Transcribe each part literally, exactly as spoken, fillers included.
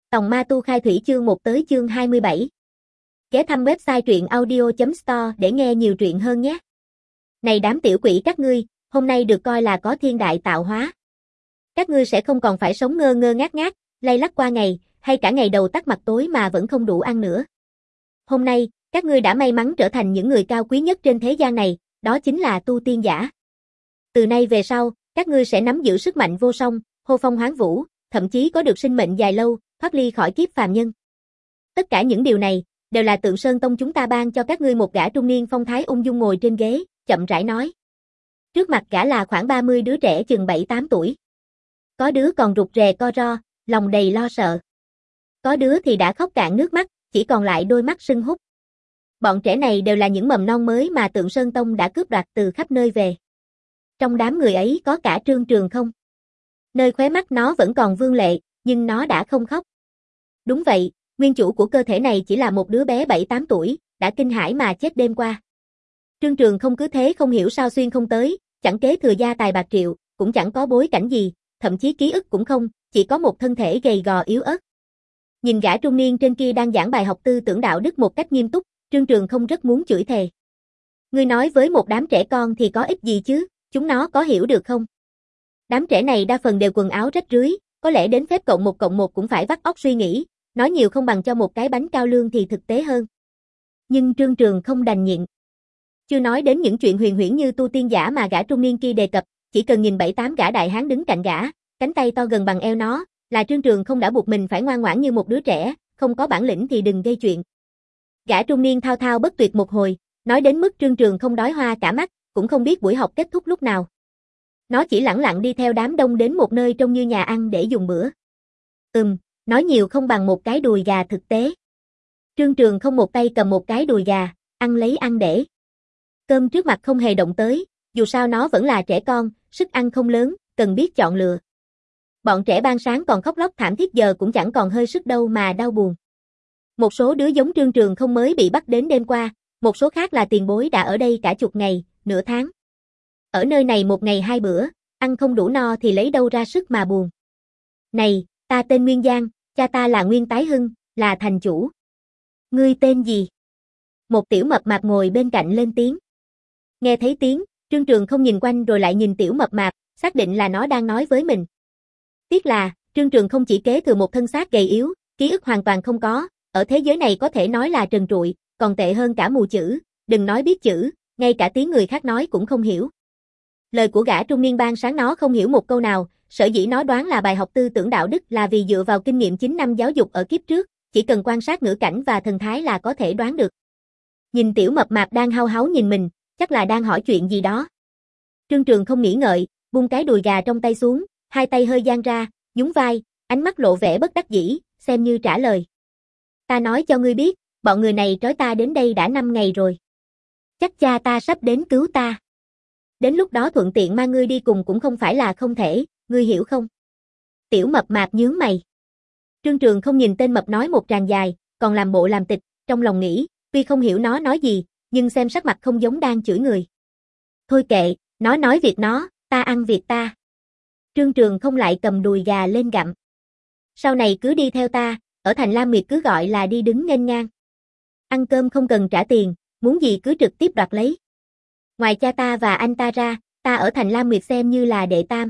Tòng Ma Tu Khai Thủy chương một tới chương hai mươi bảy. Ghé thăm website truyện audio chấm store để nghe nhiều truyện hơn nhé. Này đám tiểu quỷ các ngươi, hôm nay được coi là có thiên đại tạo hóa. Các ngươi sẽ không còn phải sống ngơ ngơ ngác ngác, lay lắt qua ngày, hay cả ngày đầu tắt mặt tối mà vẫn không đủ ăn nữa. Hôm nay, các ngươi đã may mắn trở thành những người cao quý nhất trên thế gian này, đó chính là tu tiên giả. Từ nay về sau, các ngươi sẽ nắm giữ sức mạnh vô song, hô phong hoán vũ, thậm chí có được sinh mệnh dài lâu, thoát ly khỏi kiếp phàm nhân. Tất cả những điều này, đều là Tượng Sơn Tông chúng ta ban cho các ngươi. Một gã trung niên phong thái ung dung ngồi trên ghế, chậm rãi nói. Trước mặt gã là khoảng ba mươi đứa trẻ chừng bảy tám tuổi. Có đứa còn rụt rè co ro, lòng đầy lo sợ. Có đứa thì đã khóc cạn nước mắt, chỉ còn lại đôi mắt sưng húp. Bọn trẻ này đều là những mầm non mới mà Tượng Sơn Tông đã cướp đoạt từ khắp nơi về. Trong đám người ấy có cả Trương Trường Không. Nơi khóe mắt nó vẫn còn vương lệ, nhưng nó đã không khóc. Đúng vậy, nguyên chủ của cơ thể này chỉ là một đứa bé bảy tám tuổi, đã kinh hãi mà chết đêm qua. Trương Trường Không cứ thế không hiểu sao xuyên không tới, chẳng kế thừa gia tài bạc triệu, cũng chẳng có bối cảnh gì, thậm chí ký ức cũng không, chỉ có một thân thể gầy gò yếu ớt. Nhìn gã trung niên trên kia đang giảng bài học tư tưởng đạo đức một cách nghiêm túc, Trương Trường Không rất muốn chửi thề. Ngươi nói với một đám trẻ con thì có ích gì chứ, chúng nó có hiểu được không? Đám trẻ này đa phần đều quần áo rách rưới, có lẽ đến phép cộng một cộng một cũng phải vắt óc suy nghĩ, nói nhiều không bằng cho một cái bánh cao lương thì thực tế hơn. Nhưng Trương Trường Không đành nhịn. Chưa nói đến những chuyện huyền huyễn như tu tiên giả mà gã trung niên kia đề cập, chỉ cần nhìn bảy tám gã đại hán đứng cạnh gã, cánh tay to gần bằng eo nó, là Trương Trường Không đã buộc mình phải ngoan ngoãn như một đứa trẻ, không có bản lĩnh thì đừng gây chuyện. Gã trung niên thao thao bất tuyệt một hồi, nói đến mức Trương Trường Không đói hoa cả mắt, cũng không biết buổi học kết thúc lúc nào. Nó chỉ lẳng lặng đi theo đám đông đến một nơi trông như nhà ăn để dùng bữa. Ừm, nói nhiều không bằng một cái đùi gà thực tế. Trương Trường Không một tay cầm một cái đùi gà, ăn lấy ăn để. Cơm trước mặt không hề động tới, dù sao nó vẫn là trẻ con, sức ăn không lớn, cần biết chọn lựa. Bọn trẻ ban sáng còn khóc lóc thảm thiết giờ cũng chẳng còn hơi sức đâu mà đau buồn. Một số đứa giống Trương Trường Không mới bị bắt đến đêm qua, một số khác là tiền bối đã ở đây cả chục ngày, nửa tháng. Ở nơi này một ngày hai bữa, ăn không đủ no thì lấy đâu ra sức mà buồn. Này, ta tên Nguyên Giang, cha ta là Nguyên Tái Hưng, là thành chủ. Ngươi tên gì? Một tiểu mập mạp ngồi bên cạnh lên tiếng. Nghe thấy tiếng, Trương Trường Không nhìn quanh rồi lại nhìn tiểu mập mạp, xác định là nó đang nói với mình. Tiếc là, Trương Trường Không chỉ kế thừa một thân xác gầy yếu, ký ức hoàn toàn không có, ở thế giới này có thể nói là trần trụi, còn tệ hơn cả mù chữ, đừng nói biết chữ, ngay cả tiếng người khác nói cũng không hiểu. Lời của gã trung niên ban sáng nó không hiểu một câu nào, sở dĩ nó đoán là bài học tư tưởng đạo đức là vì dựa vào kinh nghiệm chín năm giáo dục ở kiếp trước, chỉ cần quan sát ngữ cảnh và thần thái là có thể đoán được. Nhìn tiểu mập mạp đang hau háu nhìn mình, chắc là đang hỏi chuyện gì đó. Trương Trường Không nghĩ ngợi, buông cái đùi gà trong tay xuống, hai tay hơi dang ra, nhún vai, ánh mắt lộ vẻ bất đắc dĩ, xem như trả lời. Ta nói cho ngươi biết, bọn người này trói ta đến đây đã năm ngày rồi. Chắc cha ta sắp đến cứu ta. Đến lúc đó thuận tiện mang ngươi đi cùng cũng không phải là không thể, ngươi hiểu không? Tiểu mập mạp nhướng mày. Trương Trường Không nhìn tên mập nói một tràng dài, còn làm bộ làm tịch, trong lòng nghĩ, tuy không hiểu nó nói gì, nhưng xem sắc mặt không giống đang chửi người. Thôi kệ, nó nói việc nó, ta ăn việc ta. Trương Trường Không lại cầm đùi gà lên gặm. Sau này cứ đi theo ta, ở thành Lam Nguyệt cứ gọi là đi đứng nghênh ngang. Ăn cơm không cần trả tiền, muốn gì cứ trực tiếp đoạt lấy. Ngoài cha ta và anh ta ra, ta ở thành Lam Nguyệt xem như là đệ tam.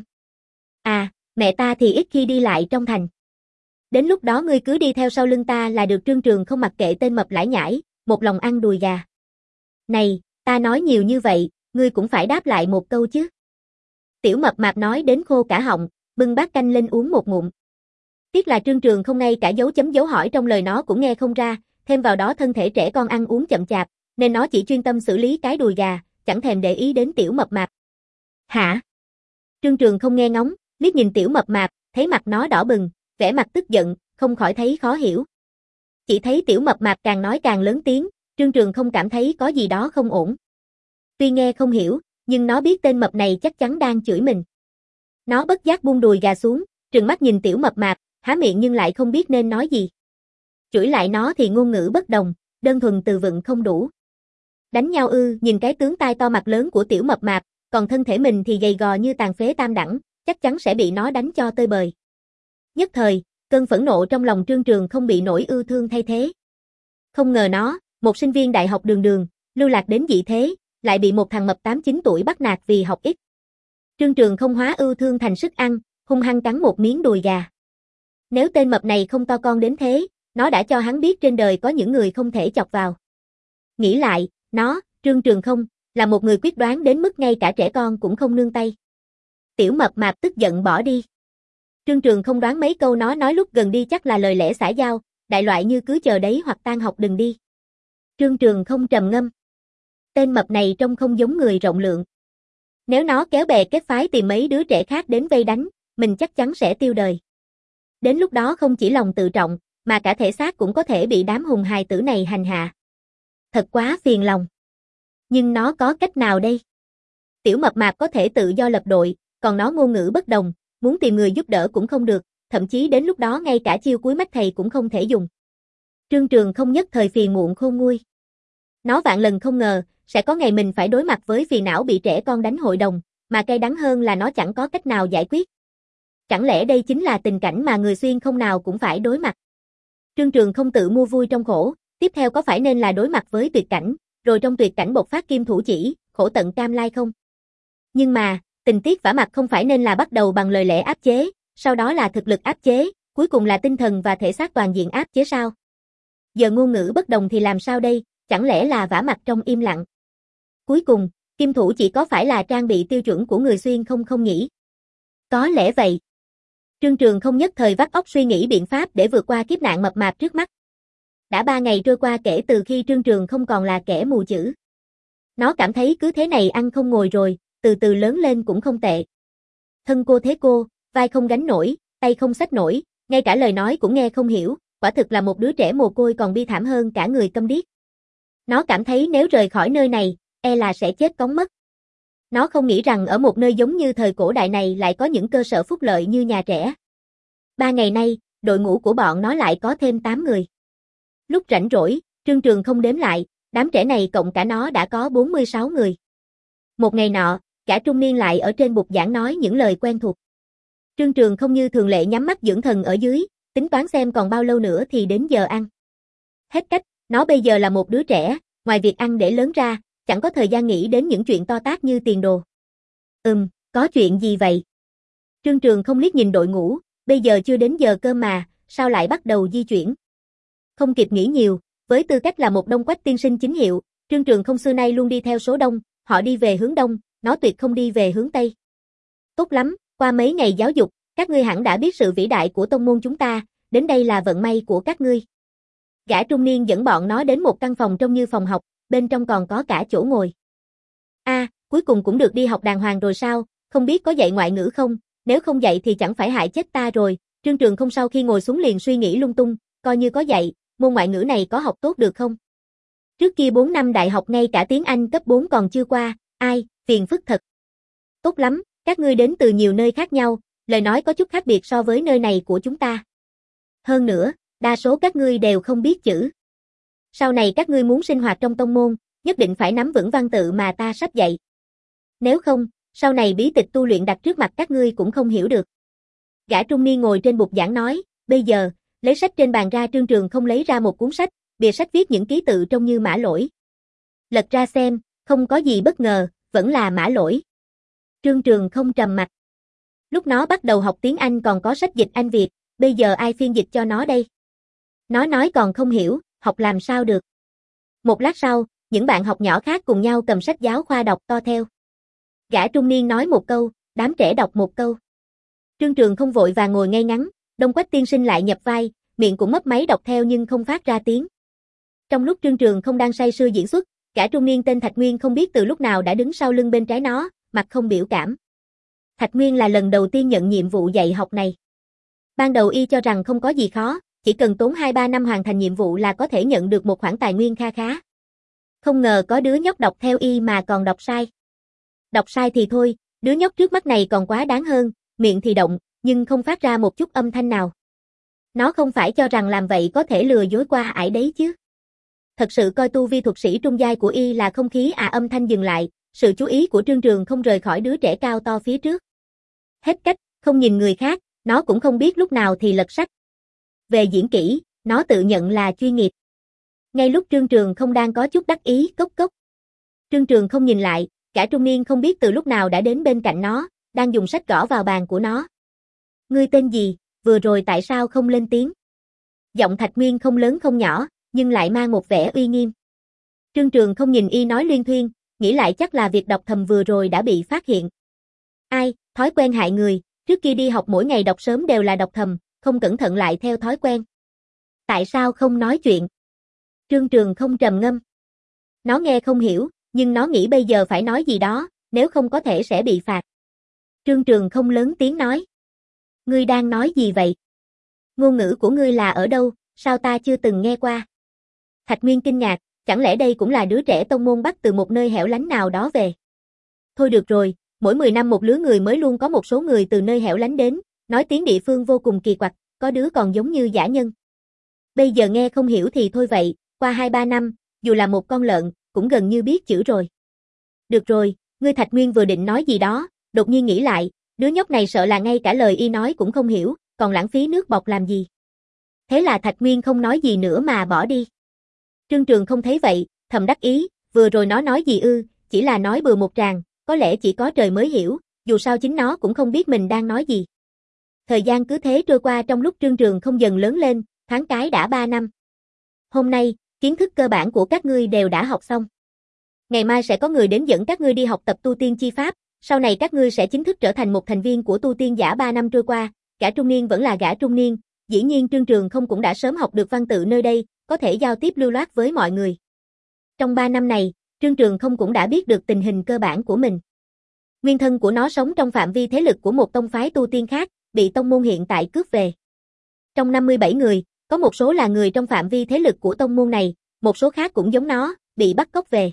À, mẹ ta thì ít khi đi lại trong thành. Đến lúc đó ngươi cứ đi theo sau lưng ta là được. Trương Trường Không mặc kệ tên mập lải nhải, một lòng ăn đùi gà. Này, ta nói nhiều như vậy, ngươi cũng phải đáp lại một câu chứ. Tiểu mập mạp nói đến khô cả họng, bưng bát canh lên uống một ngụm. Tiếc là Trương Trường Không ngay cả dấu chấm dấu hỏi trong lời nó cũng nghe không ra, thêm vào đó thân thể trẻ con ăn uống chậm chạp, nên nó chỉ chuyên tâm xử lý cái đùi gà, chẳng thèm để ý đến tiểu mập mạp. Hả? Trương Trường Không nghe ngóng, liếc nhìn tiểu mập mạp, thấy mặt nó đỏ bừng, vẻ mặt tức giận, không khỏi thấy khó hiểu. Chỉ thấy tiểu mập mạp càng nói càng lớn tiếng, Trương Trường Không cảm thấy có gì đó không ổn. Tuy nghe không hiểu, nhưng nó biết tên mập này chắc chắn đang chửi mình. Nó bất giác buông đùi gà xuống, trừng mắt nhìn tiểu mập mạp, há miệng nhưng lại không biết nên nói gì. Chửi lại nó thì ngôn ngữ bất đồng, đơn thuần từ vựng không đủ. Đánh nhau ư? Nhìn cái tướng tai to mặt lớn của tiểu mập mạp, còn thân thể mình thì gầy gò như tàn phế tam đẳng, chắc chắn sẽ bị nó đánh cho tơi bời. Nhất thời, cơn phẫn nộ trong lòng Trương Trường không bị nỗi ưu thương thay thế. Không ngờ nó, một sinh viên đại học đường đường, lưu lạc đến dị thế, lại bị một thằng mập tám chín tuổi bắt nạt vì học ít. Trương Trường không hóa ưu thương thành sức ăn, hung hăng cắn một miếng đùi gà. Nếu tên mập này không to con đến thế, nó đã cho hắn biết trên đời có những người không thể chọc vào. Nghĩ lại, nó, Trương Trường không, là một người quyết đoán đến mức ngay cả trẻ con cũng không nương tay. Tiểu mập mạp tức giận bỏ đi. Trương Trường không đoán mấy câu nó nói lúc gần đi chắc là lời lẽ xã giao, đại loại như cứ chờ đấy hoặc tan học đừng đi. Trương Trường không trầm ngâm. Tên mập này trông không giống người rộng lượng. Nếu nó kéo bè kết phái tìm mấy đứa trẻ khác đến vây đánh, mình chắc chắn sẽ tiêu đời. Đến lúc đó không chỉ lòng tự trọng, mà cả thể xác cũng có thể bị đám hùng hài tử này hành hạ. Thật quá phiền lòng. Nhưng nó có cách nào đây? Tiểu mập mạp có thể tự do lập đội, còn nó ngôn ngữ bất đồng, muốn tìm người giúp đỡ cũng không được, thậm chí đến lúc đó ngay cả chiêu cuối mắt thầy cũng không thể dùng. Trương Trường không nhất thời phiền muộn khôn nguôi. Nó vạn lần không ngờ, sẽ có ngày mình phải đối mặt với phiền não bị trẻ con đánh hội đồng, mà cay đắng hơn là nó chẳng có cách nào giải quyết. Chẳng lẽ đây chính là tình cảnh mà người xuyên không nào cũng phải đối mặt? Trương Trường không tự mua vui trong khổ, tiếp theo có phải nên là đối mặt với tuyệt cảnh, rồi trong tuyệt cảnh bộc phát kim thủ chỉ, khổ tận cam lai không? Nhưng mà, tình tiết vả mặt không phải nên là bắt đầu bằng lời lẽ áp chế, sau đó là thực lực áp chế, cuối cùng là tinh thần và thể xác toàn diện áp chế sao? Giờ ngôn ngữ bất đồng thì làm sao đây, chẳng lẽ là vả mặt trong im lặng? Cuối cùng, kim thủ chỉ có phải là trang bị tiêu chuẩn của người xuyên không không nhỉ? Có lẽ vậy. Trương Trường không nhất thời vắt óc suy nghĩ biện pháp để vượt qua kiếp nạn mập mạp trước mắt. Đã ba ngày trôi qua kể từ khi Trương Trường không còn là kẻ mù chữ. Nó cảm thấy cứ thế này ăn không ngồi rồi, từ từ lớn lên cũng không tệ. Thân cô thế cô, vai không gánh nổi, tay không xách nổi, ngay cả lời nói cũng nghe không hiểu, quả thực là một đứa trẻ mồ côi còn bi thảm hơn cả người câm điếc. Nó cảm thấy nếu rời khỏi nơi này, e là sẽ chết cóng mất. Nó không nghĩ rằng ở một nơi giống như thời cổ đại này lại có những cơ sở phúc lợi như nhà trẻ. Ba ngày nay, đội ngũ của bọn nó lại có thêm tám người. Lúc rảnh rỗi, Trương Trường không đếm lại, đám trẻ này cộng cả nó đã có bốn mươi sáu người. Một ngày nọ, cả trung niên lại ở trên bục giảng nói những lời quen thuộc. Trương Trường không như thường lệ nhắm mắt dưỡng thần ở dưới, tính toán xem còn bao lâu nữa thì đến giờ ăn. Hết cách, nó bây giờ là một đứa trẻ, ngoài việc ăn để lớn ra, chẳng có thời gian nghĩ đến những chuyện to tát như tiền đồ. Ừm, có chuyện gì vậy? Trương Trường không liếc nhìn đội ngũ, bây giờ chưa đến giờ cơm mà, sao lại bắt đầu di chuyển? Không kịp nghĩ nhiều, với tư cách là một đông quách tiên sinh chính hiệu, Trương Trường không xưa nay luôn đi theo số đông, họ đi về hướng đông, nó tuyệt không đi về hướng tây. Tốt lắm, qua mấy ngày giáo dục, các ngươi hẳn đã biết sự vĩ đại của tông môn chúng ta, đến đây là vận may của các ngươi. Gã trung niên dẫn bọn nó đến một căn phòng trông như phòng học, bên trong còn có cả chỗ ngồi. A, à, cuối cùng cũng được đi học đàng hoàng rồi sao, không biết có dạy ngoại ngữ không, nếu không dạy thì chẳng phải hại chết ta rồi. Trương Trường không sau khi ngồi xuống liền suy nghĩ lung tung, coi như có dạy, môn ngoại ngữ này có học tốt được không? Trước kia bốn năm đại học ngay cả tiếng Anh cấp bốn còn chưa qua, ai, phiền phức thật. Tốt lắm, các ngươi đến từ nhiều nơi khác nhau, lời nói có chút khác biệt so với nơi này của chúng ta. Hơn nữa, đa số các ngươi đều không biết chữ. Sau này các ngươi muốn sinh hoạt trong tông môn, nhất định phải nắm vững văn tự mà ta sắp dạy. Nếu không, sau này bí tịch tu luyện đặt trước mặt các ngươi cũng không hiểu được. Gã trung niên ngồi trên bục giảng nói, bây giờ, lấy sách trên bàn ra. Trương Trường không lấy ra một cuốn sách, bìa sách viết những ký tự trông như mã lỗi. Lật ra xem, không có gì bất ngờ, vẫn là mã lỗi. Trương Trường không trầm mặt. Lúc nó bắt đầu học tiếng Anh còn có sách dịch Anh Việt, bây giờ ai phiên dịch cho nó đây? Nó nói còn không hiểu, học làm sao được. Một lát sau, những bạn học nhỏ khác cùng nhau cầm sách giáo khoa đọc to theo. Gã trung niên nói một câu, đám trẻ đọc một câu. Trương Trường không vội và ngồi ngay ngắn, Đông Quách tiên sinh lại nhập vai, miệng cũng mấp máy đọc theo nhưng không phát ra tiếng. Trong lúc Trương Trường không đang say sưa diễn xuất, gã trung niên tên Thạch Nguyên không biết từ lúc nào đã đứng sau lưng bên trái nó, mặt không biểu cảm. Thạch Nguyên là lần đầu tiên nhận nhiệm vụ dạy học này. Ban đầu y cho rằng không có gì khó, chỉ cần tốn hai ba năm hoàn thành nhiệm vụ là có thể nhận được một khoản tài nguyên kha khá. Không ngờ có đứa nhóc đọc theo y mà còn đọc sai. Đọc sai thì thôi, đứa nhóc trước mắt này còn quá đáng hơn, miệng thì động, nhưng không phát ra một chút âm thanh nào. Nó không phải cho rằng làm vậy có thể lừa dối qua ải đấy chứ. Thật sự coi tu vi thuật sĩ trung giai của y là không khí à. Âm thanh dừng lại, sự chú ý của Trương Trường không rời khỏi đứa trẻ cao to phía trước. Hết cách, không nhìn người khác, nó cũng không biết lúc nào thì lật sách. Về diễn kỹ, nó tự nhận là chuyên nghiệp. Ngay lúc Trương Trường không đang có chút đắc ý, cốc cốc. Trương Trường không nhìn lại, cả trung niên không biết từ lúc nào đã đến bên cạnh nó, đang dùng sách gõ vào bàn của nó. Ngươi tên gì, vừa rồi tại sao không lên tiếng? Giọng Thạch Nguyên không lớn không nhỏ, nhưng lại mang một vẻ uy nghiêm. Trương Trường không nhìn y nói liên thuyên, nghĩ lại chắc là việc đọc thầm vừa rồi đã bị phát hiện. Ai, thói quen hại người, trước kia đi học mỗi ngày đọc sớm đều là đọc thầm, không cẩn thận lại theo thói quen. Tại sao không nói chuyện? Trương Trường không trầm ngâm. Nó nghe không hiểu, nhưng nó nghĩ bây giờ phải nói gì đó, nếu không có thể sẽ bị phạt. Trương Trường không lớn tiếng nói. Ngươi đang nói gì vậy? Ngôn ngữ của ngươi là ở đâu, sao ta chưa từng nghe qua? Thạch Nguyên kinh ngạc, chẳng lẽ đây cũng là đứa trẻ tông môn bắt từ một nơi hẻo lánh nào đó về? Thôi được rồi, mỗi mười năm một lứa người mới luôn có một số người từ nơi hẻo lánh đến, nói tiếng địa phương vô cùng kỳ quặc, có đứa còn giống như giả nhân. Bây giờ nghe không hiểu thì thôi vậy, qua hai ba năm, dù là một con lợn, cũng gần như biết chữ rồi. Được rồi, ngươi Thạch Nguyên vừa định nói gì đó, đột nhiên nghĩ lại, đứa nhóc này sợ là ngay cả lời y nói cũng không hiểu, còn lãng phí nước bọt làm gì. Thế là Thạch Nguyên không nói gì nữa mà bỏ đi. Trương Trường không thấy vậy, thầm đắc ý, vừa rồi nó nói gì ư, chỉ là nói bừa một tràng, có lẽ chỉ có trời mới hiểu, dù sao chính nó cũng không biết mình đang nói gì. Thời gian cứ thế trôi qua trong lúc Trương Trường không dần lớn lên, thoáng cái đã ba năm. Hôm nay, kiến thức cơ bản của các ngươi đều đã học xong. Ngày mai sẽ có người đến dẫn các ngươi đi học tập tu tiên chi pháp, sau này các ngươi sẽ chính thức trở thành một thành viên của tu tiên giả. Ba năm trôi qua, gã trung niên vẫn là gã trung niên, dĩ nhiên Trương Trường không cũng đã sớm học được văn tự nơi đây, có thể giao tiếp lưu loát với mọi người. Trong ba năm này, Trương Trường không cũng đã biết được tình hình cơ bản của mình. Nguyên thân của nó sống trong phạm vi thế lực của một tông phái tu tiên khác, bị tông môn hiện tại cướp về. Trong năm mươi bảy người, có một số là người trong phạm vi thế lực của tông môn này, một số khác cũng giống nó, bị bắt cóc về.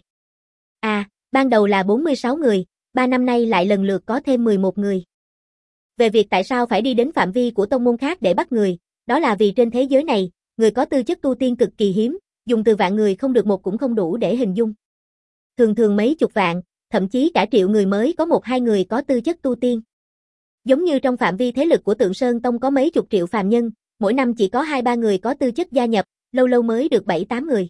À, ban đầu là bốn mươi sáu người, ba năm nay lại lần lượt có thêm mười một người. Về việc tại sao phải đi đến phạm vi của tông môn khác để bắt người, đó là vì trên thế giới này, người có tư chất tu tiên cực kỳ hiếm, dùng từ vạn người không được một cũng không đủ để hình dung. Thường thường mấy chục vạn, thậm chí cả triệu người mới có một hai người có tư chất tu tiên. Giống như trong phạm vi thế lực của Tượng Sơn Tông có mấy chục triệu phàm nhân, mỗi năm chỉ có hai ba người có tư chất gia nhập, lâu lâu mới được bảy tám người.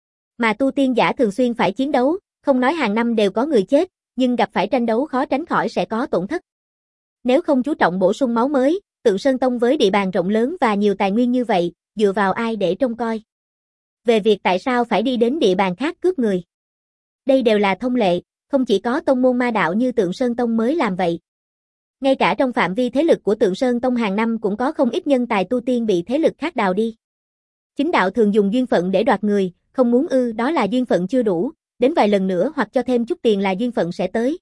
Mà tu tiên giả thường xuyên phải chiến đấu, không nói hàng năm đều có người chết, nhưng gặp phải tranh đấu khó tránh khỏi sẽ có tổn thất. Nếu không chú trọng bổ sung máu mới, Tượng Sơn Tông với địa bàn rộng lớn và nhiều tài nguyên như vậy, dựa vào ai để trông coi? Về việc tại sao phải đi đến địa bàn khác cướp người? Đây đều là thông lệ, không chỉ có tông môn ma đạo như Tượng Sơn Tông mới làm vậy. Ngay cả trong phạm vi thế lực của Tượng Sơn Tông hàng năm cũng có không ít nhân tài tu tiên bị thế lực khác đào đi. Chính đạo thường dùng duyên phận để đoạt người, không muốn ư đó là duyên phận chưa đủ, đến vài lần nữa hoặc cho thêm chút tiền là duyên phận sẽ tới.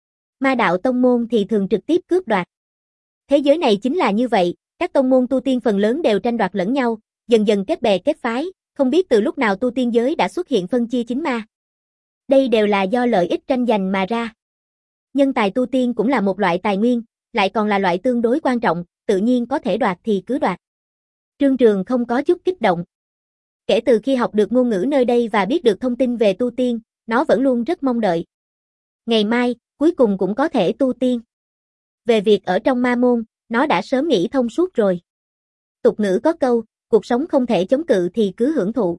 Ma đạo tông môn thì thường trực tiếp cướp đoạt. Thế giới này chính là như vậy, các tông môn tu tiên phần lớn đều tranh đoạt lẫn nhau, dần dần kết bè kết phái, không biết từ lúc nào tu tiên giới đã xuất hiện phân chia chính ma. Đây đều là do lợi ích tranh giành mà ra. Nhân tài tu tiên cũng là một loại tài nguyên, lại còn là loại tương đối quan trọng, tự nhiên có thể đoạt thì cứ đoạt. Trương Trường không có chút kích động. Kể từ khi học được ngôn ngữ nơi đây và biết được thông tin về tu tiên, nó vẫn luôn rất mong đợi. Ngày mai, cuối cùng cũng có thể tu tiên. Về việc ở trong ma môn, nó đã sớm nghĩ thông suốt rồi. Tục ngữ có câu, cuộc sống không thể chống cự thì cứ hưởng thụ.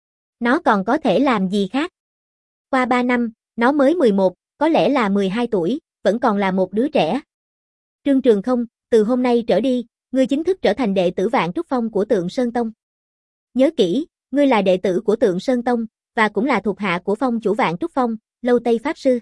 Nó còn có thể làm gì khác? Qua ba năm, nó mới mười một, có lẽ là mười hai tuổi, vẫn còn là một đứa trẻ. Trương Trường không, từ hôm nay trở đi, ngươi chính thức trở thành đệ tử Vạn Trúc Phong của Tượng Sơn Tông. Nhớ kỹ, ngươi là đệ tử của Tượng Sơn Tông, và cũng là thuộc hạ của phong chủ Vạn Trúc Phong, Lâu Tây Pháp Sư.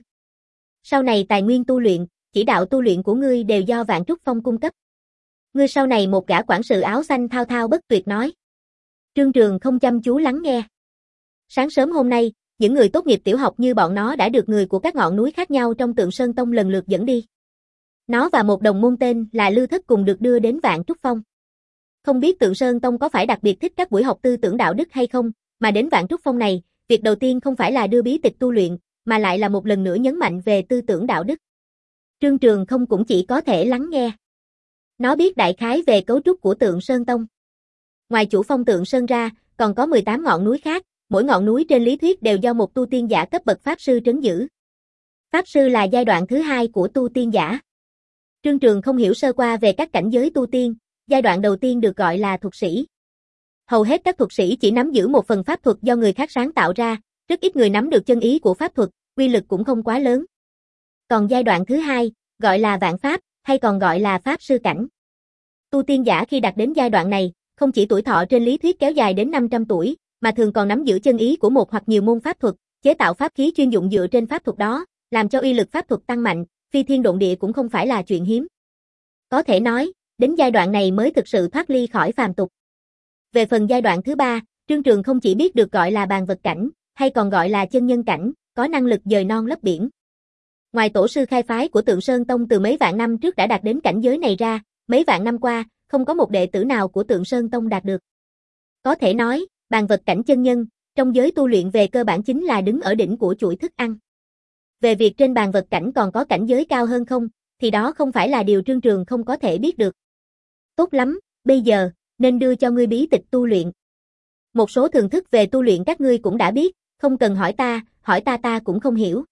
Sau này tài nguyên tu luyện, chỉ đạo tu luyện của ngươi đều do Vạn Trúc Phong cung cấp. Ngươi sau này một gã quản sự áo xanh thao thao bất tuyệt nói. Trương Trường không chăm chú lắng nghe. Sáng sớm hôm nay, những người tốt nghiệp tiểu học như bọn nó đã được người của các ngọn núi khác nhau trong Tượng Sơn Tông lần lượt dẫn đi. Nó và một đồng môn tên là Lư Thất cùng được đưa đến Vạn Trúc Phong. Không biết Tượng Sơn Tông có phải đặc biệt thích các buổi học tư tưởng đạo đức hay không, mà đến Vạn Trúc Phong này, việc đầu tiên không phải là đưa bí tịch tu luyện, mà lại là một lần nữa nhấn mạnh về tư tưởng đạo đức. Trương Trường không cũng chỉ có thể lắng nghe. Nó biết đại khái về cấu trúc của Tượng Sơn Tông. Ngoài chủ phong Tượng Sơn ra, còn có mười tám ngọn núi khác, mỗi ngọn núi trên lý thuyết đều do một tu tiên giả cấp bậc Pháp Sư trấn giữ. Pháp Sư là giai đoạn thứ hai của tu tiên giả. Trương Trường không hiểu sơ qua về các cảnh giới tu tiên, giai đoạn đầu tiên được gọi là thuật sĩ. Hầu hết các thuật sĩ chỉ nắm giữ một phần pháp thuật do người khác sáng tạo ra, rất ít người nắm được chân ý của pháp thuật, uy lực cũng không quá lớn. Còn giai đoạn thứ hai, gọi là vạn pháp, hay còn gọi là pháp sư cảnh. Tu tiên giả khi đạt đến giai đoạn này, không chỉ tuổi thọ trên lý thuyết kéo dài đến năm trăm tuổi, mà thường còn nắm giữ chân ý của một hoặc nhiều môn pháp thuật, chế tạo pháp khí chuyên dụng dựa trên pháp thuật đó, làm cho uy lực pháp thuật tăng mạnh, phi thiên độn địa cũng không phải là chuyện hiếm. Có thể nói, đến giai đoạn này mới thực sự thoát ly khỏi phàm tục. Về phần giai đoạn thứ ba, Trương Trường không chỉ biết được gọi là bàn vật cảnh, hay còn gọi là chân nhân cảnh, có năng lực dời non lấp biển. Ngoài tổ sư khai phái của Tượng Sơn Tông từ mấy vạn năm trước đã đạt đến cảnh giới này ra, mấy vạn năm qua, không có một đệ tử nào của Tượng Sơn Tông đạt được. Có thể nói, bàn vật cảnh chân nhân, trong giới tu luyện về cơ bản chính là đứng ở đỉnh của chuỗi thức ăn. Về việc trên bàn vật cảnh còn có cảnh giới cao hơn không, thì đó không phải là điều Trương Trường không có thể biết được. Tốt lắm, bây giờ, nên đưa cho ngươi bí tịch tu luyện. Một số thường thức về tu luyện các ngươi cũng đã biết, không cần hỏi ta, hỏi ta ta cũng không hiểu.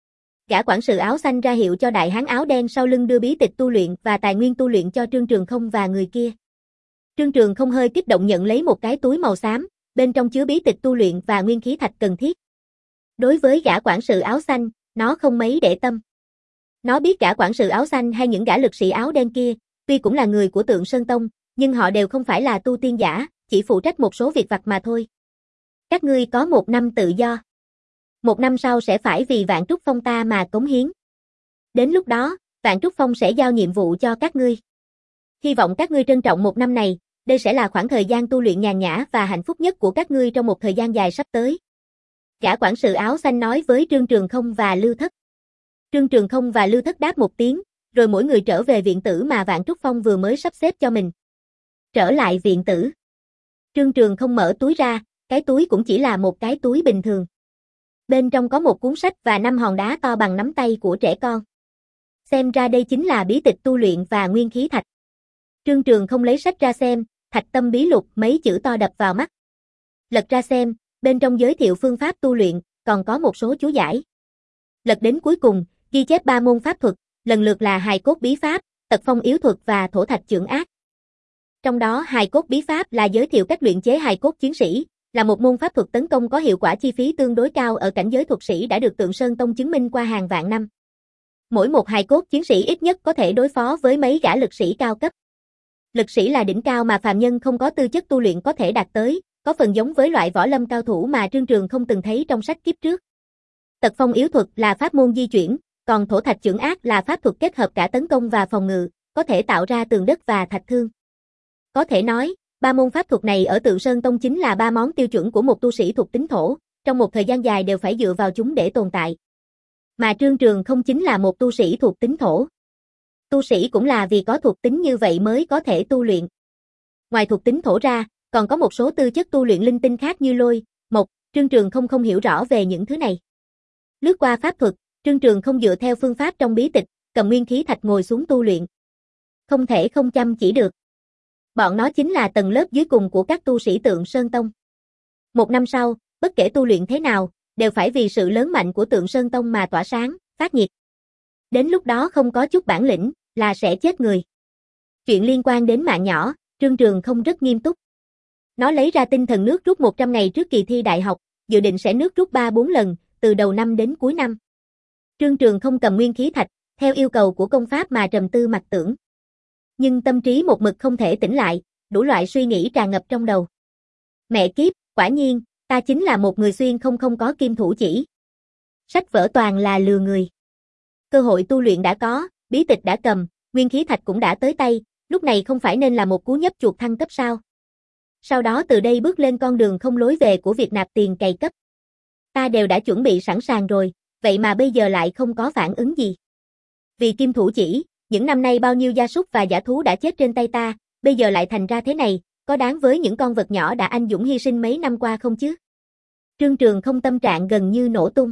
Gã quản sự áo xanh ra hiệu cho đại hán áo đen sau lưng đưa bí tịch tu luyện và tài nguyên tu luyện cho Trương Trường không và người kia. Trương Trường không hơi kích động nhận lấy một cái túi màu xám, bên trong chứa bí tịch tu luyện và nguyên khí thạch cần thiết. Đối với gã quản sự áo xanh, nó không mấy để tâm. Nó biết gã quản sự áo xanh hay những gã lực sĩ áo đen kia, tuy cũng là người của Tượng Sơn Tông, nhưng họ đều không phải là tu tiên giả, chỉ phụ trách một số việc vặt mà thôi. Các ngươi có một năm tự do. Một năm sau sẽ phải vì Vạn Trúc Phong ta mà cống hiến. Đến lúc đó, Vạn Trúc Phong sẽ giao nhiệm vụ cho các ngươi. Hy vọng các ngươi trân trọng một năm này, đây sẽ là khoảng thời gian tu luyện nhàn nhã và hạnh phúc nhất của các ngươi trong một thời gian dài sắp tới. Gã quản sự áo xanh nói với Trương Trường không và Lưu Thất. Trương Trường không và Lưu Thất đáp một tiếng, rồi mỗi người trở về viện tử mà Vạn Trúc Phong vừa mới sắp xếp cho mình. Trở lại viện tử. Trương Trường không mở túi ra, cái túi cũng chỉ là một cái túi bình thường. Bên trong có một cuốn sách và năm hòn đá to bằng nắm tay của trẻ con. Xem ra đây chính là bí tịch tu luyện và nguyên khí thạch. Trương Trường không lấy sách ra xem, Thạch Tâm Bí Lục mấy chữ to đập vào mắt. Lật ra xem, bên trong giới thiệu phương pháp tu luyện, còn có một số chú giải. Lật đến cuối cùng, ghi chép ba môn pháp thuật, lần lượt là hài cốt bí pháp, tật phong yếu thuật và thổ thạch chưởng ác. Trong đó hài cốt bí pháp là giới thiệu cách luyện chế hài cốt chiến sĩ, là một môn pháp thuật tấn công có hiệu quả chi phí tương đối cao ở cảnh giới thuật sĩ đã được Tượng Sơn Tông chứng minh qua hàng vạn năm. Mỗi một hài cốt chiến sĩ ít nhất có thể đối phó với mấy gã lực sĩ cao cấp. Lực sĩ là đỉnh cao mà phàm nhân không có tư chất tu luyện có thể đạt tới, có phần giống với loại võ lâm cao thủ mà Trương Trường không từng thấy trong sách kiếp trước. Tật phong yếu thuật là pháp môn di chuyển, còn thổ thạch chưởng ác là pháp thuật kết hợp cả tấn công và phòng ngự, có thể tạo ra tường đất và thạch thương. Có thể nói, ba môn pháp thuật này ở Tượng Sơn Tông chính là ba món tiêu chuẩn của một tu sĩ thuộc tính thổ, trong một thời gian dài đều phải dựa vào chúng để tồn tại. Mà Trương Trường không chính là một tu sĩ thuộc tính thổ. Tu sĩ cũng là vì có thuộc tính như vậy mới có thể tu luyện. Ngoài thuộc tính thổ ra, còn có một số tư chất tu luyện linh tinh khác như lôi, mộc, Trương Trường không không hiểu rõ về những thứ này. Lướt qua pháp thuật, Trương Trường không dựa theo phương pháp trong bí tịch, cầm nguyên khí thạch ngồi xuống tu luyện. Không thể không chăm chỉ được. Bọn nó chính là tầng lớp dưới cùng của các tu sĩ Tượng Sơn Tông. Một năm sau, bất kể tu luyện thế nào, đều phải vì sự lớn mạnh của Tượng Sơn Tông mà tỏa sáng, phát nhiệt. Đến lúc đó không có chút bản lĩnh, là sẽ chết người. Chuyện liên quan đến mạng nhỏ, Trương Trường không rất nghiêm túc. Nó lấy ra tinh thần nước rút một trăm ngày trước kỳ thi đại học, dự định sẽ nước rút ba bốn lần, từ đầu năm đến cuối năm. Trương Trường không cầm nguyên khí thạch, theo yêu cầu của công pháp mà trầm tư mặc tưởng. Nhưng tâm trí một mực không thể tỉnh lại, đủ loại suy nghĩ tràn ngập trong đầu. Mẹ kiếp, quả nhiên, ta chính là một người xuyên không không có kim thủ chỉ. Sách vở toàn là lừa người. Cơ hội tu luyện đã có, bí tịch đã cầm, nguyên khí thạch cũng đã tới tay, lúc này không phải nên là một cú nhấp chuột thăng cấp sao? Sau đó từ đây bước lên con đường không lối về của việc nạp tiền cày cấp. Ta đều đã chuẩn bị sẵn sàng rồi, vậy mà bây giờ lại không có phản ứng gì. Vì kim thủ chỉ, những năm nay bao nhiêu gia súc và dã thú đã chết trên tay ta, bây giờ lại thành ra thế này, có đáng với những con vật nhỏ đã anh dũng hy sinh mấy năm qua không chứ? Trương Trường không tâm trạng gần như nổ tung.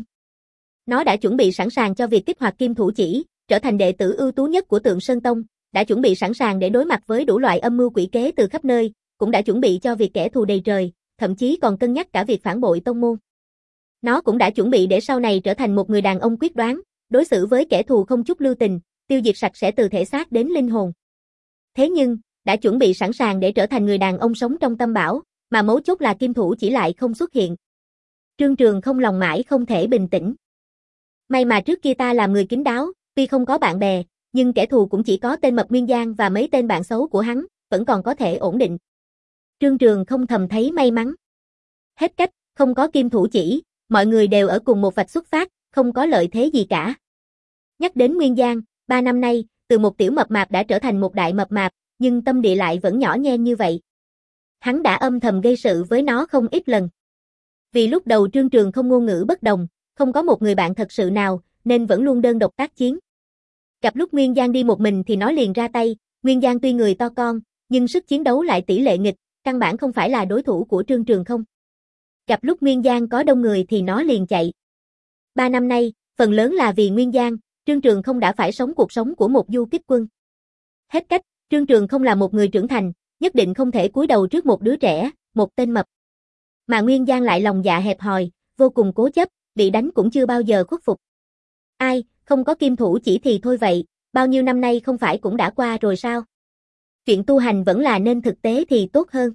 Nó đã chuẩn bị sẵn sàng cho việc kích hoạt kim thủ chỉ, trở thành đệ tử ưu tú nhất của Tượng Sơn Tông, đã chuẩn bị sẵn sàng để đối mặt với đủ loại âm mưu quỷ kế từ khắp nơi, cũng đã chuẩn bị cho việc kẻ thù đầy trời, thậm chí còn cân nhắc cả việc phản bội tông môn. Nó cũng đã chuẩn bị để sau này trở thành một người đàn ông quyết đoán, đối xử với kẻ thù không chút lưu tình, tiêu diệt sạch sẽ từ thể xác đến linh hồn. Thế nhưng, đã chuẩn bị sẵn sàng để trở thành người đàn ông sống trong tâm bảo, mà mấu chốt là kim thủ chỉ lại không xuất hiện. Trương Trường không lòng mãi không thể bình tĩnh. May mà trước kia ta làm người kín đáo, tuy không có bạn bè, nhưng kẻ thù cũng chỉ có tên Mập Nguyên Giang và mấy tên bạn xấu của hắn, vẫn còn có thể ổn định. Trương Trường không thầm thấy may mắn. Hết cách, không có kim thủ chỉ, mọi người đều ở cùng một vạch xuất phát, không có lợi thế gì cả. Nhắc đến Nguyên Giang, ba năm nay, từ một tiểu mập mạp đã trở thành một đại mập mạp, nhưng tâm địa lại vẫn nhỏ nhen như vậy. Hắn đã âm thầm gây sự với nó không ít lần. Vì lúc đầu Trương Trường không ngôn ngữ bất đồng, không có một người bạn thật sự nào, nên vẫn luôn đơn độc tác chiến. Gặp lúc Nguyên Giang đi một mình thì nó liền ra tay, Nguyên Giang tuy người to con, nhưng sức chiến đấu lại tỷ lệ nghịch, căn bản không phải là đối thủ của Trương Trường không. Gặp lúc Nguyên Giang có đông người thì nó liền chạy. Ba năm nay, phần lớn là vì Nguyên Giang, Trương Trường không đã phải sống cuộc sống của một du kích quân. Hết cách, Trương Trường không là một người trưởng thành, nhất định không thể cúi đầu trước một đứa trẻ, một tên mập. Mà Nguyên Giang lại lòng dạ hẹp hòi, vô cùng cố chấp, bị đánh cũng chưa bao giờ khuất phục. Ai, không có kim thủ chỉ thì thôi vậy, bao nhiêu năm nay không phải cũng đã qua rồi sao? Chuyện tu hành vẫn là nên thực tế thì tốt hơn.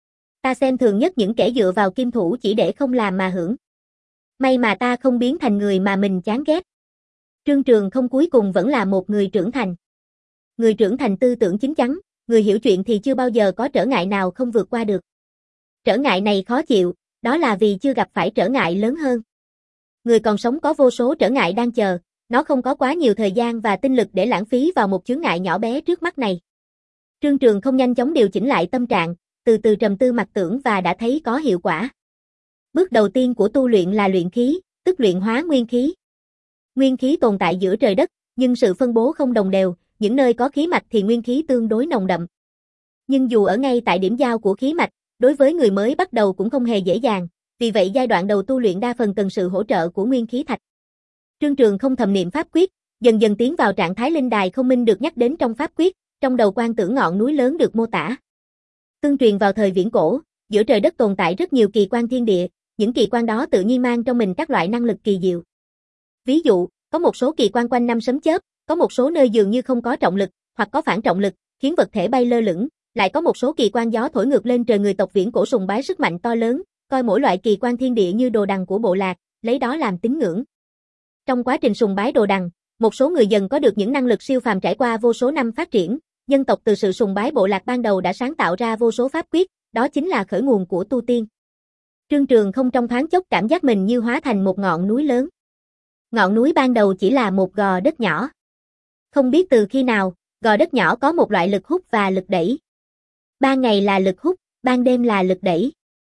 Ta xem thường nhất những kẻ dựa vào kim thủ chỉ để không làm mà hưởng. May mà ta không biến thành người mà mình chán ghét. Trương Trường không cuối cùng vẫn là một người trưởng thành. Người trưởng thành tư tưởng chín chắn, người hiểu chuyện thì chưa bao giờ có trở ngại nào không vượt qua được. Trở ngại này khó chịu, đó là vì chưa gặp phải trở ngại lớn hơn. Người còn sống có vô số trở ngại đang chờ, nó không có quá nhiều thời gian và tinh lực để lãng phí vào một chướng ngại nhỏ bé trước mắt này. Trương Trường không nhanh chóng điều chỉnh lại tâm trạng, từ từ trầm tư mặc tưởng và đã thấy có hiệu quả. Bước đầu tiên của tu luyện là luyện khí, tức luyện hóa nguyên khí. Nguyên khí tồn tại giữa trời đất, nhưng sự phân bố không đồng đều, những nơi có khí mạch thì nguyên khí tương đối nồng đậm. Nhưng dù ở ngay tại điểm giao của khí mạch, đối với người mới bắt đầu cũng không hề dễ dàng, vì vậy giai đoạn đầu tu luyện đa phần cần sự hỗ trợ của nguyên khí thạch. Trương Trường không thầm niệm pháp quyết, dần dần tiến vào trạng thái linh đài không minh được nhắc đến trong pháp quyết, trong đầu quan tưởng ngọn núi lớn được mô tả. Tương truyền vào thời viễn cổ, giữa trời đất tồn tại rất nhiều kỳ quan thiên địa, những kỳ quan đó tự nhiên mang trong mình các loại năng lực kỳ diệu. Ví dụ, có một số kỳ quan quanh năm sấm chớp, có một số nơi dường như không có trọng lực, hoặc có phản trọng lực, khiến vật thể bay lơ lửng, lại có một số kỳ quan gió thổi ngược lên trời. Người tộc viễn cổ sùng bái sức mạnh to lớn, coi mỗi loại kỳ quan thiên địa như đồ đằng của bộ lạc, lấy đó làm tín ngưỡng. Trong quá trình sùng bái đồ đằng, một số người dần có được những năng lực siêu phàm trải qua vô số năm phát triển, nhân tộc từ sự sùng bái bộ lạc ban đầu đã sáng tạo ra vô số pháp quyết, đó chính là khởi nguồn của tu tiên. Trương Trường không trong thoáng chốc cảm giác mình như hóa thành một ngọn núi lớn. Ngọn núi ban đầu chỉ là một gò đất nhỏ. Không biết từ khi nào, gò đất nhỏ có một loại lực hút và lực đẩy. Ban ngày là lực hút, ban đêm là lực đẩy.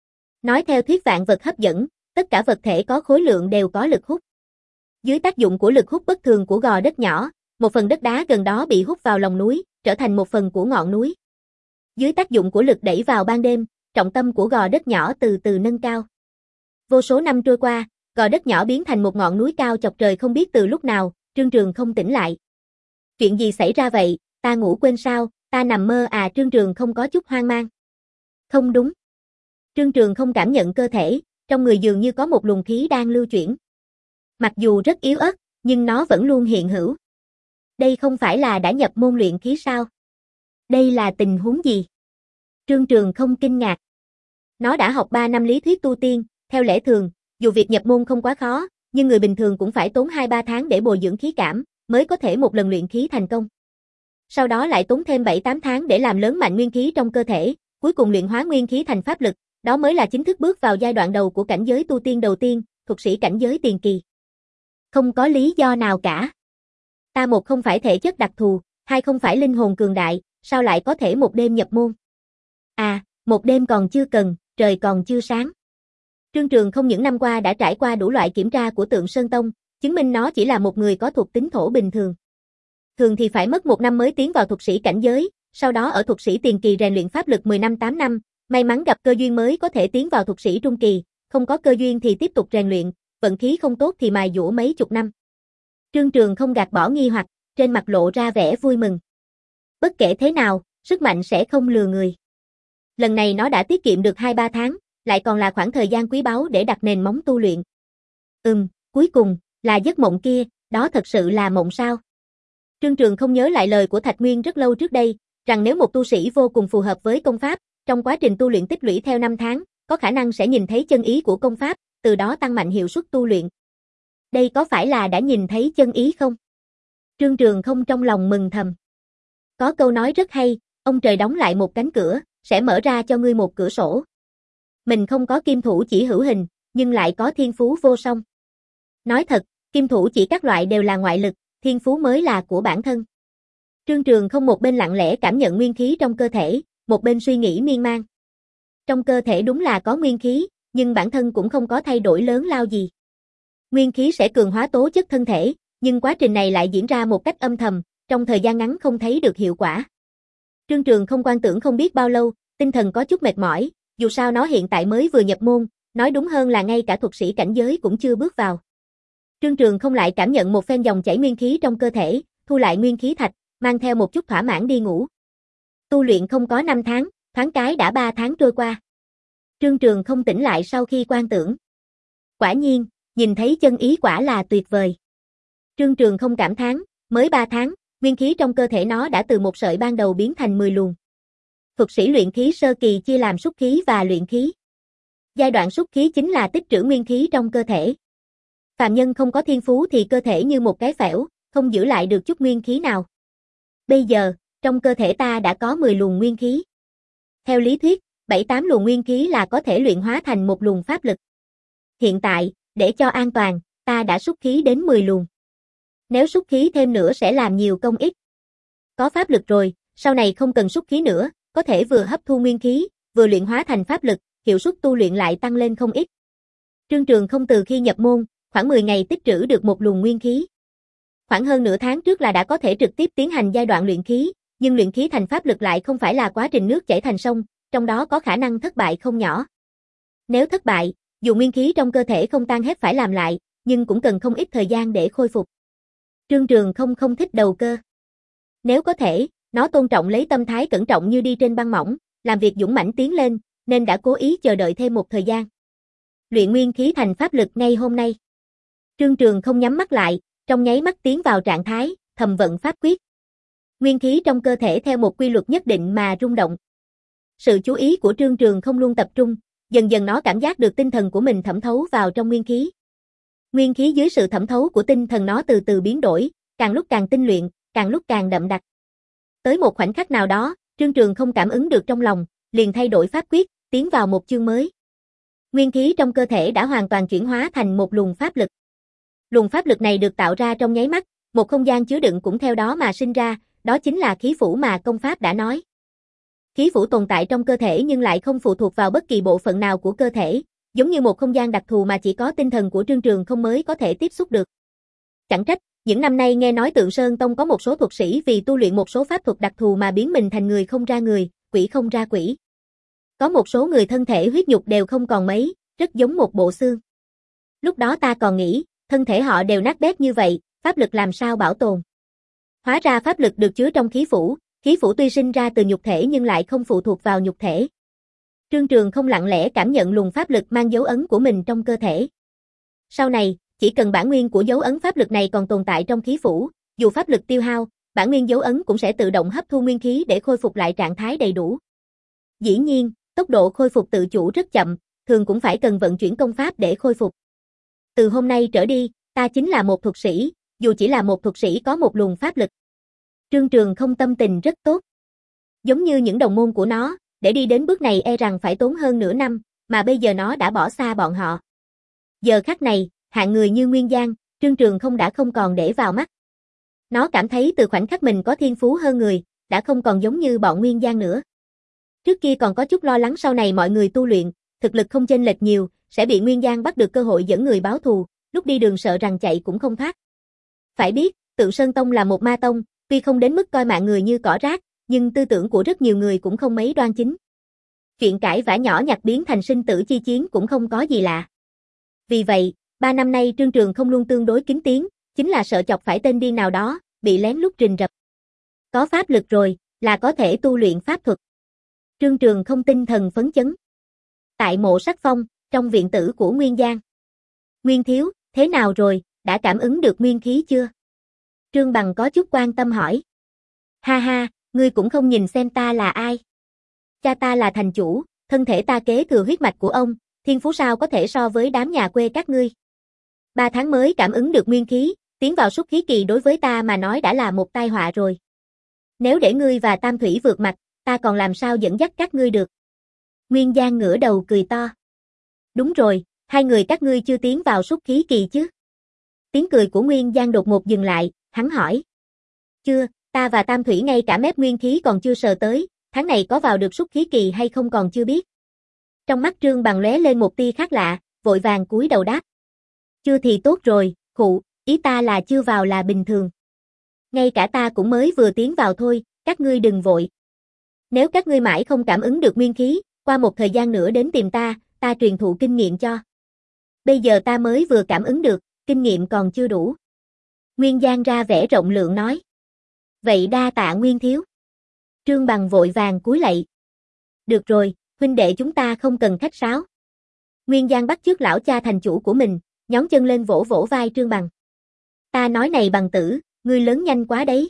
Nói theo thuyết vạn vật hấp dẫn, tất cả vật thể có khối lượng đều có lực hút. Dưới tác dụng của lực hút bất thường của gò đất nhỏ, một phần đất đá gần đó bị hút vào lòng núi, trở thành một phần của ngọn núi. Dưới tác dụng của lực đẩy vào ban đêm, trọng tâm của gò đất nhỏ từ từ nâng cao. Vô số năm trôi qua, gò đất nhỏ biến thành một ngọn núi cao chọc trời. Không biết từ lúc nào, Trương Trường không tỉnh lại. Chuyện gì xảy ra vậy, ta ngủ quên sao, ta nằm mơ à? Trương Trường không có chút hoang mang. Không đúng. Trương Trường không cảm nhận cơ thể, trong người dường như có một luồng khí đang lưu chuyển. Mặc dù rất yếu ớt, nhưng nó vẫn luôn hiện hữu. Đây không phải là đã nhập môn luyện khí sao? Đây là tình huống gì? Trương Trường không kinh ngạc. Nó đã học ba năm lý thuyết tu tiên, theo lẽ thường, dù việc nhập môn không quá khó, nhưng người bình thường cũng phải tốn hai ba tháng để bồi dưỡng khí cảm, mới có thể một lần luyện khí thành công. Sau đó lại tốn thêm bảy tám tháng để làm lớn mạnh nguyên khí trong cơ thể, cuối cùng luyện hóa nguyên khí thành pháp lực, đó mới là chính thức bước vào giai đoạn đầu của cảnh giới tu tiên đầu tiên, thuật sĩ cảnh giới tiền kỳ. Không có lý do nào cả. Ta một không phải thể chất đặc thù, hai không phải linh hồn cường đại, sao lại có thể một đêm nhập môn? À, một đêm còn chưa cần, trời còn chưa sáng. Trương Trường không những năm qua đã trải qua đủ loại kiểm tra của Tượng Sơn Tông, chứng minh nó chỉ là một người có thuộc tính thổ bình thường. Thường thì phải mất một năm mới tiến vào thuật sĩ cảnh giới, sau đó ở thuật sĩ tiền kỳ rèn luyện pháp lực mười năm tám năm, may mắn gặp cơ duyên mới có thể tiến vào thuật sĩ trung kỳ, không có cơ duyên thì tiếp tục rèn luyện, vận khí không tốt thì mài dũa mấy chục năm. Trương Trường không gạt bỏ nghi hoặc, trên mặt lộ ra vẻ vui mừng. Bất kể thế nào, sức mạnh sẽ không lừa người. Lần này nó đã tiết kiệm được hai ba tháng, lại còn là khoảng thời gian quý báu để đặt nền móng tu luyện. Ừm, cuối cùng, là giấc mộng kia, đó thật sự là mộng sao? Trương Trường không nhớ lại lời của Thạch Nguyên rất lâu trước đây, rằng nếu một tu sĩ vô cùng phù hợp với công pháp, trong quá trình tu luyện tích lũy theo năm tháng, có khả năng sẽ nhìn thấy chân ý của công pháp, từ đó tăng mạnh hiệu suất tu luyện. Đây có phải là đã nhìn thấy chân ý không? Trương Trường không trong lòng mừng thầm. Có câu nói rất hay, ông trời đóng lại một cánh cửa, sẽ mở ra cho ngươi một cửa sổ. Mình không có kim thủ chỉ hữu hình, nhưng lại có thiên phú vô song. Nói thật, kim thủ chỉ các loại đều là ngoại lực, thiên phú mới là của bản thân. Trương Trường không một bên lặng lẽ cảm nhận nguyên khí trong cơ thể, một bên suy nghĩ miên man. Trong cơ thể đúng là có nguyên khí, nhưng bản thân cũng không có thay đổi lớn lao gì. Nguyên khí sẽ cường hóa tố chất thân thể, nhưng quá trình này lại diễn ra một cách âm thầm, trong thời gian ngắn không thấy được hiệu quả. Trương Trường không quan tưởng không biết bao lâu, tinh thần có chút mệt mỏi, dù sao nó hiện tại mới vừa nhập môn, nói đúng hơn là ngay cả thuật sĩ cảnh giới cũng chưa bước vào. Trương Trường không lại cảm nhận một phen dòng chảy nguyên khí trong cơ thể, thu lại nguyên khí thạch, mang theo một chút thỏa mãn đi ngủ. Tu luyện không có năm tháng, thoáng cái đã ba tháng trôi qua. Trương Trường không tỉnh lại sau khi quan tưởng. Quả nhiên, nhìn thấy chân ý quả là tuyệt vời. Trương Trường không cảm thán, mới ba tháng, nguyên khí trong cơ thể nó đã từ một sợi ban đầu biến thành mười luồng. Thuật sĩ luyện khí sơ kỳ chia làm xúc khí và luyện khí. Giai đoạn xúc khí chính là tích trữ nguyên khí trong cơ thể. Phàm nhân không có thiên phú thì cơ thể như một cái phễu, không giữ lại được chút nguyên khí nào. Bây giờ, trong cơ thể ta đã có mười luồng nguyên khí. Theo lý thuyết, bảy tám luồng nguyên khí là có thể luyện hóa thành một luồng pháp lực. Hiện tại, để cho an toàn, ta đã xúc khí đến mười luồng. Nếu xúc khí thêm nữa sẽ làm nhiều công ích. Có pháp lực rồi, sau này không cần xúc khí nữa, có thể vừa hấp thu nguyên khí, vừa luyện hóa thành pháp lực, hiệu suất tu luyện lại tăng lên không ít. Trương Trường không từ khi nhập môn, khoảng mười ngày tích trữ được một luồng nguyên khí. Khoảng hơn nửa tháng trước là đã có thể trực tiếp tiến hành giai đoạn luyện khí, nhưng luyện khí thành pháp lực lại không phải là quá trình nước chảy thành sông, trong đó có khả năng thất bại không nhỏ. Nếu thất bại, dù nguyên khí trong cơ thể không tan hết phải làm lại, nhưng cũng cần không ít thời gian để khôi phục. Trương Trường không không thích đầu cơ. Nếu có thể, nó tôn trọng lấy tâm thái cẩn trọng như đi trên băng mỏng, làm việc dũng mãnh tiến lên, nên đã cố ý chờ đợi thêm một thời gian. Luyện nguyên khí thành pháp lực ngay hôm nay. Trương Trường không nhắm mắt lại, trong nháy mắt tiến vào trạng thái, thầm vận pháp quyết. Nguyên khí trong cơ thể theo một quy luật nhất định mà rung động. Sự chú ý của Trương Trường không luôn tập trung, dần dần nó cảm giác được tinh thần của mình thẩm thấu vào trong nguyên khí. Nguyên khí dưới sự thẩm thấu của tinh thần nó từ từ biến đổi, càng lúc càng tinh luyện, càng lúc càng đậm đặc. Tới một khoảnh khắc nào đó, Trương Trường không cảm ứng được trong lòng, liền thay đổi pháp quyết, tiến vào một chương mới. Nguyên khí trong cơ thể đã hoàn toàn chuyển hóa thành một luồng pháp lực. Luồng pháp lực này được tạo ra trong nháy mắt, một không gian chứa đựng cũng theo đó mà sinh ra, đó chính là khí phủ mà công pháp đã nói. Khí phủ tồn tại trong cơ thể nhưng lại không phụ thuộc vào bất kỳ bộ phận nào của cơ thể, giống như một không gian đặc thù mà chỉ có tinh thần của Trương Trường không mới có thể tiếp xúc được. Chẳng trách, những năm nay nghe nói Tượng Sơn Tông có một số thuật sĩ vì tu luyện một số pháp thuật đặc thù mà biến mình thành người không ra người, quỷ không ra quỷ. Có một số người thân thể huyết nhục đều không còn mấy, rất giống một bộ xương. Lúc đó ta còn nghĩ, thân thể họ đều nát bét như vậy, pháp lực làm sao bảo tồn. Hóa ra pháp lực được chứa trong khí phủ, khí phủ tuy sinh ra từ nhục thể nhưng lại không phụ thuộc vào nhục thể. Trương Trường không lặng lẽ cảm nhận luồng pháp lực mang dấu ấn của mình trong cơ thể. Sau này, chỉ cần bản nguyên của dấu ấn pháp lực này còn tồn tại trong khí phủ, dù pháp lực tiêu hao, bản nguyên dấu ấn cũng sẽ tự động hấp thu nguyên khí để khôi phục lại trạng thái đầy đủ. Dĩ nhiên, tốc độ khôi phục tự chủ rất chậm, thường cũng phải cần vận chuyển công pháp để khôi phục. Từ hôm nay trở đi, ta chính là một thuật sĩ, dù chỉ là một thuật sĩ có một luồng pháp lực. Trương Trường không tâm tình rất tốt. Giống như những đồng môn của nó, để đi đến bước này e rằng phải tốn hơn nửa năm, mà bây giờ nó đã bỏ xa bọn họ. Giờ khắc này, hạng người như Nguyên Giang, Trương Trường không đã không còn để vào mắt. Nó cảm thấy từ khoảnh khắc mình có thiên phú hơn người, đã không còn giống như bọn Nguyên Giang nữa. Trước kia còn có chút lo lắng sau này mọi người tu luyện, thực lực không chênh lệch nhiều, sẽ bị Nguyên Giang bắt được cơ hội dẫn người báo thù, lúc đi đường sợ rằng chạy cũng không thoát. Phải biết, Tượng Sơn Tông là một ma tông, tuy không đến mức coi mạng người như cỏ rác, nhưng tư tưởng của rất nhiều người cũng không mấy đoan chính. Chuyện cãi vã nhỏ nhặt biến thành sinh tử chi chiến cũng không có gì lạ. Vì vậy, ba năm nay Trương Trường không luôn tương đối kín tiếng, chính là sợ chọc phải tên điên nào đó, bị lén lút rình rập. Có pháp lực rồi, là có thể tu luyện pháp thuật. Trương Trường không tinh thần phấn chấn. Tại mộ Sắc Phong, trong viện tử của Nguyên Giang. Nguyên thiếu, thế nào rồi, đã cảm ứng được nguyên khí chưa? Trương Bằng có chút quan tâm hỏi. Ha ha, ngươi cũng không nhìn xem ta là ai. Cha ta là thành chủ, thân thể ta kế thừa huyết mạch của ông, thiên phú sao có thể so với đám nhà quê các ngươi. Ba tháng mới cảm ứng được nguyên khí, tiến vào súc khí kỳ đối với ta mà nói đã là một tai họa rồi. Nếu để ngươi và Tam Thủy vượt mặt, ta còn làm sao dẫn dắt các ngươi được. Nguyên Giang ngửa đầu cười to. Đúng rồi, hai người các ngươi chưa tiến vào súc khí kỳ chứ? Tiếng cười của Nguyên Giang đột ngột dừng lại, hắn hỏi. Chưa, ta và Tam Thủy ngay cả mép nguyên khí còn chưa sờ tới, tháng này có vào được súc khí kỳ hay không còn chưa biết. Trong mắt Trương Bằng lóe lên một tia khác lạ, vội vàng cúi đầu đáp. Chưa thì tốt rồi, khụ, ý ta là chưa vào là bình thường. Ngay cả ta cũng mới vừa tiến vào thôi, các ngươi đừng vội. Nếu các ngươi mãi không cảm ứng được nguyên khí, qua một thời gian nữa đến tìm ta, ta truyền thụ kinh nghiệm cho. Bây giờ ta mới vừa cảm ứng được, kinh nghiệm còn chưa đủ. Nguyên Giang ra vẻ rộng lượng nói. Vậy đa tạ Nguyên thiếu. Trương Bằng vội vàng cúi lạy. Được rồi, huynh đệ chúng ta không cần khách sáo. Nguyên Giang bắt chước lão cha thành chủ của mình, nhón chân lên vỗ vỗ vai Trương Bằng. Ta nói này Bằng tử, ngươi lớn nhanh quá đấy.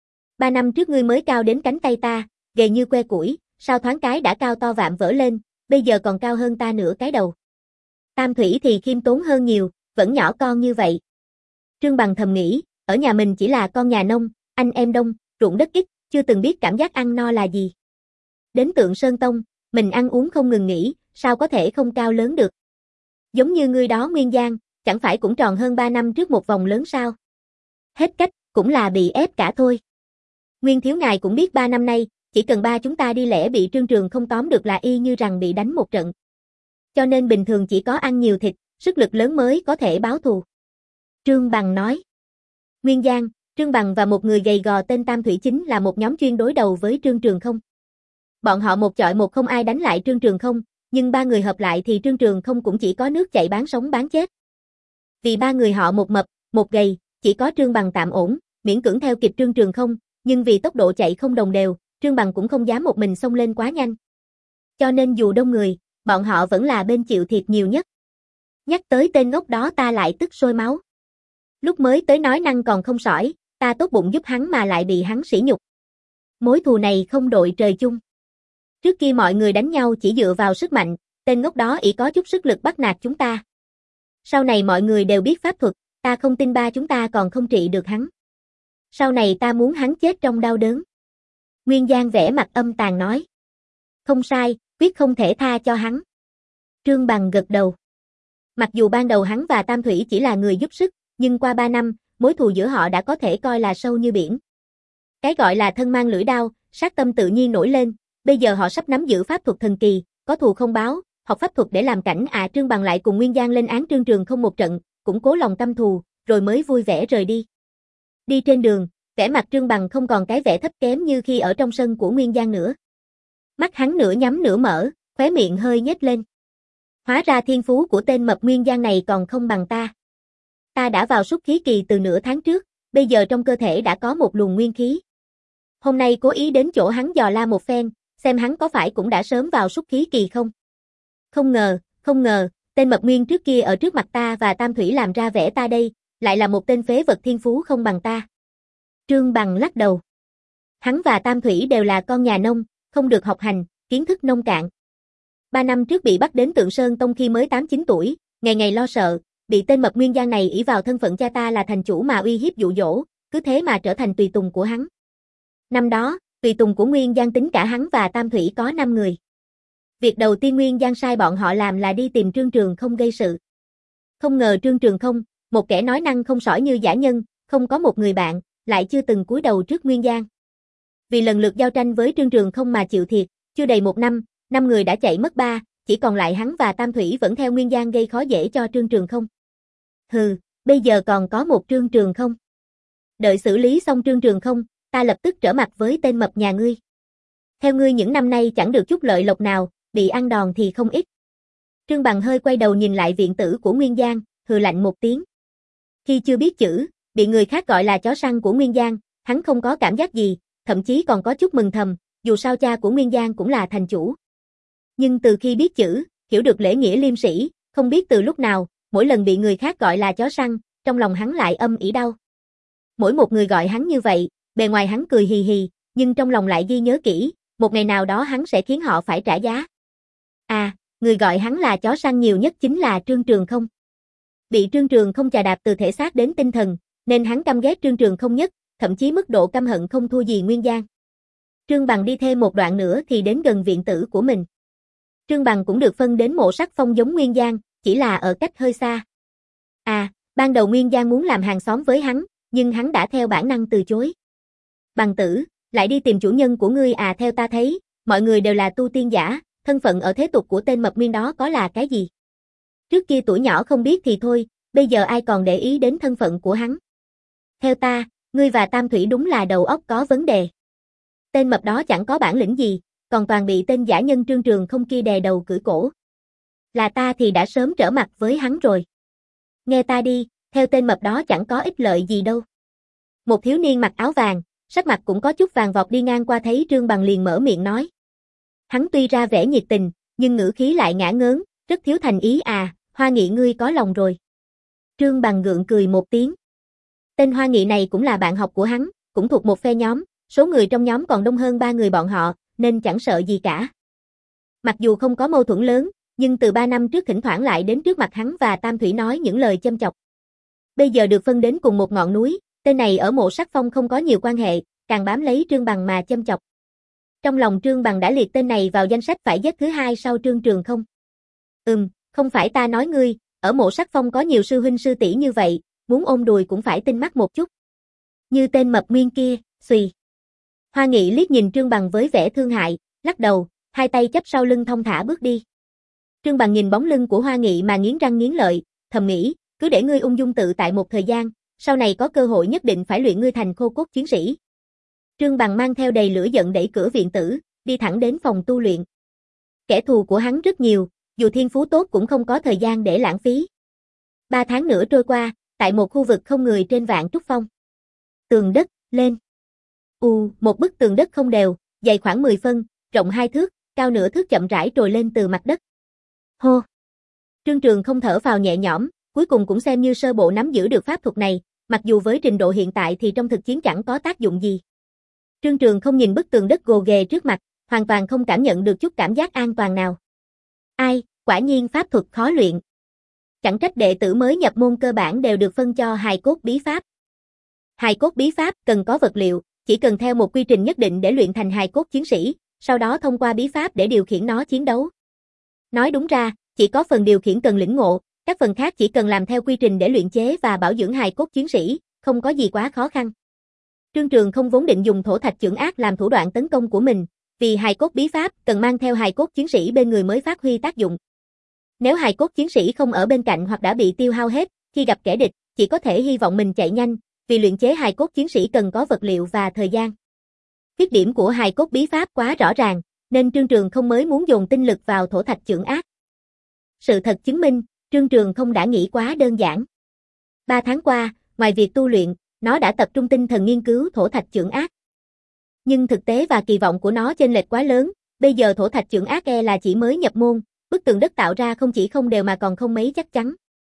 Ba năm trước ngươi mới cao đến cánh tay ta, gầy như que củi, sao thoáng cái đã cao to vạm vỡ lên, bây giờ còn cao hơn ta nửa cái đầu. Tam Thủy thì khiêm tốn hơn nhiều, vẫn nhỏ con như vậy. Trương Bằng thầm nghĩ, ở nhà mình chỉ là con nhà nông, anh em đông, ruộng đất ít, chưa từng biết cảm giác ăn no là gì. Đến Tượng Sơn Tông, mình ăn uống không ngừng nghỉ, sao có thể không cao lớn được. Giống như ngươi đó Nguyên Giang, chẳng phải cũng tròn hơn ba năm trước một vòng lớn sao. Hết cách, cũng là bị ép cả thôi. Nguyên thiếu ngài cũng biết ba năm nay, chỉ cần ba chúng ta đi lẻ bị Trương Trường không tóm được là y như rằng bị đánh một trận. Cho nên bình thường chỉ có ăn nhiều thịt, sức lực lớn mới có thể báo thù. Trương Bằng nói. Nguyên Giang, Trương Bằng và một người gầy gò tên Tam Thủy chính là một nhóm chuyên đối đầu với Trương Trường không. Bọn họ một chọi một không ai đánh lại Trương Trường không, nhưng ba người hợp lại thì Trương Trường không cũng chỉ có nước chảy bán sống bán chết. Vì ba người họ một mập, một gầy, chỉ có Trương Bằng tạm ổn, miễn cưỡng theo kịp Trương Trường không, nhưng vì tốc độ chạy không đồng đều, Trương Bằng cũng không dám một mình xông lên quá nhanh. Cho nên dù đông người, bọn họ vẫn là bên chịu thiệt nhiều nhất. Nhắc tới tên ngốc đó ta lại tức sôi máu. Lúc mới tới nói năng còn không sỏi, ta tốt bụng giúp hắn mà lại bị hắn sỉ nhục. Mối thù này không đội trời chung. Trước kia mọi người đánh nhau chỉ dựa vào sức mạnh, tên ngốc đó ỷ có chút sức lực bắt nạt chúng ta. Sau này mọi người đều biết pháp thuật, ta không tin ba chúng ta còn không trị được hắn. Sau này ta muốn hắn chết trong đau đớn. Nguyên Giang vẻ mặt âm tàn nói. Không sai, quyết không thể tha cho hắn. Trương Bằng gật đầu. Mặc dù ban đầu hắn và Tam Thủy chỉ là người giúp sức, nhưng qua ba năm, mối thù giữa họ đã có thể coi là sâu như biển. Cái gọi là thân mang lưỡi đao, sát tâm tự nhiên nổi lên, bây giờ họ sắp nắm giữ pháp thuật thần kỳ, có thù không báo, học pháp thuật để làm cảnh à Trương Bằng lại cùng Nguyên Giang lên án Trương Trường không một trận, củng cố lòng căm thù, rồi mới vui vẻ rời đi. Đi trên đường, vẻ mặt Trương Bằng không còn cái vẻ thấp kém như khi ở trong sân của Nguyên Giang nữa. Mắt hắn nửa nhắm nửa mở, khóe miệng hơi nhếch lên. Hóa ra thiên phú của tên mập Nguyên Giang này còn không bằng ta. Ta đã vào súc khí kỳ từ nửa tháng trước, bây giờ trong cơ thể đã có một luồng nguyên khí. Hôm nay cố ý đến chỗ hắn dò la một phen, xem hắn có phải cũng đã sớm vào súc khí kỳ không. Không ngờ, không ngờ, tên mập Nguyên trước kia ở trước mặt ta và Tam Thủy làm ra vẻ ta đây, lại là một tên phế vật thiên phú không bằng ta. Trương Bằng lắc đầu. Hắn và Tam Thủy đều là con nhà nông, không được học hành, kiến thức nông cạn. Ba năm trước bị bắt đến Tượng Sơn Tông khi mới tám chín tuổi, ngày ngày lo sợ, bị tên mập Nguyên Giang này ỷ vào thân phận cha ta là thành chủ mà uy hiếp dụ dỗ, cứ thế mà trở thành tùy tùng của hắn. Năm đó, tùy tùng của Nguyên Giang tính cả hắn và Tam Thủy có năm người. Việc đầu tiên Nguyên Giang sai bọn họ làm là đi tìm Trương Trường không gây sự. Không ngờ Trương Trường không, một kẻ nói năng không sỏi như dã nhân, không có một người bạn, lại chưa từng cúi đầu trước Nguyên Giang. Vì lần lượt giao tranh với Trương Trường không mà chịu thiệt, chưa đầy một năm, năm người đã chạy mất ba, chỉ còn lại hắn và Tam Thủy vẫn theo Nguyên Giang gây khó dễ cho Trương Trường không. Hừ, bây giờ còn có một Trương Trường không. Đợi xử lý xong Trương Trường không, ta lập tức trở mặt với tên mập nhà ngươi. Theo ngươi những năm nay chẳng được chút lợi lộc nào, bị ăn đòn thì không ít. Trương Bằng hơi quay đầu nhìn lại viện tử của Nguyên Giang, hừ lạnh một tiếng. Khi chưa biết chữ, bị người khác gọi là chó săn của Nguyên Giang, hắn không có cảm giác gì, thậm chí còn có chút mừng thầm, dù sao cha của Nguyên Giang cũng là thành chủ. Nhưng từ khi biết chữ, hiểu được lễ nghĩa liêm sĩ, không biết từ lúc nào, mỗi lần bị người khác gọi là chó săn, trong lòng hắn lại âm ỉ đau. Mỗi một người gọi hắn như vậy, bề ngoài hắn cười hì hì, nhưng trong lòng lại ghi nhớ kỹ, một ngày nào đó hắn sẽ khiến họ phải trả giá. À, người gọi hắn là chó săn nhiều nhất chính là Trương Trường Không. Bị Trương Trường Không chà đạp từ thể xác đến tinh thần, nên hắn căm ghét Trương Trường Không nhất, thậm chí mức độ căm hận không thua gì Nguyên Giang. Trương Bằng đi thêm một đoạn nữa thì đến gần viện tử của mình. Trương Bằng cũng được phân đến Mộ Sắc Phong giống Nguyên Giang, chỉ là ở cách hơi xa. À, ban đầu Nguyên Giang muốn làm hàng xóm với hắn, nhưng hắn đã theo bản năng từ chối. Bằng tử, lại đi tìm chủ nhân của ngươi à? Theo ta thấy, mọi người đều là tu tiên giả, thân phận ở thế tục của tên mập miên đó có là cái gì? Trước kia tuổi nhỏ không biết thì thôi, bây giờ ai còn để ý đến thân phận của hắn? Theo ta, ngươi và Tam Thủy đúng là đầu óc có vấn đề. Tên mập đó chẳng có bản lĩnh gì, còn toàn bị tên giả nhân Trương Trường Không kia đè đầu cưỡi cổ. Là ta thì đã sớm trở mặt với hắn rồi. Nghe ta đi, theo tên mập đó chẳng có ích lợi gì đâu. Một thiếu niên mặc áo vàng, sắc mặt cũng có chút vàng vọt đi ngang qua thấy Trương Bằng liền mở miệng nói. Hắn tuy ra vẻ nhiệt tình, nhưng ngữ khí lại ngả ngớn, rất thiếu thành ý à, Hoa Nghị ngươi có lòng rồi. Trương Bằng gượng cười một tiếng. Tên Hoa Nghị này cũng là bạn học của hắn, cũng thuộc một phe nhóm, số người trong nhóm còn đông hơn ba người bọn họ, nên chẳng sợ gì cả. Mặc dù không có mâu thuẫn lớn, nhưng từ ba năm trước thỉnh thoảng lại đến trước mặt hắn và Tam Thủy nói những lời châm chọc. Bây giờ được phân đến cùng một ngọn núi, tên này ở Mộ Sắc Phong không có nhiều quan hệ, càng bám lấy Trương Bằng mà châm chọc. Trong lòng Trương Bằng đã liệt tên này vào danh sách phải giết thứ hai sau Trương Trường Không. Ừm, không phải ta nói ngươi, ở Mộ Sắc Phong có nhiều sư huynh sư tỷ như vậy, muốn ôm đùi cũng phải tinh mắt một chút. Như tên mập nguyên kia, xùy. Hoa Nghị liếc nhìn Trương Bằng với vẻ thương hại, lắc đầu, hai tay chắp sau lưng thong thả bước đi. Trương Bằng nhìn bóng lưng của Hoa Nghị mà nghiến răng nghiến lợi, thầm nghĩ, cứ để ngươi ung dung tự tại một thời gian, sau này có cơ hội nhất định phải luyện ngươi thành khô cốt chiến sĩ. Trương Bằng mang theo đầy lửa giận đẩy cửa viện tử, đi thẳng đến phòng tu luyện. Kẻ thù của hắn rất nhiều, dù thiên phú tốt cũng không có thời gian để lãng phí. Ba tháng nữa trôi qua, tại một khu vực không người trên Vạn Trúc Phong. Tường đất, lên. U, một bức tường đất không đều, dày khoảng mười phân, rộng hai thước, cao nửa thước chậm rãi trồi lên từ mặt đất. Hô. Trương Trường Không thở phào nhẹ nhõm, cuối cùng cũng xem như sơ bộ nắm giữ được pháp thuật này, mặc dù với trình độ hiện tại thì trong thực chiến chẳng có tác dụng gì. Trương Trường Không nhìn bức tường đất gồ ghề trước mặt, hoàn toàn không cảm nhận được chút cảm giác an toàn nào. Ai, quả nhiên pháp thuật khó luyện. Chẳng trách đệ tử mới nhập môn cơ bản đều được phân cho hài cốt bí pháp. Hài cốt bí pháp cần có vật liệu, chỉ cần theo một quy trình nhất định để luyện thành hài cốt chiến sĩ, sau đó thông qua bí pháp để điều khiển nó chiến đấu. Nói đúng ra, chỉ có phần điều khiển cần lĩnh ngộ, các phần khác chỉ cần làm theo quy trình để luyện chế và bảo dưỡng hài cốt chiến sĩ, không có gì quá khó khăn. Trương Trường Không vốn định dùng thổ thạch chưởng ác làm thủ đoạn tấn công của mình, vì hài cốt bí pháp cần mang theo hài cốt chiến sĩ bên người mới phát huy tác dụng. Nếu hài cốt chiến sĩ không ở bên cạnh hoặc đã bị tiêu hao hết, khi gặp kẻ địch, chỉ có thể hy vọng mình chạy nhanh, vì luyện chế hài cốt chiến sĩ cần có vật liệu và thời gian. Khuyết điểm của hài cốt bí pháp quá rõ ràng, nên Trương Trường Không mới muốn dồn tinh lực vào thổ thạch chưởng ác. Sự thật chứng minh, Trương Trường Không đã nghĩ quá đơn giản. Ba tháng qua, ngoài việc tu luyện, nó đã tập trung tinh thần nghiên cứu thổ thạch chưởng ác. Nhưng thực tế và kỳ vọng của nó chênh lệch quá lớn, bây giờ thổ thạch chưởng ác e là chỉ mới nhập môn, bức tường đất tạo ra không chỉ không đều mà còn không mấy chắc chắn.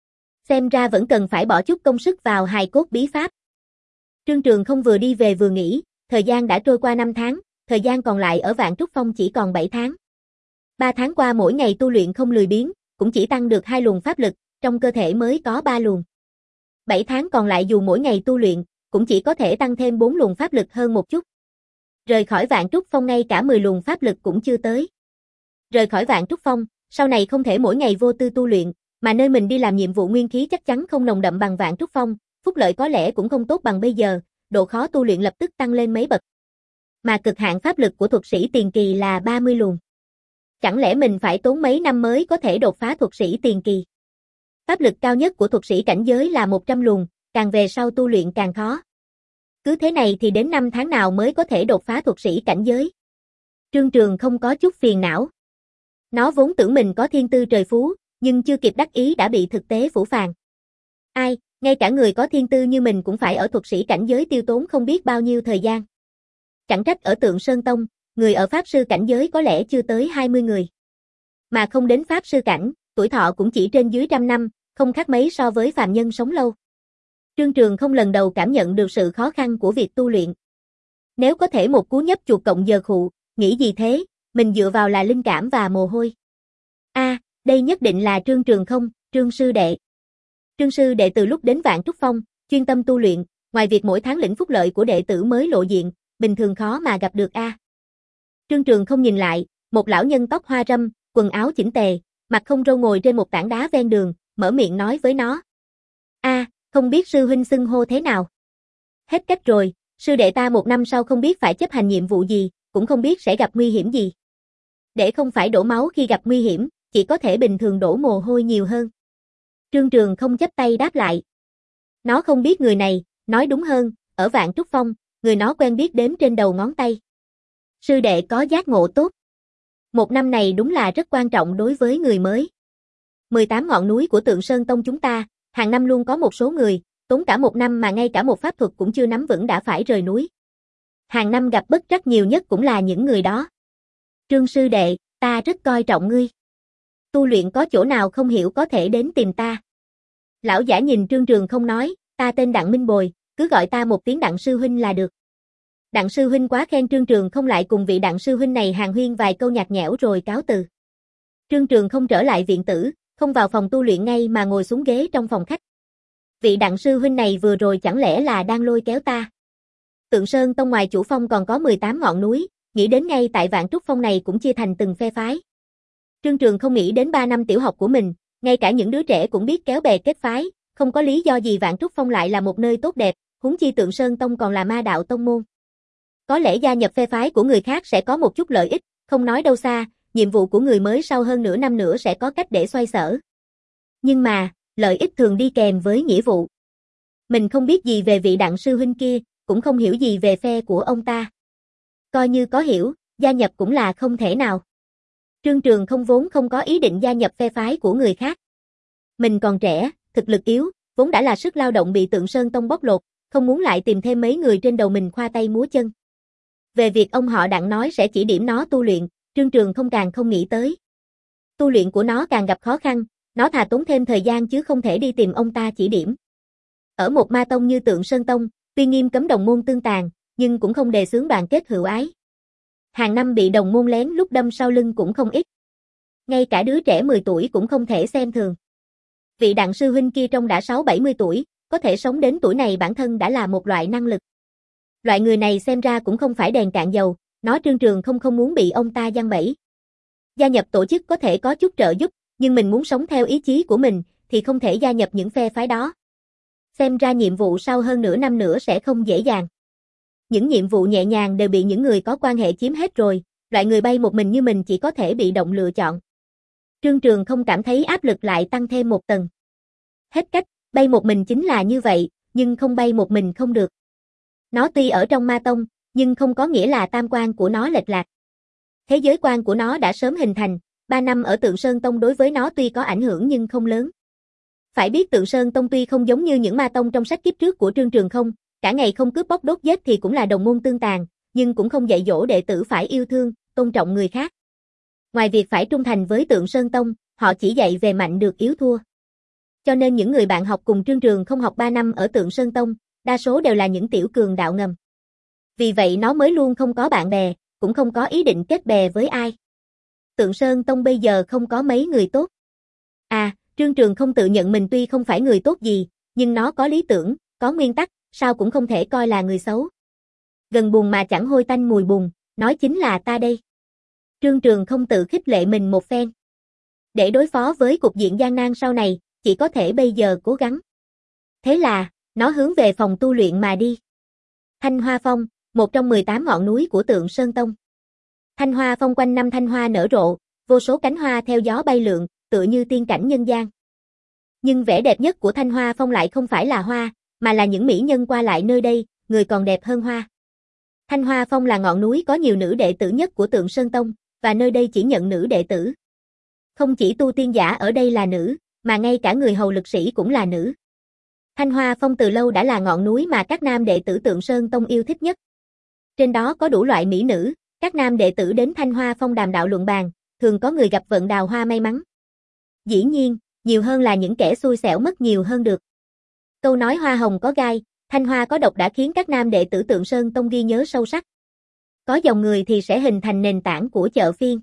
Xem ra vẫn cần phải bỏ chút công sức vào hài cốt bí pháp. Trương Trường Không vừa đi về vừa nghĩ, thời gian đã trôi qua năm tháng, thời gian còn lại ở Vạn Trúc Phong chỉ còn bảy tháng. ba tháng qua mỗi ngày tu luyện không lười biếng, cũng chỉ tăng được hai luồng pháp lực, trong cơ thể mới có ba luồng. bảy tháng còn lại dù mỗi ngày tu luyện, cũng chỉ có thể tăng thêm bốn luồng pháp lực hơn một chút. Rời khỏi Vạn Trúc Phong ngay cả mười luồng pháp lực cũng chưa tới. Rời khỏi Vạn Trúc Phong, sau này không thể mỗi ngày vô tư tu luyện, mà nơi mình đi làm nhiệm vụ nguyên khí chắc chắn không nồng đậm bằng Vạn Trúc Phong, phúc lợi có lẽ cũng không tốt bằng bây giờ, độ khó tu luyện lập tức tăng lên mấy bậc. Mà cực hạn pháp lực của thuật sĩ tiền kỳ là ba mươi luồng. Chẳng lẽ mình phải tốn mấy năm mới có thể đột phá thuật sĩ tiền kỳ? Pháp lực cao nhất của thuật sĩ cảnh giới là một trăm luồng, càng về sau tu luyện càng khó. Cứ thế này thì đến năm tháng nào mới có thể đột phá thuật sĩ cảnh giới? Trương Trường không có chút phiền não. Nó vốn tưởng mình có thiên tư trời phú, nhưng chưa kịp đắc ý đã bị thực tế phủ phàng. Ai, ngay cả người có thiên tư như mình cũng phải ở thuật sĩ cảnh giới tiêu tốn không biết bao nhiêu thời gian. Chẳng trách ở Tượng Sơn Tông, người ở pháp sư cảnh giới có lẽ chưa tới hai mươi người. Mà không đến pháp sư cảnh, tuổi thọ cũng chỉ trên dưới trăm năm, không khác mấy so với phàm nhân sống lâu. Trương Trường không lần đầu cảm nhận được sự khó khăn của việc tu luyện. Nếu có thể một cú nhấp chuột cộng giờ khụ, Nghĩ gì thế, mình dựa vào là linh cảm và mồ hôi. A, à, đây nhất định là Trương Trường không, Trương sư đệ. Trương sư đệ từ lúc đến Vạn Trúc Phong, chuyên tâm tu luyện, ngoài việc mỗi tháng lĩnh phúc lợi của đệ tử mới lộ diện, bình thường khó mà gặp được a. À. Trương Trường không nhìn lại, một lão nhân tóc hoa râm, quần áo chỉnh tề, mặt không râu ngồi trên một tảng đá ven đường, mở miệng nói với nó. A, à, không biết sư huynh xưng hô thế nào? Hết cách rồi, sư đệ ta một năm sau không biết phải chấp hành nhiệm vụ gì, cũng không biết sẽ gặp nguy hiểm gì. Để không phải đổ máu khi gặp nguy hiểm, chỉ có thể bình thường đổ mồ hôi nhiều hơn. Trương Trường không chắp tay đáp lại. Nó không biết người này, nói đúng hơn, ở Vạn Trúc Phong, người nó quen biết đếm trên đầu ngón tay. Sư đệ có giác ngộ tốt. Một năm này đúng là rất quan trọng đối với người mới. mười tám ngọn núi của Tượng Sơn Tông chúng ta, hàng năm luôn có một số người, tốn cả một năm mà ngay cả một pháp thuật cũng chưa nắm vững đã phải rời núi. Hàng năm gặp bất trắc nhiều nhất cũng là những người đó. Trương sư đệ, ta rất coi trọng ngươi. Tu luyện có chỗ nào không hiểu có thể đến tìm ta. Lão giả nhìn Trương Trường không nói, ta tên Đặng Minh Bồi, cứ gọi ta một tiếng Đặng sư huynh là được. Đặng sư huynh quá khen. Trương Trường không lại cùng vị Đặng sư huynh này hàn huyên vài câu nhạt nhẽo rồi cáo từ. Trương Trường không trở lại viện tử, không vào phòng tu luyện ngay mà ngồi xuống ghế trong phòng khách. Vị Đặng sư huynh này vừa rồi chẳng lẽ là đang lôi kéo ta? Tượng Sơn Tông ngoài chủ phong còn có mười tám ngọn núi, nghĩ đến ngay tại Vạn Trúc Phong này cũng chia thành từng phe phái. Trương Trường không nghĩ đến ba năm tiểu học của mình, ngay cả những đứa trẻ cũng biết kéo bè kết phái, không có lý do gì Vạn Trúc Phong lại là một nơi tốt đẹp, huống chi Tượng Sơn Tông còn là ma đạo tông môn. Có lẽ gia nhập phe phái của người khác sẽ có một chút lợi ích, không nói đâu xa, nhiệm vụ của người mới sau hơn nửa năm nữa sẽ có cách để xoay sở. Nhưng mà, lợi ích thường đi kèm với nghĩa vụ. Mình không biết gì về vị Đặng sư huynh kia, cũng không hiểu gì về phe của ông ta. Coi như có hiểu, gia nhập cũng là không thể nào. Trương Trường không vốn không có ý định gia nhập phe phái của người khác. Mình còn trẻ, thực lực yếu, vốn đã là sức lao động bị Tượng Sơn Tông bóc lột, không muốn lại tìm thêm mấy người trên đầu mình khoa tay múa chân. Về việc ông họ Đặng nói sẽ chỉ điểm nó tu luyện, Trương Trường không càng không nghĩ tới. Tu luyện của nó càng gặp khó khăn, nó thà tốn thêm thời gian chứ không thể đi tìm ông ta chỉ điểm. Ở một ma tông như Tượng Sơn Tông, tuy nghiêm cấm đồng môn tương tàn, nhưng cũng không đề xướng đoàn kết hữu ái. Hàng năm bị đồng môn lén lút đâm sau lưng cũng không ít. Ngay cả đứa trẻ mười tuổi cũng không thể xem thường. Vị Đặng sư huynh kia trông đã sáu bảy mươi tuổi, có thể sống đến tuổi này bản thân đã là một loại năng lực. Loại người này xem ra cũng không phải đèn cạn dầu, nó Trương Trường không không muốn bị ông ta giăng bẫy. Gia nhập tổ chức có thể có chút trợ giúp, nhưng mình muốn sống theo ý chí của mình, thì không thể gia nhập những phe phái đó. Xem ra nhiệm vụ sau hơn nửa năm nữa sẽ không dễ dàng. Những nhiệm vụ nhẹ nhàng đều bị những người có quan hệ chiếm hết rồi, loại người bay một mình như mình chỉ có thể bị động lựa chọn. Trương Trường không cảm thấy áp lực lại tăng thêm một tầng. Hết cách, bay một mình chính là như vậy, nhưng không bay một mình không được. Nó tuy ở trong ma tông, nhưng không có nghĩa là tam quan của nó lệch lạc. Thế giới quan của nó đã sớm hình thành, ba năm ở Tượng Sơn Tông đối với nó tuy có ảnh hưởng nhưng không lớn. Phải biết Tượng Sơn Tông tuy không giống như những ma tông trong sách kiếp trước của Trương Trường không, cả ngày không cướp bóc đốt giết thì cũng là đồng môn tương tàn, nhưng cũng không dạy dỗ đệ tử phải yêu thương, tôn trọng người khác. Ngoài việc phải trung thành với Tượng Sơn Tông, họ chỉ dạy về mạnh được yếu thua. Cho nên những người bạn học cùng Trương Trường không học ba năm ở Tượng Sơn Tông, đa số đều là những tiểu cường đạo ngầm. Vì vậy nó mới luôn không có bạn bè, cũng không có ý định kết bè với ai. Tượng Sơn Tông bây giờ không có mấy người tốt. À, Trương Trường không tự nhận mình tuy không phải người tốt gì, nhưng nó có lý tưởng, có nguyên tắc, sao cũng không thể coi là người xấu. Gần bùn mà chẳng hôi tanh mùi bùn, nói chính là ta đây. Trương Trường không tự khích lệ mình một phen. Để đối phó với cục diện gian nan sau này, chỉ có thể bây giờ cố gắng. Thế là, nó hướng về phòng tu luyện mà đi. Thanh Hoa Phong, một trong mười tám ngọn núi của Tượng Sơn Tông. Thanh Hoa Phong quanh năm thanh hoa nở rộ, vô số cánh hoa theo gió bay lượn, tựa như tiên cảnh nhân gian. Nhưng vẻ đẹp nhất của Thanh Hoa Phong lại không phải là hoa, mà là những mỹ nhân qua lại nơi đây, người còn đẹp hơn hoa. Thanh Hoa Phong là ngọn núi có nhiều nữ đệ tử nhất của Tượng Sơn Tông, và nơi đây chỉ nhận nữ đệ tử. Không chỉ tu tiên giả ở đây là nữ, mà ngay cả người hầu lực sĩ cũng là nữ. Thanh Hoa Phong từ lâu đã là ngọn núi mà các nam đệ tử Tượng Sơn Tông yêu thích nhất. Trên đó có đủ loại mỹ nữ, các nam đệ tử đến Thanh Hoa Phong đàm đạo luận bàn, thường có người gặp vận đào hoa may mắn. Dĩ nhiên, nhiều hơn là những kẻ xui xẻo mất nhiều hơn được. Câu nói hoa hồng có gai, thanh hoa có độc đã khiến các nam đệ tử Tượng Sơn Tông ghi nhớ sâu sắc. Có dòng người thì sẽ hình thành nền tảng của chợ phiên.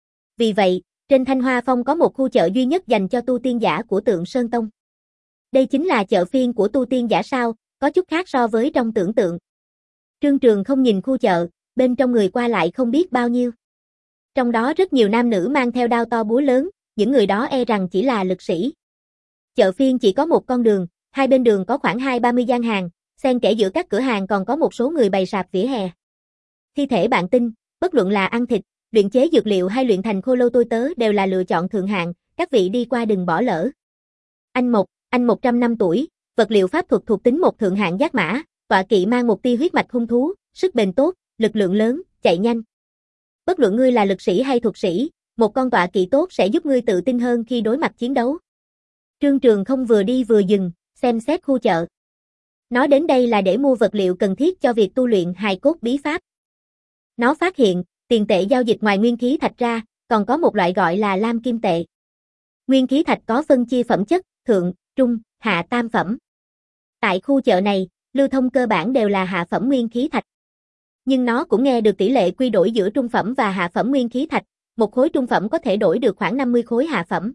Vì vậy, trên Thanh Hoa Phong có một khu chợ duy nhất dành cho tu tiên giả của Tượng Sơn Tông. Đây chính là chợ phiên của tu tiên giả sao, có chút khác so với trong tưởng tượng. Trương Trường không nhìn khu chợ, bên trong người qua lại không biết bao nhiêu. Trong đó rất nhiều nam nữ mang theo đao to búa lớn, những người đó e rằng chỉ là lực sĩ. Chợ phiên chỉ có một con đường, hai bên đường có khoảng hai ba mươi gian hàng, xen kẽ giữa các cửa hàng còn có một số người bày sạp vỉa hè. Thi thể bạn tinh, bất luận là ăn thịt, luyện chế dược liệu hay luyện thành khô lâu tôi tớ đều là lựa chọn thượng hạng, các vị đi qua đừng bỏ lỡ. Anh Mộc, anh một trăm năm tuổi, vật liệu pháp thuật thuộc tính một thượng hạng giác mã, tọa kỵ mang một tia huyết mạch hung thú, sức bền tốt, lực lượng lớn, chạy nhanh. Bất luận ngươi là lực sĩ hay thuật sĩ, một con tọa kỵ tốt sẽ giúp ngươi tự tin hơn khi đối mặt chiến đấu. Trương Trường không vừa đi vừa dừng, xem xét khu chợ. Nó đến đây là để mua vật liệu cần thiết cho việc tu luyện hài cốt bí pháp. Nó phát hiện, tiền tệ giao dịch ngoài nguyên khí thạch ra, còn có một loại gọi là lam kim tệ. Nguyên khí thạch có phân chia phẩm chất, thượng, trung, hạ tam phẩm. Tại khu chợ này, lưu thông cơ bản đều là hạ phẩm nguyên khí thạch. Nhưng nó cũng nghe được tỷ lệ quy đổi giữa trung phẩm và hạ phẩm nguyên khí thạch, một khối trung phẩm có thể đổi được khoảng năm mươi khối hạ phẩm.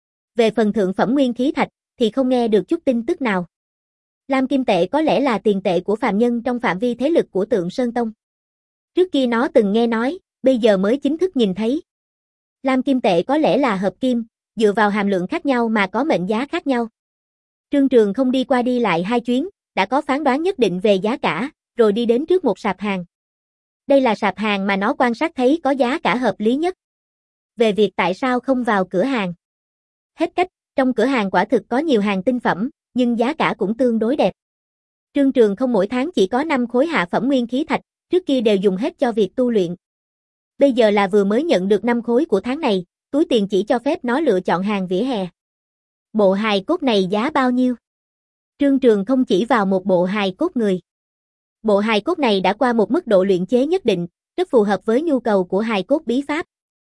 Về phần thượng phẩm nguyên khí thạch, thì không nghe được chút tin tức nào. Lam kim tệ có lẽ là tiền tệ của phàm nhân trong phạm vi thế lực của Tượng Sơn Tông. Trước kia nó từng nghe nói, bây giờ mới chính thức nhìn thấy. Lam kim tệ có lẽ là hợp kim, dựa vào hàm lượng khác nhau mà có mệnh giá khác nhau. Trương Trường không đi qua đi lại hai chuyến, đã có phán đoán nhất định về giá cả, rồi đi đến trước một sạp hàng. Đây là sạp hàng mà nó quan sát thấy có giá cả hợp lý nhất. Về việc tại sao không vào cửa hàng. Hết cách, trong cửa hàng quả thực có nhiều hàng tinh phẩm, nhưng giá cả cũng tương đối đẹp. Trương Trường không mỗi tháng chỉ có năm khối hạ phẩm nguyên khí thạch, trước kia đều dùng hết cho việc tu luyện. Bây giờ là vừa mới nhận được năm khối của tháng này, túi tiền chỉ cho phép nó lựa chọn hàng vỉa hè. Bộ hài cốt này giá bao nhiêu? Trương Trường không chỉ vào một bộ hài cốt người. Bộ hài cốt này đã qua một mức độ luyện chế nhất định, rất phù hợp với nhu cầu của hài cốt bí pháp.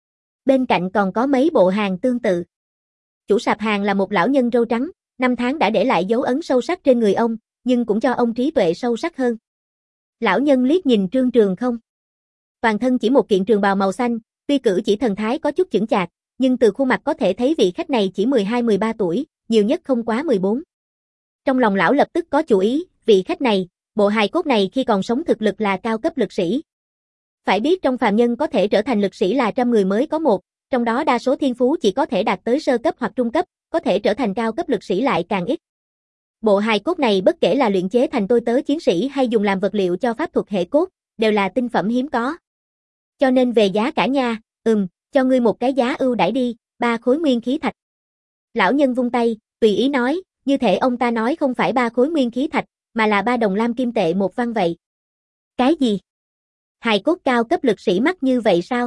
Bên cạnh còn có mấy bộ hàng tương tự. Chủ sạp hàng là một lão nhân râu trắng, năm tháng đã để lại dấu ấn sâu sắc trên người ông, nhưng cũng cho ông trí tuệ sâu sắc hơn. Lão nhân liếc nhìn Trương Trường không. Toàn thân chỉ một kiện trường bào màu xanh, tuy cử chỉ thần thái có chút chững chạc, nhưng từ khuôn mặt có thể thấy vị khách này chỉ mười hai mười ba tuổi, nhiều nhất không quá mười bốn. Trong lòng lão lập tức có chủ ý, vị khách này, bộ hài cốt này khi còn sống thực lực là cao cấp lực sĩ. Phải biết trong phàm nhân có thể trở thành lực sĩ là trăm người mới có một, trong đó đa số thiên phú chỉ có thể đạt tới sơ cấp hoặc trung cấp, có thể trở thành cao cấp lực sĩ lại càng ít. Bộ hài cốt này bất kể là luyện chế thành tôi tớ chiến sĩ hay dùng làm vật liệu cho pháp thuật hệ cốt, đều là tinh phẩm hiếm có. Cho nên về giá cả nha, ừm, cho ngươi một cái giá ưu đãi đi, ba khối nguyên khí thạch. Lão nhân vung tay, tùy ý nói, như thể ông ta nói không phải ba khối nguyên khí thạch, mà là ba đồng lam kim tệ một văn vậy. Cái gì? Hài cốt cao cấp lực sĩ mắc như vậy sao?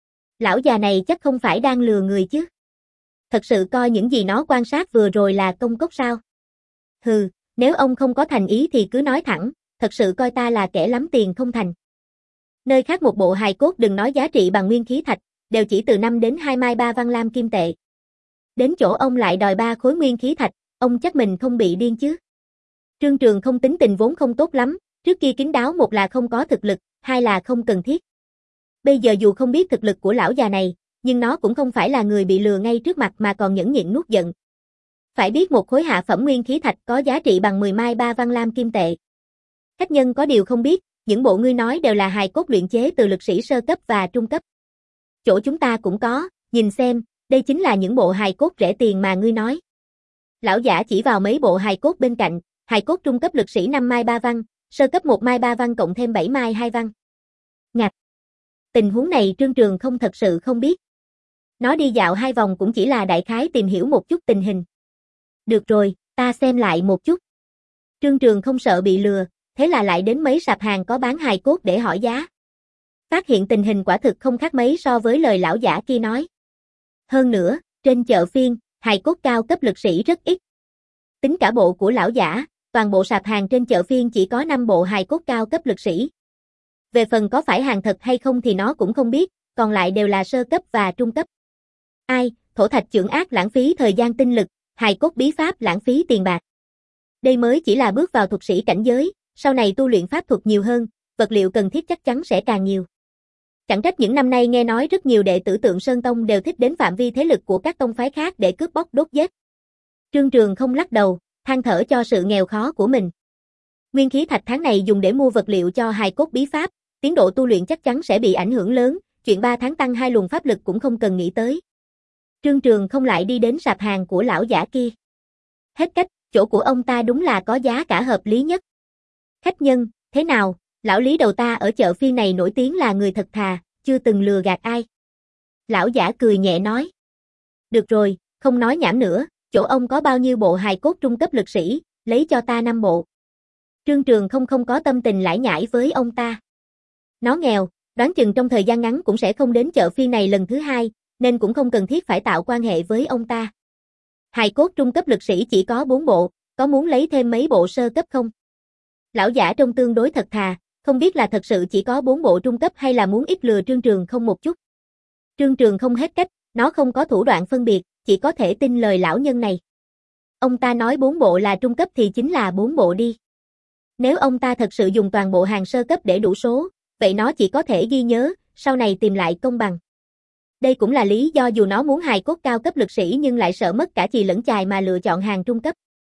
Lão già này chắc không phải đang lừa người chứ? Thật sự coi những gì nó quan sát vừa rồi là công cốc sao? Hừ, nếu ông không có thành ý thì cứ nói thẳng, thật sự coi ta là kẻ lắm tiền không thành. Nơi khác một bộ hài cốt đừng nói giá trị bằng nguyên khí thạch, đều chỉ từ năm đến hai mai ba văn lam kim tệ. Đến chỗ ông lại đòi ba khối nguyên khí thạch, ông chắc mình không bị điên chứ? Trương Trường không tính tình vốn không tốt lắm, trước kia kín đáo một là không có thực lực, hai là không cần thiết. Bây giờ dù không biết thực lực của lão già này, nhưng nó cũng không phải là người bị lừa ngay trước mặt mà còn nhẫn nhịn nuốt giận. Phải biết một khối hạ phẩm nguyên khí thạch có giá trị bằng mười mai ba văn lam kim tệ. Khách nhân có điều không biết, những bộ ngươi nói đều là hài cốt luyện chế từ lực sĩ sơ cấp và trung cấp. Chỗ chúng ta cũng có, nhìn xem, đây chính là những bộ hài cốt rẻ tiền mà ngươi nói. Lão giả chỉ vào mấy bộ hài cốt bên cạnh, hài cốt trung cấp lực sĩ năm mai ba văn, sơ cấp một mai ba văn cộng thêm bảy mai hai văn. Ngạch. Tình huống này Trương Trường không thật sự không biết. Nó đi dạo hai vòng cũng chỉ là đại khái tìm hiểu một chút tình hình. Được rồi, ta xem lại một chút. Trương Trường không sợ bị lừa, thế là lại đến mấy sạp hàng có bán hài cốt để hỏi giá. Phát hiện tình hình quả thực không khác mấy so với lời lão giả kia nói. Hơn nữa, trên chợ phiên, hài cốt cao cấp lực sĩ rất ít. Tính cả bộ của lão giả, toàn bộ sạp hàng trên chợ phiên chỉ có năm bộ hài cốt cao cấp lực sĩ. Về phần có phải hàng thật hay không thì nó cũng không biết, còn lại đều là sơ cấp và trung cấp. Ai, thổ thạch chưởng ác lãng phí thời gian tinh lực, hài cốt bí pháp lãng phí tiền bạc. Đây mới chỉ là bước vào thuật sĩ cảnh giới, sau này tu luyện pháp thuật nhiều hơn, vật liệu cần thiết chắc chắn sẽ càng nhiều. Chẳng trách những năm nay nghe nói rất nhiều đệ tử Tượng Sơn Tông đều thích đến phạm vi thế lực của các tông phái khác để cướp bóc đốt giết. Trương Trường không lắc đầu, than thở cho sự nghèo khó của mình. Nguyên khí thạch tháng này dùng để mua vật liệu cho hài cốt bí pháp, tiến độ tu luyện chắc chắn sẽ bị ảnh hưởng lớn, chuyện ba tháng tăng hai luồng pháp lực cũng không cần nghĩ tới. Trương Trường không lại đi đến sạp hàng của lão giả kia. Hết cách, chỗ của ông ta đúng là có giá cả hợp lý nhất. Khách nhân, thế nào, lão Lý đầu ta ở chợ phiên này nổi tiếng là người thật thà, chưa từng lừa gạt ai. Lão giả cười nhẹ nói. Được rồi, không nói nhảm nữa, chỗ ông có bao nhiêu bộ hài cốt trung cấp lực sĩ, lấy cho ta năm bộ. Trương Trường không không có tâm tình lải nhải với ông ta. Nó nghèo, đoán chừng trong thời gian ngắn cũng sẽ không đến chợ phiên này lần thứ hai, nên cũng không cần thiết phải tạo quan hệ với ông ta. Hài cốt trung cấp lực sĩ chỉ có bốn bộ, có muốn lấy thêm mấy bộ sơ cấp không? Lão giả trông tương đối thật thà, không biết là thật sự chỉ có bốn bộ trung cấp hay là muốn ít lừa Trương Trường không một chút. Trương Trường không hết cách, nó không có thủ đoạn phân biệt, chỉ có thể tin lời lão nhân này. Ông ta nói bốn bộ là trung cấp thì chính là bốn bộ đi. Nếu ông ta thật sự dùng toàn bộ hàng sơ cấp để đủ số, vậy nó chỉ có thể ghi nhớ, sau này tìm lại công bằng. Đây cũng là lý do dù nó muốn hài cốt cao cấp lực sĩ nhưng lại sợ mất cả chì lẫn chài mà lựa chọn hàng trung cấp.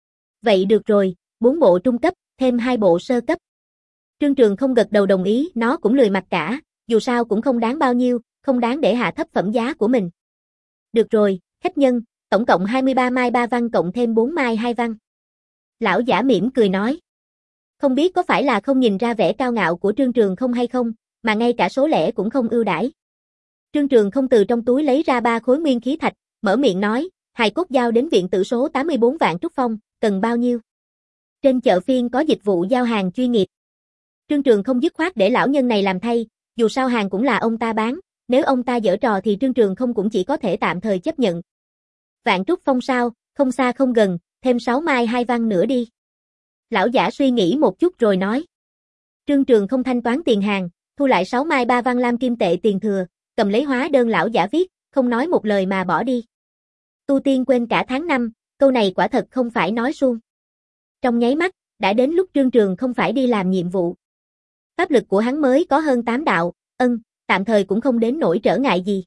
Vậy được rồi, bốn bộ trung cấp, thêm hai bộ sơ cấp. Trương Trường không gật đầu đồng ý, nó cũng lười mặc cả, dù sao cũng không đáng bao nhiêu, không đáng để hạ thấp phẩm giá của mình. Được rồi, khách nhân, tổng cộng hai mươi ba mai ba văn cộng thêm bốn mai hai văn. Lão giả mỉm cười nói. Không biết có phải là không nhìn ra vẻ cao ngạo của Trương Trường không hay không, mà ngay cả số lẻ cũng không ưu đãi. Trương Trường không từ trong túi lấy ra ba khối nguyên khí thạch, mở miệng nói, hài cốt giao đến viện tử số tám mươi bốn vạn trúc phong, cần bao nhiêu? Trên chợ phiên có dịch vụ giao hàng chuyên nghiệp. Trương Trường không dứt khoát để lão nhân này làm thay, dù sao hàng cũng là ông ta bán, nếu ông ta giở trò thì Trương Trường không cũng chỉ có thể tạm thời chấp nhận. Vạn trúc phong sao, không xa không gần, thêm sáu mai hai văn nữa đi. Lão giả suy nghĩ một chút rồi nói. Trương Trường không thanh toán tiền hàng, thu lại sáu mai ba văn lam kim tệ tiền thừa, cầm lấy hóa đơn lão giả viết, không nói một lời mà bỏ đi. Tu tiên quên cả tháng năm, câu này quả thật không phải nói suông. Trong nháy mắt, đã đến lúc Trương Trường không phải đi làm nhiệm vụ. Pháp lực của hắn mới có hơn tám đạo, ân, tạm thời cũng không đến nỗi trở ngại gì.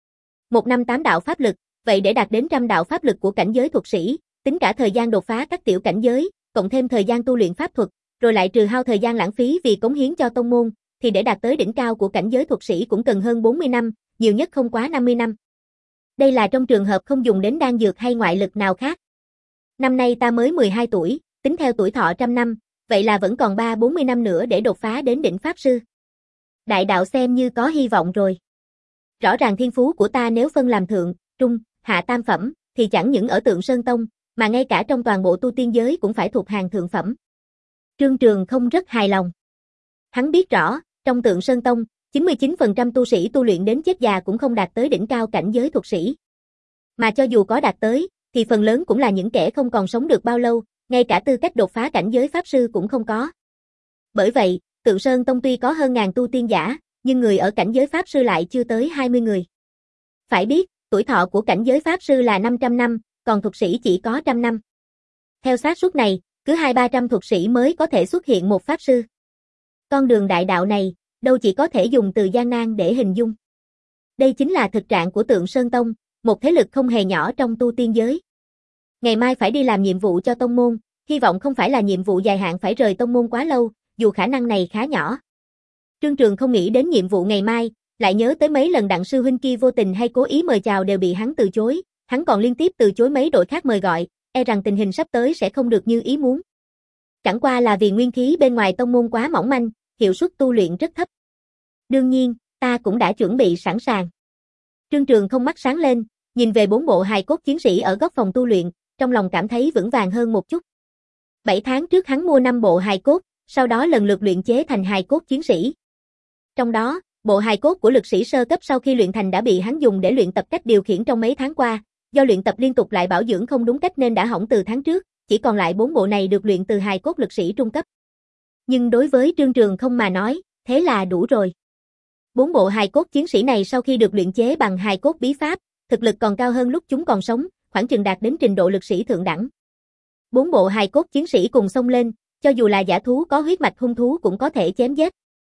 Một năm tám đạo pháp lực, vậy để đạt đến trăm đạo pháp lực của cảnh giới thuật sĩ, tính cả thời gian đột phá các tiểu cảnh giới, cộng thêm thời gian tu luyện pháp thuật, rồi lại trừ hao thời gian lãng phí vì cống hiến cho tông môn, thì để đạt tới đỉnh cao của cảnh giới thuật sĩ cũng cần hơn bốn mươi năm, nhiều nhất không quá năm mươi năm. Đây là trong trường hợp không dùng đến đan dược hay ngoại lực nào khác. Năm nay ta mới mười hai tuổi, tính theo tuổi thọ trăm năm, vậy là vẫn còn ba bốn mươi năm nữa để đột phá đến đỉnh pháp sư. Đại đạo xem như có hy vọng rồi. Rõ ràng thiên phú của ta nếu phân làm thượng, trung, hạ tam phẩm, thì chẳng những ở Tượng Sơn Tông, mà ngay cả trong toàn bộ tu tiên giới cũng phải thuộc hàng thượng phẩm. Trương Trường không rất hài lòng. Hắn biết rõ, trong Tượng Sơn Tông, chín mươi chín phần trăm tu sĩ tu luyện đến chết già cũng không đạt tới đỉnh cao cảnh giới thuật sĩ. Mà cho dù có đạt tới, thì phần lớn cũng là những kẻ không còn sống được bao lâu, ngay cả tư cách đột phá cảnh giới pháp sư cũng không có. Bởi vậy, Tượng Sơn Tông tuy có hơn ngàn tu tiên giả, nhưng người ở cảnh giới pháp sư lại chưa tới hai mươi người. Phải biết, tuổi thọ của cảnh giới pháp sư là năm trăm năm, còn thuật sĩ chỉ có trăm năm. Theo xác suất này, cứ hai ba trăm thuật sĩ mới có thể xuất hiện một pháp sư. Con đường đại đạo này, đâu chỉ có thể dùng từ gian nan để hình dung. Đây chính là thực trạng của Tượng Sơn Tông, một thế lực không hề nhỏ trong tu tiên giới. Ngày mai phải đi làm nhiệm vụ cho tông môn, hy vọng không phải là nhiệm vụ dài hạn phải rời tông môn quá lâu, dù khả năng này khá nhỏ. Trương Trường không nghĩ đến nhiệm vụ ngày mai, lại nhớ tới mấy lần Đặng sư huynh kia vô tình hay cố ý mời chào đều bị hắn từ chối, hắn còn liên tiếp từ chối mấy đội khác mời gọi, e rằng tình hình sắp tới sẽ không được như ý muốn. Chẳng qua là vì nguyên khí bên ngoài tông môn quá mỏng manh, hiệu suất tu luyện rất thấp. Đương nhiên, ta cũng đã chuẩn bị sẵn sàng. Trương Trường không mắt sáng lên, nhìn về bốn bộ hài cốt chiến sĩ ở góc phòng tu luyện, trong lòng cảm thấy vững vàng hơn một chút. Bảy tháng trước hắn mua năm bộ hài cốt, sau đó lần lượt luyện chế thành hài cốt chiến sĩ. Trong đó, bộ hài cốt của lực sĩ sơ cấp sau khi luyện thành đã bị hắn dùng để luyện tập cách điều khiển trong mấy tháng qua, do luyện tập liên tục lại bảo dưỡng không đúng cách nên đã hỏng từ tháng trước, chỉ còn lại bốn bộ này được luyện từ hài cốt lực sĩ trung cấp. Nhưng đối với Trương Trường không mà nói, thế là đủ rồi. Bốn bộ hài cốt chiến sĩ này sau khi được luyện chế bằng hài cốt bí pháp, thực lực còn cao hơn lúc chúng còn sống, khoảng chừng đạt đến trình độ lực sĩ thượng đẳng. Bốn bộ hài cốt chiến sĩ cùng xông lên, cho dù là giả thú có huyết mạch hung thú cũng có thể chém giết.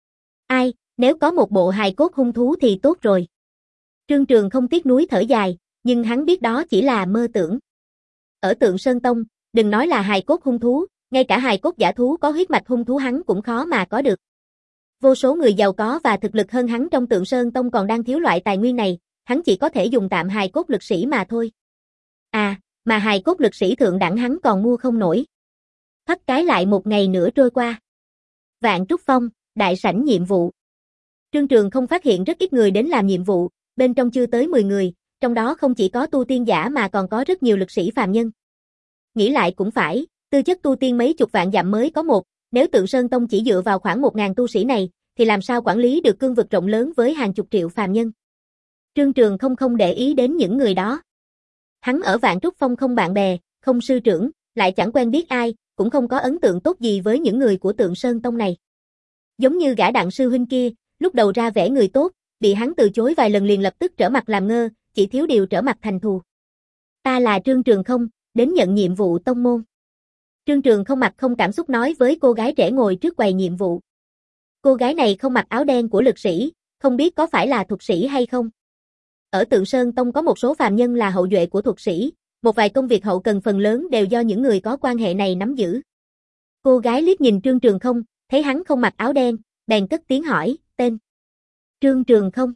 Ai, nếu có một bộ hài cốt hung thú thì tốt rồi. Trương Trường không tiếc nuối thở dài, nhưng hắn biết đó chỉ là mơ tưởng. Ở Tượng Sơn Tông, đừng nói là hài cốt hung thú, ngay cả hài cốt giả thú có huyết mạch hung thú hắn cũng khó mà có được. Vô số người giàu có và thực lực hơn hắn trong Tượng Sơn Tông còn đang thiếu loại tài nguyên này, hắn chỉ có thể dùng tạm hài cốt lực sĩ mà thôi. À, mà hài cốt lực sĩ thượng đẳng hắn còn mua không nổi. Thoát cái lại một ngày nữa trôi qua. Vạn Trúc Phong, đại sảnh nhiệm vụ. Trương Trường không phát hiện rất ít người đến làm nhiệm vụ, bên trong chưa tới mười người, trong đó không chỉ có tu tiên giả mà còn có rất nhiều lực sĩ phàm nhân. Nghĩ lại cũng phải, tư chất tu tiên mấy chục vạn dặm mới có một, nếu Tượng Sơn Tông chỉ dựa vào khoảng một ngàn tu sĩ này, thì làm sao quản lý được cương vực rộng lớn với hàng chục triệu phàm nhân. Trương Trường không không để ý đến những người đó. Hắn ở Vạn Trúc Phong không bạn bè, không sư trưởng, lại chẳng quen biết ai, cũng không có ấn tượng tốt gì với những người của Tượng Sơn Tông này. Giống như gã Đặng sư huynh kia, lúc đầu ra vẻ người tốt, bị hắn từ chối vài lần liền lập tức trở mặt làm ngơ, chỉ thiếu điều trở mặt thành thù. Ta là Trương Trường không, đến nhận nhiệm vụ tông môn. Trương Trường không mặt không cảm xúc nói với cô gái trẻ ngồi trước quầy nhiệm vụ. Cô gái này không mặc áo đen của lực sĩ, không biết có phải là thuật sĩ hay không. Ở Tượng Sơn Tông có một số phàm nhân là hậu duệ của thuật sĩ, một vài công việc hậu cần phần lớn đều do những người có quan hệ này nắm giữ. Cô gái liếc nhìn Trương Trường không, thấy hắn không mặc áo đen, bèn cất tiếng hỏi, tên. Trương Trường không.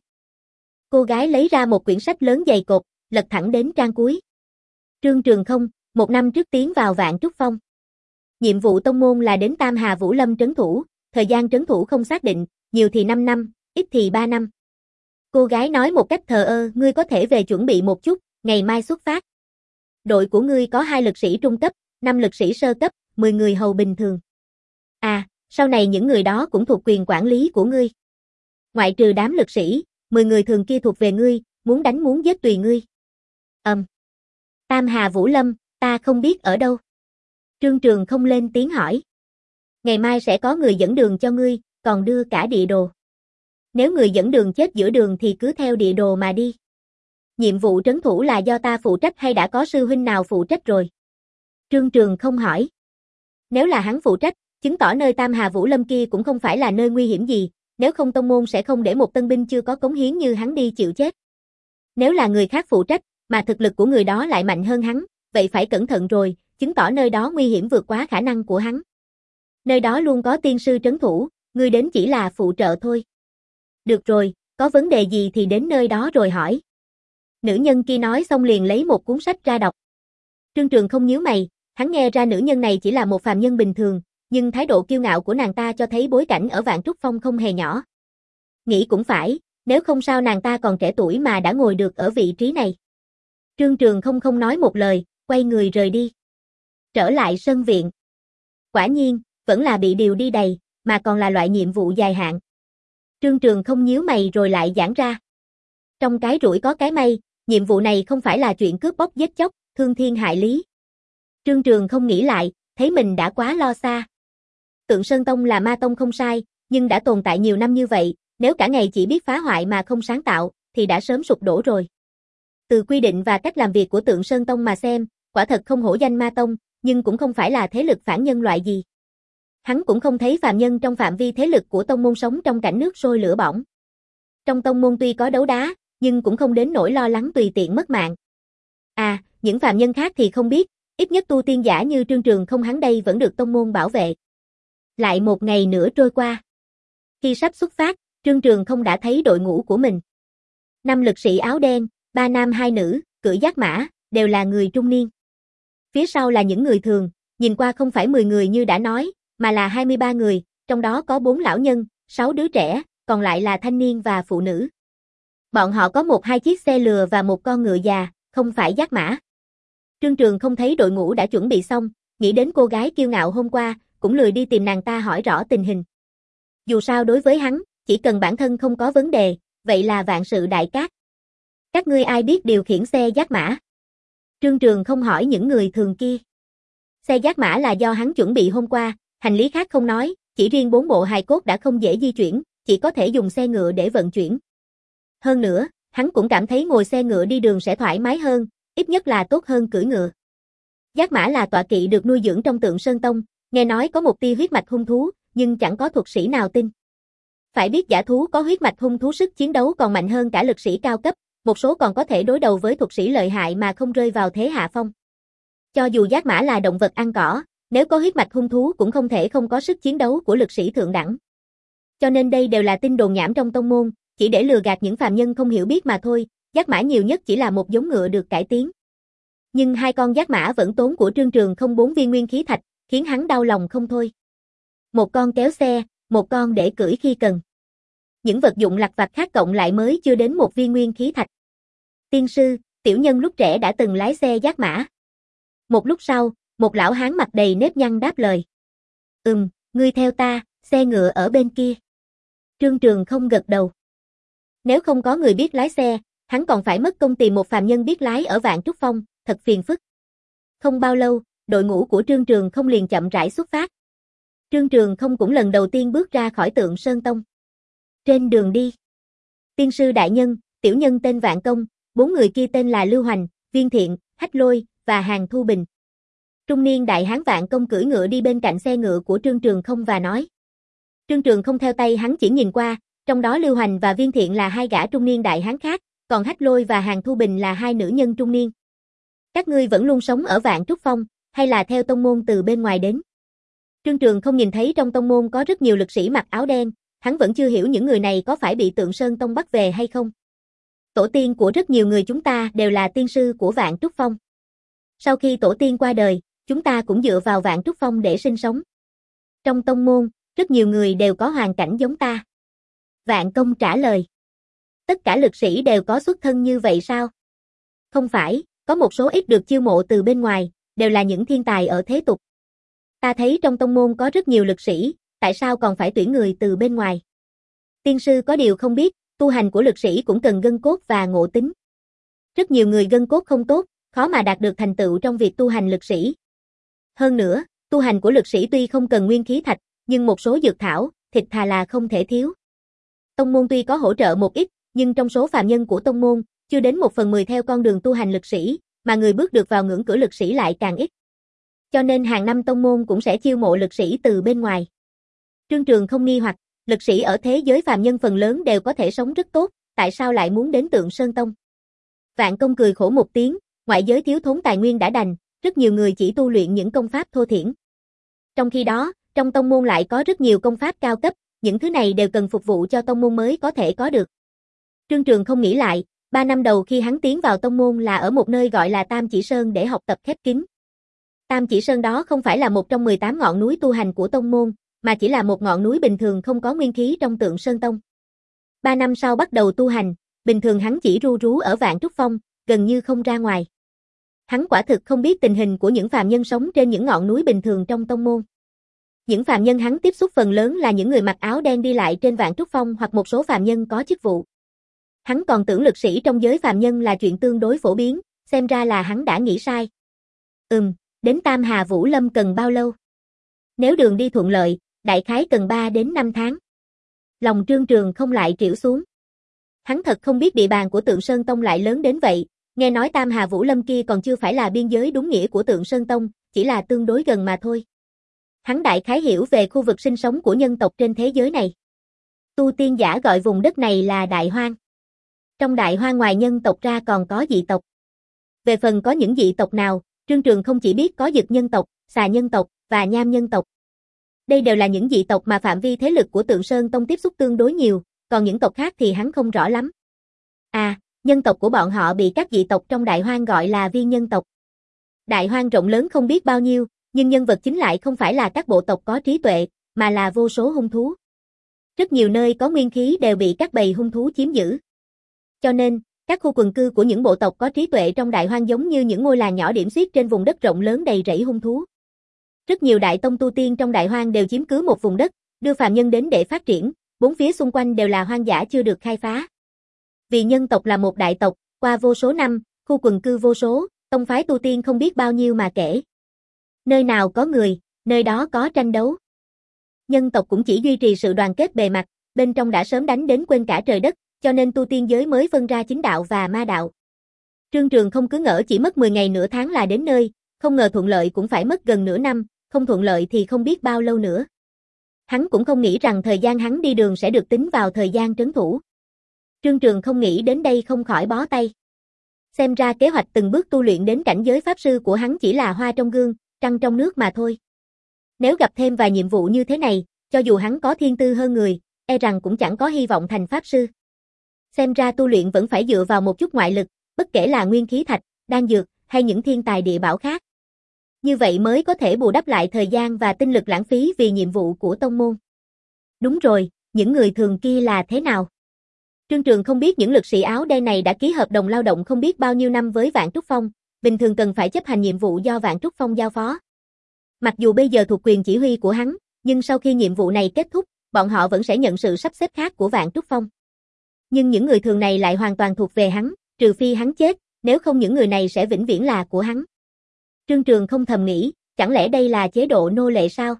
Cô gái lấy ra một quyển sách lớn dày cộp, lật thẳng đến trang cuối. Trương Trường không, một năm trước tiến vào Vạn Trúc Phong. Nhiệm vụ tông môn là đến Tam Hà Vũ Lâm trấn thủ, thời gian trấn thủ không xác định, nhiều thì năm năm, ít thì ba năm. Cô gái nói một cách thờ ơ, ngươi có thể về chuẩn bị một chút, ngày mai xuất phát. Đội của ngươi có hai lực sĩ trung cấp, năm lực sĩ sơ cấp, mười người hầu bình thường. À, sau này những người đó cũng thuộc quyền quản lý của ngươi. Ngoại trừ đám lực sĩ, mười người thường kia thuộc về ngươi, muốn đánh muốn giết tùy ngươi. Ầm. Um. Tam Hà Vũ Lâm, ta không biết ở đâu. Trương Trường không lên tiếng hỏi. Ngày mai sẽ có người dẫn đường cho ngươi, còn đưa cả địa đồ. Nếu người dẫn đường chết giữa đường thì cứ theo địa đồ mà đi. Nhiệm vụ trấn thủ là do ta phụ trách hay đã có sư huynh nào phụ trách rồi? Trương Trường không hỏi. Nếu là hắn phụ trách, chứng tỏ nơi Tam Hà Vũ Lâm kia cũng không phải là nơi nguy hiểm gì, nếu không tông môn sẽ không để một tân binh chưa có cống hiến như hắn đi chịu chết. Nếu là người khác phụ trách, mà thực lực của người đó lại mạnh hơn hắn, vậy phải cẩn thận rồi, chứng tỏ nơi đó nguy hiểm vượt quá khả năng của hắn. Nơi đó luôn có tiên sư trấn thủ, ngươi đến chỉ là phụ trợ thôi. Được rồi, có vấn đề gì thì đến nơi đó rồi hỏi. Nữ nhân kia nói xong liền lấy một cuốn sách ra đọc. Trương Trường không nhíu mày, hắn nghe ra nữ nhân này chỉ là một phàm nhân bình thường, nhưng thái độ kiêu ngạo của nàng ta cho thấy bối cảnh ở Vạn Trúc Phong không hề nhỏ. Nghĩ cũng phải, nếu không sao nàng ta còn trẻ tuổi mà đã ngồi được ở vị trí này. Trương Trường không không nói một lời, quay người rời đi. Trở lại sân viện. Quả nhiên, vẫn là bị điều đi đầy, mà còn là loại nhiệm vụ dài hạn. Trương Trường không nhíu mày rồi lại giãn ra. Trong cái rủi có cái may, nhiệm vụ này không phải là chuyện cướp bóc giết chóc, thương thiên hại lý. Trương Trường không nghĩ lại, thấy mình đã quá lo xa. Tượng Sơn Tông là ma tông không sai, nhưng đã tồn tại nhiều năm như vậy, nếu cả ngày chỉ biết phá hoại mà không sáng tạo, thì đã sớm sụp đổ rồi. Từ quy định và cách làm việc của Tượng Sơn Tông mà xem, quả thật không hổ danh ma tông, nhưng cũng không phải là thế lực phản nhân loại gì. Hắn cũng không thấy phàm nhân trong phạm vi thế lực của tông môn sống trong cảnh nước sôi lửa bỏng. Trong tông môn tuy có đấu đá, nhưng cũng không đến nỗi lo lắng tùy tiện mất mạng. À, những phàm nhân khác thì không biết, ít nhất tu tiên giả như Trương Trường không hắn đây vẫn được tông môn bảo vệ. Lại một ngày nữa trôi qua. Khi sắp xuất phát, Trương Trường không đã thấy đội ngũ của mình. Năm lực sĩ áo đen, ba nam hai nữ, cưỡi giác mã, đều là người trung niên. Phía sau là những người thường, nhìn qua không phải mười người như đã nói, mà là hai mươi ba người, trong đó có bốn lão nhân, sáu đứa trẻ, còn lại là thanh niên và phụ nữ. Bọn họ có một hai chiếc xe lừa và một con ngựa già, không phải giác mã. Trương Trường không thấy đội ngũ đã chuẩn bị xong, nghĩ đến cô gái kiêu ngạo hôm qua, cũng lười đi tìm nàng ta hỏi rõ tình hình. Dù sao đối với hắn, chỉ cần bản thân không có vấn đề, vậy là vạn sự đại cát. Các ngươi ai biết điều khiển xe giác mã? Trương Trường không hỏi những người thường kia. Xe giác mã là do hắn chuẩn bị hôm qua, hành lý khác không nói, chỉ riêng bốn bộ hài cốt đã không dễ di chuyển, chỉ có thể dùng xe ngựa để vận chuyển. Hơn nữa, hắn cũng cảm thấy ngồi xe ngựa đi đường sẽ thoải mái hơn, ít nhất là tốt hơn cưỡi ngựa. Giác mã là tọa kỵ được nuôi dưỡng trong Tượng Sơn Tông, nghe nói có một tia huyết mạch hung thú, nhưng chẳng có thuật sĩ nào tin. Phải biết dã thú có huyết mạch hung thú sức chiến đấu còn mạnh hơn cả lực sĩ cao cấp, một số còn có thể đối đầu với thuật sĩ lợi hại mà không rơi vào thế hạ phong. Cho dù giác mã là động vật ăn cỏ, nếu có huyết mạch hung thú cũng không thể không có sức chiến đấu của lực sĩ thượng đẳng. Cho nên đây đều là tin đồn nhảm trong tông môn, chỉ để lừa gạt những phàm nhân không hiểu biết mà thôi, giác mã nhiều nhất chỉ là một giống ngựa được cải tiến. Nhưng hai con giác mã vẫn tốn của Trương Trường không bốn viên nguyên khí thạch, khiến hắn đau lòng không thôi. Một con kéo xe, một con để cưỡi khi cần. Những vật dụng lặt vặt khác cộng lại mới chưa đến một viên nguyên khí thạch. Tiên sư, tiểu nhân lúc trẻ đã từng lái xe giác mã. Một lúc sau, một lão hán mặt đầy nếp nhăn đáp lời. Ừm, ngươi theo ta, xe ngựa ở bên kia. Trương Trường không gật đầu. Nếu không có người biết lái xe, hắn còn phải mất công tìm một phàm nhân biết lái ở Vạn Trúc Phong, thật phiền phức. Không bao lâu, đội ngũ của Trương Trường không liền chậm rãi xuất phát. Trương Trường không cũng lần đầu tiên bước ra khỏi Tượng Sơn Tông. Trên đường đi, tiên sư đại nhân, tiểu nhân tên Vạn Công, bốn người kia tên là Lưu Hoành, Viên Thiện, Hách Lôi và Hàn Thu Bình. Trung niên đại hán Vạn Công cưỡi ngựa đi bên cạnh xe ngựa của Trương Trường không và nói. Trương Trường không theo tay hắn chỉ nhìn qua, trong đó Lưu Hoành và Viên Thiện là hai gã trung niên đại hán khác, còn Hách Lôi và Hàn Thu Bình là hai nữ nhân trung niên. Các ngươi vẫn luôn sống ở Vạn Trúc Phong, hay là theo tông môn từ bên ngoài đến? Trương Trường không nhìn thấy trong tông môn có rất nhiều lực sĩ mặc áo đen, hắn vẫn chưa hiểu những người này có phải bị Tượng Sơn Tông bắt về hay không. Tổ tiên của rất nhiều người chúng ta đều là tiên sư của Vạn Trúc Phong. Sau khi tổ tiên qua đời, chúng ta cũng dựa vào Vạn Trúc Phong để sinh sống. Trong tông môn, rất nhiều người đều có hoàn cảnh giống ta. Vạn Công trả lời. Tất cả lực sĩ đều có xuất thân như vậy sao? Không phải, có một số ít được chiêu mộ từ bên ngoài, đều là những thiên tài ở thế tục. Ta thấy trong tông môn có rất nhiều lực sĩ, tại sao còn phải tuyển người từ bên ngoài? Tiên sư có điều không biết, tu hành của lực sĩ cũng cần gân cốt và ngộ tính. Rất nhiều người gân cốt không tốt, khó mà đạt được thành tựu trong việc tu hành lực sĩ. Hơn nữa, tu hành của lực sĩ tuy không cần nguyên khí thạch, nhưng một số dược thảo, thịt thà là không thể thiếu. Tông môn tuy có hỗ trợ một ít, nhưng trong số phàm nhân của tông môn, chưa đến một phần mười theo con đường tu hành lực sĩ, mà người bước được vào ngưỡng cửa lực sĩ lại càng ít. Cho nên hàng năm tông môn cũng sẽ chiêu mộ lực sĩ từ bên ngoài. Trương Trường không nghi hoặc, lực sĩ ở thế giới phàm nhân phần lớn đều có thể sống rất tốt, tại sao lại muốn đến Tượng Sơn Tông? Vạn Công cười khổ một tiếng, ngoại giới thiếu thốn tài nguyên đã đành, rất nhiều người chỉ tu luyện những công pháp thô thiển. Trong khi đó, trong tông môn lại có rất nhiều công pháp cao cấp, những thứ này đều cần phục vụ cho tông môn mới có thể có được. Trương Trường không nghĩ lại, ba năm đầu khi hắn tiến vào tông môn là ở một nơi gọi là Tam Chỉ Sơn để học tập khép kín. Tam Chỉ Sơn đó không phải là một trong mười tám ngọn núi tu hành của tông môn, mà chỉ là một ngọn núi bình thường không có nguyên khí trong Tượng Sơn Tông. Ba năm sau bắt đầu tu hành, bình thường hắn chỉ ru rú ở Vạn Trúc Phong, gần như không ra ngoài. Hắn quả thực không biết tình hình của những phàm nhân sống trên những ngọn núi bình thường trong tông môn. Những phàm nhân hắn tiếp xúc phần lớn là những người mặc áo đen đi lại trên Vạn Trúc Phong hoặc một số phàm nhân có chức vụ. Hắn còn tưởng lực sĩ trong giới phàm nhân là chuyện tương đối phổ biến, xem ra là hắn đã nghĩ sai. Ừm, đến Tam Hà Vũ Lâm cần bao lâu? Nếu đường đi thuận lợi, đại khái cần ba đến năm tháng. Lòng Trương Trường không lại trĩu xuống. Hắn thật không biết địa bàn của Tượng Sơn Tông lại lớn đến vậy, nghe nói Tam Hà Vũ Lâm kia còn chưa phải là biên giới đúng nghĩa của Tượng Sơn Tông, chỉ là tương đối gần mà thôi. Hắn đại khái hiểu về khu vực sinh sống của nhân tộc trên thế giới này. Tu tiên giả gọi vùng đất này là Đại Hoang. Trong Đại Hoang ngoài nhân tộc ra còn có dị tộc. Về phần có những dị tộc nào, Trương Trường không chỉ biết có dực nhân tộc, xà nhân tộc và nham nhân tộc. Đây đều là những dị tộc mà phạm vi thế lực của Tượng Sơn Tông tiếp xúc tương đối nhiều, còn những tộc khác thì hắn không rõ lắm. À, nhân tộc của bọn họ bị các dị tộc trong Đại Hoang gọi là viên nhân tộc. Đại Hoang rộng lớn không biết bao nhiêu, nhưng nhân vật chính lại không phải là các bộ tộc có trí tuệ, mà là vô số hung thú. Rất nhiều nơi có nguyên khí đều bị các bầy hung thú chiếm giữ. Cho nên, các khu quần cư của những bộ tộc có trí tuệ trong Đại Hoang giống như những ngôi làng nhỏ điểm xuyết trên vùng đất rộng lớn đầy rẫy hung thú. Rất nhiều đại tông tu tiên trong Đại Hoang đều chiếm cứ một vùng đất, đưa phàm nhân đến để phát triển, bốn phía xung quanh đều là hoang dã chưa được khai phá. Vì nhân tộc là một đại tộc, qua vô số năm, khu quần cư vô số, tông phái tu tiên không biết bao nhiêu mà kể. Nơi nào có người, nơi đó có tranh đấu. Nhân tộc cũng chỉ duy trì sự đoàn kết bề mặt, bên trong đã sớm đánh đến quên cả trời đất, cho nên tu tiên giới mới phân ra chính đạo và ma đạo. Trương Trường không cứ ngỡ chỉ mất mười ngày nửa tháng là đến nơi, không ngờ thuận lợi cũng phải mất gần nửa năm, không thuận lợi thì không biết bao lâu nữa. Hắn cũng không nghĩ rằng thời gian hắn đi đường sẽ được tính vào thời gian trấn thủ. Trương Trường không nghĩ đến đây không khỏi bó tay. Xem ra kế hoạch từng bước tu luyện đến cảnh giới pháp sư của hắn chỉ là hoa trong gương, trăng trong nước mà thôi. Nếu gặp thêm vài nhiệm vụ như thế này, cho dù hắn có thiên tư hơn người, e rằng cũng chẳng có hy vọng thành pháp sư. Xem ra tu luyện vẫn phải dựa vào một chút ngoại lực, bất kể là nguyên khí thạch, đan dược, hay những thiên tài địa bảo khác. Như vậy mới có thể bù đắp lại thời gian và tinh lực lãng phí vì nhiệm vụ của tông môn. Đúng rồi, những người thường kia là thế nào? Trương Trường không biết những lực sĩ áo đen này đã ký hợp đồng lao động không biết bao nhiêu năm với Vạn Trúc Phong, bình thường cần phải chấp hành nhiệm vụ do Vạn Trúc Phong giao phó. Mặc dù bây giờ thuộc quyền chỉ huy của hắn, nhưng sau khi nhiệm vụ này kết thúc, bọn họ vẫn sẽ nhận sự sắp xếp khác của Vạn Trúc Phong. Nhưng những người thường này lại hoàn toàn thuộc về hắn, trừ phi hắn chết, nếu không những người này sẽ vĩnh viễn là của hắn. Trương Trường không thầm nghĩ, chẳng lẽ đây là chế độ nô lệ sao?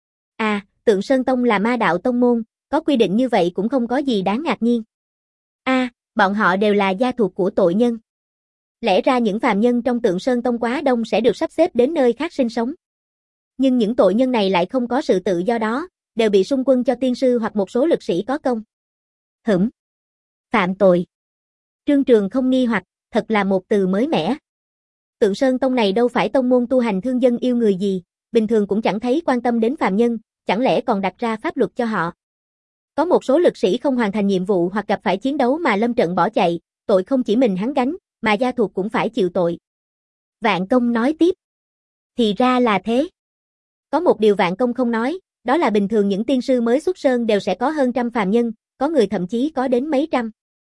À, Tượng Sơn Tông là ma đạo tông môn, có quy định như vậy cũng không có gì đáng ngạc nhiên. À, bọn họ đều là gia thuộc của tội nhân. Lẽ ra những phàm nhân trong Tượng Sơn Tông quá đông sẽ được sắp xếp đến nơi khác sinh sống. Nhưng những tội nhân này lại không có sự tự do đó, đều bị xung quân cho tiên sư hoặc một số lực sĩ có công. Hửm. Phạm tội. Trương Trường không nghi hoặc, thật là một từ mới mẻ. Tượng Sơn Tông này đâu phải tông môn tu hành thương dân yêu người gì, bình thường cũng chẳng thấy quan tâm đến phàm nhân, chẳng lẽ còn đặt ra pháp luật cho họ. Có một số lực sĩ không hoàn thành nhiệm vụ hoặc gặp phải chiến đấu mà lâm trận bỏ chạy, tội không chỉ mình hắn gánh, mà gia thuộc cũng phải chịu tội. Vạn Công nói tiếp. Thì ra là thế. Có một điều Vạn Công không nói, đó là bình thường những tiên sư mới xuất sơn đều sẽ có hơn trăm phàm nhân, có người thậm chí có đến mấy trăm.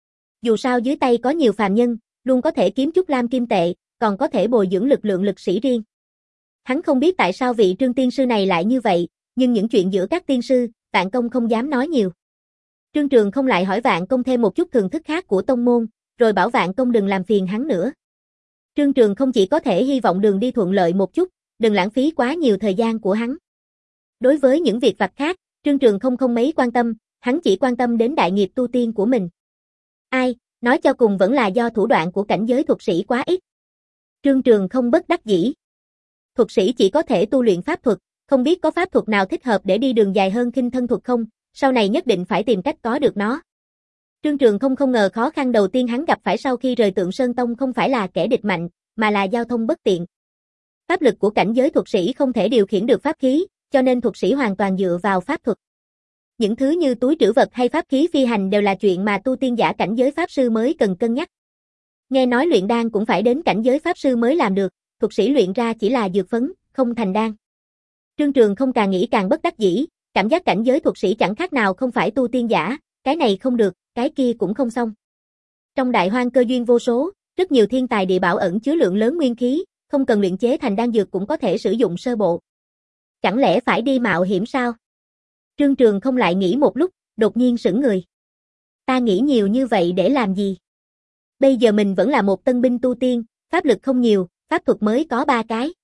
Dù sao dưới tay có nhiều phàm nhân, luôn có thể kiếm chút lam kim tệ, còn có thể bồi dưỡng lực lượng lực sĩ riêng. Hắn không biết tại sao vị Trương tiên sư này lại như vậy, nhưng những chuyện giữa các tiên sư, Vạn Công không dám nói nhiều. Trương Trường không lại hỏi Vạn Công thêm một chút thường thức khác của tông môn, rồi bảo Vạn Công đừng làm phiền hắn nữa. Trương Trường không chỉ có thể hy vọng đường đi thuận lợi một chút, đừng lãng phí quá nhiều thời gian của hắn. Đối với những việc vặt khác, Trương Trường không không mấy quan tâm, hắn chỉ quan tâm đến đại nghiệp tu tiên của mình. Ai, nói cho cùng vẫn là do thủ đoạn của cảnh giới thuật sĩ quá ít. Trương Trường không bất đắc dĩ. Thuật sĩ chỉ có thể tu luyện pháp thuật, không biết có pháp thuật nào thích hợp để đi đường dài hơn khinh thân thuật không, sau này nhất định phải tìm cách có được nó. Trương Trường không không ngờ khó khăn đầu tiên hắn gặp phải sau khi rời Tượng Sơn Tông không phải là kẻ địch mạnh, mà là giao thông bất tiện. Pháp lực của cảnh giới thuật sĩ không thể điều khiển được pháp khí, cho nên thuật sĩ hoàn toàn dựa vào pháp thuật. Những thứ như túi trữ vật hay pháp khí phi hành đều là chuyện mà tu tiên giả cảnh giới pháp sư mới cần cân nhắc. Nghe nói luyện đan cũng phải đến cảnh giới pháp sư mới làm được, thuật sĩ luyện ra chỉ là dược phấn, không thành đan. Trương Trường không càng nghĩ càng bất đắc dĩ, cảm giác cảnh giới thuật sĩ chẳng khác nào không phải tu tiên giả, cái này không được, cái kia cũng không xong. Trong đại hoang cơ duyên vô số, rất nhiều thiên tài địa bảo ẩn chứa lượng lớn nguyên khí, không cần luyện chế thành đan dược cũng có thể sử dụng sơ bộ. Chẳng lẽ phải đi mạo hiểm sao? Trương Trường không lại nghĩ một lúc, đột nhiên sững người. Ta nghĩ nhiều như vậy để làm gì? Bây giờ mình vẫn là một tân binh tu tiên, pháp lực không nhiều, pháp thuật mới có ba cái.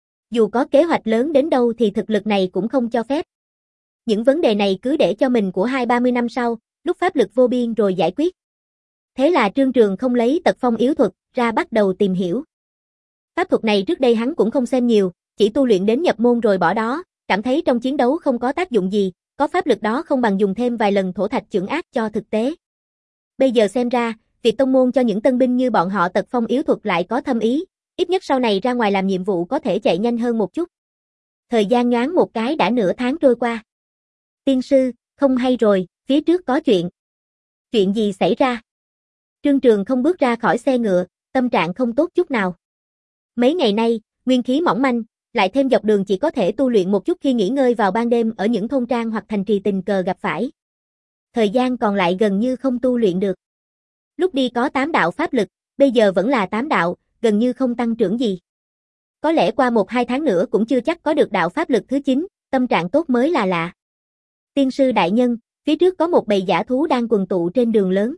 Dù có kế hoạch lớn đến đâu thì thực lực này cũng không cho phép. Những vấn đề này cứ để cho mình của hai ba mươi năm sau, lúc pháp lực vô biên rồi giải quyết. Thế là Trương Trường không lấy tật phong yếu thuật ra bắt đầu tìm hiểu. Pháp thuật này trước đây hắn cũng không xem nhiều, chỉ tu luyện đến nhập môn rồi bỏ đó, cảm thấy trong chiến đấu không có tác dụng gì, có pháp lực đó không bằng dùng thêm vài lần thổ thạch chưởng ác cho thực tế. Bây giờ xem ra, việc tông môn cho những tân binh như bọn họ tật phong yếu thuật lại có thâm ý, ít nhất sau này ra ngoài làm nhiệm vụ có thể chạy nhanh hơn một chút. Thời gian nhoáng một cái đã nửa tháng trôi qua. Tiên sư, không hay rồi, phía trước có chuyện. Chuyện gì xảy ra? Trương Trường không bước ra khỏi xe ngựa, tâm trạng không tốt chút nào. Mấy ngày nay, nguyên khí mỏng manh, lại thêm dọc đường chỉ có thể tu luyện một chút khi nghỉ ngơi vào ban đêm ở những thôn trang hoặc thành trì tình cờ gặp phải. Thời gian còn lại gần như không tu luyện được. Lúc đi có tám đạo pháp lực, bây giờ vẫn là tám đạo, gần như không tăng trưởng gì. Có lẽ qua một hai tháng nữa cũng chưa chắc có được đạo pháp lực thứ chín, tâm trạng tốt mới là lạ. Tiên sư đại nhân, phía trước có một bầy dã thú đang quần tụ trên đường lớn.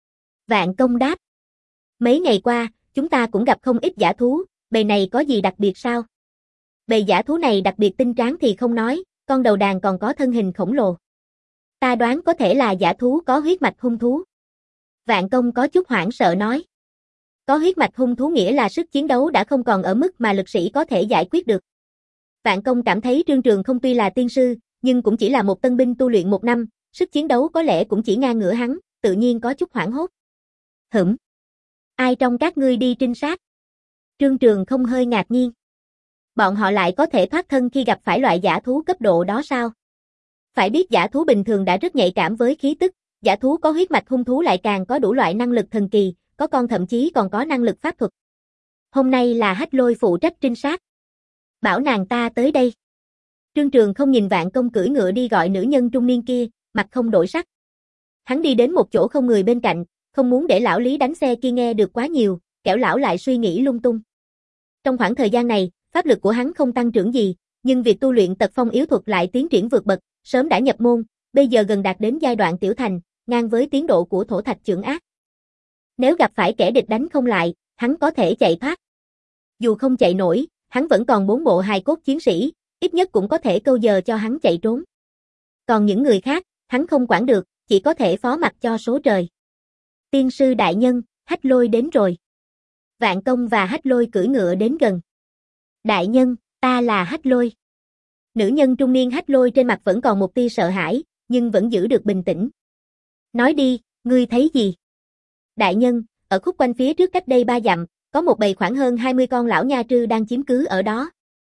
Vạn Công đáp. Mấy ngày qua, chúng ta cũng gặp không ít dã thú, bầy này có gì đặc biệt sao? Bầy dã thú này đặc biệt tinh tráng thì không nói, con đầu đàn còn có thân hình khổng lồ. Ta đoán có thể là dã thú có huyết mạch hung thú. Vạn Công có chút hoảng sợ nói. Có huyết mạch hung thú nghĩa là sức chiến đấu đã không còn ở mức mà lực sĩ có thể giải quyết được. Vạn Công cảm thấy Trương Trường không tuy là tiên sư, nhưng cũng chỉ là một tân binh tu luyện một năm, sức chiến đấu có lẽ cũng chỉ ngang ngửa hắn, tự nhiên có chút hoảng hốt. Hửm? Ai trong các ngươi đi trinh sát? Trương Trường không hơi ngạc nhiên. Bọn họ lại có thể thoát thân khi gặp phải loại giả thú cấp độ đó sao? Phải biết giả thú bình thường đã rất nhạy cảm với khí tức, giả thú có huyết mạch hung thú lại càng có đủ loại năng lực thần kỳ, có con thậm chí còn có năng lực pháp thuật. Hôm nay là Hách Lôi phụ trách trinh sát. Bảo nàng ta tới đây. Trương Trường không nhìn Vạn Công cưỡi ngựa đi gọi nữ nhân trung niên kia, mặt không đổi sắc. Hắn đi đến một chỗ không người bên cạnh, không muốn để lão Lý đánh xe kia nghe được quá nhiều, kẻo lão lại suy nghĩ lung tung. Trong khoảng thời gian này, pháp lực của hắn không tăng trưởng gì, nhưng việc tu luyện tật phong yếu thuật lại tiến triển vượt bậc, sớm đã nhập môn, bây giờ gần đạt đến giai đoạn tiểu thành, ngang với tiến độ của thổ thạch chưởng ác. Nếu gặp phải kẻ địch đánh không lại, hắn có thể chạy thoát. Dù không chạy nổi, hắn vẫn còn bốn bộ hài cốt chiến sĩ, ít nhất cũng có thể câu giờ cho hắn chạy trốn. Còn những người khác, hắn không quản được, chỉ có thể phó mặc cho số trời. Tiên sư đại nhân, Hách Lôi đến rồi. Vạn Công và Hách Lôi cưỡi ngựa đến gần. Đại nhân, ta là Hách Lôi. Nữ nhân trung niên Hách Lôi trên mặt vẫn còn một tia sợ hãi, nhưng vẫn giữ được bình tĩnh. Nói đi, ngươi thấy gì? Đại nhân, ở khúc quanh phía trước cách đây ba dặm, có một bầy khoảng hơn hai mươi con lão nha trư đang chiếm cứ ở đó.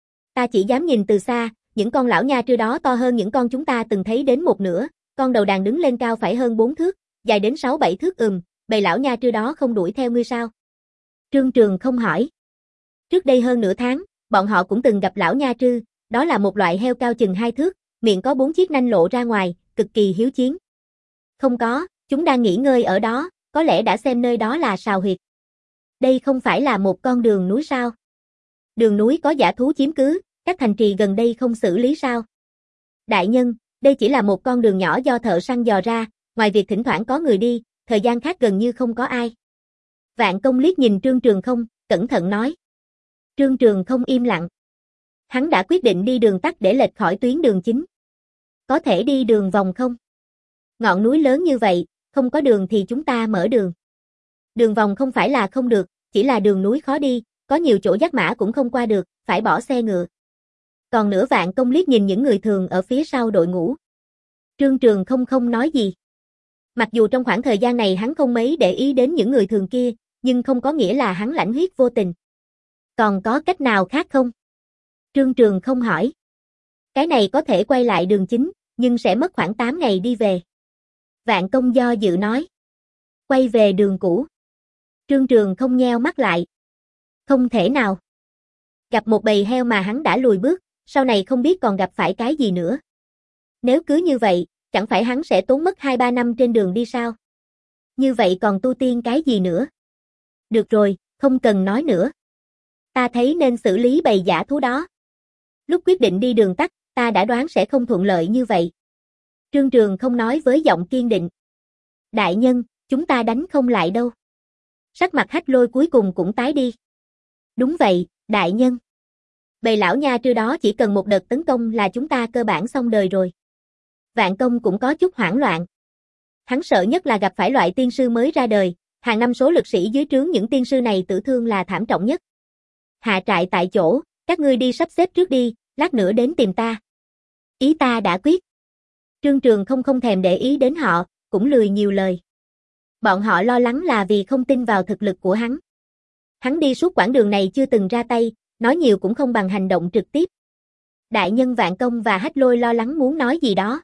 Ta chỉ dám nhìn từ xa, những con lão nha trư đó to hơn những con chúng ta từng thấy đến một nửa, con đầu đàn đứng lên cao phải hơn bốn thước, dài đến sáu bảy thước ừm, bầy lão nha trư đó không đuổi theo ngươi sao? Trương Trường không hỏi. Trước đây hơn nửa tháng, bọn họ cũng từng gặp lão nha trư, đó là một loại heo cao chừng hai thước, miệng có bốn chiếc nanh lộ ra ngoài, cực kỳ hiếu chiến. Không có, chúng đang nghỉ ngơi ở đó, có lẽ đã xem nơi đó là sào huyệt. Đây không phải là một con đường núi sao? Đường núi có giả thú chiếm cứ, các thành trì gần đây không xử lý sao? Đại nhân, đây chỉ là một con đường nhỏ do thợ săn dò ra, ngoài việc thỉnh thoảng có người đi, thời gian khác gần như không có ai. Vạn Công liếc nhìn Trương Trường không, cẩn thận nói. Trương Trường không im lặng. Hắn đã quyết định đi đường tắt để lệch khỏi tuyến đường chính. Có thể đi đường vòng không? Ngọn núi lớn như vậy, không có đường thì chúng ta mở đường. Đường vòng không phải là không được, chỉ là đường núi khó đi, có nhiều chỗ dắt mã cũng không qua được, phải bỏ xe ngựa. Còn nữa Vạn Công liếc nhìn những người thường ở phía sau đội ngũ. Trương Trường không không nói gì. Mặc dù trong khoảng thời gian này hắn không mấy để ý đến những người thường kia, nhưng không có nghĩa là hắn lãnh huyết vô tình. Còn có cách nào khác không? Trương Trường không hỏi. Cái này có thể quay lại đường chính, nhưng sẽ mất khoảng tám ngày đi về. Vạn Công do dự nói. Quay về đường cũ. Trương Trường không nheo mắt lại. Không thể nào. Gặp một bầy heo mà hắn đã lùi bước, sau này không biết còn gặp phải cái gì nữa. Nếu cứ như vậy, chẳng phải hắn sẽ tốn mất hai ba năm trên đường đi sao? Như vậy còn tu tiên cái gì nữa? Được rồi, không cần nói nữa. Ta thấy nên xử lý bầy giả thú đó. Lúc quyết định đi đường tắt, ta đã đoán sẽ không thuận lợi như vậy. Trương Trường không nói với giọng kiên định. Đại nhân, chúng ta đánh không lại đâu. Sắc mặt Hách Lôi cuối cùng cũng tái đi. Đúng vậy, đại nhân. Bầy lão nha trư đó chỉ cần một đợt tấn công là chúng ta cơ bản xong đời rồi. Vạn Công cũng có chút hoảng loạn. Hắn sợ nhất là gặp phải loại tiên sư mới ra đời, hàng năm số lực sĩ dưới trướng những tiên sư này tử thương là thảm trọng nhất. Hạ trại tại chỗ, các ngươi đi sắp xếp trước đi, lát nữa đến tìm ta. Ý ta đã quyết. Trương Trường không không thèm để ý đến họ, cũng lười nhiều lời. Bọn họ lo lắng là vì không tin vào thực lực của hắn. Hắn đi suốt quãng đường này chưa từng ra tay, nói nhiều cũng không bằng hành động trực tiếp. Đại nhân Vạn Công và Hách Lôi lo lắng muốn nói gì đó.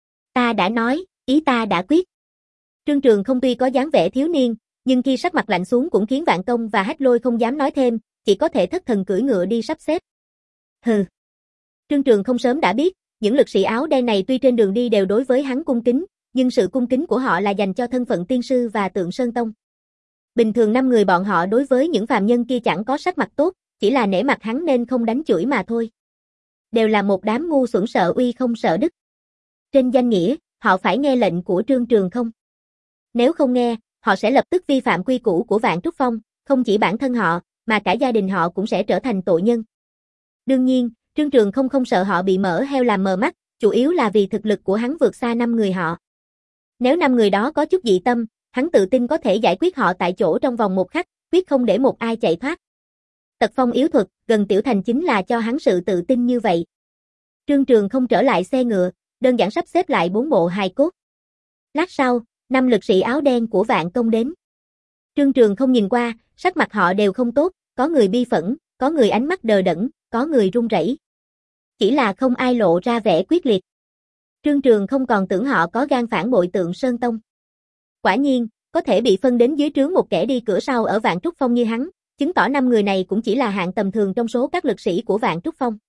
Ta đã nói, ý ta đã quyết. Trương Trường không tuy có dáng vẻ thiếu niên, nhưng khi sắc mặt lạnh xuống cũng khiến Vạn Công và Hách Lôi không dám nói thêm, chỉ có thể thất thần cưỡi ngựa đi sắp xếp. Hừ. Trương Trường không sớm đã biết, những lực sĩ áo đen này tuy trên đường đi đều đối với hắn cung kính, nhưng sự cung kính của họ là dành cho thân phận tiên sư và Tượng Sơn Tông. Bình thường năm người bọn họ đối với những phàm nhân kia chẳng có sắc mặt tốt, chỉ là nể mặt hắn nên không đánh chửi mà thôi. Đều là một đám ngu xuẩn sợ uy không sợ đức. Trên danh nghĩa, họ phải nghe lệnh của Trương Trường không. Nếu không nghe, họ sẽ lập tức vi phạm quy củ của Vạn Trúc Phong, không chỉ bản thân họ, mà cả gia đình họ cũng sẽ trở thành tội nhân. Đương nhiên, Trương Trường không không sợ họ bị mỡ heo làm mờ mắt, chủ yếu là vì thực lực của hắn vượt xa năm người họ. Nếu năm người đó có chút dị tâm, hắn tự tin có thể giải quyết họ tại chỗ trong vòng một khắc, quyết không để một ai chạy thoát. Tật phong yếu thuật, gần tiểu thành chính là cho hắn sự tự tin như vậy. Trương Trường không trở lại xe ngựa, đơn giản sắp xếp lại bốn bộ hài cốt. Lát sau, năm lực sĩ áo đen của Vạn Công đến. Trương Trường không nhìn qua, sắc mặt họ đều không tốt, có người bi phẫn, có người ánh mắt đờ đẫn, có người run rẩy. Chỉ là không ai lộ ra vẻ quyết liệt. Trương Trường không còn tưởng họ có gan phản bội Tượng Sơn Tông. Quả nhiên, có thể bị phân đến dưới trướng một kẻ đi cửa sau ở Vạn Trúc Phong như hắn, chứng tỏ năm người này cũng chỉ là hạng tầm thường trong số các lực sĩ của Vạn Trúc Phong.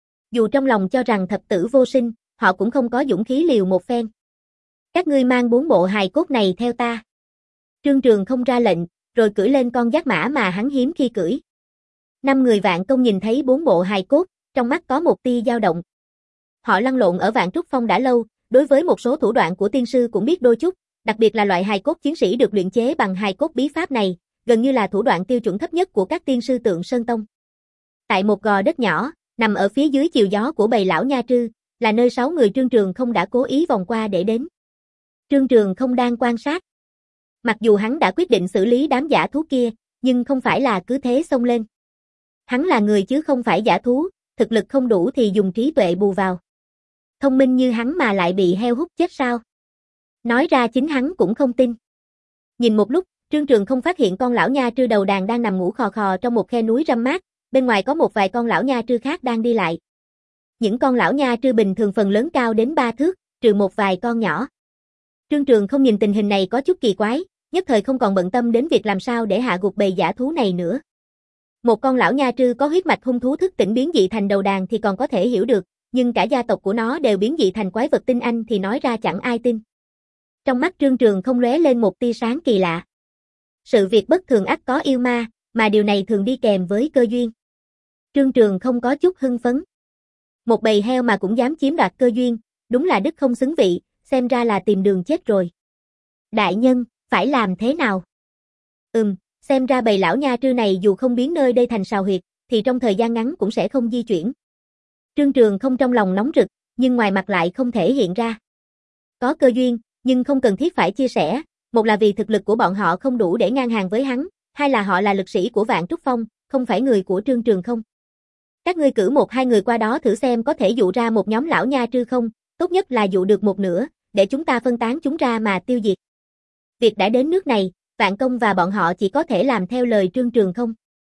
Dù trong lòng cho rằng thập tử vô sinh, họ cũng không có dũng khí liều một phen. Các ngươi mang bốn bộ hài cốt này theo ta. Trương Trường không ra lệnh, rồi cưỡi lên con dác mã mà hắn hiếm khi cưỡi. Năm người Vạn Công nhìn thấy bốn bộ hài cốt, trong mắt có một tia dao động. Họ lăn lộn ở Vạn Trúc Phong đã lâu, đối với một số thủ đoạn của tiên sư cũng biết đôi chút, đặc biệt là loại hài cốt chiến sĩ được luyện chế bằng hài cốt bí pháp này, gần như là thủ đoạn tiêu chuẩn thấp nhất của các tiên sư Tượng Sơn Tông. Tại một gò đất nhỏ, nằm ở phía dưới chiều gió của bầy lão nha trư, là nơi sáu người Trương Trường không đã cố ý vòng qua để đến. Trương Trường không đang quan sát. Mặc dù hắn đã quyết định xử lý đám giả thú kia, nhưng không phải là cứ thế xông lên. Hắn là người chứ không phải giả thú, thực lực không đủ thì dùng trí tuệ bù vào. Thông minh như hắn mà lại bị heo hút chết sao? Nói ra chính hắn cũng không tin. Nhìn một lúc, Trương Trường không phát hiện con lão nha trư đầu đàn đang nằm ngủ khò khò trong một khe núi râm mát, bên ngoài có một vài con lão nha trư khác đang đi lại. Những con lão nha trư bình thường phần lớn cao đến ba thước, trừ một vài con nhỏ. Trương Trường không nhìn tình hình này có chút kỳ quái, nhất thời không còn bận tâm đến việc làm sao để hạ gục bầy giả thú này nữa. Một con lão nha trư có huyết mạch hung thú thức tỉnh biến dị thành đầu đàn thì còn có thể hiểu được, nhưng cả gia tộc của nó đều biến dị thành quái vật tinh anh thì nói ra chẳng ai tin. Trong mắt Trương Trường không lóe lên một tia sáng kỳ lạ. Sự việc bất thường ắt có yêu ma, mà điều này thường đi kèm với cơ duyên. Trương Trường không có chút hưng phấn. Một bầy heo mà cũng dám chiếm đoạt cơ duyên, đúng là đức không xứng vị, xem ra là tìm đường chết rồi. Đại nhân, phải làm thế nào? Ừm, xem ra bầy lão nha trư này dù không biến nơi đây thành sào huyệt, thì trong thời gian ngắn cũng sẽ không di chuyển. Trương Trường không trong lòng nóng rực, nhưng ngoài mặt lại không thể hiện ra. Có cơ duyên, nhưng không cần thiết phải chia sẻ, một là vì thực lực của bọn họ không đủ để ngang hàng với hắn, hai là họ là lực sĩ của Vạn Trúc Phong, không phải người của Trương Trường không. Các ngươi cử một hai người qua đó thử xem có thể dụ ra một nhóm lão nha trư không, tốt nhất là dụ được một nửa, để chúng ta phân tán chúng ra mà tiêu diệt. Việc đã đến nước này, Vạn Công và bọn họ chỉ có thể làm theo lời Trương Trường không.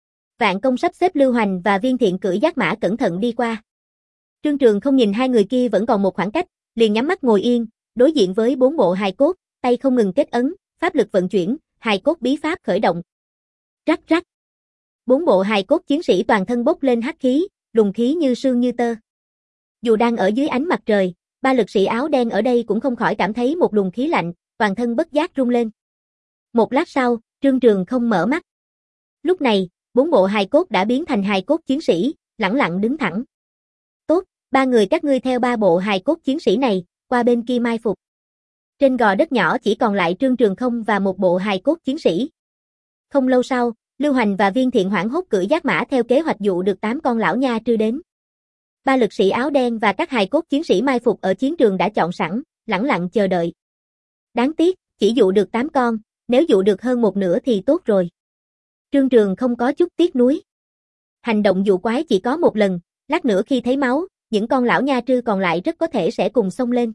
Vạn Công sắp xếp Lưu Hoành và Viên Thiện cưỡi dác mã cẩn thận đi qua. Trương Trường không nhìn hai người kia vẫn còn một khoảng cách, liền nhắm mắt ngồi yên, đối diện với bốn bộ hài cốt, tay không ngừng kết ấn, pháp lực vận chuyển, hài cốt bí pháp khởi động. Rắc rắc. Bốn bộ hài cốt chiến sĩ toàn thân bốc lên hắc khí, lùng khí như sương như tơ. Dù đang ở dưới ánh mặt trời, ba lực sĩ áo đen ở đây cũng không khỏi cảm thấy một luồng khí lạnh, toàn thân bất giác rung lên. Một lát sau, Trương Trường không mở mắt. Lúc này, bốn bộ hài cốt đã biến thành hài cốt chiến sĩ, lẳng lặng đứng thẳng. Tốt, ba người các ngươi theo ba bộ hài cốt chiến sĩ này, qua bên kia mai phục. Trên gò đất nhỏ chỉ còn lại Trương Trường không và một bộ hài cốt chiến sĩ. Không lâu sau, Lưu Hoành và Viên Thiện hoảng hốt cưỡi dác mã theo kế hoạch dụ được tám con lão nha trư đến. Ba lực sĩ áo đen và các hài cốt chiến sĩ mai phục ở chiến trường đã chọn sẵn, lẳng lặng chờ đợi. Đáng tiếc, chỉ dụ được tám con, nếu dụ được hơn một nửa thì tốt rồi. Trương Trường không có chút tiếc nuối. Hành động dụ quái chỉ có một lần, lát nữa khi thấy máu, những con lão nha trư còn lại rất có thể sẽ cùng xông lên.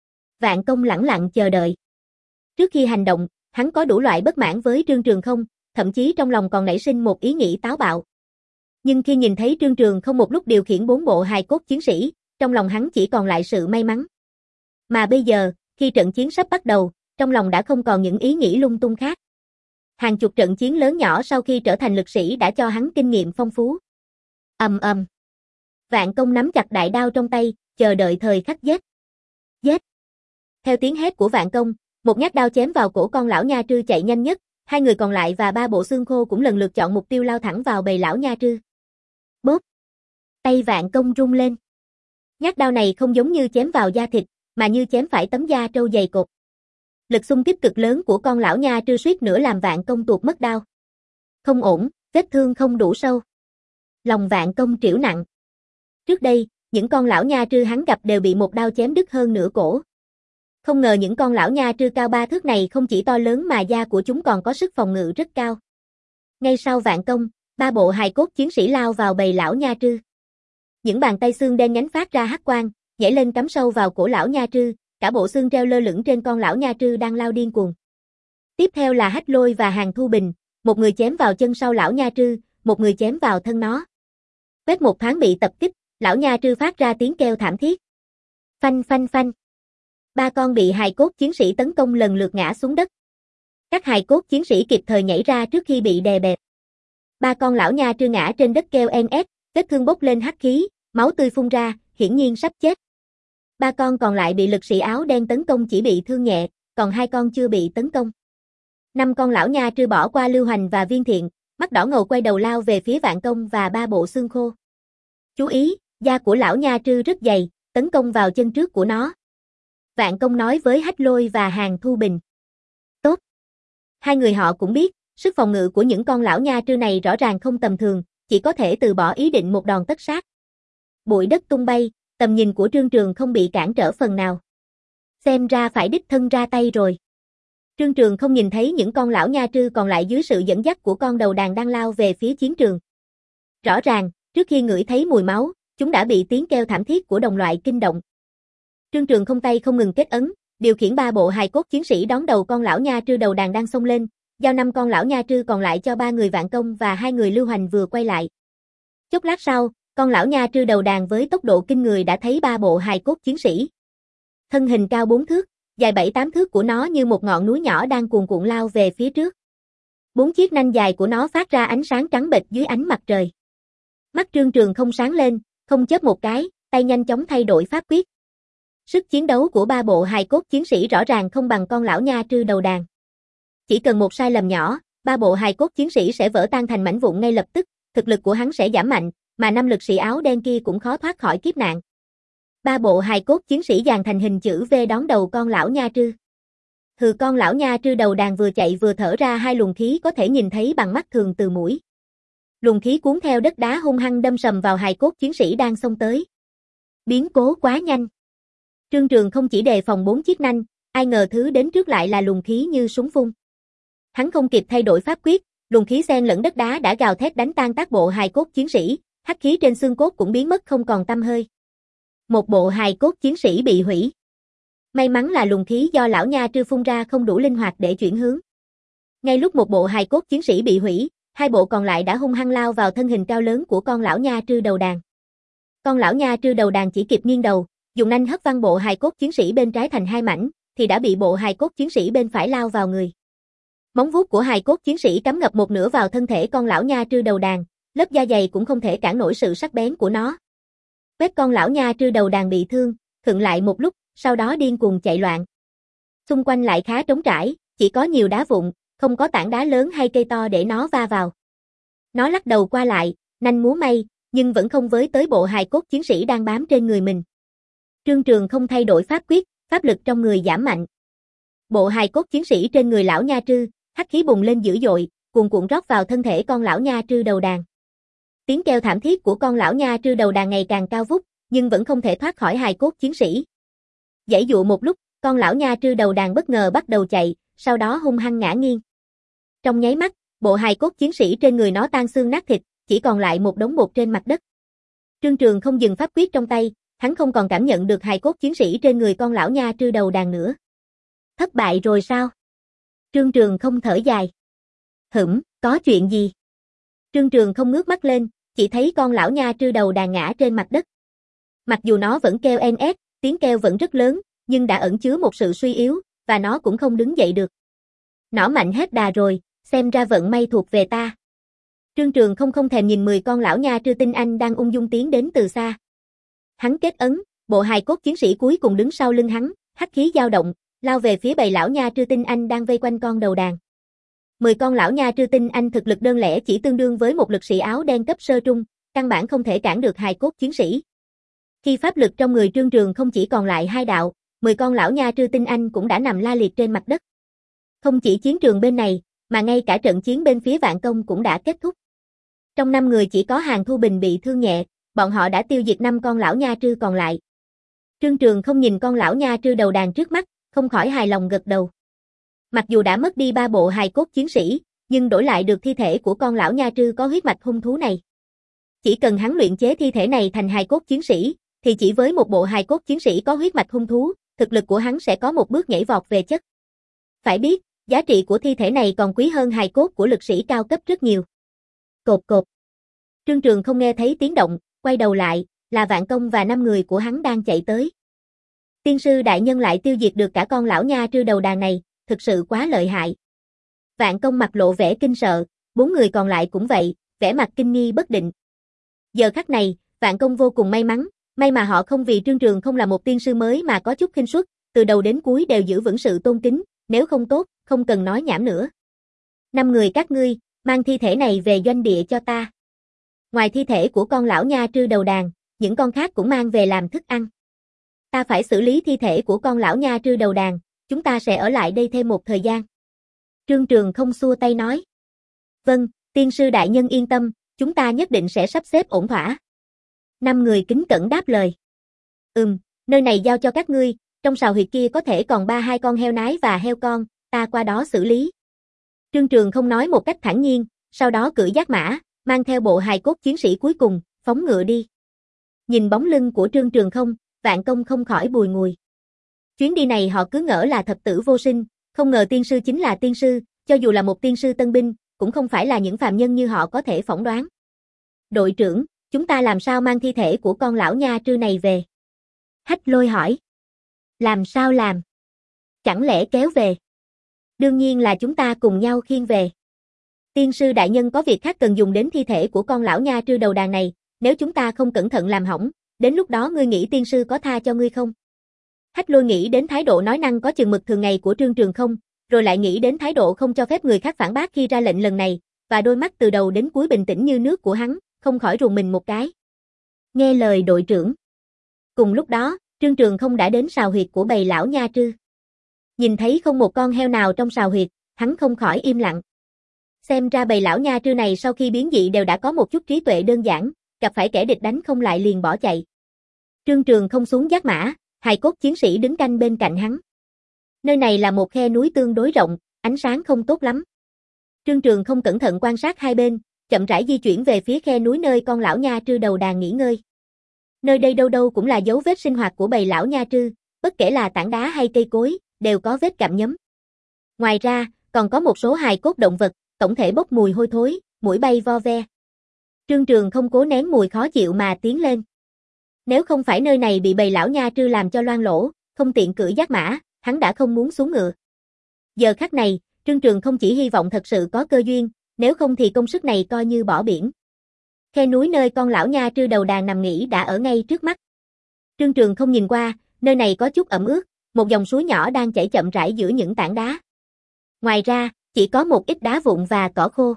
Vạn Công lẳng lặng chờ đợi. Trước khi hành động, hắn có đủ loại bất mãn với Trương Trường không, thậm chí trong lòng còn nảy sinh một ý nghĩ táo bạo. Nhưng khi nhìn thấy Trương Trường không một lúc điều khiển bốn bộ hài cốt chiến sĩ, trong lòng hắn chỉ còn lại sự may mắn. Mà bây giờ, khi trận chiến sắp bắt đầu, trong lòng đã không còn những ý nghĩ lung tung khác. Hàng chục trận chiến lớn nhỏ sau khi trở thành lực sĩ đã cho hắn kinh nghiệm phong phú. Ầm ầm. Vạn Công nắm chặt đại đao trong tay, chờ đợi thời khắc giết. Giết. Theo tiếng hét của Vạn Công, một nhát đao chém vào cổ con lão nha trư chạy nhanh nhất, hai người còn lại và ba bộ xương khô cũng lần lượt chọn mục tiêu lao thẳng vào bầy lão nha trư. Bốp. Tay Vạn Công rung lên. Nhát đao này không giống như chém vào da thịt, mà như chém phải tấm da trâu dày cộp. Lực xung kích cực lớn của con lão nha trư suýt nữa làm Vạn Công tuột mất đao. Không ổn, vết thương không đủ sâu. Lòng Vạn Công triểu nặng. Trước đây, những con lão nha trư hắn gặp đều bị một đao chém đứt hơn nửa cổ. Không ngờ những con lão nha trư cao ba thước này không chỉ to lớn mà da của chúng còn có sức phòng ngự rất cao. Ngay sau Vạn Công, ba bộ hài cốt chiến sĩ lao vào bầy lão nha trư. Những bàn tay xương đen nhánh phát ra hắc quang, nhảy lên cắm sâu vào cổ lão nha trư, cả bộ xương treo lơ lửng trên con lão nha trư đang lao điên cuồng. Tiếp theo là Hách Lôi và Hàn Thu Bình, một người chém vào chân sau lão nha trư, một người chém vào thân nó. Vết một thoáng bị tập kích, lão nha trư phát ra tiếng kêu thảm thiết. Phanh phanh phanh. Ba con bị hài cốt chiến sĩ tấn công lần lượt ngã xuống đất. Các hài cốt chiến sĩ kịp thời nhảy ra trước khi bị đè bẹp. Ba con lão nha trư ngã trên đất kêu en ép, vết thương bốc lên hắc khí, máu tươi phun ra, hiển nhiên sắp chết. Ba con còn lại bị lực sĩ áo đen tấn công chỉ bị thương nhẹ, còn hai con chưa bị tấn công. Năm con lão nha trư bỏ qua Lưu Hoành và Viên Thiện, mắt đỏ ngầu quay đầu lao về phía Vạn Công và ba bộ xương khô. Chú ý, da của lão nha trư rất dày, tấn công vào chân trước của nó. Vạn Công nói với Hách Lôi và Hàn Thu Bình. Tốt. Hai người họ cũng biết, sức phòng ngự của những con lão nha trư này rõ ràng không tầm thường, chỉ có thể từ bỏ ý định một đòn tất sát. Bụi đất tung bay, tầm nhìn của Trương Trường không bị cản trở phần nào. Xem ra phải đích thân ra tay rồi. Trương Trường không nhìn thấy những con lão nha trư còn lại dưới sự dẫn dắt của con đầu đàn đang lao về phía chiến trường. Rõ ràng, trước khi ngửi thấy mùi máu, chúng đã bị tiếng kêu thảm thiết của đồng loại kinh động. Trương Trường không tay không ngừng kết ấn, điều khiển ba bộ hài cốt chiến sĩ đón đầu con lão nha trư đầu đàn đang xông lên, giao năm con lão nha trư còn lại cho ba người Vạn Công và hai người Lưu Hoành vừa quay lại. Chốc lát sau, con lão nha trư đầu đàn với tốc độ kinh người đã thấy ba bộ hài cốt chiến sĩ. Thân hình cao bốn thước, dài bảy tám thước của nó như một ngọn núi nhỏ đang cuồn cuộn lao về phía trước. Bốn chiếc nanh dài của nó phát ra ánh sáng trắng bệch dưới ánh mặt trời. Mắt Trương Trường không sáng lên, không chớp một cái, tay nhanh chóng thay đổi pháp quyết. Sức chiến đấu của ba bộ hài cốt chiến sĩ rõ ràng không bằng con lão nha trư đầu đàn. Chỉ cần một sai lầm nhỏ, ba bộ hài cốt chiến sĩ sẽ vỡ tan thành mảnh vụn ngay lập tức, thực lực của hắn sẽ giảm mạnh, mà năm lực sĩ áo đen kia cũng khó thoát khỏi kiếp nạn. Ba bộ hài cốt chiến sĩ dàn thành hình chữ V đón đầu con lão nha trư. Hừ, con lão nha trư đầu đàn vừa chạy vừa thở ra hai luồng khí có thể nhìn thấy bằng mắt thường từ mũi. Luồng khí cuốn theo đất đá hung hăng đâm sầm vào hài cốt chiến sĩ đang xông tới. Biến cố quá nhanh. Trương Trường không chỉ đề phòng bốn chiếc nanh, ai ngờ thứ đến trước lại là luồng khí như súng phun. Hắn không kịp thay đổi pháp quyết, luồng khí xen lẫn đất đá đã gào thét đánh tan tác bộ hài cốt chiến sĩ, hắc khí trên xương cốt cũng biến mất không còn tăm hơi. Một bộ hài cốt chiến sĩ bị hủy. May mắn là luồng khí do lão nha trư phun ra không đủ linh hoạt để chuyển hướng. Ngay lúc một bộ hài cốt chiến sĩ bị hủy, hai bộ còn lại đã hung hăng lao vào thân hình cao lớn của con lão nha trư đầu đàn. Con lão nha trư đầu đàn chỉ kịp nghiêng đầu, dùng nanh hất văng bộ hài cốt chiến sĩ bên trái thành hai mảnh, thì đã bị bộ hài cốt chiến sĩ bên phải lao vào người. Móng vuốt của hài cốt chiến sĩ cắm ngập một nửa vào thân thể con lão nha trư đầu đàn, lớp da dày cũng không thể cản nổi sự sắc bén của nó. Vết con lão nha trư đầu đàn bị thương, khựng lại một lúc, sau đó điên cuồng chạy loạn. Xung quanh lại khá trống trải, chỉ có nhiều đá vụn, không có tảng đá lớn hay cây to để nó va vào. Nó lắc đầu qua lại, nanh múa may, nhưng vẫn không với tới bộ hài cốt chiến sĩ đang bám trên người mình. Trương Trường không thay đổi pháp quyết, pháp lực trong người giảm mạnh. Bộ hài cốt chiến sĩ trên người lão nha trư, hắc khí bùng lên dữ dội, cuồn cuộn rót vào thân thể con lão nha trư đầu đàn. Tiếng kêu thảm thiết của con lão nha trư đầu đàn ngày càng cao vút, nhưng vẫn không thể thoát khỏi hài cốt chiến sĩ. Giãy dụa một lúc, con lão nha trư đầu đàn bất ngờ bắt đầu chạy, sau đó hung hăng ngã nghiêng. Trong nháy mắt, bộ hài cốt chiến sĩ trên người nó tan xương nát thịt, chỉ còn lại một đống bột trên mặt đất. Trương Trường không dừng pháp quyết trong tay, hắn không còn cảm nhận được hài cốt chiến sĩ trên người con lão nha trư đầu đàn nữa. Thất bại rồi sao? Trương Trường không thở dài. Hửm, có chuyện gì? Trương Trường không ngước mắt lên, chỉ thấy con lão nha trư đầu đàn ngã trên mặt đất. Mặc dù nó vẫn kêu en ép, tiếng kêu vẫn rất lớn, nhưng đã ẩn chứa một sự suy yếu, và nó cũng không đứng dậy được. Nó mạnh hết đà rồi, xem ra vận may thuộc về ta. Trương Trường không không thèm nhìn mười con lão nha trư tinh anh đang ung dung tiến đến từ xa. Hắn kết ấn, bộ hài cốt chiến sĩ cuối cùng đứng sau lưng hắn, hắc khí dao động, lao về phía bầy lão nha trư tinh anh đang vây quanh con đầu đàn. Mười con lão nha trư tinh anh thực lực đơn lẻ chỉ tương đương với một lực sĩ áo đen cấp sơ trung, căn bản không thể cản được hài cốt chiến sĩ. Khi pháp lực trong người Trương Trường không chỉ còn lại hai đạo, mười con lão nha trư tinh anh cũng đã nằm la liệt trên mặt đất. Không chỉ chiến trường bên này, mà ngay cả trận chiến bên phía Vạn Công cũng đã kết thúc. Trong năm người chỉ có Hàn Thu Bình bị thương nhẹ, bọn họ đã tiêu diệt năm con lão nha trư còn lại. Trương Trường không nhìn con lão nha trư đầu đàn trước mắt, không khỏi hài lòng gật đầu. Mặc dù đã mất đi ba bộ hài cốt chiến sĩ, nhưng đổi lại được thi thể của con lão nha trư có huyết mạch hung thú này. Chỉ cần hắn luyện chế thi thể này thành hài cốt chiến sĩ, thì chỉ với một bộ hài cốt chiến sĩ có huyết mạch hung thú, thực lực của hắn sẽ có một bước nhảy vọt về chất. Phải biết, giá trị của thi thể này còn quý hơn hài cốt của lực sĩ cao cấp rất nhiều. Cộp cộp. Trương Trường không nghe thấy tiếng động, quay đầu lại, là Vạn Công và năm người của hắn đang chạy tới. Tiên sư đại nhân lại tiêu diệt được cả con lão nha trư đầu đàn này, thực sự quá lợi hại. Vạn Công mặt lộ vẻ kinh sợ, bốn người còn lại cũng vậy, vẻ mặt kinh nghi bất định. Giờ khắc này, Vạn Công vô cùng may mắn, may mà họ không vì Trương Trường không là một tiên sư mới mà có chút khinh suất, từ đầu đến cuối đều giữ vững sự tôn kính, nếu không tốt, không cần nói nhảm nữa. Năm người các ngươi, mang thi thể này về doanh địa cho ta. Ngoài thi thể của con lão nha trư đầu đàn, những con khác cũng mang về làm thức ăn. Ta phải xử lý thi thể của con lão nha trư đầu đàn, chúng ta sẽ ở lại đây thêm một thời gian. Trương Trường không xua tay nói. Vâng, tiên sư đại nhân yên tâm, chúng ta nhất định sẽ sắp xếp ổn thỏa. Năm người kính cẩn đáp lời. Ừm, nơi này giao cho các ngươi, trong sào huyệt kia có thể còn ba hai con heo nái và heo con, ta qua đó xử lý. Trương Trường không nói một cách thản nhiên, sau đó cưỡi giác mã, mang theo bộ hài cốt chiến sĩ cuối cùng, phóng ngựa đi. Nhìn bóng lưng của Trương Trường không, Vạn Công không khỏi bùi ngùi. Chuyến đi này họ cứ ngỡ là thập tử vô sinh, không ngờ tiên sư chính là tiên sư, cho dù là một tiên sư tân binh, cũng không phải là những phàm nhân như họ có thể phỏng đoán. Đội trưởng, chúng ta làm sao mang thi thể của con lão nha trư này về? Hách Lôi hỏi. Làm sao làm? Chẳng lẽ kéo về? Đương nhiên là chúng ta cùng nhau khiêng về. Tiên sư đại nhân có việc khác cần dùng đến thi thể của con lão nha trư đầu đàn này, nếu chúng ta không cẩn thận làm hỏng, đến lúc đó ngươi nghĩ tiên sư có tha cho ngươi không? Hách Lôi nghĩ đến thái độ nói năng có chừng mực thường ngày của Trương Trường không, rồi lại nghĩ đến thái độ không cho phép người khác phản bác khi ra lệnh lần này, và đôi mắt từ đầu đến cuối bình tĩnh như nước của hắn, không khỏi rùng mình một cái. Nghe lời đội trưởng. Cùng lúc đó, Trương Trường không đã đến sào huyệt của bầy lão nha trư. Nhìn thấy không một con heo nào trong sào huyệt, hắn không khỏi im lặng. Xem ra bầy lão nha trư này sau khi biến dị đều đã có một chút trí tuệ đơn giản, gặp phải kẻ địch đánh không lại liền bỏ chạy. Trương Trường không xuống giác mã, hài cốt chiến sĩ đứng canh bên cạnh hắn. Nơi này là một khe núi tương đối rộng, ánh sáng không tốt lắm. Trương Trường không cẩn thận quan sát hai bên, chậm rãi di chuyển về phía khe núi nơi con lão nha trư đầu đàn nghỉ ngơi. Nơi đây đâu đâu cũng là dấu vết sinh hoạt của bầy lão nha trư, bất kể là tảng đá hay cây cối, đều có vết cạm nhấm. Ngoài ra, còn có một số hài cốt động vật, tổng thể bốc mùi hôi thối, muỗi bay vo ve. Trương Trường không cố nén mùi khó chịu mà tiến lên. Nếu không phải nơi này bị bầy lão nha trư làm cho loang lỗ, không tiện cưỡi giác mã, hắn đã không muốn xuống ngựa. Giờ khắc này, Trương Trường không chỉ hy vọng thật sự có cơ duyên, nếu không thì công sức này coi như bỏ biển. Khe núi nơi con lão nha trư đầu đàn nằm nghỉ đã ở ngay trước mắt. Trương Trường không nhìn qua, nơi này có chút ẩm ướt, một dòng suối nhỏ đang chảy chậm rãi giữa những tảng đá. Ngoài ra, chỉ có một ít đá vụn và cỏ khô.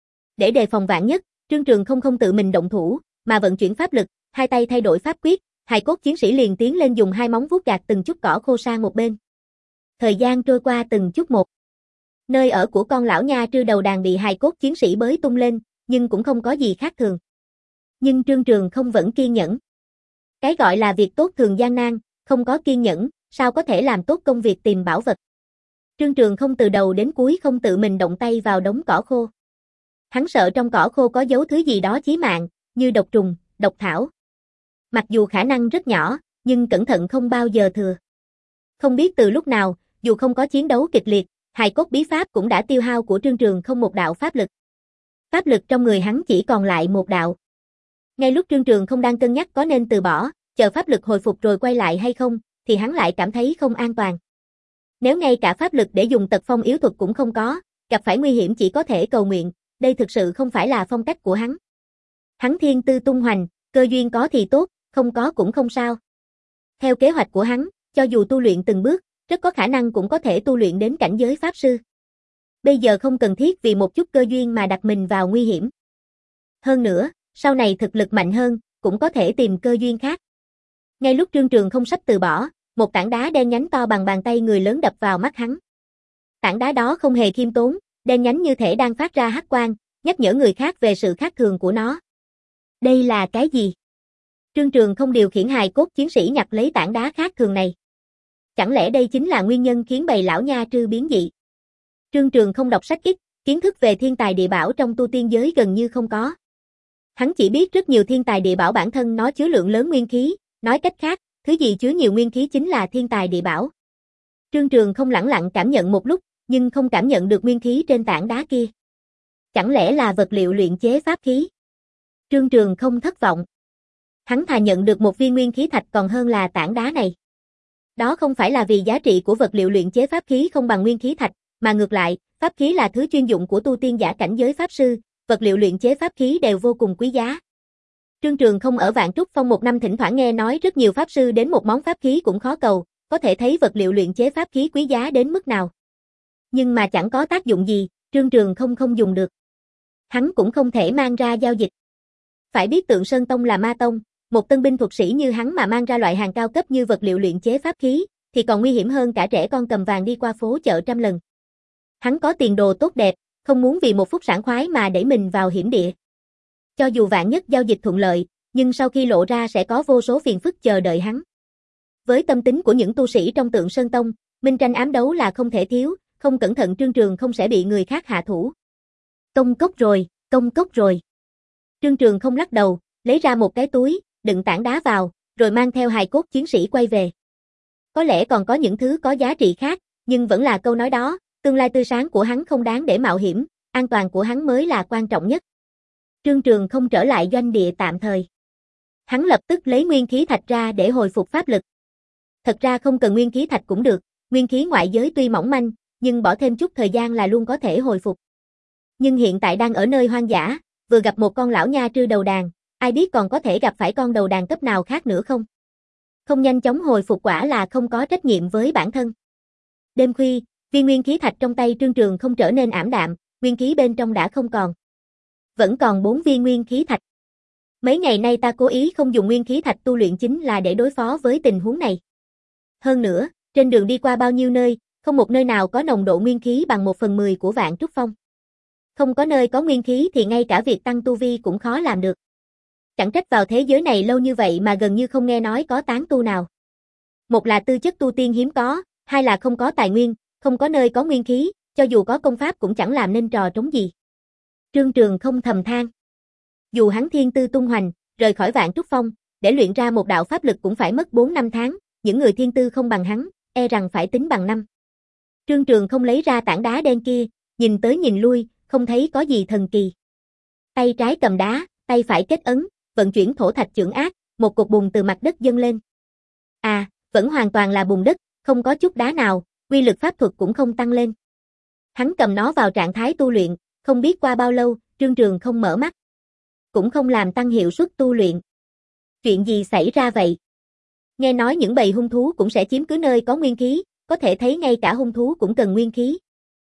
Để đề phòng vạn nhất, Trương Trường không không tự mình động thủ, mà vận chuyển pháp lực, hai tay thay đổi pháp quyết, hài cốt chiến sĩ liền tiến lên dùng hai móng vuốt gạt từng chút cỏ khô sang một bên. Thời gian trôi qua từng chút một. Nơi ở của con lão nha trư đầu đàn bị hài cốt chiến sĩ bới tung lên, nhưng cũng không có gì khác thường. Nhưng Trương Trường không vẫn kiên nhẫn. Cái gọi là việc tốt thường gian nan, không có kiên nhẫn, sao có thể làm tốt công việc tìm bảo vật. Trương Trường không từ đầu đến cuối không tự mình động tay vào đống cỏ khô. Hắn sợ trong cỏ khô có giấu thứ gì đó chí mạng, như độc trùng, độc thảo. Mặc dù khả năng rất nhỏ, nhưng cẩn thận không bao giờ thừa. Không biết từ lúc nào, dù không có chiến đấu kịch liệt, hài cốt bí pháp cũng đã tiêu hao của Trương Trường không một đạo pháp lực. Pháp lực trong người hắn chỉ còn lại một đạo. Ngay lúc Trương Trường không đang cân nhắc có nên từ bỏ, chờ pháp lực hồi phục rồi quay lại hay không, thì hắn lại cảm thấy không an toàn. Nếu ngay cả pháp lực để dùng tật phong yếu thuật cũng không có, gặp phải nguy hiểm chỉ có thể cầu nguyện, đây thực sự không phải là phong cách của hắn. Hắn thiên tư tung hoành, cơ duyên có thì tốt, không có cũng không sao. Theo kế hoạch của hắn, cho dù tu luyện từng bước, rất có khả năng cũng có thể tu luyện đến cảnh giới pháp sư. Bây giờ không cần thiết vì một chút cơ duyên mà đặt mình vào nguy hiểm. Hơn nữa, sau này thực lực mạnh hơn, cũng có thể tìm cơ duyên khác. Ngay lúc Trương Trường không sắp từ bỏ, một tảng đá đen nhánh to bằng bàn tay người lớn đập vào mắt hắn. Tảng đá đó không hề khiêm tốn, đen nhánh như thể đang phát ra hắc quang, nhắc nhở người khác về sự khác thường của nó. Đây là cái gì? Trương Trường không điều khiển hài cốt chiến sĩ nhặt lấy tảng đá khác thường này. Chẳng lẽ đây chính là nguyên nhân khiến bầy lão nha trư biến dị? Trương Trường không đọc sách ít, kiến thức về thiên tài địa bảo trong tu tiên giới gần như không có. Hắn chỉ biết rất nhiều thiên tài địa bảo bản thân nó chứa lượng lớn nguyên khí, nói cách khác, thứ gì chứa nhiều nguyên khí chính là thiên tài địa bảo. Trương Trường không lẳng lặng cảm nhận một lúc, nhưng không cảm nhận được nguyên khí trên tảng đá kia. Chẳng lẽ là vật liệu luyện chế pháp khí? Trương Trường không thất vọng. Hắn thà nhận được một viên nguyên khí thạch còn hơn là tảng đá này. Đó không phải là vì giá trị của vật liệu luyện chế pháp khí không bằng nguyên khí thạch, mà ngược lại, pháp khí là thứ chuyên dụng của tu tiên giả cảnh giới pháp sư, vật liệu luyện chế pháp khí đều vô cùng quý giá. Trương Trường không ở Vạn Trúc Phong một năm thỉnh thoảng nghe nói rất nhiều pháp sư đến một món pháp khí cũng khó cầu, có thể thấy vật liệu luyện chế pháp khí quý giá đến mức nào. Nhưng mà chẳng có tác dụng gì, Trương Trường không không dùng được. Hắn cũng không thể mang ra giao dịch. Phải biết Tượng Sơn Tông là ma tông, một tân binh thuật sĩ như hắn mà mang ra loại hàng cao cấp như vật liệu luyện chế pháp khí, thì còn nguy hiểm hơn cả trẻ con cầm vàng đi qua phố chợ trăm lần. Hắn có tiền đồ tốt đẹp, không muốn vì một phút sảng khoái mà đẩy mình vào hiểm địa. Cho dù vạn nhất giao dịch thuận lợi, nhưng sau khi lộ ra sẽ có vô số phiền phức chờ đợi hắn. Với tâm tính của những tu sĩ trong Tượng Sơn Tông, minh tranh ám đấu là không thể thiếu, không cẩn thận Trương Trường không sẽ bị người khác hạ thủ. Công cốc rồi, công cốc rồi. Trương Trường không lắc đầu, lấy ra một cái túi, đựng tảng đá vào, rồi mang theo hài cốt chiến sĩ quay về. Có lẽ còn có những thứ có giá trị khác, nhưng vẫn là câu nói đó, tương lai tươi sáng của hắn không đáng để mạo hiểm, an toàn của hắn mới là quan trọng nhất. Trương Trường không trở lại doanh địa tạm thời. Hắn lập tức lấy nguyên khí thạch ra để hồi phục pháp lực. Thật ra không cần nguyên khí thạch cũng được, nguyên khí ngoại giới tuy mỏng manh, nhưng bỏ thêm chút thời gian là luôn có thể hồi phục. Nhưng hiện tại đang ở nơi hoang dã, vừa gặp một con lão nha trư đầu đàn, ai biết còn có thể gặp phải con đầu đàn cấp nào khác nữa không? Không nhanh chóng hồi phục quả là không có trách nhiệm với bản thân. Đêm khuya, viên nguyên khí thạch trong tay Trương Trường không trở nên ảm đạm, nguyên khí bên trong đã không còn. Vẫn còn bốn viên nguyên khí thạch. Mấy ngày nay ta cố ý không dùng nguyên khí thạch tu luyện chính là để đối phó với tình huống này. Hơn nữa, trên đường đi qua bao nhiêu nơi, không một nơi nào có nồng độ nguyên khí bằng một phần mười của Vạn Trúc Phong. Không có nơi có nguyên khí thì ngay cả việc tăng tu vi cũng khó làm được. Chẳng trách vào thế giới này lâu như vậy mà gần như không nghe nói có tán tu nào. Một là tư chất tu tiên hiếm có, hai là không có tài nguyên, không có nơi có nguyên khí, cho dù có công pháp cũng chẳng làm nên trò trống gì. Trương Trường không thầm than. Dù hắn thiên tư tung hoành, rời khỏi Vạn Trúc Phong, để luyện ra một đạo pháp lực cũng phải mất bốn năm tháng, những người thiên tư không bằng hắn, e rằng phải tính bằng năm. Trương Trường không lấy ra tảng đá đen kia, nhìn tới nhìn lui, không thấy có gì thần kỳ. Tay trái cầm đá, tay phải kết ấn, vận chuyển thổ thạch chưởng ác, một cục bùn từ mặt đất dâng lên. À, vẫn hoàn toàn là bùn đất, không có chút đá nào, uy lực pháp thuật cũng không tăng lên. Hắn cầm nó vào trạng thái tu luyện, không biết qua bao lâu, Trương Trường không mở mắt. Cũng không làm tăng hiệu suất tu luyện. Chuyện gì xảy ra vậy? Nghe nói những bầy hung thú cũng sẽ chiếm cứ nơi có nguyên khí, có thể thấy ngay cả hung thú cũng cần nguyên khí.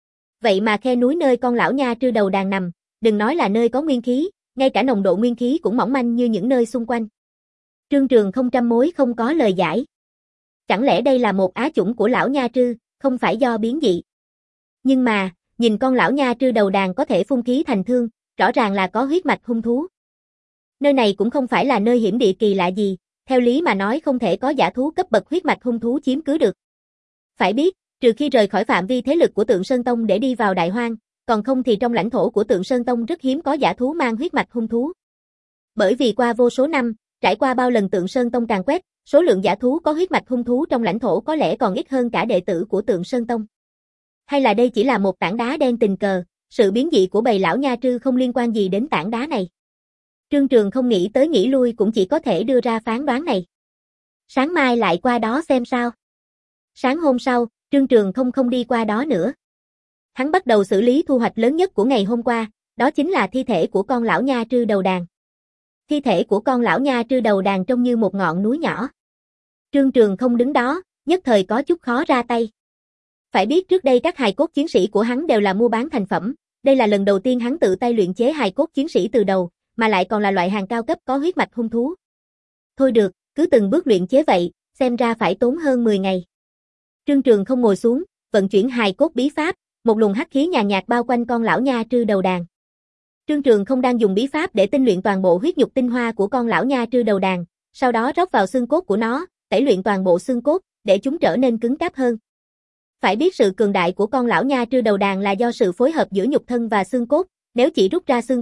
Vậy mà khe núi nơi con lão nha trư đầu đàn nằm, đừng nói là nơi có nguyên khí, ngay cả nồng độ nguyên khí cũng mỏng manh như những nơi xung quanh. Trương Trường không trăm mối không có lời giải. Chẳng lẽ đây là một á chủng của lão nha trư, không phải do biến dị? Nhưng mà, nhìn con lão nha trư đầu đàn có thể phun khí thành thương, rõ ràng là có huyết mạch hung thú. Nơi này cũng không phải là nơi hiểm địa kỳ lạ gì, theo lý mà nói không thể có dã thú cấp bậc huyết mạch hung thú chiếm cứ được. Phải biết, trừ khi rời khỏi phạm vi thế lực của Tượng Sơn Tông để đi vào Đại Hoang, còn không thì trong lãnh thổ của Tượng Sơn Tông rất hiếm có dã thú mang huyết mạch hung thú. Bởi vì qua vô số năm, trải qua bao lần Tượng Sơn Tông càn quét, số lượng dã thú có huyết mạch hung thú trong lãnh thổ có lẽ còn ít hơn cả đệ tử của Tượng Sơn Tông. Hay là đây chỉ là một tảng đá đen tình cờ, sự biến dị của bầy lão nha trư không liên quan gì đến tảng đá này. Trương Trường không nghĩ tới nghĩ lui cũng chỉ có thể đưa ra phán đoán này. Sáng mai lại qua đó xem sao. Sáng hôm sau, Trương Trường không không đi qua đó nữa. Hắn bắt đầu xử lý thu hoạch lớn nhất của ngày hôm qua, đó chính là thi thể của con lão nha trư đầu đàn. Thi thể của con lão nha trư đầu đàn trông như một ngọn núi nhỏ. Trương Trường không đứng đó, nhất thời có chút khó ra tay. Phải biết trước đây các hài cốt chiến sĩ của hắn đều là mua bán thành phẩm, đây là lần đầu tiên hắn tự tay luyện chế hài cốt chiến sĩ từ đầu, mà lại còn là loại hàng cao cấp có huyết mạch hung thú. Thôi được, cứ từng bước luyện chế vậy, xem ra phải tốn hơn mười ngày. Trương Trường không ngồi xuống, vận chuyển hài cốt bí pháp, một luồng hắc khí nhàn nhạt bao quanh con lão nha trư đầu đàn. Trương Trường không đang dùng bí pháp để tinh luyện toàn bộ huyết nhục tinh hoa của con lão nha trư đầu đàn, sau đó rót vào xương cốt của nó, tẩy luyện toàn bộ xương cốt, để chúng trở nên cứng cáp hơn. Phải biết sự cường đại của con lão nha trư đầu đàn là do sự phối hợp giữa nhục thân và xương cốt, nếu chỉ rút ra xương cốt,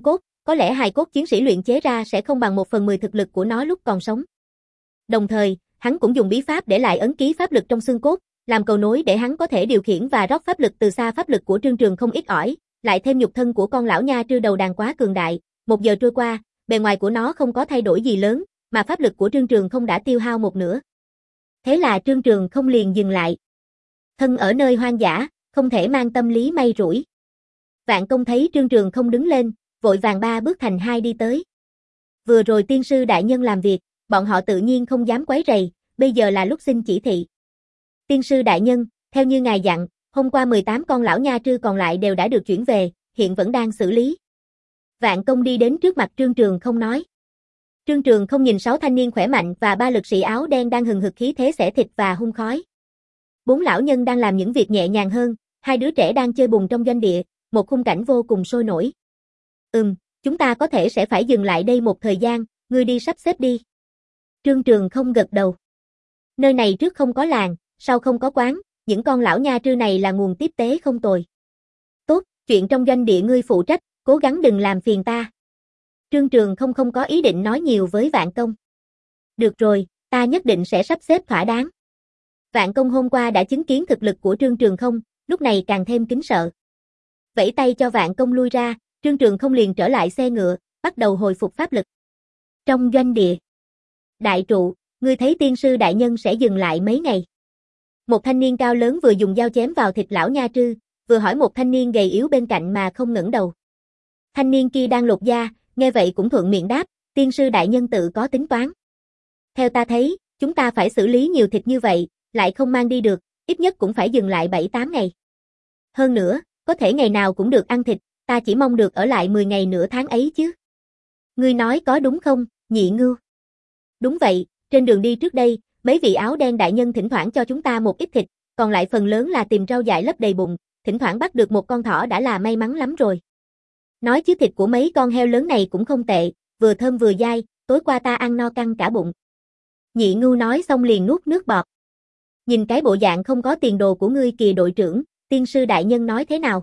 có lẽ hài cốt chiến sĩ luyện chế ra sẽ không bằng một phần mười thực lực của nó lúc còn sống. Đồng thời, hắn cũng dùng bí pháp để lại ấn ký pháp lực trong xương cốt, làm cầu nối để hắn có thể điều khiển và rót pháp lực từ xa. Pháp lực của Trương Trường không ít ỏi, lại thêm nhục thân của con lão nha trư đầu đàn quá cường đại, một giờ trôi qua, bề ngoài của nó không có thay đổi gì lớn, mà pháp lực của Trương Trường không đã tiêu hao một nửa. Thế là Trương Trường không liền dừng lại. Thân ở nơi hoang dã, không thể mang tâm lý may rủi. Vạn Công thấy Trương Trường không đứng lên, vội vàng ba bước thành hai đi tới. Vừa rồi tiên sư đại nhân làm việc, bọn họ tự nhiên không dám quấy rầy, bây giờ là lúc xin chỉ thị. Tiên sư đại nhân, theo như ngài dặn, hôm qua mười tám con lão nha trư còn lại đều đã được chuyển về, hiện vẫn đang xử lý. Vạn Công đi đến trước mặt Trương Trường không nói. Trương Trường không nhìn sáu thanh niên khỏe mạnh và ba lực sĩ áo đen đang hừng hực khí thế xẻ thịt và hun khói. Bốn lão nhân đang làm những việc nhẹ nhàng hơn, hai đứa trẻ đang chơi bùn trong doanh địa, một khung cảnh vô cùng sôi nổi. Ừm, chúng ta có thể sẽ phải dừng lại đây một thời gian, ngươi đi sắp xếp đi. Trương Trường không gật đầu. Nơi này trước không có làng, sau không có quán, những con lão nha trư này là nguồn tiếp tế không tồi. Tốt, chuyện trong doanh địa ngươi phụ trách, cố gắng đừng làm phiền ta. Trương Trường không không có ý định nói nhiều với Vạn Công. Được rồi, ta nhất định sẽ sắp xếp thỏa đáng. Vạn Công hôm qua đã chứng kiến thực lực của Trương Trường không, lúc này càng thêm kính sợ. Vẫy tay cho Vạn Công lui ra, Trương Trường không liền trở lại xe ngựa, bắt đầu hồi phục pháp lực. Trong doanh địa. Đại trụ, ngươi thấy tiên sư đại nhân sẽ dừng lại mấy ngày. Một thanh niên cao lớn vừa dùng dao chém vào thịt lão nha trư, vừa hỏi một thanh niên gầy yếu bên cạnh mà không ngẩng đầu. Thanh niên kia đang lột da, nghe vậy cũng thuận miệng đáp, tiên sư đại nhân tự có tính toán. Theo ta thấy, chúng ta phải xử lý nhiều thịt như vậy, lại không mang đi được, ít nhất cũng phải dừng lại bảy tám ngày. Hơn nữa, có thể ngày nào cũng được ăn thịt, ta chỉ mong được ở lại mười ngày nửa tháng ấy chứ. Ngươi nói có đúng không, Nhị Ngưu? Đúng vậy, trên đường đi trước đây, mấy vị áo đen đại nhân thỉnh thoảng cho chúng ta một ít thịt, còn lại phần lớn là tìm rau dại lấp đầy bụng, thỉnh thoảng bắt được một con thỏ đã là may mắn lắm rồi. Nói chứ thịt của mấy con heo lớn này cũng không tệ, vừa thơm vừa dai, tối qua ta ăn no căng cả bụng. Nhị Ngưu nói xong liền nuốt nước bọt. Nhìn cái bộ dạng không có tiền đồ của ngươi kìa đội trưởng, tiên sư đại nhân nói thế nào?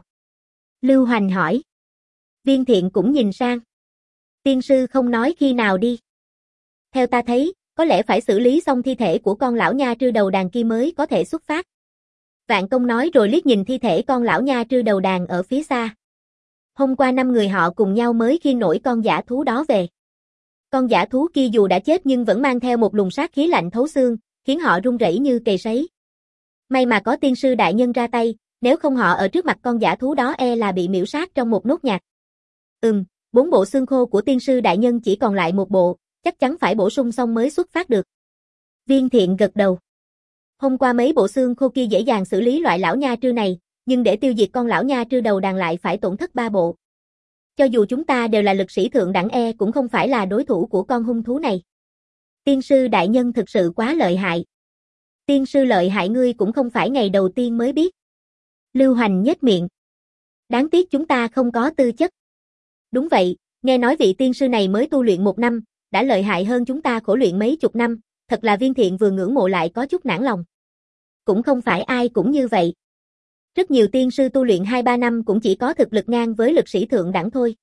Lưu Hoành hỏi. Viên Thiện cũng nhìn sang. Tiên sư không nói khi nào đi. Theo ta thấy, có lẽ phải xử lý xong thi thể của con lão nha trư đầu đàn kia mới có thể xuất phát. Vạn Công nói rồi liếc nhìn thi thể con lão nha trư đầu đàn ở phía xa. Hôm qua năm người họ cùng nhau mới khiêng nổi con dã thú đó về. Con dã thú kia dù đã chết nhưng vẫn mang theo một luồng sát khí lạnh thấu xương, khiến họ run rẩy như cầy sấy. May mà có tiên sư đại nhân ra tay, nếu không họ ở trước mặt con dã thú đó e là bị miễu sát trong một nốt nhạc. Ừm, bốn bộ xương khô của tiên sư đại nhân chỉ còn lại một bộ, chắc chắn phải bổ sung xong mới xuất phát được. Viên Thiện gật đầu. Hôm qua mấy bộ xương khô kia dễ dàng xử lý loại lão nha trư này, nhưng để tiêu diệt con lão nha trư đầu đàn lại phải tổn thất ba bộ. Cho dù chúng ta đều là lực sĩ thượng đẳng e cũng không phải là đối thủ của con hung thú này. Tiên sư đại nhân thực sự quá lợi hại. Tiên sư lợi hại ngươi cũng không phải ngày đầu tiên mới biết. Lưu Hoành nhếch miệng. Đáng tiếc chúng ta không có tư chất. Đúng vậy, nghe nói vị tiên sư này mới tu luyện một năm, đã lợi hại hơn chúng ta khổ luyện mấy chục năm, thật là Viên Thiện vừa ngưỡng mộ lại có chút nản lòng. Cũng không phải ai cũng như vậy. Rất nhiều tiên sư tu luyện hai ba năm cũng chỉ có thực lực ngang với lực sĩ thượng đẳng thôi.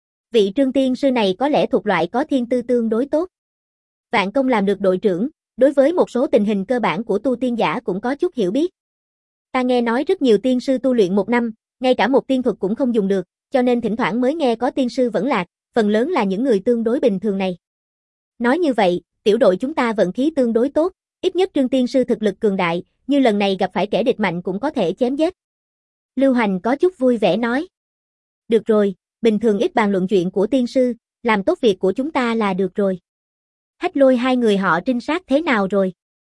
Vị Trương tiên sư này có lẽ thuộc loại có thiên tư tương đối tốt. Vạn Công làm được đội trưởng, đối với một số tình hình cơ bản của tu tiên giả cũng có chút hiểu biết. Ta nghe nói rất nhiều tiên sư tu luyện một năm, ngay cả một tiên thuật cũng không dùng được, cho nên thỉnh thoảng mới nghe có tiên sư vẫn lạc, phần lớn là những người tương đối bình thường này. Nói như vậy, tiểu đội chúng ta vận khí tương đối tốt, ít nhất Trương tiên sư thực lực cường đại, như lần này gặp phải kẻ địch mạnh cũng có thể chém giết. Lưu Hành có chút vui vẻ nói. Được rồi, bình thường ít bàn luận chuyện của tiên sư, làm tốt việc của chúng ta là được rồi. Hách Lôi hai người họ trinh sát thế nào rồi?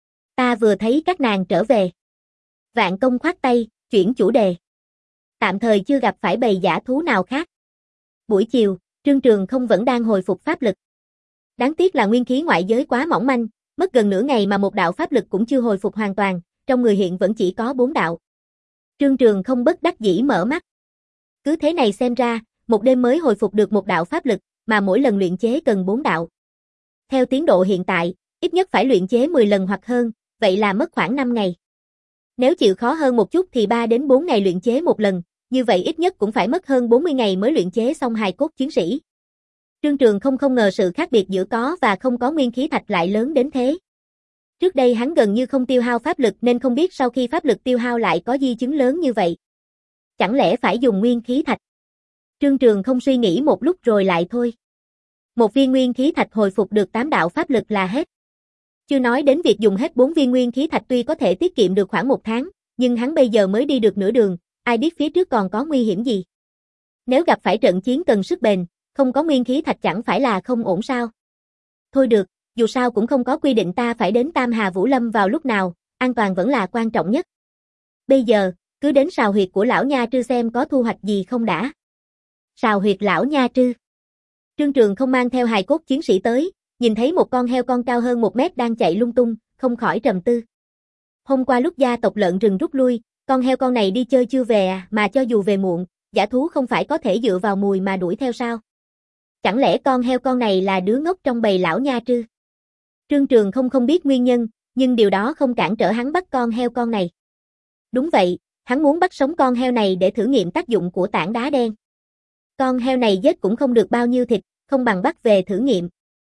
Ta vừa thấy các nàng trở về. Vạn Công khoát tay, chuyển chủ đề. Tạm thời chưa gặp phải bầy dã thú nào khác. Buổi chiều, Trương Trường không vẫn đang hồi phục pháp lực. Đáng tiếc là nguyên khí ngoại giới quá mỏng manh, mất gần nửa ngày mà một đạo pháp lực cũng chưa hồi phục hoàn toàn, trong người hiện vẫn chỉ có bốn đạo. Trương Trường không bất đắc dĩ mở mắt. Cứ thế này xem ra, một đêm mới hồi phục được một đạo pháp lực, mà mỗi lần luyện chế cần bốn đạo. Theo tiến độ hiện tại, ít nhất phải luyện chế mười lần hoặc hơn, vậy là mất khoảng năm ngày. Nếu chịu khó hơn một chút thì ba đến bốn ngày luyện chế một lần, như vậy ít nhất cũng phải mất hơn bốn mươi ngày mới luyện chế xong hài cốt chiến sĩ. Trương Trường không không ngờ sự khác biệt giữa có và không có nguyên khí thạch lại lớn đến thế. Trước đây hắn gần như không tiêu hao pháp lực nên không biết sau khi pháp lực tiêu hao lại có di chứng lớn như vậy. Chẳng lẽ phải dùng nguyên khí thạch? Trương Trường không suy nghĩ một lúc rồi lại thôi. Một viên nguyên khí thạch hồi phục được tám đạo pháp lực là hết. Chưa nói đến việc dùng hết bốn viên nguyên khí thạch tuy có thể tiết kiệm được khoảng một tháng, nhưng hắn bây giờ mới đi được nửa đường, ai biết phía trước còn có nguy hiểm gì. Nếu gặp phải trận chiến cần sức bền, không có nguyên khí thạch chẳng phải là không ổn sao? Thôi được, dù sao cũng không có quy định ta phải đến Tam Hà Vũ Lâm vào lúc nào, an toàn vẫn là quan trọng nhất. Bây giờ, cứ đến sào huyệt của lão nha trư xem có thu hoạch gì không đã. Sào huyệt lão nha trư. Trương Trường không mang theo hài cốt chiến sĩ tới, nhìn thấy một con heo con cao hơn một mét đang chạy lung tung, không khỏi trầm tư. Hôm qua lúc gia tộc lợn rừng rút lui, con heo con này đi chơi chưa về à, mà cho dù về muộn, dã thú không phải có thể dựa vào mùi mà đuổi theo sao? Chẳng lẽ con heo con này là đứa ngốc trong bầy lão nha trư? Trương Trường không không biết nguyên nhân, nhưng điều đó không cản trở hắn bắt con heo con này. Đúng vậy, hắn muốn bắt sống con heo này để thử nghiệm tác dụng của tảng đá đen. Con heo này giết cũng không được bao nhiêu thịt, không bằng bắt về thử nghiệm.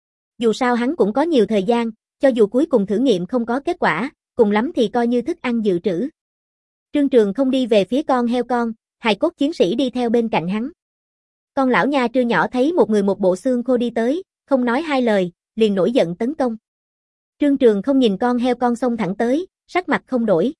Dù sao hắn cũng có nhiều thời gian, cho dù cuối cùng thử nghiệm không có kết quả, cùng lắm thì coi như thức ăn dự trữ. Trương Trường không đi về phía con heo con, hài cốt chiến sĩ đi theo bên cạnh hắn. Con lão nha trư nhỏ thấy một người một bộ xương khô đi tới, không nói hai lời, liền nổi giận tấn công. Trương Trường không nhìn con heo con xông thẳng tới, sắc mặt không đổi.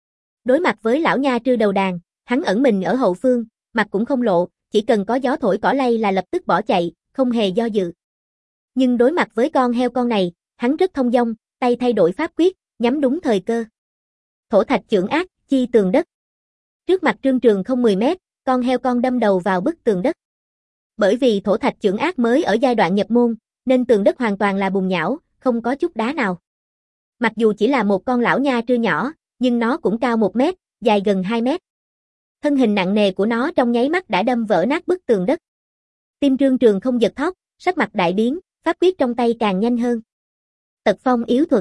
Đối mặt với lão nha trư đầu đàn, hắn ẩn mình ở hậu phương, mặt cũng không lộ, chỉ cần có gió thổi cỏ lay là lập tức bỏ chạy, không hề do dự. Nhưng đối mặt với con heo con này, hắn rất thông dong, tay thay đổi pháp quyết, nhắm đúng thời cơ. Thổ thạch chưởng ác, chi tường đất. Trước mặt Trương Trường không mười mét, con heo con đâm đầu vào bức tường đất. Bởi vì thổ thạch chưởng ác mới ở giai đoạn nhập môn, nên tường đất hoàn toàn là bùn nhão, không có chút đá nào. Mặc dù chỉ là một con lão nha trư nhỏ, nhưng nó cũng cao một mét, dài gần hai mét. Thân hình nặng nề của nó trong nháy mắt đã đâm vỡ nát bức tường đất. Tim Trương Trường không giật thót, sắc mặt đại biến, pháp quyết trong tay càng nhanh hơn. Tật phong yếu thuật.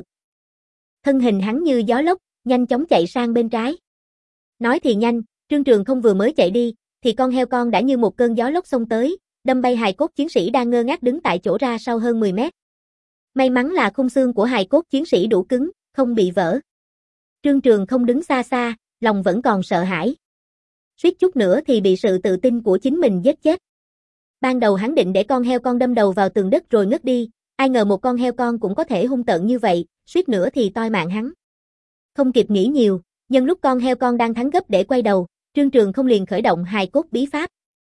Thân hình hắn như gió lốc, nhanh chóng chạy sang bên trái. Nói thì nhanh, Trương Trường không vừa mới chạy đi, thì con heo con đã như một cơn gió lốc xông tới, đâm bay hài cốt chiến sĩ đang ngơ ngác đứng tại chỗ ra sau hơn mười mét. May mắn là khung xương của hài cốt chiến sĩ đủ cứng, không bị vỡ. Trương Trường không đứng xa xa, lòng vẫn còn sợ hãi. Suýt chút nữa thì bị sự tự tin của chính mình giết chết. Ban đầu hắn định để con heo con đâm đầu vào tường đất rồi ngất đi, ai ngờ một con heo con cũng có thể hung tợn như vậy, suýt nữa thì toi mạng hắn. Không kịp nghĩ nhiều, nhân lúc con heo con đang thắng gấp để quay đầu, Trương Trường không liền khởi động hài cốt bí pháp.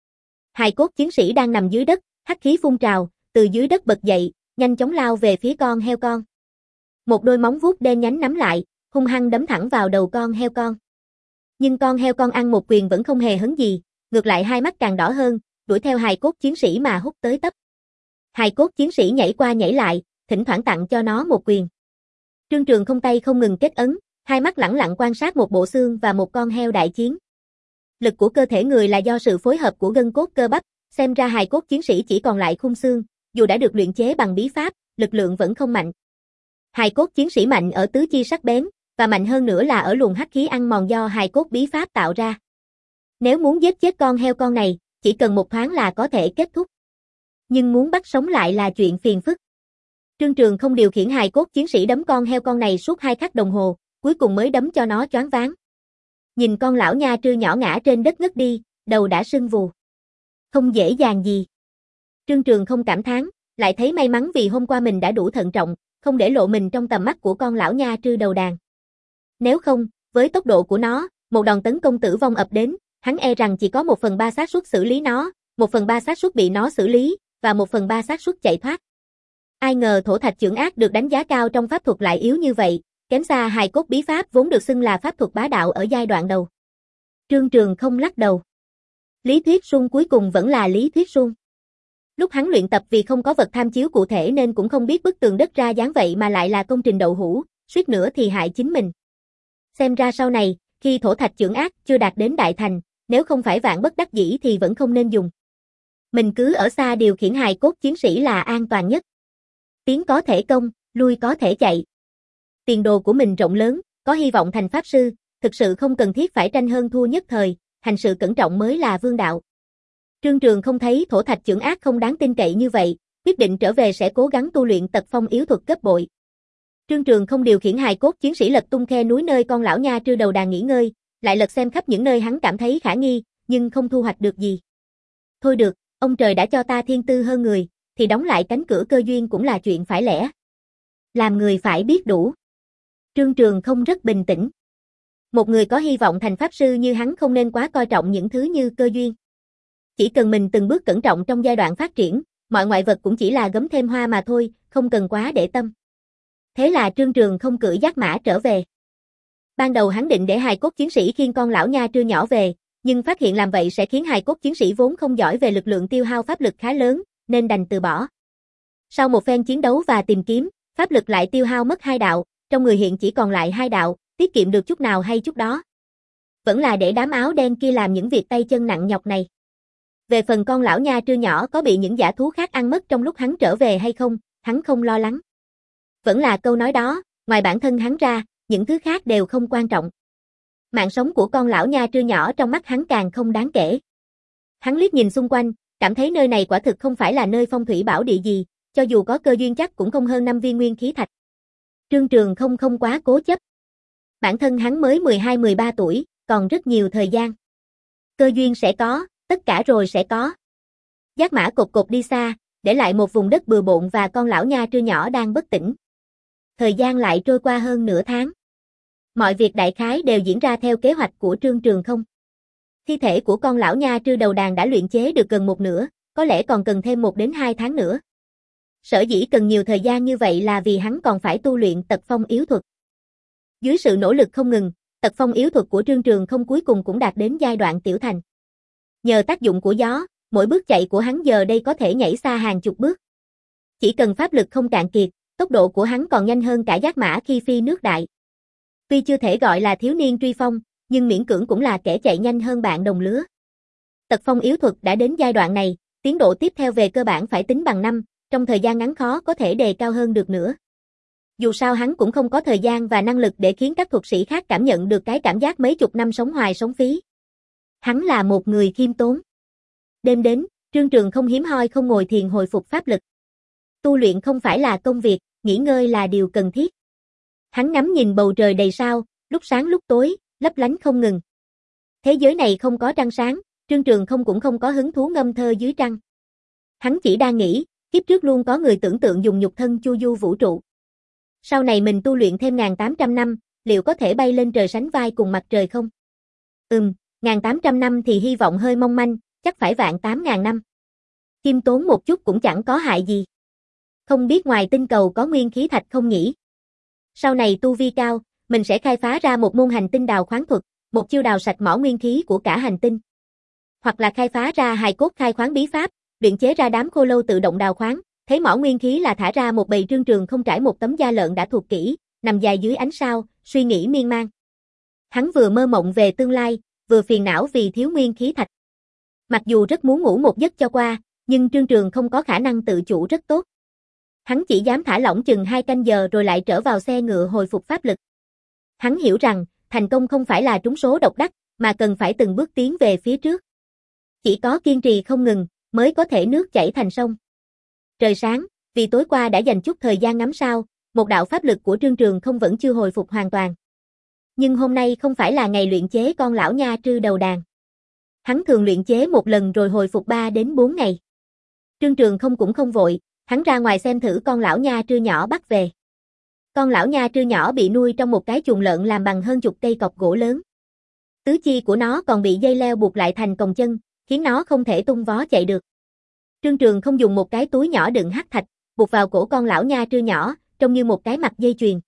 Hài cốt chiến sĩ đang nằm dưới đất, hắc khí phun trào, từ dưới đất bật dậy, nhanh chóng lao về phía con heo con. Một đôi móng vuốt đen nhánh nắm lại, hung hăng đấm thẳng vào đầu con heo con. Nhưng con heo con ăn một quyền vẫn không hề hấn gì, ngược lại hai mắt càng đỏ hơn, đuổi theo hài cốt chiến sĩ mà hút tới tấp. Hài cốt chiến sĩ nhảy qua nhảy lại, thỉnh thoảng tặng cho nó một quyền. Trương Trường không tay không ngừng kết ấn, hai mắt lẳng lặng quan sát một bộ xương và một con heo đại chiến. Lực của cơ thể người là do sự phối hợp của gân cốt cơ bắp, xem ra hài cốt chiến sĩ chỉ còn lại khung xương, dù đã được luyện chế bằng bí pháp, lực lượng vẫn không mạnh. Hài cốt chiến sĩ mạnh ở tứ chi sắc bén, và mạnh hơn nữa là ở luồng hắc khí ăn mòn do hài cốt bí pháp tạo ra. Nếu muốn giết chết con heo con này, chỉ cần một thoáng là có thể kết thúc. Nhưng muốn bắt sống lại là chuyện phiền phức. Trương Trường không điều khiển hài cốt chiến sĩ đấm con heo con này suốt hai khắc đồng hồ, cuối cùng mới đấm cho nó choáng váng. Nhìn con lão nha trư nhỏ ngã trên đất ngất đi, đầu đã sưng vù. Không dễ dàng gì. Trương Trường không cảm thán, lại thấy may mắn vì hôm qua mình đã đủ thận trọng, không để lộ mình trong tầm mắt của con lão nha trư đầu đàn. Nếu không, với tốc độ của nó, một đòn tấn công tử vong ập đến, hắn e rằng chỉ có một phần ba xác suất xử lý nó, một phần ba xác suất bị nó xử lý, và một phần ba xác suất chạy thoát. Ai ngờ thổ thạch chưởng ác được đánh giá cao trong pháp thuật lại yếu như vậy, kém xa hài cốt bí pháp vốn được xưng là pháp thuật bá đạo ở giai đoạn đầu. Trương Trường không lắc đầu. Lý thuyết suông cuối cùng vẫn là lý thuyết suông. Lúc hắn luyện tập vì không có vật tham chiếu cụ thể nên cũng không biết bức tường đất ra dáng vậy mà lại là công trình đậu hũ, suýt nữa thì hại chính mình. Xem ra sau này, khi thổ thạch chưởng ác chưa đạt đến đại thành, nếu không phải vạn bất đắc dĩ thì vẫn không nên dùng. Mình cứ ở xa điều khiển hài cốt chiến sĩ là an toàn nhất. Tiến có thể công, lui có thể chạy. Tiền đồ của mình rộng lớn, có hy vọng thành pháp sư, thực sự không cần thiết phải tranh hơn thua nhất thời, hành sự cẩn trọng mới là vương đạo. Trương Trường không thấy thổ thạch chưởng ác không đáng tin cậy như vậy, quyết định trở về sẽ cố gắng tu luyện tật phong yếu thuật gấp bội. Trương Trường không điều khiển hài cốt chiến sĩ lật tung khe núi nơi con lão nha trư đầu đàn nghỉ ngơi, lại lật xem khắp những nơi hắn cảm thấy khả nghi, nhưng không thu hoạch được gì. Thôi được, ông trời đã cho ta thiên tư hơn người, thì đóng lại cánh cửa cơ duyên cũng là chuyện phải lẽ. Làm người phải biết đủ. Trương Trường không rất bình tĩnh. Một người có hy vọng thành pháp sư như hắn không nên quá coi trọng những thứ như cơ duyên. Chỉ cần mình từng bước cẩn trọng trong giai đoạn phát triển, mọi ngoại vật cũng chỉ là gấm thêm hoa mà thôi, không cần quá để tâm. Thế là Trương Trường không cưỡi giác mã trở về. Ban đầu hắn định để hài cốt chiến sĩ khiêng con lão nha trư nhỏ về, nhưng phát hiện làm vậy sẽ khiến hài cốt chiến sĩ vốn không giỏi về lực lượng tiêu hao pháp lực khá lớn, nên đành từ bỏ. Sau một phen chiến đấu và tìm kiếm, pháp lực lại tiêu hao mất hai đạo, trong người hiện chỉ còn lại hai đạo, tiết kiệm được chút nào hay chút đó. Vẫn là để đám áo đen kia làm những việc tay chân nặng nhọc này. Về phần con lão nha trư nhỏ có bị những dã thú khác ăn mất trong lúc hắn trở về hay không, hắn không lo lắng. Vẫn là câu nói đó, ngoài bản thân hắn ra, những thứ khác đều không quan trọng. Mạng sống của con lão nha trư nhỏ trong mắt hắn càng không đáng kể. Hắn liếc nhìn xung quanh, cảm thấy nơi này quả thực không phải là nơi phong thủy bảo địa gì, cho dù có cơ duyên chắc cũng không hơn năm viên nguyên khí thạch. Trương Trường không không quá cố chấp. Bản thân hắn mới mười hai mười ba tuổi, còn rất nhiều thời gian. Cơ duyên sẽ có, tất cả rồi sẽ có. Giác mã cột cột đi xa, để lại một vùng đất bừa bộn và con lão nha trư nhỏ đang bất tỉnh. Thời gian lại trôi qua hơn nửa tháng. Mọi việc đại khái đều diễn ra theo kế hoạch của Trương Trường không. Thi thể của con lão nha trư đầu đàn đã luyện chế được gần một nửa, có lẽ còn cần thêm một đến hai tháng nữa. Sở dĩ cần nhiều thời gian như vậy là vì hắn còn phải tu luyện tật phong yếu thuật. Dưới sự nỗ lực không ngừng, tật phong yếu thuật của Trương Trường không cuối cùng cũng đạt đến giai đoạn tiểu thành. Nhờ tác dụng của gió, mỗi bước chạy của hắn giờ đây có thể nhảy xa hàng chục bước. Chỉ cần pháp lực không cạn kiệt, tốc độ của hắn còn nhanh hơn cả giác mã khi phi nước đại. Tuy chưa thể gọi là thiếu niên truy phong, nhưng miễn cưỡng cũng là kẻ chạy nhanh hơn bạn đồng lứa. Tật phong yếu thuật đã đến giai đoạn này, tiến độ tiếp theo về cơ bản phải tính bằng năm, trong thời gian ngắn khó có thể đề cao hơn được nữa. Dù sao hắn cũng không có thời gian và năng lực để khiến các thuật sĩ khác cảm nhận được cái cảm giác mấy chục năm sống hoài sống phí. Hắn là một người khiêm tốn. Đêm đến, Trương Trường không hiếm hoi không ngồi thiền hồi phục pháp lực. Tu luyện không phải là công việc, nghỉ ngơi là điều cần thiết. Hắn ngắm nhìn bầu trời đầy sao, lúc sáng lúc tối, lấp lánh không ngừng. Thế giới này không có trăng sáng, Trương Trường không cũng không có hứng thú ngâm thơ dưới trăng. Hắn chỉ đang nghĩ, kiếp trước luôn có người tưởng tượng dùng nhục thân chu du vũ trụ. Sau này mình tu luyện thêm nghìn tám trăm năm, liệu có thể bay lên trời sánh vai cùng mặt trời không? Ừm, nghìn tám trăm năm thì hy vọng hơi mong manh, chắc phải vạn tám ngàn năm. Khiêm tốn một chút cũng chẳng có hại gì. Không biết ngoài tinh cầu có nguyên khí thạch không nhỉ? Sau này tu vi cao, mình sẽ khai phá ra một môn hành tinh đào khoáng thuật, một chiêu đào sạch mỏ nguyên khí của cả hành tinh. Hoặc là khai phá ra hài cốt khai khoáng bí pháp, luyện chế ra đám khô lâu tự động đào khoáng, thấy mỏ nguyên khí là thả ra một bầy Trương Trường không trải một tấm da lợn đã thuộc kỹ, nằm dài dưới ánh sao, suy nghĩ miên man. Hắn vừa mơ mộng về tương lai, vừa phiền não vì thiếu nguyên khí thạch. Mặc dù rất muốn ngủ một giấc cho qua, nhưng Trương Trường không có khả năng tự chủ rất tốt. Hắn chỉ dám thả lỏng chừng hai canh giờ rồi lại trở vào xe ngựa hồi phục pháp lực. Hắn hiểu rằng, thành công không phải là trúng số độc đắc, mà cần phải từng bước tiến về phía trước. Chỉ có kiên trì không ngừng, mới có thể nước chảy thành sông. Trời sáng, vì tối qua đã dành chút thời gian ngắm sao, một đạo pháp lực của Trương Trường không vẫn chưa hồi phục hoàn toàn. Nhưng hôm nay không phải là ngày luyện chế con lão nha trư đầu đàn. Hắn thường luyện chế một lần rồi hồi phục ba đến bốn ngày. Trương Trường không cũng không vội, hắn ra ngoài xem thử con lão nha trư nhỏ bắt về. Con lão nha trư nhỏ bị nuôi trong một cái chuồng lợn làm bằng hơn chục cây cọc gỗ lớn. Tứ chi của nó còn bị dây leo buộc lại thành còng chân, khiến nó không thể tung vó chạy được. Trương Trường không dùng một cái túi nhỏ đựng hắc thạch, buộc vào cổ con lão nha trư nhỏ, trông như một cái mặt dây chuyền.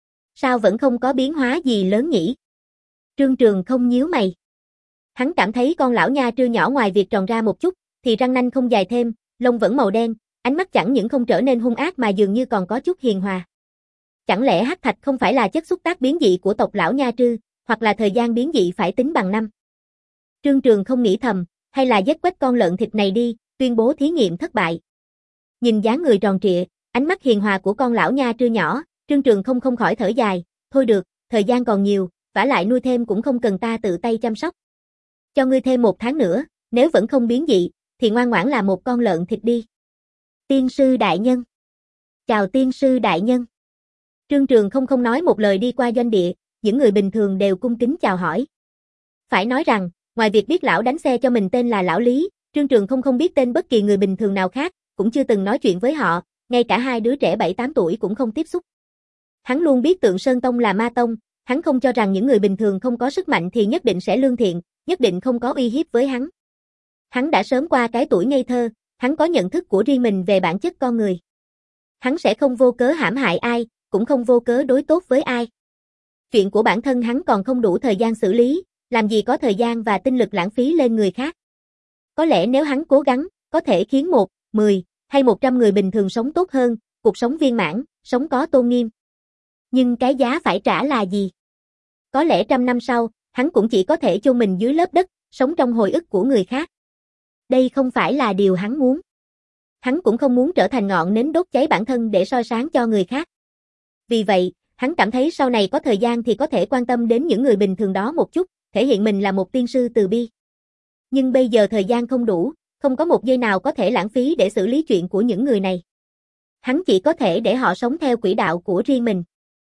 Sao vẫn không có biến hóa gì lớn nhỉ? Trương Trường không nhíu mày. Hắn cảm thấy con lão nha trư nhỏ ngoài việc tròn ra một chút, thì răng nanh không dài thêm, lông vẫn màu đen, ánh mắt chẳng những không trở nên hung ác mà dường như còn có chút hiền hòa. Chẳng lẽ hắc thạch không phải là chất xúc tác biến dị của tộc lão nha trư, hoặc là thời gian biến dị phải tính bằng năm? Trương Trường không nghĩ thầm, hay là giết quách con lợn thịt này đi, tuyên bố thí nghiệm thất bại. Nhìn dáng người tròn trịa, ánh mắt hiền hòa của con lão nha trư nhỏ, Trương Trường không không khỏi thở dài, thôi được, thời gian còn nhiều, vả lại nuôi thêm cũng không cần ta tự tay chăm sóc. Cho ngươi thêm một tháng nữa, nếu vẫn không biến dị, thì ngoan ngoãn là một con lợn thịt đi. Tiên sư đại nhân. Chào tiên sư đại nhân. Trương Trường không không nói một lời đi qua doanh địa, những người bình thường đều cung kính chào hỏi. Phải nói rằng, ngoài việc biết lão đánh xe cho mình tên là lão Lý, Trương Trường không không biết tên bất kỳ người bình thường nào khác, cũng chưa từng nói chuyện với họ, ngay cả hai đứa trẻ bảy tám tuổi cũng không tiếp xúc. Hắn luôn biết Tượng Sơn Tông là ma tông, hắn không cho rằng những người bình thường không có sức mạnh thì nhất định sẽ lương thiện, nhất định không có uy hiếp với hắn. Hắn đã sớm qua cái tuổi ngây thơ, hắn có nhận thức của riêng mình về bản chất con người. Hắn sẽ không vô cớ hãm hại ai, cũng không vô cớ đối tốt với ai. Chuyện của bản thân hắn còn không đủ thời gian xử lý, làm gì có thời gian và tinh lực lãng phí lên người khác. Có lẽ nếu hắn cố gắng, có thể khiến một, mười hay một trăm người bình thường sống tốt hơn, cuộc sống viên mãn, sống có tôn nghiêm. Nhưng cái giá phải trả là gì? Có lẽ trăm năm sau, hắn cũng chỉ có thể chôn mình dưới lớp đất, sống trong hồi ức của người khác. Đây không phải là điều hắn muốn. Hắn cũng không muốn trở thành ngọn nến đốt cháy bản thân để soi sáng cho người khác. Vì vậy, hắn cảm thấy sau này có thời gian thì có thể quan tâm đến những người bình thường đó một chút, thể hiện mình là một tiên sư từ bi. Nhưng bây giờ thời gian không đủ, không có một giây nào có thể lãng phí để xử lý chuyện của những người này. Hắn chỉ có thể để họ sống theo quỹ đạo của riêng mình.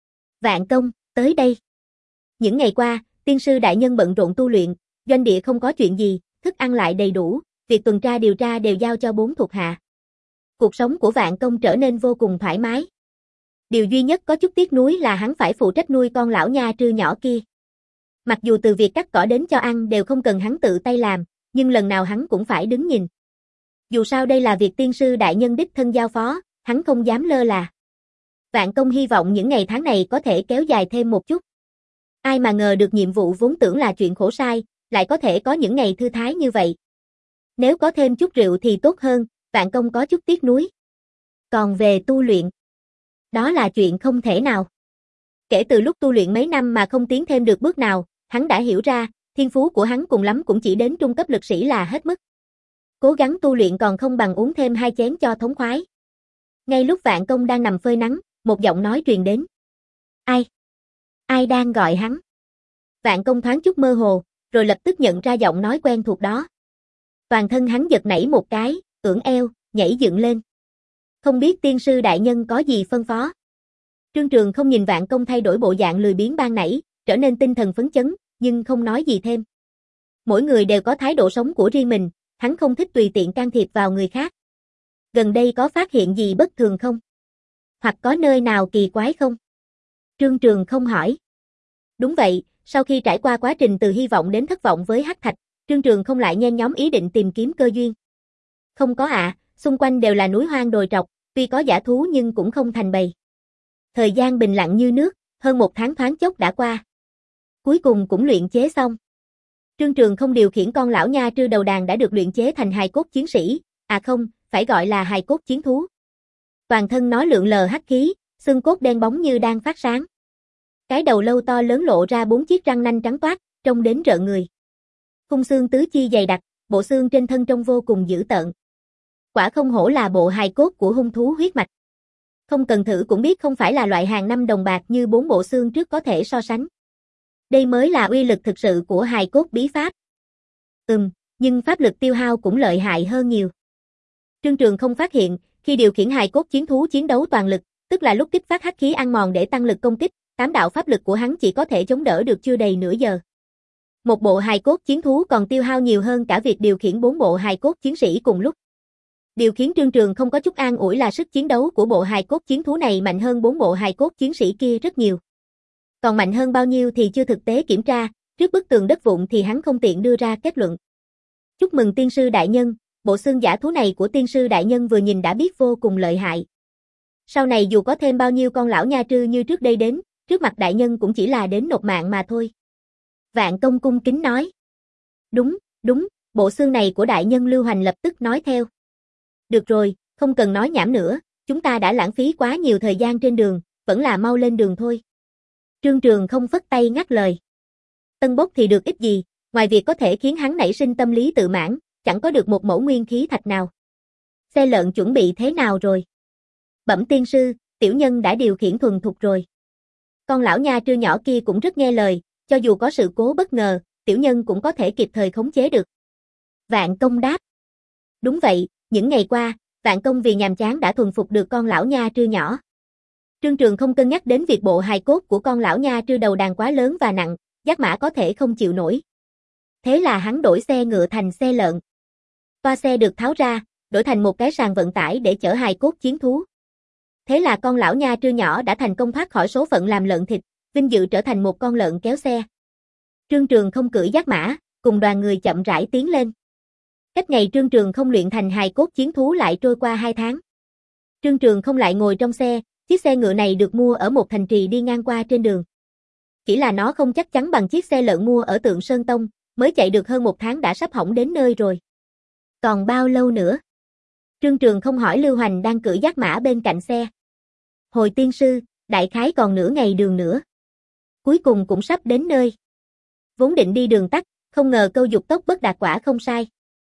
Vạn Công, tới đây. Những ngày qua, tiên sư đại nhân bận rộn tu luyện, doanh địa không có chuyện gì, thức ăn lại đầy đủ, việc tuần tra điều tra đều giao cho bốn thuộc hạ. Cuộc sống của Vạn Công trở nên vô cùng thoải mái. Điều duy nhất có chút tiếc nuối là hắn phải phụ trách nuôi con lão nha trư nhỏ kia. Mặc dù từ việc cắt cỏ đến cho ăn đều không cần hắn tự tay làm, nhưng lần nào hắn cũng phải đứng nhìn. Dù sao đây là việc tiên sư đại nhân đích thân giao phó, hắn không dám lơ là. Vạn Công hy vọng những ngày tháng này có thể kéo dài thêm một chút. Ai mà ngờ được nhiệm vụ vốn tưởng là chuyện khổ sai, lại có thể có những ngày thư thái như vậy. Nếu có thêm chút rượu thì tốt hơn, Vạn Công có chút tiếc nuối. Còn về tu luyện, đó là chuyện không thể nào. Kể từ lúc tu luyện mấy năm mà không tiến thêm được bước nào, hắn đã hiểu ra, thiên phú của hắn cùng lắm cũng chỉ đến trung cấp lực sĩ là hết mức. Cố gắng tu luyện còn không bằng uống thêm hai chén cho thống khoái. Ngay lúc Vạn Công đang nằm phơi nắng, một giọng nói truyền đến. Ai? Ai đang gọi hắn? Vạn Công thoáng chút mơ hồ, rồi lập tức nhận ra giọng nói quen thuộc đó. Toàn thân hắn giật nảy một cái, ưỡn eo, nhảy dựng lên. Không biết tiên sư đại nhân có gì phân phó? Trương Trường không nhìn Vạn Công thay đổi bộ dạng lười biếng ban nãy, trở nên tinh thần phấn chấn, nhưng không nói gì thêm. Mỗi người đều có thái độ sống của riêng mình, hắn không thích tùy tiện can thiệp vào người khác. Gần đây có phát hiện gì bất thường không? Hoặc có nơi nào kỳ quái không? Trương Trường không hỏi. Đúng vậy, sau khi trải qua quá trình từ hy vọng đến thất vọng với hắc thạch, Trương Trường không lại nhen nhóm ý định tìm kiếm cơ duyên. Không có ạ, à, xung quanh đều là núi hoang đồi trọc, tuy có dã thú nhưng cũng không thành bầy. Thời gian bình lặng như nước, hơn một tháng thoáng chốc đã qua. Cuối cùng cũng luyện chế xong. Trương Trường không điều khiển con lão nha trư đầu đàn đã được luyện chế thành hài cốt chiến sĩ, à không, phải gọi là hài cốt chiến thú. Toàn thân nó lượn lờ hắc khí, xương cốt đen bóng như đang phát sáng. Cái đầu lâu to lớn lộ ra bốn chiếc răng nanh trắng toát, trông đến rợn người. Khung xương tứ chi dày đặc, bộ xương trên thân trông vô cùng dữ tợn. Quả không hổ là bộ hài cốt của hung thú huyết mạch. Không cần thử cũng biết không phải là loại hàng năm đồng bạc như bốn bộ xương trước có thể so sánh. Đây mới là uy lực thực sự của hài cốt bí pháp. Ừm, nhưng pháp lực tiêu hao cũng lợi hại hơn nhiều. Trương Trường không phát hiện, khi điều khiển hài cốt chiến thú chiến đấu toàn lực, tức là lúc kích phát hắc khí ăn mòn để tăng lực công kích, tám đạo pháp lực của hắn chỉ có thể chống đỡ được chưa đầy nửa giờ. Một bộ hài cốt chiến thú còn tiêu hao nhiều hơn cả việc điều khiển bốn bộ hài cốt chiến sĩ cùng lúc. Điều khiến Trương Trường không có chút an ủi là sức chiến đấu của bộ hài cốt chiến thú này mạnh hơn bốn bộ hài cốt chiến sĩ kia rất nhiều. Còn mạnh hơn bao nhiêu thì chưa thực tế kiểm tra, trước bức tường đất vụn thì hắn không tiện đưa ra kết luận. Chúc mừng tiên sư đại nhân, bộ xương giả thú này của tiên sư đại nhân vừa nhìn đã biết vô cùng lợi hại. Sau này dù có thêm bao nhiêu con lão nha trư như trước đây đến, trước mặt đại nhân cũng chỉ là đến nộp mạng mà thôi. Vạn Công cung kính nói. Đúng, đúng, bộ xương này của đại nhân Lưu Hoành lập tức nói theo. Được rồi, không cần nói nhảm nữa, chúng ta đã lãng phí quá nhiều thời gian trên đường, vẫn là mau lên đường thôi. Trương Trường không phất tay ngắt lời. Tân bốc thì được ít gì, ngoài việc có thể khiến hắn nảy sinh tâm lý tự mãn, chẳng có được một mẫu nguyên khí thạch nào. Xe lợn chuẩn bị thế nào rồi? Bẩm tiên sư, tiểu nhân đã điều khiển thuần thục rồi. Con lão nha trư nhỏ kia cũng rất nghe lời, cho dù có sự cố bất ngờ, tiểu nhân cũng có thể kịp thời khống chế được. Vạn Công đáp. Đúng vậy, những ngày qua, Vạn Công vì nhàm chán đã thuần phục được con lão nha trư nhỏ. Trương Trường không cân nhắc đến việc bộ hài cốt của con lão nha trư đầu đàn quá lớn và nặng, dắt mã có thể không chịu nổi. Thế là hắn đổi xe ngựa thành xe lợn. Toa xe được tháo ra, đổi thành một cái sàn vận tải để chở hài cốt chiến thú. Thế là con lão nha trư nhỏ đã thành công thoát khỏi số phận làm lợn thịt, vinh dự trở thành một con lợn kéo xe. Trương Trường không cưỡi dắt mã, cùng đoàn người chậm rãi tiến lên. Cách ngày Trương Trường không luyện thành hài cốt chiến thú lại trôi qua hai tháng. Trương Trường không lại ngồi trong xe, chiếc xe ngựa này được mua ở một thành trì đi ngang qua trên đường. Chỉ là nó không chắc chắn bằng chiếc xe lợn mua ở Tượng Sơn Tông, mới chạy được hơn một tháng đã sắp hỏng đến nơi rồi. Còn bao lâu nữa? Trương Trường không hỏi Lưu Hoành đang cưỡi dắt mã bên cạnh xe. Hồi tiên sư, đại khái còn nửa ngày đường nữa. Cuối cùng cũng sắp đến nơi. Vốn định đi đường tắt, không ngờ câu dục tốc bất đạt quả không sai.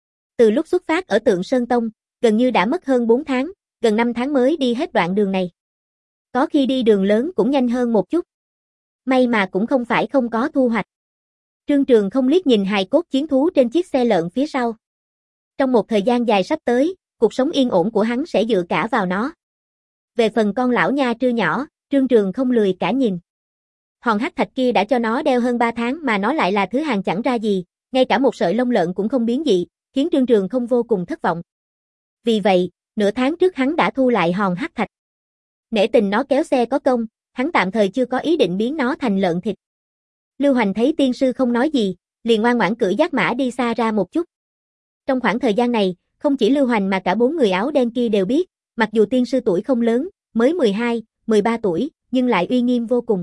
Từ lúc xuất phát ở Tượng Sơn Tông, gần như đã mất hơn bốn tháng, gần năm tháng mới đi hết đoạn đường này. Có khi đi đường lớn cũng nhanh hơn một chút. May mà cũng không phải không có thu hoạch. Trương Trường không liếc nhìn hài cốt chiến thú trên chiếc xe lợn phía sau. Trong một thời gian dài sắp tới, cuộc sống yên ổn của hắn sẽ dựa cả vào nó. Về phần con lão nha trư nhỏ, Trương Trường không lười cả nhìn. Hòn hắc thạch kia đã cho nó đeo hơn ba tháng mà nó lại là thứ hàng chẳng ra gì, ngay cả một sợi lông lợn cũng không biến dị, khiến Trương Trường không vô cùng thất vọng. Vì vậy, nửa tháng trước hắn đã thu lại hòn hắc thạch. Nể tình nó kéo xe có công, hắn tạm thời chưa có ý định biến nó thành lợn thịt. Lưu Hoành thấy tiên sư không nói gì, liền ngoan ngoãn cưỡi dắt mã đi xa ra một chút. Trong khoảng thời gian này, không chỉ Lưu Hoành mà cả bốn người áo đen kia đều biết, mặc dù tiên sư tuổi không lớn, mới mười hai, mười ba tuổi, nhưng lại uy nghiêm vô cùng.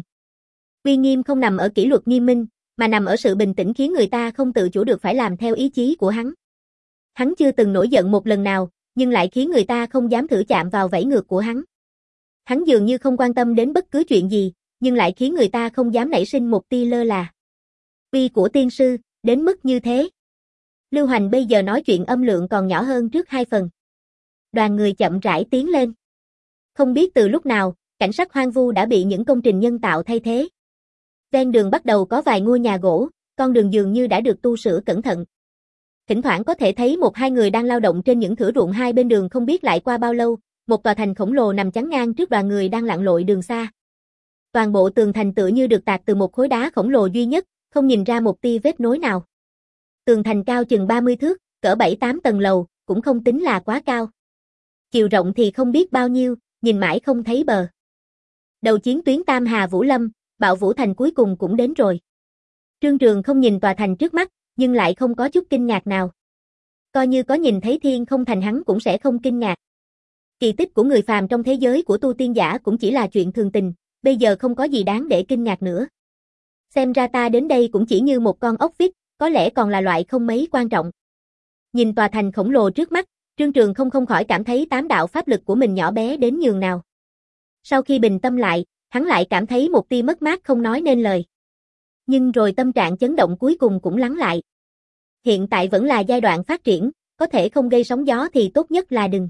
Uy nghiêm không nằm ở kỷ luật nghiêm minh, mà nằm ở sự bình tĩnh khiến người ta không tự chủ được phải làm theo ý chí của hắn. Hắn chưa từng nổi giận một lần nào, nhưng lại khiến người ta không dám thử chạm vào vảy ngược của hắn. Hắn dường như không quan tâm đến bất cứ chuyện gì, nhưng lại khiến người ta không dám nảy sinh một tia lơ là. Uy của tiên sư, đến mức như thế. Lưu Hoành bây giờ nói chuyện âm lượng còn nhỏ hơn trước hai phần. Đoàn người chậm rãi tiến lên. Không biết từ lúc nào, cảnh sắc hoang vu đã bị những công trình nhân tạo thay thế. Ven đường bắt đầu có vài ngôi nhà gỗ, con đường dường như đã được tu sửa cẩn thận. Thỉnh thoảng có thể thấy một hai người đang lao động trên những thửa ruộng hai bên đường không biết lại qua bao lâu, một tòa thành khổng lồ nằm chắn ngang trước đoàn người đang lặn lội đường xa. Toàn bộ tường thành tựa như được tạc từ một khối đá khổng lồ duy nhất, không nhìn ra một tia vết nối nào. Tường thành cao chừng ba mươi thước, cỡ bảy tám tầng lầu, cũng không tính là quá cao. Chiều rộng thì không biết bao nhiêu, nhìn mãi không thấy bờ. Đầu chiến tuyến Tam Hà Vũ Lâm, Bạo Vũ Thành cuối cùng cũng đến rồi. Trương Trường không nhìn tòa thành trước mắt, nhưng lại không có chút kinh ngạc nào. Coi như có nhìn thấy Thiên Không Thành hắn cũng sẽ không kinh ngạc. Kỳ tích của người phàm trong thế giới của tu tiên giả cũng chỉ là chuyện thường tình, bây giờ không có gì đáng để kinh ngạc nữa. Xem ra ta đến đây cũng chỉ như một con ốc vít, có lẽ còn là loại không mấy quan trọng. Nhìn tòa thành khổng lồ trước mắt, Trương Trường không không khỏi cảm thấy tám đạo pháp lực của mình nhỏ bé đến nhường nào. Sau khi bình tâm lại, hắn lại cảm thấy một tia mất mát không nói nên lời. Nhưng rồi tâm trạng chấn động cuối cùng cũng lắng lại. Hiện tại vẫn là giai đoạn phát triển, có thể không gây sóng gió thì tốt nhất là đừng.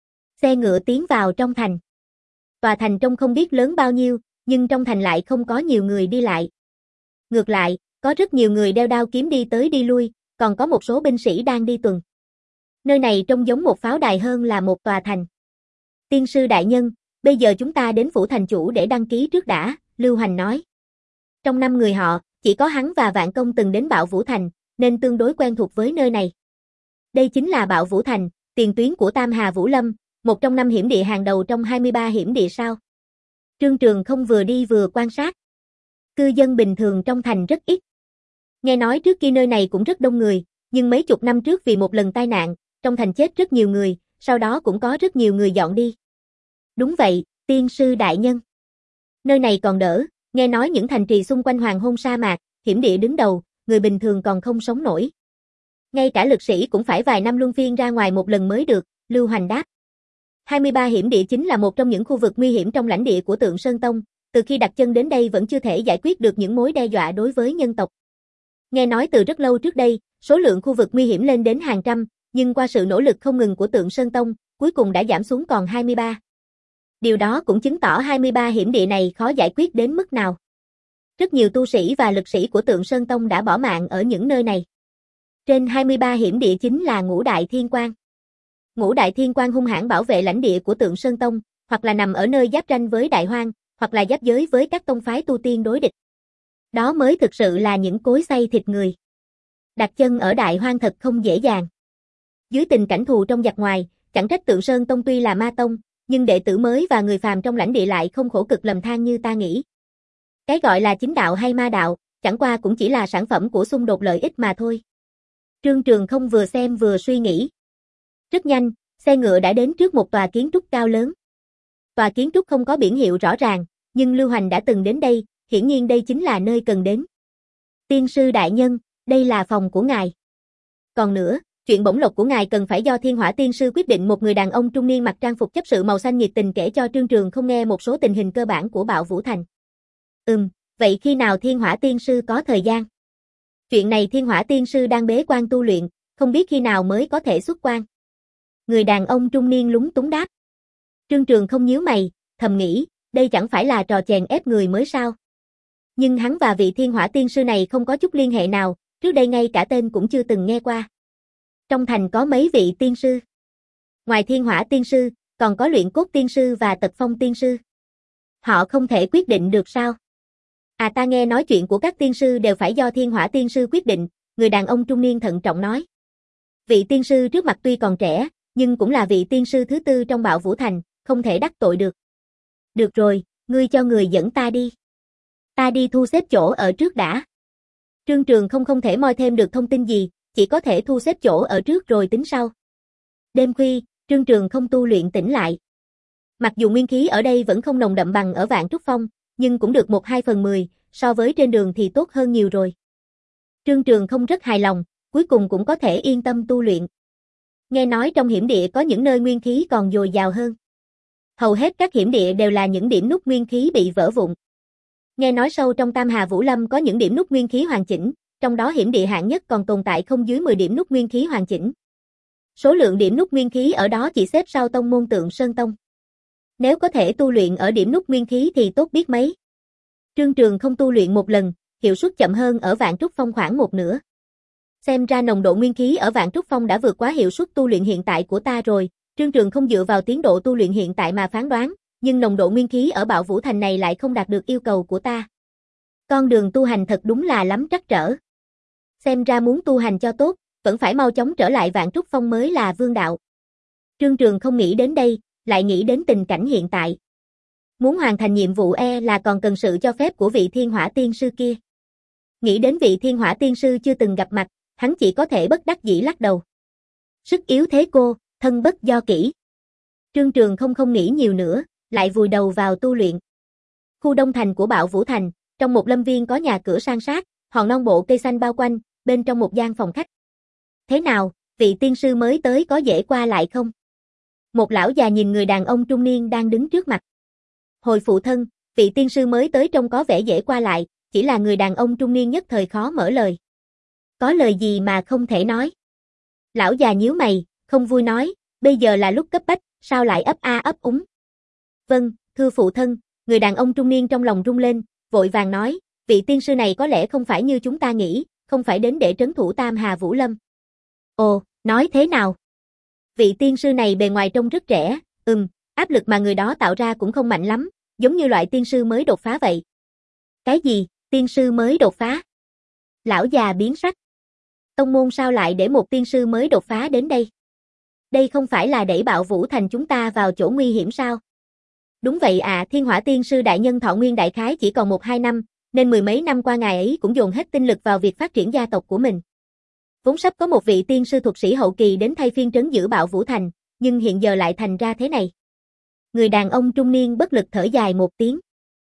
Xe ngựa tiến vào trong thành. Tòa thành trông không biết lớn bao nhiêu, nhưng trong thành lại không có nhiều người đi lại. Ngược lại, có rất nhiều người đeo đao kiếm đi tới đi lui, còn có một số binh sĩ đang đi tuần. Nơi này trông giống một pháo đài hơn là một tòa thành. Tiên sư đại nhân, bây giờ chúng ta đến phủ thành chủ để đăng ký trước đã, Lưu Hoành nói. Trong năm người họ, chỉ có hắn và Vạn Công từng đến Bạo Vũ Thành, nên tương đối quen thuộc với nơi này. Đây chính là Bạo Vũ Thành, tiền tuyến của Tam Hà Vũ Lâm, một trong năm hiểm địa hàng đầu trong hai mươi ba hiểm địa sao. Trương Trường không vừa đi vừa quan sát. Cư dân bình thường trong thành rất ít. Nghe nói trước kia nơi này cũng rất đông người, nhưng mấy chục năm trước vì một lần tai nạn, trong thành chết rất nhiều người, sau đó cũng có rất nhiều người dọn đi. Đúng vậy, tiên sư đại nhân. Nơi này còn đỡ, nghe nói những thành trì xung quanh hoàng hôn sa mạc, hiểm địa đứng đầu, người bình thường còn không sống nổi. Ngay cả lực sĩ cũng phải vài năm luân phiên ra ngoài một lần mới được, Lưu Hoành đáp. hai mươi ba hiểm địa chính là một trong những khu vực nguy hiểm trong lãnh địa của Tượng Sơn Tông, từ khi đặt chân đến đây vẫn chưa thể giải quyết được những mối đe dọa đối với nhân tộc. Nghe nói từ rất lâu trước đây, số lượng khu vực nguy hiểm lên đến hàng trăm, nhưng qua sự nỗ lực không ngừng của Tượng Sơn Tông, cuối cùng đã giảm xuống còn hai mươi ba. Điều đó cũng chứng tỏ hai mươi ba hiểm địa này khó giải quyết đến mức nào. Rất nhiều tu sĩ và lực sĩ của Tượng Sơn Tông đã bỏ mạng ở những nơi này. Trên hai mươi ba hiểm địa chính là Ngũ Đại Thiên Quan. Ngũ đại thiên quan hung hãn bảo vệ lãnh địa của Tượng Sơn Tông, hoặc là nằm ở nơi giáp ranh với Đại Hoang, hoặc là giáp giới với các tông phái tu tiên đối địch. Đó mới thực sự là những cối xay thịt người. Đặt chân ở Đại Hoang thật không dễ dàng. Dưới tình cảnh thù trong giặc ngoài, chẳng trách Tượng Sơn Tông tuy là ma tông, nhưng đệ tử mới và người phàm trong lãnh địa lại không khổ cực lầm than như ta nghĩ. Cái gọi là chính đạo hay ma đạo, chẳng qua cũng chỉ là sản phẩm của xung đột lợi ích mà thôi. Trương Trường không vừa xem vừa suy nghĩ. Rất nhanh, xe ngựa đã đến trước một tòa kiến trúc cao lớn. Tòa kiến trúc không có biển hiệu rõ ràng, nhưng Lưu Hoành đã từng đến đây, hiển nhiên đây chính là nơi cần đến. Tiên sư đại nhân, đây là phòng của ngài. Còn nữa, chuyện bổng lộc của ngài cần phải do Thiên Hỏa Tiên sư quyết định. Một người đàn ông trung niên mặc trang phục chấp sự màu xanh nhiệt tình kể cho Trương Trường không nghe một số tình hình cơ bản của Bạo Vũ Thành. Ừm, vậy khi nào Thiên Hỏa Tiên sư có thời gian? Chuyện này Thiên Hỏa Tiên sư đang bế quan tu luyện, không biết khi nào mới có thể xuất quan. Người đàn ông trung niên lúng túng đáp. Trương Trường không nhíu mày, thầm nghĩ, đây chẳng phải là trò chèn ép người mới sao? Nhưng hắn và vị Thiên Hỏa Tiên sư này không có chút liên hệ nào, trước đây ngay cả tên cũng chưa từng nghe qua. Trong thành có mấy vị tiên sư. Ngoài Thiên Hỏa Tiên sư, còn có Luyện Cốt Tiên sư và Tật Phong Tiên sư. Họ không thể quyết định được sao? À, ta nghe nói chuyện của các tiên sư đều phải do Thiên Hỏa Tiên sư quyết định, người đàn ông trung niên thận trọng nói. Vị tiên sư trước mặt tuy còn trẻ, nhưng cũng là vị tiên sư thứ tư trong Bạo Vũ Thành, không thể đắc tội được. Được rồi, ngươi cho người dẫn ta đi. Ta đi thu xếp chỗ ở trước đã. Trương Trường không không thể moi thêm được thông tin gì, chỉ có thể thu xếp chỗ ở trước rồi tính sau. Đêm khuya, Trương Trường không tu luyện tỉnh lại. Mặc dù nguyên khí ở đây vẫn không nồng đậm bằng ở Vạn Trúc Phong, nhưng cũng được một hai phần mười, so với trên đường thì tốt hơn nhiều rồi. Trương Trường không rất hài lòng, cuối cùng cũng có thể yên tâm tu luyện. Nghe nói trong hiểm địa có những nơi nguyên khí còn dồi dào hơn. Hầu hết các hiểm địa đều là những điểm nút nguyên khí bị vỡ vụn. Nghe nói sâu trong Tam Hà Vũ Lâm có những điểm nút nguyên khí hoàn chỉnh, trong đó hiểm địa hạng nhất còn tồn tại không dưới mười điểm nút nguyên khí hoàn chỉnh. Số lượng điểm nút nguyên khí ở đó chỉ xếp sau tông môn Tượng Sơn Tông. Nếu có thể tu luyện ở điểm nút nguyên khí thì tốt biết mấy. Trương Trường không tu luyện một lần, hiệu suất chậm hơn ở Vạn Trúc Phong khoảng một nửa. Xem ra nồng độ nguyên khí ở Vạn Trúc Phong đã vượt quá hiệu suất tu luyện hiện tại của ta rồi. Trương Trường không dựa vào tiến độ tu luyện hiện tại mà phán đoán, nhưng nồng độ nguyên khí ở Bạo Vũ Thành này lại không đạt được yêu cầu của ta. Con đường tu hành thật đúng là lắm trắc trở. Xem ra muốn tu hành cho tốt, vẫn phải mau chóng trở lại Vạn Trúc Phong mới là vương đạo. Trương Trường không nghĩ đến đây, lại nghĩ đến tình cảnh hiện tại. Muốn hoàn thành nhiệm vụ e là còn cần sự cho phép của vị Thiên Hỏa Tiên sư kia. Nghĩ đến vị Thiên Hỏa Tiên sư chưa từng gặp mặt, hắn chỉ có thể bất đắc dĩ lắc đầu. Sức yếu thế cô, thân bất do kỹ. Trương Trường không không nghĩ nhiều nữa, lại vùi đầu vào tu luyện. Khu đông thành của Bạo Vũ Thành, trong một lâm viên có nhà cửa san sát, hòn non bộ cây xanh bao quanh, bên trong một gian phòng khách. Thế nào, vị tiên sư mới tới có dễ qua lại không? Một lão già nhìn người đàn ông trung niên đang đứng trước mặt. Hồi phụ thân, vị tiên sư mới tới trông có vẻ dễ qua lại, chỉ là người đàn ông trung niên nhất thời khó mở lời. Có lời gì mà không thể nói? Lão già nhíu mày, không vui nói, bây giờ là lúc cấp bách, sao lại ấp a ấp úng? Vâng, thưa phụ thân, người đàn ông trung niên trong lòng rung lên, vội vàng nói, vị tiên sư này có lẽ không phải như chúng ta nghĩ, không phải đến để trấn thủ Tam Hà Vũ Lâm. Ồ, nói thế nào? Vị tiên sư này bề ngoài trông rất trẻ, ừm, áp lực mà người đó tạo ra cũng không mạnh lắm, giống như loại tiên sư mới đột phá vậy. Cái gì, tiên sư mới đột phá? Lão già biến sắc. Tông môn sao lại để một tiên sư mới đột phá đến đây? Đây không phải là đẩy Bạo Vũ Thành chúng ta vào chỗ nguy hiểm sao? Đúng vậy à, Thiên Hỏa Tiên sư đại nhân thọ nguyên đại khái chỉ còn một hai năm, nên mười mấy năm qua ngài ấy cũng dồn hết tinh lực vào việc phát triển gia tộc của mình. Vốn sắp có một vị tiên sư thuật sĩ hậu kỳ đến thay phiên trấn giữ Bạo Vũ Thành, nhưng hiện giờ lại thành ra thế này. Người đàn ông trung niên bất lực thở dài một tiếng.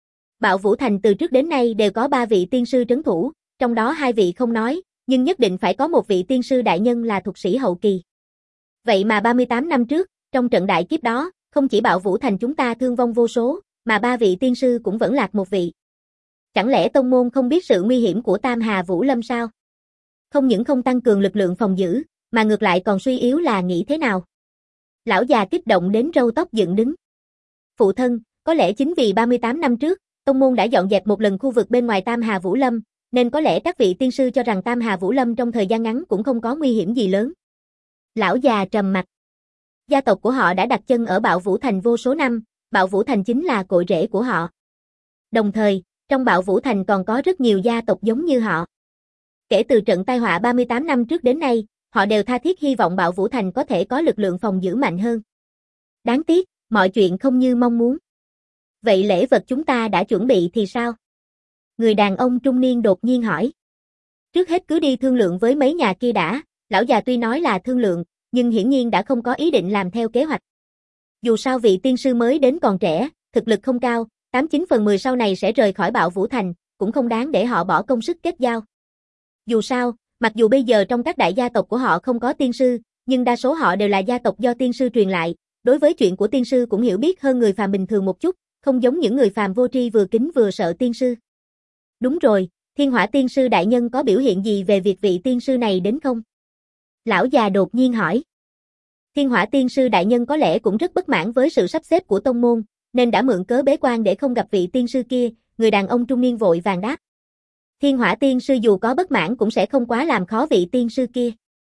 Bạo Vũ Thành từ trước đến nay đều có ba vị tiên sư trấn thủ, trong đó hai vị không nói, nhưng nhất định phải có một vị tiên sư đại nhân là thuật sĩ hậu kỳ. Vậy mà ba mươi tám năm trước, trong trận đại kiếp đó, không chỉ Bạo Vũ Thành chúng ta thương vong vô số, mà ba vị tiên sư cũng vẫn lạc một vị. Chẳng lẽ tông môn không biết sự nguy hiểm của Tam Hà Vũ Lâm sao? Không những không tăng cường lực lượng phòng giữ, mà ngược lại còn suy yếu là nghĩ thế nào? Lão già kích động đến râu tóc dựng đứng. Phụ thân, có lẽ chính vì ba mươi tám năm trước, tông môn đã dọn dẹp một lần khu vực bên ngoài Tam Hà Vũ Lâm, nên có lẽ các vị tiên sư cho rằng Tam Hà Vũ Lâm trong thời gian ngắn cũng không có nguy hiểm gì lớn. Lão già trầm mặt. Gia tộc của họ đã đặt chân ở Bạo Vũ Thành vô số năm, Bạo Vũ Thành chính là cội rễ của họ. Đồng thời, trong Bạo Vũ Thành còn có rất nhiều gia tộc giống như họ. Kể từ trận tai họa ba mươi tám năm trước đến nay, họ đều tha thiết hy vọng Bạo Vũ Thành có thể có lực lượng phòng giữ mạnh hơn. Đáng tiếc, mọi chuyện không như mong muốn. Vậy lễ vật chúng ta đã chuẩn bị thì sao? Người đàn ông trung niên đột nhiên hỏi. Trước hết cứ đi thương lượng với mấy nhà kia đã, lão già tuy nói là thương lượng, nhưng hiển nhiên đã không có ý định làm theo kế hoạch. Dù sao vị tiên sư mới đến còn trẻ, thực lực không cao, tám chín phần mười sau này sẽ rời khỏi Bạo Vũ Thành, cũng không đáng để họ bỏ công sức kết giao. Dù sao, mặc dù bây giờ trong các đại gia tộc của họ không có tiên sư, nhưng đa số họ đều là gia tộc do tiên sư truyền lại, đối với chuyện của tiên sư cũng hiểu biết hơn người phàm bình thường một chút, không giống những người phàm vô tri vừa kính vừa sợ tiên sư. Đúng rồi, Thiên Hỏa tiên sư đại nhân có biểu hiện gì về việc vị tiên sư này đến không? Lão già đột nhiên hỏi. Thiên Hỏa tiên sư đại nhân có lẽ cũng rất bất mãn với sự sắp xếp của tông môn, nên đã mượn cớ bế quan để không gặp vị tiên sư kia, người đàn ông trung niên vội vàng đáp. Thiên Hỏa tiên sư dù có bất mãn cũng sẽ không quá làm khó vị tiên sư kia.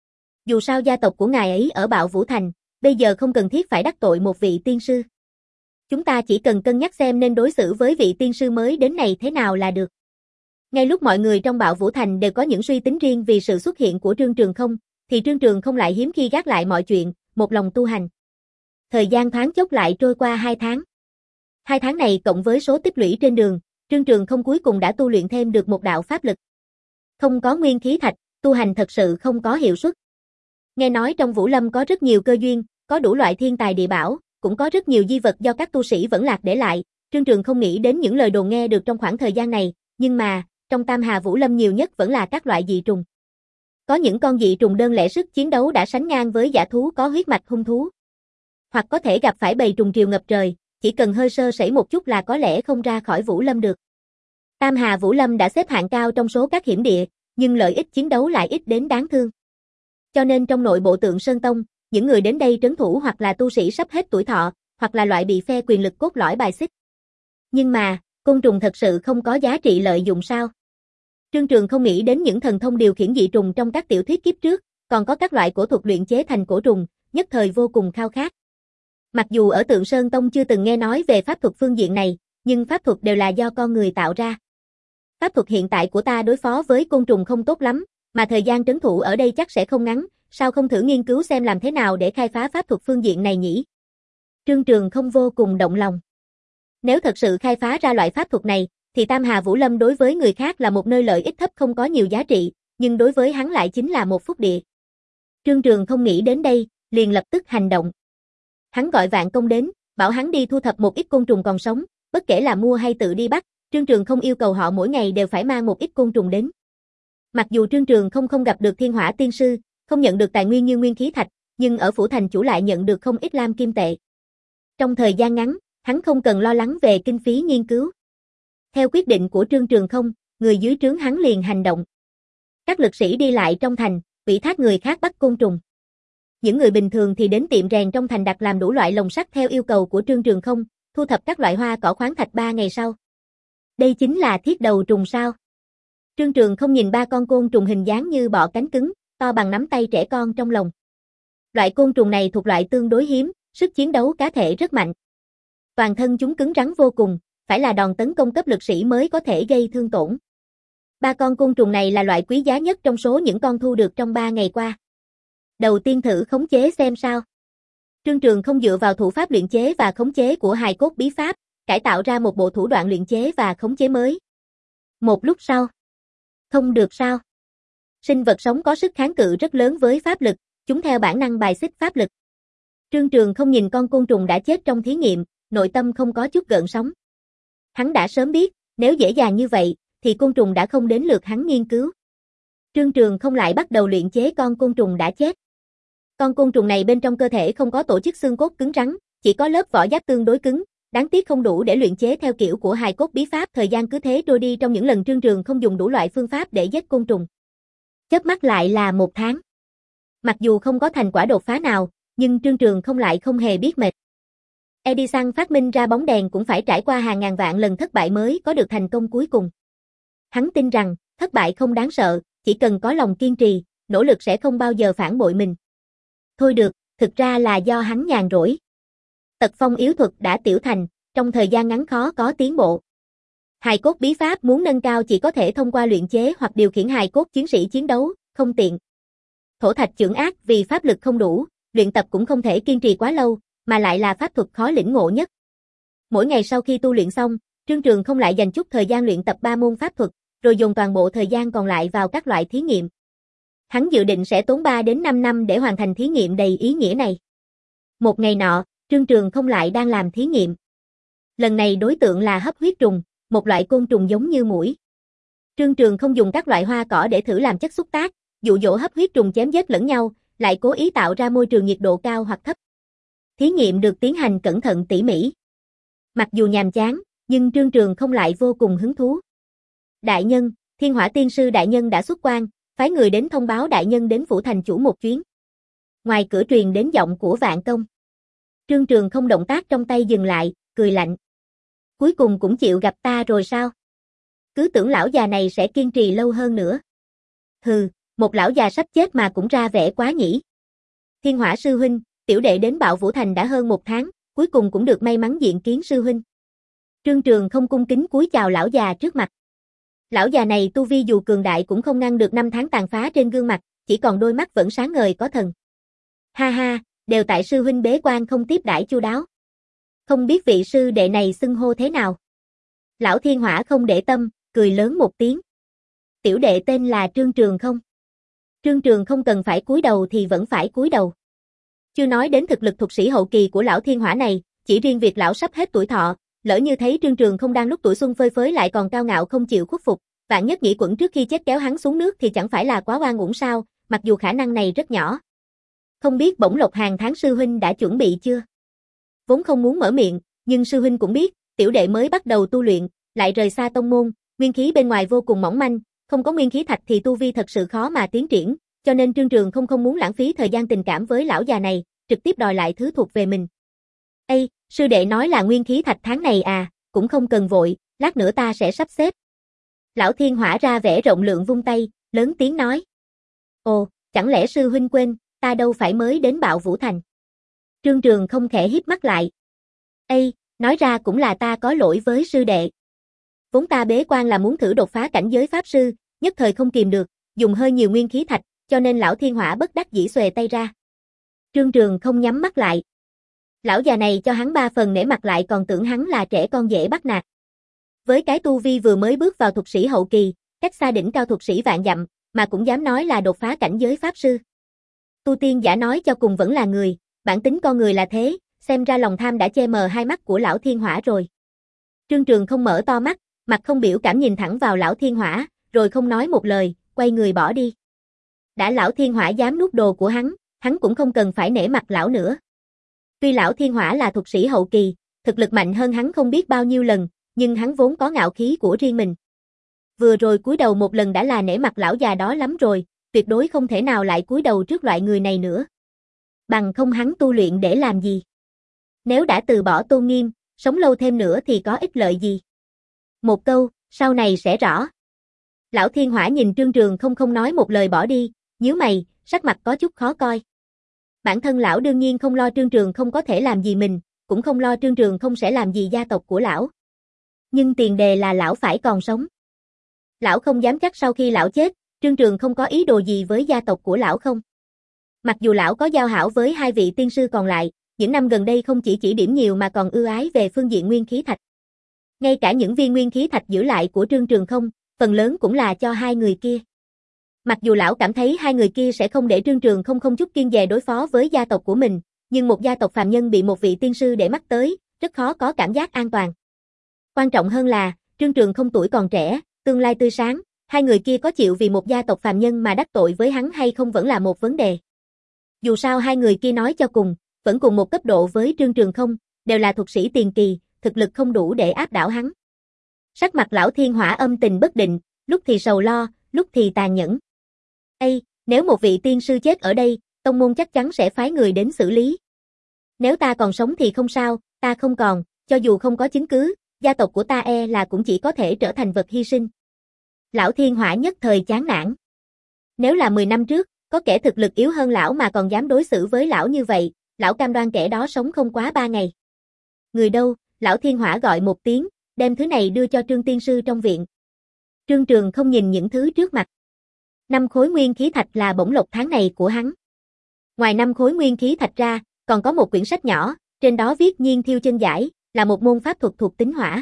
Dù sao gia tộc của ngài ấy ở Bạo Vũ Thành, bây giờ không cần thiết phải đắc tội một vị tiên sư. Chúng ta chỉ cần cân nhắc xem nên đối xử với vị tiên sư mới đến này thế nào là được. Ngay lúc mọi người trong Bạo Vũ Thành đều có những suy tính riêng vì sự xuất hiện của Trương Trường Không, thì Trương Trường Không lại hiếm khi gác lại mọi chuyện, một lòng tu hành. Thời gian thoáng chốc lại trôi qua hai tháng. Hai tháng này cộng với số tích lũy trên đường, Trương Trường Không cuối cùng đã tu luyện thêm được một đạo pháp lực. Không có nguyên khí thạch, tu hành thật sự không có hiệu suất. Nghe nói trong Vũ Lâm có rất nhiều cơ duyên, có đủ loại thiên tài địa bảo, cũng có rất nhiều di vật do các tu sĩ vẫn lạc để lại. Trương Trường Không nghĩ đến những lời đồn nghe được trong khoảng thời gian này, nhưng mà, trong Tam Hà Vũ Lâm nhiều nhất vẫn là các loại dị trùng. Có những con dị trùng đơn lẻ sức chiến đấu đã sánh ngang với dã thú có huyết mạch hung thú. Hoặc có thể gặp phải bầy trùng triều ngập trời, chỉ cần hơi sơ sẩy một chút là có lẽ không ra khỏi Vũ Lâm được. Tam Hà Vũ Lâm đã xếp hạng cao trong số các hiểm địa, nhưng lợi ích chiến đấu lại ít đến đáng thương. Cho nên trong nội bộ Tượng Sơn Tông, những người đến đây trấn thủ hoặc là tu sĩ sắp hết tuổi thọ, hoặc là loại bị phe quyền lực cốt lõi bài xích. Nhưng mà, côn trùng thật sự không có giá trị lợi dụng sao? Trương Trường không nghĩ đến những thần thông điều khiển dị trùng trong các tiểu thuyết kiếp trước, còn có các loại cổ thuật luyện chế thành cổ trùng, nhất thời vô cùng khao khát. Mặc dù ở Tượng Sơn Tông chưa từng nghe nói về pháp thuật phương diện này, nhưng pháp thuật đều là do con người tạo ra. Pháp thuật hiện tại của ta đối phó với côn trùng không tốt lắm, mà thời gian trấn thủ ở đây chắc sẽ không ngắn, sao không thử nghiên cứu xem làm thế nào để khai phá pháp thuật phương diện này nhỉ? Trương Trường không vô cùng động lòng. Nếu thật sự khai phá ra loại pháp thuật này, thì Tam Hà Vũ Lâm đối với người khác là một nơi lợi ích thấp không có nhiều giá trị, nhưng đối với hắn lại chính là một phúc địa. Trương Trường không nghĩ đến đây, liền lập tức hành động. Hắn gọi Vạn Công đến, bảo hắn đi thu thập một ít côn trùng còn sống, bất kể là mua hay tự đi bắt, Trương Trường không yêu cầu họ mỗi ngày đều phải mang một ít côn trùng đến. Mặc dù Trương Trường không không gặp được Thiên Hỏa tiên sư, không nhận được tài nguyên như nguyên khí thạch, nhưng ở phủ thành chủ lại nhận được không ít lam kim tệ. Trong thời gian ngắn, hắn không cần lo lắng về kinh phí nghiên cứu. Theo quyết định của Trương Trường không, người dưới trướng hắn liền hành động. Các lực sĩ đi lại trong thành, ủy thác người khác bắt côn trùng. Những người bình thường thì đến tiệm rèn trong thành đặt làm đủ loại lồng sắt theo yêu cầu của Trương Trường không, thu thập các loại hoa cỏ khoáng thạch ba ngày sau. Đây chính là thiết đầu trùng sao? Trương Trường không nhìn ba con côn trùng hình dáng như bọ cánh cứng, to bằng nắm tay trẻ con trong lồng. Loại côn trùng này thuộc loại tương đối hiếm, sức chiến đấu cá thể rất mạnh. Toàn thân chúng cứng rắn vô cùng, phải là đòn tấn công cấp lực sĩ mới có thể gây thương tổn. Ba con côn trùng này là loại quý giá nhất trong số những con thu được trong ba ngày qua. Đầu tiên thử khống chế xem sao. Trương Trường không dựa vào thủ pháp luyện chế và khống chế của hài cốt bí pháp, cải tạo ra một bộ thủ đoạn luyện chế và khống chế mới. Một lúc sau. Không được sao? Sinh vật sống có sức kháng cự rất lớn với pháp lực, chúng theo bản năng bài xích pháp lực. Trương Trường không nhìn con côn trùng đã chết trong thí nghiệm, nội tâm không có chút gợn sóng. Hắn đã sớm biết, nếu dễ dàng như vậy, thì côn trùng đã không đến lượt hắn nghiên cứu. Trương Trường không lại bắt đầu luyện chế con côn trùng đã chết. Con côn trùng này bên trong cơ thể không có tổ chức xương cốt cứng rắn, chỉ có lớp vỏ giáp tương đối cứng, đáng tiếc không đủ để luyện chế theo kiểu của hài cốt bí pháp. Thời gian cứ thế trôi đi trong những lần Trương Trường không dùng đủ loại phương pháp để giết côn trùng. Chớp mắt lại là một tháng. Mặc dù không có thành quả đột phá nào, nhưng Trương Trường không lại không hề biết mệt. Edison phát minh ra bóng đèn cũng phải trải qua hàng ngàn vạn lần thất bại mới có được thành công cuối cùng. Hắn tin rằng, thất bại không đáng sợ, chỉ cần có lòng kiên trì, nỗ lực sẽ không bao giờ phản bội mình. Thôi được, thực ra là do hắn nhàn rỗi. Tật phong yếu thuật đã tiểu thành, trong thời gian ngắn khó có tiến bộ. Hài cốt bí pháp muốn nâng cao chỉ có thể thông qua luyện chế hoặc điều khiển hài cốt chiến sĩ chiến đấu, không tiện. Thổ thạch chưởng ác vì pháp lực không đủ, luyện tập cũng không thể kiên trì quá lâu, mà lại là pháp thuật khó lĩnh ngộ nhất. Mỗi ngày sau khi tu luyện xong, Trương Trường không lại dành chút thời gian luyện tập ba môn pháp thuật, rồi dùng toàn bộ thời gian còn lại vào các loại thí nghiệm. Hắn dự định sẽ tốn ba đến năm năm để hoàn thành thí nghiệm đầy ý nghĩa này. Một ngày nọ, Trương Trường không lại đang làm thí nghiệm. Lần này đối tượng là hấp huyết trùng, một loại côn trùng giống như muỗi. Trương Trường không dùng các loại hoa cỏ để thử làm chất xúc tác, dụ dỗ hấp huyết trùng chém giết lẫn nhau, lại cố ý tạo ra môi trường nhiệt độ cao hoặc thấp. Thí nghiệm được tiến hành cẩn thận tỉ mỉ. Mặc dù nhàm chán, nhưng Trương Trường không lại vô cùng hứng thú. Đại nhân, Thiên Hỏa Tiên sư đại nhân đã xuất quan, phái người đến thông báo đại nhân đến phủ thành chủ một chuyến. Ngoài cửa truyền đến giọng của Vạn Công. Trương Trường không động tác trong tay dừng lại, cười lạnh. Cuối cùng cũng chịu gặp ta rồi sao? Cứ tưởng lão già này sẽ kiên trì lâu hơn nữa. Hừ, một lão già sắp chết mà cũng ra vẻ quá nhỉ. Thiên Hỏa sư huynh, tiểu đệ đến Bạo Vũ Thành đã hơn một tháng, cuối cùng cũng được may mắn diện kiến sư huynh. Trương Trường không cung kính cúi chào lão già trước mặt. Lão già này tu vi dù cường đại cũng không ngăn được năm tháng tàn phá trên gương mặt, chỉ còn đôi mắt vẫn sáng ngời có thần. Ha ha, đều tại sư huynh bế quan không tiếp đãi chu đáo. Không biết vị sư đệ này xưng hô thế nào. Lão Thiên Hỏa không để tâm, cười lớn một tiếng. Tiểu đệ tên là Trương Trường không. Trương Trường không cần phải cúi đầu thì vẫn phải cúi đầu. Chưa nói đến thực lực thuật sĩ hậu kỳ của lão Thiên Hỏa này, chỉ riêng việc lão sắp hết tuổi thọ, lỡ như thấy Trương Trường không đang lúc tuổi xuân phơi phới lại còn cao ngạo không chịu khuất phục, vạn nhất nghĩ quẩn trước khi chết kéo hắn xuống nước thì chẳng phải là quá oan uổng sao, mặc dù khả năng này rất nhỏ. Không biết bổng lộc hàng tháng sư huynh đã chuẩn bị chưa? Vốn không muốn mở miệng, nhưng sư huynh cũng biết, tiểu đệ mới bắt đầu tu luyện, lại rời xa tông môn, nguyên khí bên ngoài vô cùng mỏng manh, không có nguyên khí thạch thì tu vi thật sự khó mà tiến triển, cho nên Trương Trường không không muốn lãng phí thời gian tình cảm với lão già này, trực tiếp đòi lại thứ thuộc về mình. Ê, sư đệ nói là nguyên khí thạch tháng này à, cũng không cần vội, lát nữa ta sẽ sắp xếp. Lão Thiên Hỏa ra vẻ rộng lượng vung tay, lớn tiếng nói. Ồ, chẳng lẽ sư huynh quên, ta đâu phải mới đến Bạo Vũ Thành. Trương Trường không khẽ híp mắt lại. Ê, nói ra cũng là ta có lỗi với sư đệ. Vốn ta bế quan là muốn thử đột phá cảnh giới pháp sư, nhất thời không kìm được, dùng hơi nhiều nguyên khí thạch, cho nên lão Thiên Hỏa bất đắc dĩ xuề tay ra. Trương Trường không nhắm mắt lại. Lão già này cho hắn ba phần nể mặt lại còn tưởng hắn là trẻ con dễ bắt nạt. Với cái tu vi vừa mới bước vào thuật sĩ hậu kỳ, cách xa đỉnh cao thuật sĩ vạn dặm, mà cũng dám nói là đột phá cảnh giới pháp sư. Tu tiên giả nói cho cùng vẫn là người, bản tính con người là thế, xem ra lòng tham đã che mờ hai mắt của lão Thiên Hỏa rồi. Trương Trường không mở to mắt, mặt không biểu cảm nhìn thẳng vào lão Thiên Hỏa, rồi không nói một lời, quay người bỏ đi. Đã lão Thiên Hỏa dám nuốt đồ của hắn, hắn cũng không cần phải nể mặt lão nữa. Tuy lão Thiên Hỏa là thuật sĩ hậu kỳ, thực lực mạnh hơn hắn không biết bao nhiêu lần, nhưng hắn vốn có ngạo khí của riêng mình. Vừa rồi cúi đầu một lần đã là nể mặt lão già đó lắm rồi, tuyệt đối không thể nào lại cúi đầu trước loại người này nữa. Bằng không hắn tu luyện để làm gì? Nếu đã từ bỏ tôn nghiêm, sống lâu thêm nữa thì có ích lợi gì? Một câu, sau này sẽ rõ. Lão Thiên Hỏa nhìn Trương Trường không không nói một lời bỏ đi, nhíu mày, sắc mặt có chút khó coi. Bản thân lão đương nhiên không lo Trương Trường không có thể làm gì mình, cũng không lo Trương Trường không sẽ làm gì gia tộc của lão. Nhưng tiền đề là lão phải còn sống. Lão không dám chắc sau khi lão chết, Trương Trường không có ý đồ gì với gia tộc của lão không. Mặc dù lão có giao hảo với hai vị tiên sư còn lại, những năm gần đây không chỉ chỉ điểm nhiều mà còn ưu ái về phương diện nguyên khí thạch. Ngay cả những viên nguyên khí thạch giữ lại của Trương Trường không, phần lớn cũng là cho hai người kia. Mặc dù lão cảm thấy hai người kia sẽ không để Trương Trường không không chút kiêng dè đối phó với gia tộc của mình, nhưng một gia tộc phàm nhân bị một vị tiên sư để mắt tới, rất khó có cảm giác an toàn. Quan trọng hơn là, Trương Trường không tuổi còn trẻ, tương lai tươi sáng, hai người kia có chịu vì một gia tộc phàm nhân mà đắc tội với hắn hay không vẫn là một vấn đề. Dù sao hai người kia nói cho cùng, vẫn cùng một cấp độ với Trương Trường không, đều là thuật sĩ tiền kỳ, thực lực không đủ để áp đảo hắn. Sắc mặt lão Thiên Hỏa âm tình bất định, lúc thì sầu lo, lúc thì tàn nhẫn. Ê, nếu một vị tiên sư chết ở đây, tông môn chắc chắn sẽ phái người đến xử lý. Nếu ta còn sống thì không sao, ta không còn, cho dù không có chứng cứ, gia tộc của ta e là cũng chỉ có thể trở thành vật hy sinh. Lão Thiên Hỏa nhất thời chán nản. Nếu là mười năm trước, có kẻ thực lực yếu hơn lão mà còn dám đối xử với lão như vậy, lão cam đoan kẻ đó sống không quá ba ngày. Người đâu? Lão Thiên Hỏa gọi một tiếng, đem thứ này đưa cho Trương tiên sư trong viện. Trương Trường không nhìn những thứ trước mặt. Năm khối nguyên khí thạch là bổng lộc tháng này của hắn. Ngoài năm khối nguyên khí thạch ra, còn có một quyển sách nhỏ, trên đó viết Nhiên Thiêu Chân Giải, là một môn pháp thuật thuộc tính hỏa.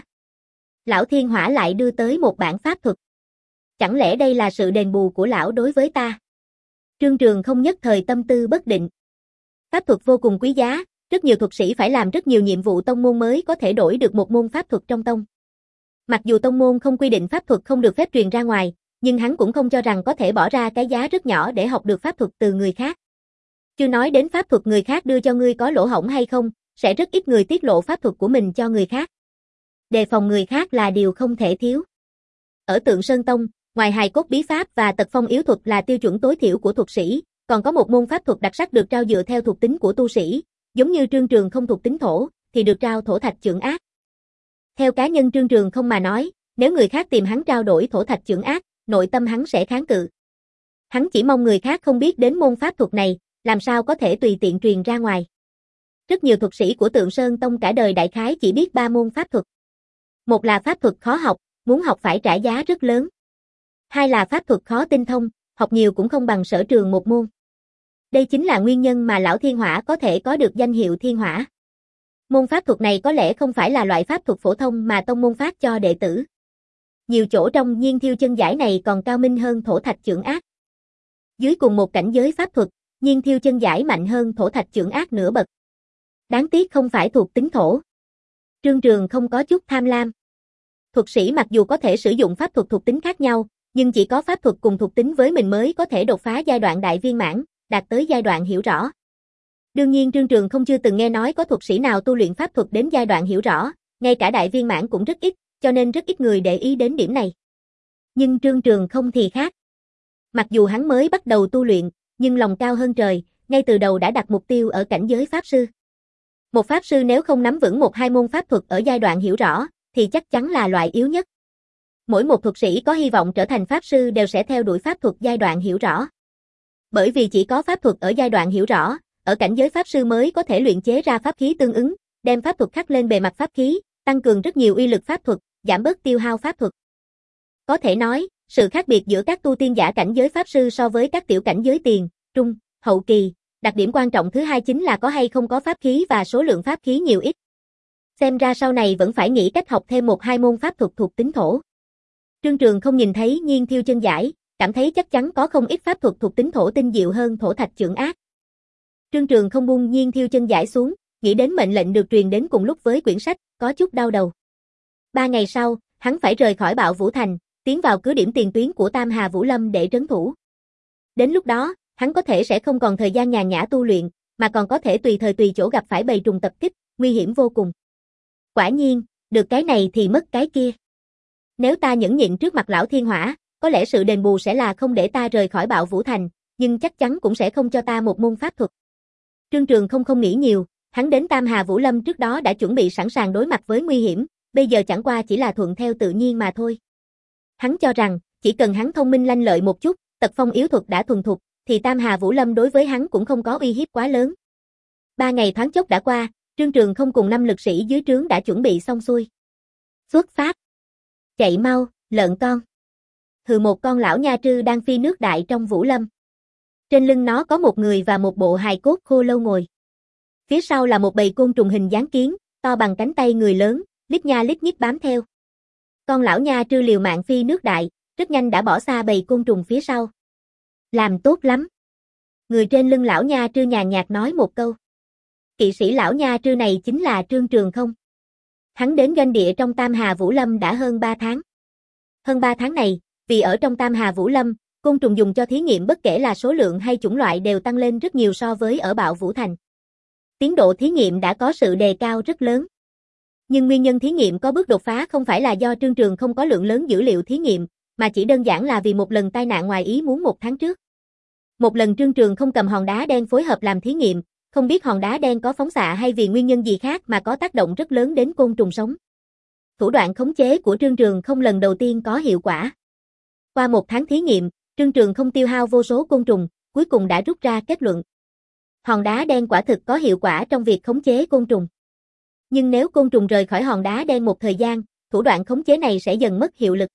Lão Thiên Hỏa lại đưa tới một bản pháp thuật. Chẳng lẽ đây là sự đền bù của lão đối với ta? Trương Trường không nhất thời tâm tư bất định. Pháp thuật vô cùng quý giá, rất nhiều thuật sĩ phải làm rất nhiều nhiệm vụ tông môn mới có thể đổi được một môn pháp thuật trong tông. Mặc dù tông môn không quy định pháp thuật không được phép truyền ra ngoài, nhưng hắn cũng không cho rằng có thể bỏ ra cái giá rất nhỏ để học được pháp thuật từ người khác. Chưa nói đến pháp thuật người khác đưa cho ngươi có lỗ hổng hay không, sẽ rất ít người tiết lộ pháp thuật của mình cho người khác. Đề phòng người khác là điều không thể thiếu. Ở Tượng Sơn Tông, ngoài hài cốt bí pháp và tật phong yếu thuật là tiêu chuẩn tối thiểu của thuật sĩ, còn có một môn pháp thuật đặc sắc được trao dựa theo thuộc tính của tu sĩ, giống như Trương Trường không thuộc tính thổ, thì được trao thổ thạch chưởng ác. Theo cá nhân Trương Trường không mà nói, nếu người khác tìm hắn trao đổi thổ thạch chưởng ác, nội tâm hắn sẽ kháng cự. Hắn chỉ mong người khác không biết đến môn pháp thuật này, làm sao có thể tùy tiện truyền ra ngoài. Rất nhiều thuật sĩ của Tượng Sơn Tông cả đời đại khái chỉ biết ba môn pháp thuật. Một là pháp thuật khó học, muốn học phải trả giá rất lớn. Hai là pháp thuật khó tinh thông, học nhiều cũng không bằng sở trường một môn. Đây chính là nguyên nhân mà lão Thiên Hỏa có thể có được danh hiệu Thiên Hỏa. Môn pháp thuật này có lẽ không phải là loại pháp thuật phổ thông mà tông môn phát cho đệ tử. Nhiều chỗ trong Nhiên Thiêu Chân Giải này còn cao minh hơn thổ thạch chưởng ác. Dưới cùng một cảnh giới pháp thuật, Nhiên Thiêu Chân Giải mạnh hơn thổ thạch chưởng ác nửa bậc. Đáng tiếc không phải thuộc tính thổ. Trương Trường không có chút tham lam. Thuật sĩ mặc dù có thể sử dụng pháp thuật thuộc tính khác nhau, nhưng chỉ có pháp thuật cùng thuộc tính với mình mới có thể đột phá giai đoạn đại viên mãn, đạt tới giai đoạn hiểu rõ. Đương nhiên Trương Trường không chưa từng nghe nói có thuật sĩ nào tu luyện pháp thuật đến giai đoạn hiểu rõ, ngay cả đại viên mãn cũng rất ít, cho nên rất ít người để ý đến điểm này. Nhưng Trương Trường không thì khác. Mặc dù hắn mới bắt đầu tu luyện, nhưng lòng cao hơn trời, ngay từ đầu đã đặt mục tiêu ở cảnh giới pháp sư. Một pháp sư nếu không nắm vững một hai môn pháp thuật ở giai đoạn hiểu rõ, thì chắc chắn là loại yếu nhất. Mỗi một thuật sĩ có hy vọng trở thành pháp sư đều sẽ theo đuổi pháp thuật giai đoạn hiểu rõ. Bởi vì chỉ có pháp thuật ở giai đoạn hiểu rõ, ở cảnh giới pháp sư mới có thể luyện chế ra pháp khí tương ứng, đem pháp thuật khắc lên bề mặt pháp khí, tăng cường rất nhiều uy lực pháp thuật, giảm bớt tiêu hao pháp thuật. Có thể nói, sự khác biệt giữa các tu tiên giả cảnh giới pháp sư so với các tiểu cảnh giới tiền, trung, hậu kỳ, đặc điểm quan trọng thứ hai chính là có hay không có pháp khí và số lượng pháp khí nhiều ít. Xem ra sau này vẫn phải nghĩ cách học thêm một hai môn pháp thuật thuộc tính thổ. Trương Trường không nhìn thấy Nhiên Thiêu Chân Giải, cảm thấy chắc chắn có không ít pháp thuật thuộc tính thổ tinh diệu hơn thổ thạch chưởng ác. Trương Trường không buông Nhiên Thiêu Chân Giải xuống, nghĩ đến mệnh lệnh được truyền đến cùng lúc với quyển sách, có chút đau đầu. Ba ngày sau, hắn phải rời khỏi Bạo Vũ Thành, tiến vào cứ điểm tiền tuyến của Tam Hà Vũ Lâm để trấn thủ. Đến lúc đó, hắn có thể sẽ không còn thời gian nhàn nhã tu luyện, mà còn có thể tùy thời tùy chỗ gặp phải bầy trùng tập kích, nguy hiểm vô cùng. Quả nhiên, được cái này thì mất cái kia. Nếu ta nhẫn nhịn trước mặt lão Thiên Hỏa, có lẽ sự đền bù sẽ là không để ta rời khỏi Bạo Vũ Thành, nhưng chắc chắn cũng sẽ không cho ta một môn pháp thuật. Trương Trường không không nghĩ nhiều, hắn đến Tam Hà Vũ Lâm trước đó đã chuẩn bị sẵn sàng đối mặt với nguy hiểm, bây giờ chẳng qua chỉ là thuận theo tự nhiên mà thôi. Hắn cho rằng, chỉ cần hắn thông minh lanh lợi một chút, tật phong yếu thuật đã thuần thục, thì Tam Hà Vũ Lâm đối với hắn cũng không có uy hiếp quá lớn. Ba ngày thoáng chốc đã qua, Trương Trường không cùng năm lực sĩ dưới trướng đã chuẩn bị xong xuôi. Xuất phát. Chạy mau, lợn con. Hừ, một con lão nha trư đang phi nước đại trong Vũ Lâm. Trên lưng nó có một người và một bộ hài cốt khô lâu ngồi. Phía sau là một bầy côn trùng hình dáng kiến, to bằng cánh tay người lớn, lít nha lít nhít bám theo. Con lão nha trư liều mạng phi nước đại, rất nhanh đã bỏ xa bầy côn trùng phía sau. Làm tốt lắm. Người trên lưng lão nha trư nhàn nhạt nói một câu. Kỵ sĩ lão nha trư này chính là Trương Trường không. Hắn đến doanh địa trong Tam Hà Vũ Lâm đã hơn ba tháng. Hơn ba tháng này, vì ở trong Tam Hà Vũ Lâm, côn trùng dùng cho thí nghiệm bất kể là số lượng hay chủng loại đều tăng lên rất nhiều so với ở Bạo Vũ Thành. Tiến độ thí nghiệm đã có sự đề cao rất lớn. Nhưng nguyên nhân thí nghiệm có bước đột phá không phải là do Trương Trường không có lượng lớn dữ liệu thí nghiệm, mà chỉ đơn giản là vì một lần tai nạn ngoài ý muốn một tháng trước. Một lần Trương Trường không cầm hòn đá đen phối hợp làm thí nghiệm, không biết hòn đá đen có phóng xạ hay vì nguyên nhân gì khác mà có tác động rất lớn đến côn trùng sống. Thủ đoạn khống chế của Trương Trường không lần đầu tiên có hiệu quả. Qua một tháng thí nghiệm, Trương Trường không tiêu hao vô số côn trùng, cuối cùng đã rút ra kết luận. Hòn đá đen quả thực có hiệu quả trong việc khống chế côn trùng. Nhưng nếu côn trùng rời khỏi hòn đá đen một thời gian, thủ đoạn khống chế này sẽ dần mất hiệu lực.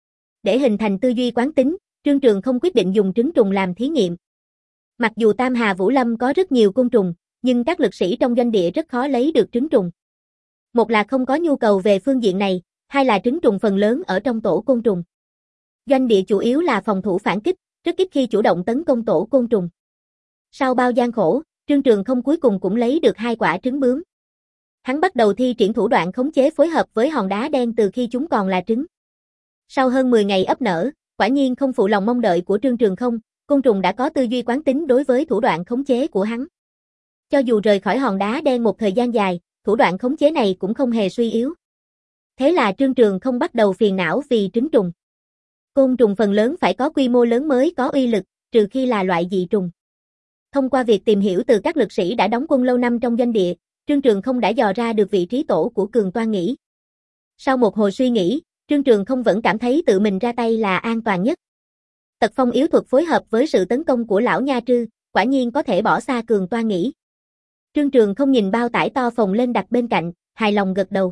Để hình thành tư duy quán tính, Trương Trường không quyết định dùng trứng trùng làm thí nghiệm. Mặc dù Tam Hà Vũ Lâm có rất nhiều côn trùng, nhưng các lực sĩ trong doanh địa rất khó lấy được trứng trùng. Một là không có nhu cầu về phương diện này, hai là trứng trùng phần lớn ở trong tổ côn trùng. Doanh địa chủ yếu là phòng thủ phản kích, rất ít khi chủ động tấn công tổ côn trùng. Sau bao gian khổ, Trương Trường không cuối cùng cũng lấy được hai quả trứng bướm. Hắn bắt đầu thi triển thủ đoạn khống chế phối hợp với hòn đá đen từ khi chúng còn là trứng. Sau hơn mười ngày ấp nở, quả nhiên không phụ lòng mong đợi của Trương Trường không, côn trùng đã có tư duy quán tính đối với thủ đoạn khống chế của hắn. Cho dù rời khỏi hòn đá đen một thời gian dài, thủ đoạn khống chế này cũng không hề suy yếu. Thế là Trương Trường không bắt đầu phiền não vì trứng trùng. Côn trùng phần lớn phải có quy mô lớn mới có uy lực, trừ khi là loại dị trùng. Thông qua việc tìm hiểu từ các lực sĩ đã đóng quân lâu năm trong doanh địa, Trương Trường không đã dò ra được vị trí tổ của Cường Toan Nghĩ. Sau một hồi suy nghĩ, Trương Trường không vẫn cảm thấy tự mình ra tay là an toàn nhất. Tật phong yếu thuật phối hợp với sự tấn công của lão Nha Trư, quả nhiên có thể bỏ xa Cường Toan Nghĩ. Trương Trường không nhìn bao tải to phồng lên đặt bên cạnh, hài lòng gật đầu.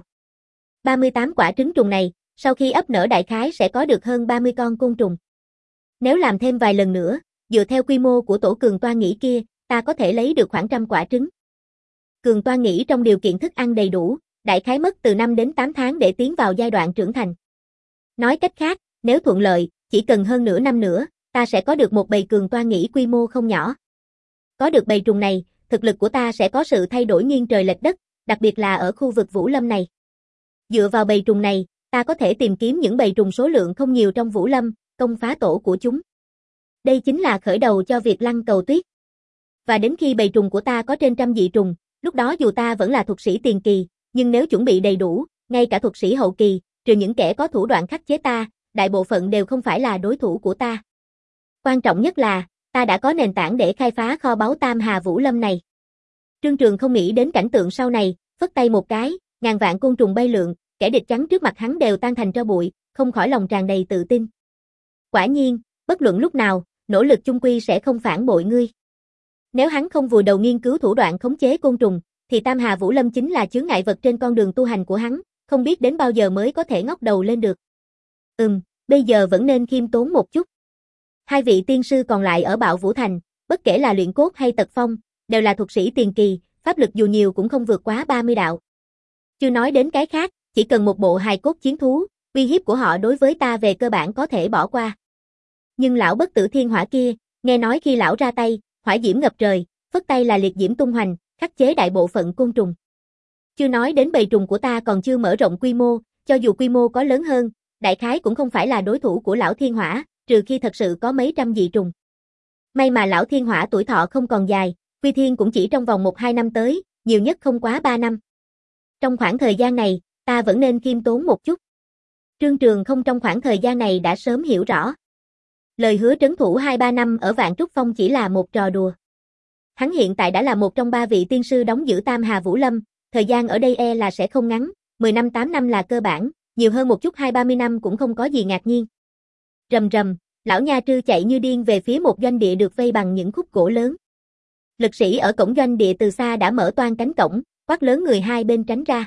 ba mươi tám quả trứng trùng này, sau khi ấp nở đại khái sẽ có được hơn ba mươi con côn trùng. Nếu làm thêm vài lần nữa, dựa theo quy mô của tổ Cường Toan Nghĩ kia, ta có thể lấy được khoảng trăm quả trứng. Cường Toan Nghĩ trong điều kiện thức ăn đầy đủ, đại khái mất từ năm đến tám tháng để tiến vào giai đoạn trưởng thành. Nói cách khác, nếu thuận lợi, chỉ cần hơn nửa năm nữa, ta sẽ có được một bầy Cường Toan Nghĩ quy mô không nhỏ. Có được bầy trùng này, thực lực của ta sẽ có sự thay đổi nghiêng trời lệch đất, đặc biệt là ở khu vực Vũ Lâm này. Dựa vào bầy trùng này, ta có thể tìm kiếm những bầy trùng số lượng không nhiều trong Vũ Lâm, công phá tổ của chúng. Đây chính là khởi đầu cho việc lăng cầu tuyết. Và đến khi bầy trùng của ta có trên trăm dị trùng, lúc đó dù ta vẫn là thuật sĩ tiền kỳ, nhưng nếu chuẩn bị đầy đủ, ngay cả thuật sĩ hậu kỳ, trừ những kẻ có thủ đoạn khắc chế ta, đại bộ phận đều không phải là đối thủ của ta. Quan trọng nhất là, ta đã có nền tảng để khai phá kho báu Tam Hà Vũ Lâm này. Trương Trường không nghĩ đến cảnh tượng sau này, phất tay một cái, ngàn vạn côn trùng bay lượn, kẻ địch chắn trước mặt hắn đều tan thành tro bụi, không khỏi lòng tràn đầy tự tin. Quả nhiên, bất luận lúc nào, nỗ lực chung quy sẽ không phản bội ngươi. Nếu hắn không vùi đầu nghiên cứu thủ đoạn khống chế côn trùng, thì Tam Hà Vũ Lâm chính là chướng ngại vật trên con đường tu hành của hắn, không biết đến bao giờ mới có thể ngóc đầu lên được. Ừm, bây giờ vẫn nên khiêm tốn một chút. Hai vị tiên sư còn lại ở Bạo Vũ Thành, bất kể là luyện cốt hay tật phong, đều là thuật sĩ tiền kỳ, pháp lực dù nhiều cũng không vượt quá ba mươi đạo. Chưa nói đến cái khác, chỉ cần một bộ hài cốt chiến thú, uy hiếp của họ đối với ta về cơ bản có thể bỏ qua. Nhưng lão bất tử thiên hỏa kia, nghe nói khi lão ra tay, hỏa diễm ngập trời, phất tay là liệt diễm tung hoành, khắc chế đại bộ phận côn trùng. Chưa nói đến bầy trùng của ta còn chưa mở rộng quy mô, cho dù quy mô có lớn hơn, đại khái cũng không phải là đối thủ của lão thiên hỏa, trừ khi thật sự có mấy trăm dị trùng. May mà lão thiên hỏa tuổi thọ không còn dài, quy thiên cũng chỉ trong vòng một hai năm tới, nhiều nhất không quá ba năm. Trong khoảng thời gian này, ta vẫn nên khiêm tốn một chút. Trương Trường không trong khoảng thời gian này đã sớm hiểu rõ. Lời hứa trấn thủ hai ba năm ở Vạn Trúc Phong chỉ là một trò đùa. Hắn hiện tại đã là một trong ba vị tiên sư đóng giữ Tam Hà Vũ Lâm, thời gian ở đây e là sẽ không ngắn, mười năm tám năm là cơ bản, nhiều hơn một chút hai ba mươi năm cũng không có gì ngạc nhiên. Rầm rầm, lão Nha Trư chạy như điên về phía một doanh địa được vây bằng những khúc gỗ lớn. Lực sĩ ở cổng doanh địa từ xa đã mở toang cánh cổng, quát lớn người hai bên tránh ra.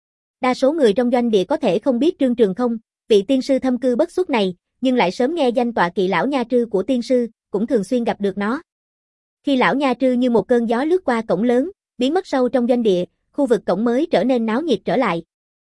Đa số người trong doanh địa có thể không biết Trương Trường không, vị tiên sư thâm cư bất xuất này, nhưng lại sớm nghe danh tọa kỵ lão Nha Trư của tiên sư, cũng thường xuyên gặp được nó. Khi lão Nha Trư như một cơn gió lướt qua cổng lớn, biến mất sâu trong doanh địa, khu vực cổng mới trở nên náo nhiệt trở lại.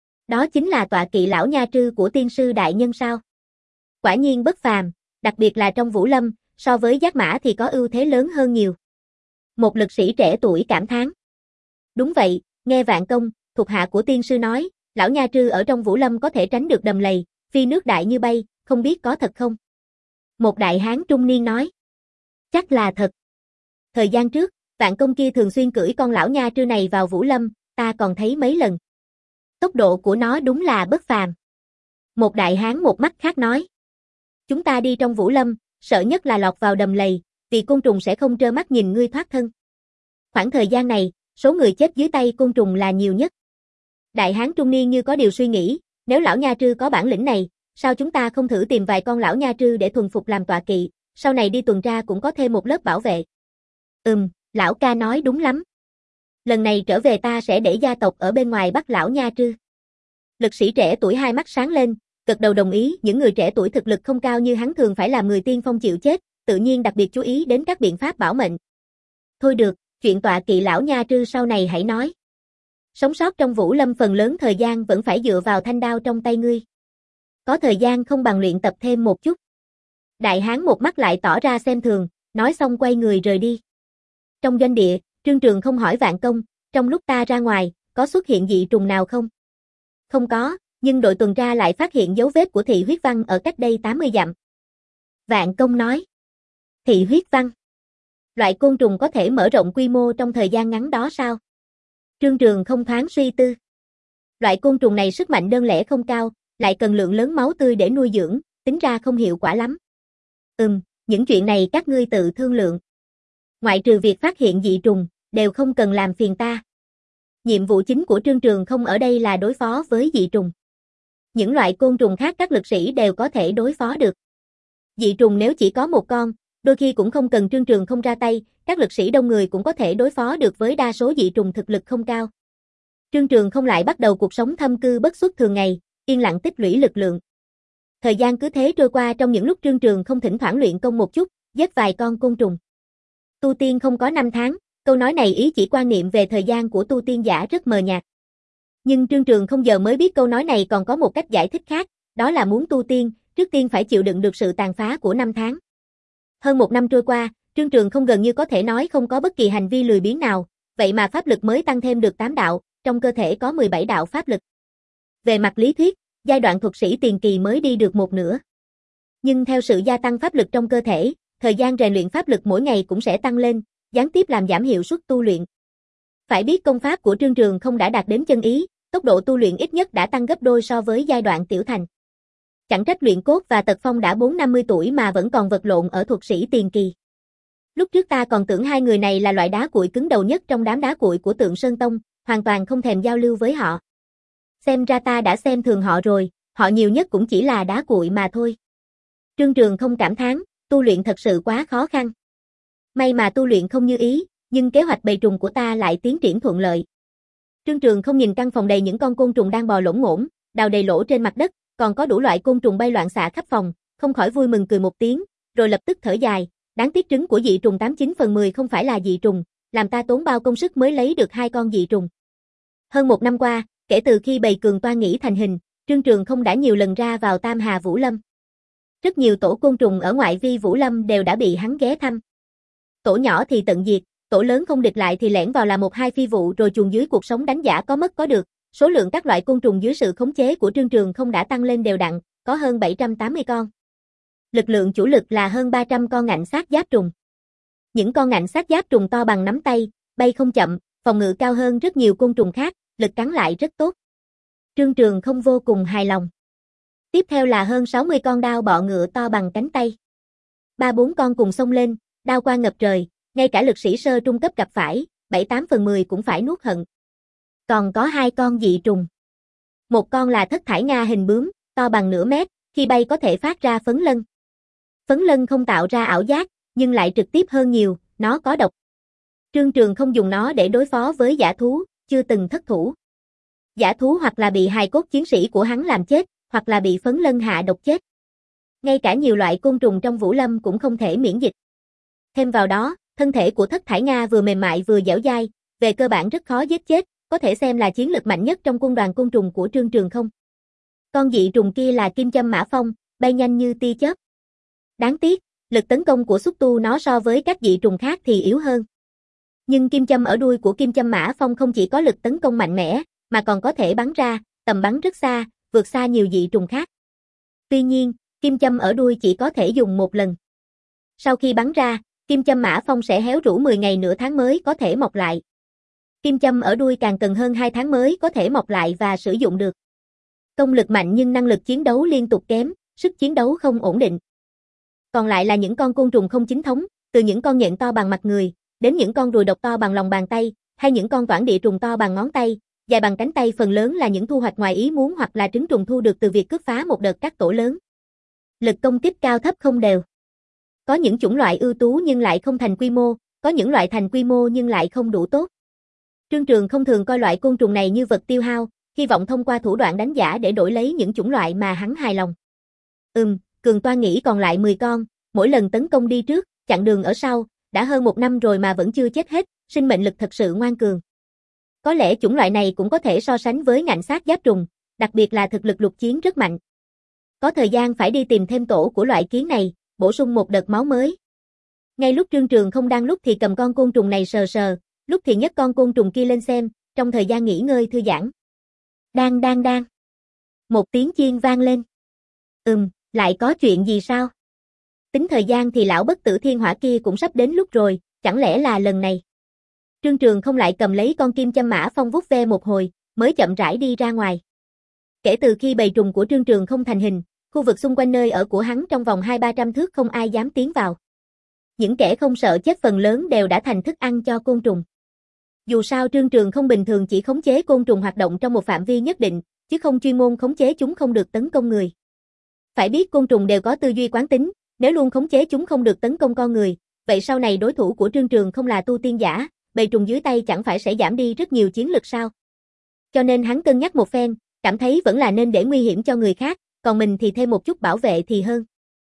Đó chính là tọa kỵ lão Nha Trư của tiên sư đại nhân sao? Quả nhiên bất phàm, đặc biệt là trong Vũ Lâm, so với Giác Mã thì có ưu thế lớn hơn nhiều. Một lực sĩ trẻ tuổi cảm thán. Đúng vậy, nghe Vạn Công, thuộc hạ của tiên sư nói, lão Nha Trư ở trong Vũ Lâm có thể tránh được đầm lầy, phi nước đại như bay, không biết có thật không? Một đại hán trung niên nói. Chắc là thật. Thời gian trước, Vạn Công kia thường xuyên cưỡi con lão Nha Trư này vào Vũ Lâm, ta còn thấy mấy lần. Tốc độ của nó đúng là bất phàm. Một đại hán một mắt khác nói. Chúng ta đi trong Vũ Lâm, sợ nhất là lọt vào đầm lầy, vì côn trùng sẽ không trơ mắt nhìn ngươi thoát thân. Khoảng thời gian này, số người chết dưới tay côn trùng là nhiều nhất. Đại hán trung niên như có điều suy nghĩ, nếu lão Nha Trư có bản lĩnh này, sao chúng ta không thử tìm vài con lão Nha Trư để thuần phục làm tọa kỵ, sau này đi tuần tra cũng có thêm một lớp bảo vệ. Ừm, lão ca nói đúng lắm. Lần này trở về ta sẽ để gia tộc ở bên ngoài bắt lão nha Trư. Lực sĩ trẻ tuổi hai mắt sáng lên, gật đầu đồng ý. Những người trẻ tuổi thực lực không cao như hắn thường phải làm người tiên phong chịu chết, tự nhiên đặc biệt chú ý đến các biện pháp bảo mệnh. Thôi được, chuyện tọa kỵ lão nha Trư sau này hãy nói. Sống sót trong Vũ Lâm phần lớn thời gian vẫn phải dựa vào thanh đao trong tay ngươi. Có thời gian không bằng luyện tập thêm một chút. Đại hán một mắt lại tỏ ra xem thường, nói xong quay người rời đi. Trong doanh địa, Trương Trường không hỏi Vạn Công, trong lúc ta ra ngoài, có xuất hiện dị trùng nào không? Không có, nhưng đội tuần tra lại phát hiện dấu vết của thị huyết văn ở cách đây tám mươi dặm. Vạn Công nói. Thị huyết văn. Loại côn trùng có thể mở rộng quy mô trong thời gian ngắn đó sao? Trương Trường không thoáng suy tư. Loại côn trùng này sức mạnh đơn lẻ không cao, lại cần lượng lớn máu tươi để nuôi dưỡng, tính ra không hiệu quả lắm. Ừm, những chuyện này các ngươi tự thương lượng. Ngoại trừ việc phát hiện dị trùng, đều không cần làm phiền ta. Nhiệm vụ chính của Trương Trường không ở đây là đối phó với dị trùng. Những loại côn trùng khác các lực sĩ đều có thể đối phó được. Dị trùng nếu chỉ có một con, đôi khi cũng không cần Trương Trường không ra tay, các lực sĩ đông người cũng có thể đối phó được với đa số dị trùng thực lực không cao. Trương Trường không lại bắt đầu cuộc sống thâm cư bất xuất thường ngày, yên lặng tích lũy lực lượng. Thời gian cứ thế trôi qua trong những lúc Trương Trường không thỉnh thoảng luyện công một chút, giết vài con côn trùng. Tu tiên không có năm tháng, câu nói này ý chỉ quan niệm về thời gian của tu tiên giả rất mờ nhạt. Nhưng Trương Trường không giờ mới biết câu nói này còn có một cách giải thích khác, đó là muốn tu tiên, trước tiên phải chịu đựng được sự tàn phá của năm tháng. Hơn một năm trôi qua, Trương Trường không gần như có thể nói không có bất kỳ hành vi lười biếng nào, vậy mà pháp lực mới tăng thêm được tám đạo, trong cơ thể có mười bảy đạo pháp lực. Về mặt lý thuyết, giai đoạn thuật sĩ tiền kỳ mới đi được một nửa. Nhưng theo sự gia tăng pháp lực trong cơ thể, thời gian rèn luyện pháp lực mỗi ngày cũng sẽ tăng lên, gián tiếp làm giảm hiệu suất tu luyện. Phải biết công pháp của Trương Trường không đã đạt đến chân ý, tốc độ tu luyện ít nhất đã tăng gấp đôi so với giai đoạn tiểu thành. Chẳng trách Luyện Cốt và Tật Phong đã bốn năm mươi tuổi mà vẫn còn vật lộn ở thuật sĩ tiền kỳ. Lúc trước ta còn tưởng hai người này là loại đá cuội cứng đầu nhất trong đám đá cuội của Tượng Sơn Tông, hoàn toàn không thèm giao lưu với họ. Xem ra ta đã xem thường họ rồi, họ nhiều nhất cũng chỉ là đá cuội mà thôi. Trương Trường không cảm thán, tu luyện thật sự quá khó khăn. May mà tu luyện không như ý, nhưng kế hoạch bầy trùng của ta lại tiến triển thuận lợi. Trương Trường không nhìn căn phòng đầy những con côn trùng đang bò lổn ngổn, đào đầy lỗ trên mặt đất, còn có đủ loại côn trùng bay loạn xạ khắp phòng, không khỏi vui mừng cười một tiếng, rồi lập tức thở dài, đáng tiếc trứng của dị trùng tám chín phần mười không phải là dị trùng, làm ta tốn bao công sức mới lấy được hai con dị trùng. Hơn một năm qua, kể từ khi bầy cường toan nghĩ thành hình, Trương Trường không đã nhiều lần ra vào Tam Hà Vũ Lâm. Rất nhiều tổ côn trùng ở ngoại vi Vũ Lâm đều đã bị hắn ghé thăm. Tổ nhỏ thì tận diệt, tổ lớn không địch lại thì lẻn vào là một hai phi vụ rồi chuồn dưới cuộc sống đánh giả có mất có được. Số lượng các loại côn trùng dưới sự khống chế của Trương Trường không đã tăng lên đều đặn, có hơn bảy trăm tám mươi con. Lực lượng chủ lực là hơn ba trăm con ngạnh sát giáp trùng. Những con ngạnh sát giáp trùng to bằng nắm tay, bay không chậm, phòng ngự cao hơn rất nhiều côn trùng khác, lực cắn lại rất tốt. Trương Trường không vô cùng hài lòng. Tiếp theo là hơn sáu mươi con đao bọ ngựa to bằng cánh tay. Ba bốn con cùng xông lên, đao quang ngập trời, ngay cả lực sĩ sơ trung cấp gặp phải, bảy tám phần mười cũng phải nuốt hận. Còn có hai con dị trùng. Một con là thất thải Nga hình bướm, to bằng nửa mét, khi bay có thể phát ra phấn lân. Phấn lân không tạo ra ảo giác, nhưng lại trực tiếp hơn nhiều, nó có độc. Trương Trường không dùng nó để đối phó với dã thú, chưa từng thất thủ. Dã thú hoặc là bị hài cốt chiến sĩ của hắn làm chết, hoặc là bị phấn lân hạ độc chết. Ngay cả nhiều loại côn trùng trong Vũ Lâm cũng không thể miễn dịch. Thêm vào đó, thân thể của thất thải Nga vừa mềm mại vừa dẻo dai, về cơ bản rất khó giết chết, có thể xem là chiến lực mạnh nhất trong quân đoàn côn trùng của Trương Trường không. Con dị trùng kia là Kim Châm Mã Phong, bay nhanh như tia chớp. Đáng tiếc, lực tấn công của xúc tu nó so với các dị trùng khác thì yếu hơn. Nhưng kim châm ở đuôi của Kim Châm Mã Phong không chỉ có lực tấn công mạnh mẽ, mà còn có thể bắn ra, tầm bắn rất xa, vượt xa nhiều dị trùng khác. Tuy nhiên, kim châm ở đuôi chỉ có thể dùng một lần. Sau khi bắn ra, Kim Châm Mã Phong sẽ héo rũ mười ngày nửa tháng mới có thể mọc lại. Kim châm ở đuôi càng cần hơn hai tháng mới có thể mọc lại và sử dụng được. Công lực mạnh nhưng năng lực chiến đấu liên tục kém, sức chiến đấu không ổn định. Còn lại là những con côn trùng không chính thống, từ những con nhện to bằng mặt người, đến những con ruồi độc to bằng lòng bàn tay, hay những con toản địa trùng to bằng ngón tay, dài bằng cánh tay, phần lớn là những thu hoạch ngoài ý muốn hoặc là trứng trùng thu được từ việc cướp phá một đợt các tổ lớn. Lực công kích cao thấp không đều. Có những chủng loại ưu tú nhưng lại không thành quy mô, có những loại thành quy mô nhưng lại không đủ tốt. Trương Trường không thường coi loại côn trùng này như vật tiêu hao, hy vọng thông qua thủ đoạn đánh giả để đổi lấy những chủng loại mà hắn hài lòng. Ừm, Cường Toan nghĩ còn lại mười con, mỗi lần tấn công đi trước, chặn đường ở sau, đã hơn một năm rồi mà vẫn chưa chết hết, sinh mệnh lực thật sự ngoan cường. Có lẽ chủng loại này cũng có thể so sánh với ngạnh sát giáp trùng, đặc biệt là thực lực lục chiến rất mạnh. Có thời gian phải đi tìm thêm tổ của loại kiến này, bổ sung một đợt máu mới. Ngay lúc Trương Trường không đang lúc thì cầm con côn trùng này sờ sờ, lúc thì nhấc con côn trùng kia lên xem, trong thời gian nghỉ ngơi thư giãn. Đang đang đang. Một tiếng chiên vang lên. Ừm, lại có chuyện gì sao? Tính thời gian thì lão bất tử thiên hỏa kia cũng sắp đến lúc rồi, chẳng lẽ là lần này? Trương Trường không lại cầm lấy con kim châm mã phong vuốt ve một hồi, mới chậm rãi đi ra ngoài. Kể từ khi bầy trùng của Trương Trường không thành hình, khu vực xung quanh nơi ở của hắn trong vòng hai ba trăm thước không ai dám tiến vào. Những kẻ không sợ chết phần lớn đều đã thành thức ăn cho côn trùng. Dù sao Trương Trường không bình thường chỉ khống chế côn trùng hoạt động trong một phạm vi nhất định, chứ không chuyên môn khống chế chúng không được tấn công người. Phải biết côn trùng đều có tư duy quán tính, nếu luôn khống chế chúng không được tấn công con người, vậy sau này đối thủ của Trương Trường không là tu tiên giả, bầy trùng dưới tay chẳng phải sẽ giảm đi rất nhiều chiến lực sao? Cho nên hắn cân nhắc một phen, cảm thấy vẫn là nên để nguy hiểm cho người khác, còn mình thì thêm một chút bảo vệ thì hơn.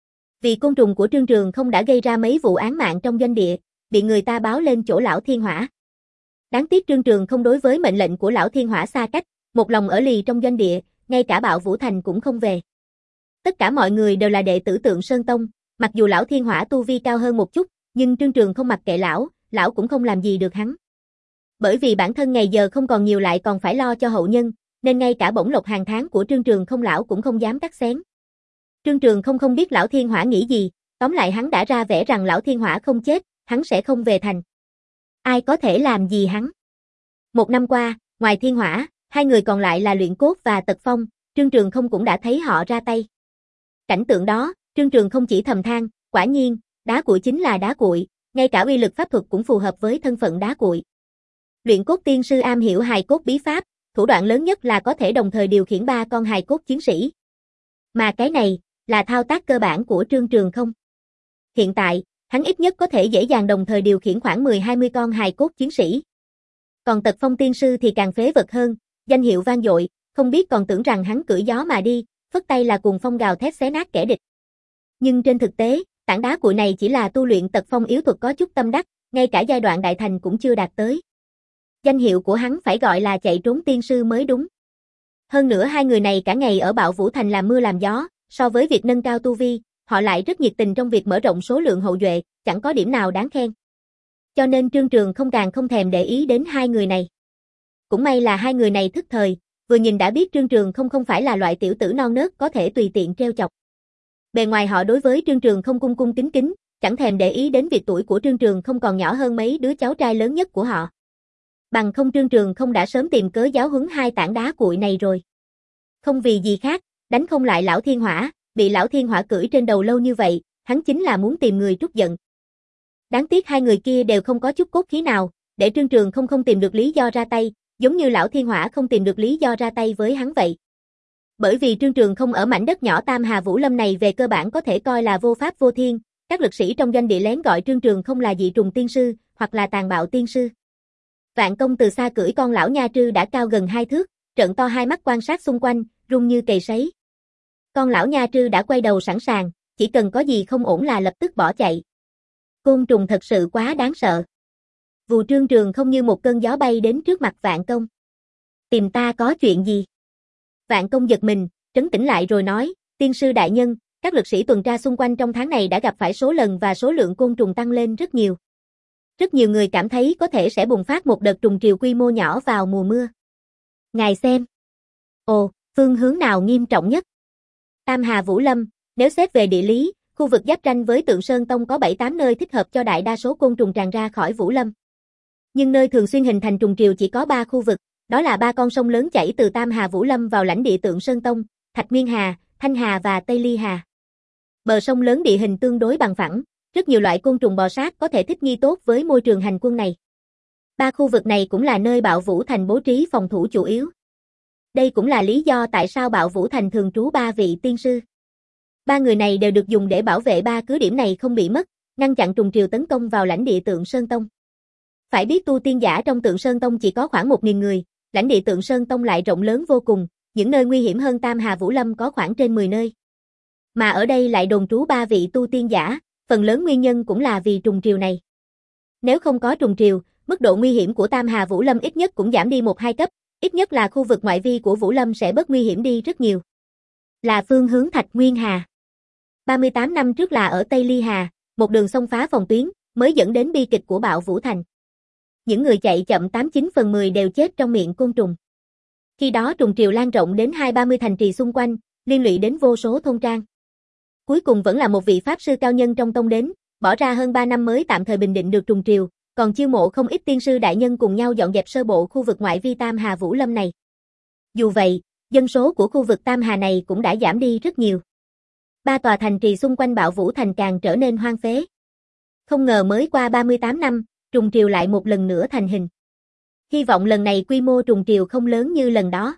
Vì côn trùng của Trương Trường không đã gây ra mấy vụ án mạng trong doanh địa, bị người ta báo lên chỗ lão thiên hỏa. Đáng tiếc Trương Trường không đối với mệnh lệnh của lão thiên hỏa xa cách, một lòng ở lì trong doanh địa, ngay cả Bạo Vũ Thành cũng không về. Tất cả mọi người đều là đệ tử Tượng Sơn Tông, mặc dù lão thiên hỏa tu vi cao hơn một chút, nhưng Trương Trường không mặc kệ lão, lão cũng không làm gì được hắn. Bởi vì bản thân ngày giờ không còn nhiều lại còn phải lo cho hậu nhân, nên ngay cả bổng lộc hàng tháng của Trương Trường không lão cũng không dám cắt xén. Trương Trường không không biết lão thiên hỏa nghĩ gì, tóm lại hắn đã ra vẻ rằng lão thiên hỏa không chết, hắn sẽ không về thành. Ai có thể làm gì hắn? Một năm qua, ngoài thiên hỏa, hai người còn lại là Luyện Cốt và Tật Phong, Trương Trường không cũng đã thấy họ ra tay. Cảnh tượng đó, Trương Trường không chỉ thầm than, quả nhiên, đá cuội chính là đá cuội, ngay cả uy lực pháp thuật cũng phù hợp với thân phận đá cuội. Luyện Cốt tiên sư am hiểu hài cốt bí pháp, thủ đoạn lớn nhất là có thể đồng thời điều khiển ba con hài cốt chiến sĩ. Mà cái này, là thao tác cơ bản của Trương Trường không. Hiện tại, hắn ít nhất có thể dễ dàng đồng thời điều khiển khoảng mười hai mươi con hài cốt chiến sĩ. Còn Tật Phong tiên sư thì càng phế vật hơn, danh hiệu vang dội, không biết còn tưởng rằng hắn cưỡi gió mà đi, phất tay là cuồng phong gào thét xé nát kẻ địch. Nhưng trên thực tế, tảng đá cuội này chỉ là tu luyện Tật Phong yếu thuật có chút tâm đắc, ngay cả giai đoạn đại thành cũng chưa đạt tới. Danh hiệu của hắn phải gọi là chạy trốn tiên sư mới đúng. Hơn nữa hai người này cả ngày ở Bạo Vũ Thành làm mưa làm gió, so với việc nâng cao tu vi, họ lại rất nhiệt tình trong việc mở rộng số lượng hậu duệ, chẳng có điểm nào đáng khen. Cho nên Trương Trường không càng không thèm để ý đến hai người này. Cũng may là hai người này thức thời, vừa nhìn đã biết Trương Trường không không phải là loại tiểu tử non nớt có thể tùy tiện trêu chọc. Bề ngoài họ đối với Trương Trường không cung cung kính kính, chẳng thèm để ý đến việc tuổi của Trương Trường không còn nhỏ hơn mấy đứa cháu trai lớn nhất của họ. Bằng không Trương Trường không đã sớm tìm cớ giáo huấn hai tảng đá cuội này rồi. Không vì gì khác, đánh không lại lão thiên hỏa, bị lão thiên hỏa cưỡi trên đầu lâu như vậy, hắn chính là muốn tìm người trút giận. Đáng tiếc hai người kia đều không có chút cốt khí nào, để Trương Trường không không tìm được lý do ra tay, giống như lão thiên hỏa không tìm được lý do ra tay với hắn vậy. Bởi vì Trương Trường không ở mảnh đất nhỏ Tam Hà Vũ Lâm này về cơ bản có thể coi là vô pháp vô thiên, các lực sĩ trong doanh địa lén gọi Trương Trường không là dị trùng tiên sư, hoặc là tàn bạo tiên sư. Vạn Công từ xa cưỡi con lão nha trư đã cao gần hai thước, trợn to hai mắt quan sát xung quanh, rung như cầy sấy. Con lão nha trư đã quay đầu sẵn sàng, chỉ cần có gì không ổn là lập tức bỏ chạy. Côn trùng thật sự quá đáng sợ. Vù Trương Trường không như một cơn gió bay đến trước mặt Vạn Công. Tìm ta có chuyện gì? Vạn Công giật mình, trấn tĩnh lại rồi nói, tiên sư đại nhân, các lực sĩ tuần tra xung quanh trong tháng này đã gặp phải số lần và số lượng côn trùng tăng lên rất nhiều. Rất nhiều người cảm thấy có thể sẽ bùng phát một đợt trùng triều quy mô nhỏ vào mùa mưa. Ngài xem. Ồ, phương hướng nào nghiêm trọng nhất? Tam Hà Vũ Lâm, nếu xét về địa lý, khu vực giáp ranh với Tượng Sơn Tông có bảy tám nơi thích hợp cho đại đa số côn trùng tràn ra khỏi Vũ Lâm. Nhưng nơi thường xuyên hình thành trùng triều chỉ có ba khu vực, đó là ba con sông lớn chảy từ Tam Hà Vũ Lâm vào lãnh địa Tượng Sơn Tông, Thạch Nguyên Hà, Thanh Hà và Tây Ly Hà. Bờ sông lớn địa hình tương đối bằng phẳng, rất nhiều loại côn trùng bò sát có thể thích nghi tốt với môi trường hành quân này. Ba khu vực này cũng là nơi Bạo Vũ Thành bố trí phòng thủ chủ yếu. Đây cũng là lý do tại sao Bạo Vũ Thành thường trú ba vị tiên sư. Ba người này đều được dùng để bảo vệ ba cứ điểm này không bị mất, ngăn chặn trùng triều tấn công vào lãnh địa Tượng Sơn Tông. Phải biết tu tiên giả trong Tượng Sơn Tông chỉ có khoảng một nghìn người, lãnh địa Tượng Sơn Tông lại rộng lớn vô cùng, những nơi nguy hiểm hơn Tam Hà Vũ Lâm có khoảng trên mười nơi. Mà ở đây lại đồn trú ba vị tu tiên giả, phần lớn nguyên nhân cũng là vì trùng triều này. Nếu không có trùng triều, mức độ nguy hiểm của Tam Hà Vũ Lâm ít nhất cũng giảm đi một hai cấp, ít nhất là khu vực ngoại vi của Vũ Lâm sẽ bớt nguy hiểm đi rất nhiều. Là phương hướng Thạch Nguyên Hà. ba mươi tám năm trước là ở Tây Ly Hà, một đường xông phá phòng tuyến, mới dẫn đến bi kịch của Bạo Vũ Thành. Những người chạy chậm tám chín phần mười đều chết trong miệng côn trùng. Khi đó trùng triều lan rộng đến hai ba mươi thành trì xung quanh, liên lụy đến vô số thôn trang. Cuối cùng vẫn là một vị pháp sư cao nhân trong tông đến, bỏ ra hơn ba năm mới tạm thời bình định được trùng triều, còn chiêu mộ không ít tiên sư đại nhân cùng nhau dọn dẹp sơ bộ khu vực ngoại vi Tam Hà Vũ Lâm này. Dù vậy, dân số của khu vực Tam Hà này cũng đã giảm đi rất nhiều. Ba tòa thành trì xung quanh Bạo Vũ Thành càng trở nên hoang phế. Không ngờ mới qua ba mươi tám năm, trùng triều lại một lần nữa thành hình. Hy vọng lần này quy mô trùng triều không lớn như lần đó.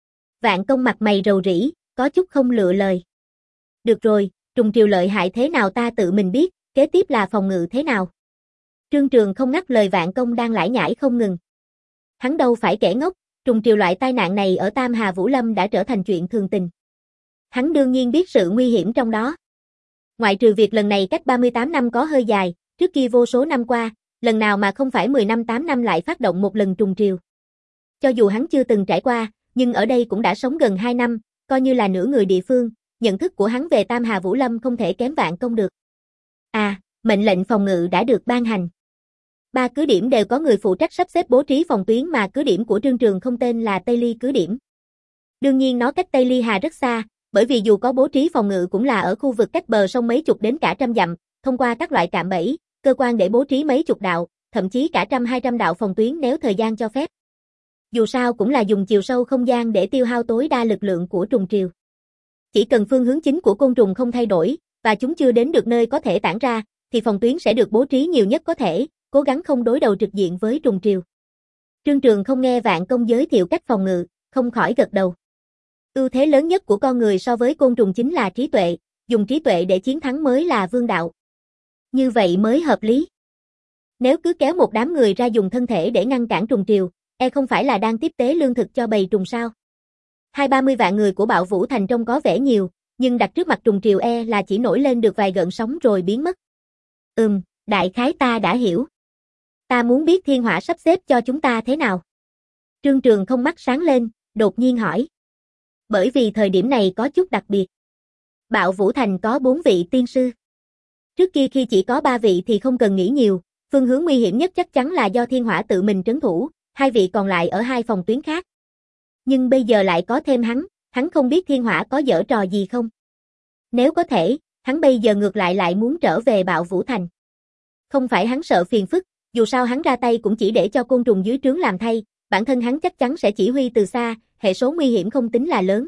Vạn Công mặt mày rầu rĩ, có chút không lựa lời. Được rồi, trùng triều lợi hại thế nào ta tự mình biết, kế tiếp là phòng ngự thế nào. Trương Trường không ngắt lời Vạn Công đang lải nhải không ngừng. Hắn đâu phải kẻ ngốc, trùng triều loại tai nạn này ở Tam Hà Vũ Lâm đã trở thành chuyện thường tình. Hắn đương nhiên biết sự nguy hiểm trong đó. Ngoại trừ việc lần này cách ba mươi tám năm có hơi dài, trước kia vô số năm qua, lần nào mà không phải mười năm tám năm lại phát động một lần trùng triều. Cho dù hắn chưa từng trải qua, nhưng ở đây cũng đã sống gần hai năm, coi như là nửa người địa phương, nhận thức của hắn về Tam Hà Vũ Lâm không thể kém Vạn Công được. À, mệnh lệnh phòng ngự đã được ban hành. Ba cứ điểm đều có người phụ trách sắp xếp bố trí phòng tuyến mà cứ điểm của Trương Trường không tên là Tây Ly cứ điểm. Đương nhiên nó cách Tây Ly Hà rất xa, bởi vì dù có bố trí phòng ngự cũng là ở khu vực cách bờ sông mấy chục đến cả trăm dặm, thông qua các loại cạm bẫy, cơ quan để bố trí mấy chục đạo, thậm chí cả trăm hai trăm đạo phòng tuyến nếu thời gian cho phép. Dù sao cũng là dùng chiều sâu không gian để tiêu hao tối đa lực lượng của trùng triều. Chỉ cần phương hướng chính của côn trùng không thay đổi, và chúng chưa đến được nơi có thể tản ra, thì phòng tuyến sẽ được bố trí nhiều nhất có thể, cố gắng không đối đầu trực diện với trùng triều. Trương Trường không nghe Vạn Công giới thiệu cách phòng ngự, không khỏi gật đầu. Ưu thế lớn nhất của con người so với côn trùng chính là trí tuệ, dùng trí tuệ để chiến thắng mới là vương đạo. Như vậy mới hợp lý. Nếu cứ kéo một đám người ra dùng thân thể để ngăn cản trùng triều, e không phải là đang tiếp tế lương thực cho bầy trùng sao? Hai ba mươi vạn người của Bạo Vũ Thành trông có vẻ nhiều, nhưng đặt trước mặt trùng triều e là chỉ nổi lên được vài gợn sóng rồi biến mất. Ừm, đại khái ta đã hiểu. Ta muốn biết thiên hỏa sắp xếp cho chúng ta thế nào? Trương Trường không mắt sáng lên, đột nhiên hỏi. Bởi vì thời điểm này có chút đặc biệt. Bạo Vũ Thành có bốn vị tiên sư. Trước kia khi chỉ có ba vị thì không cần nghĩ nhiều, phương hướng nguy hiểm nhất chắc chắn là do thiên hỏa tự mình trấn thủ, hai vị còn lại ở hai phòng tuyến khác. Nhưng bây giờ lại có thêm hắn, hắn không biết thiên hỏa có giở trò gì không? Nếu có thể, hắn bây giờ ngược lại lại muốn trở về Bạo Vũ Thành. Không phải hắn sợ phiền phức, dù sao hắn ra tay cũng chỉ để cho côn trùng dưới trướng làm thay, bản thân hắn chắc chắn sẽ chỉ huy từ xa, hệ số nguy hiểm không tính là lớn.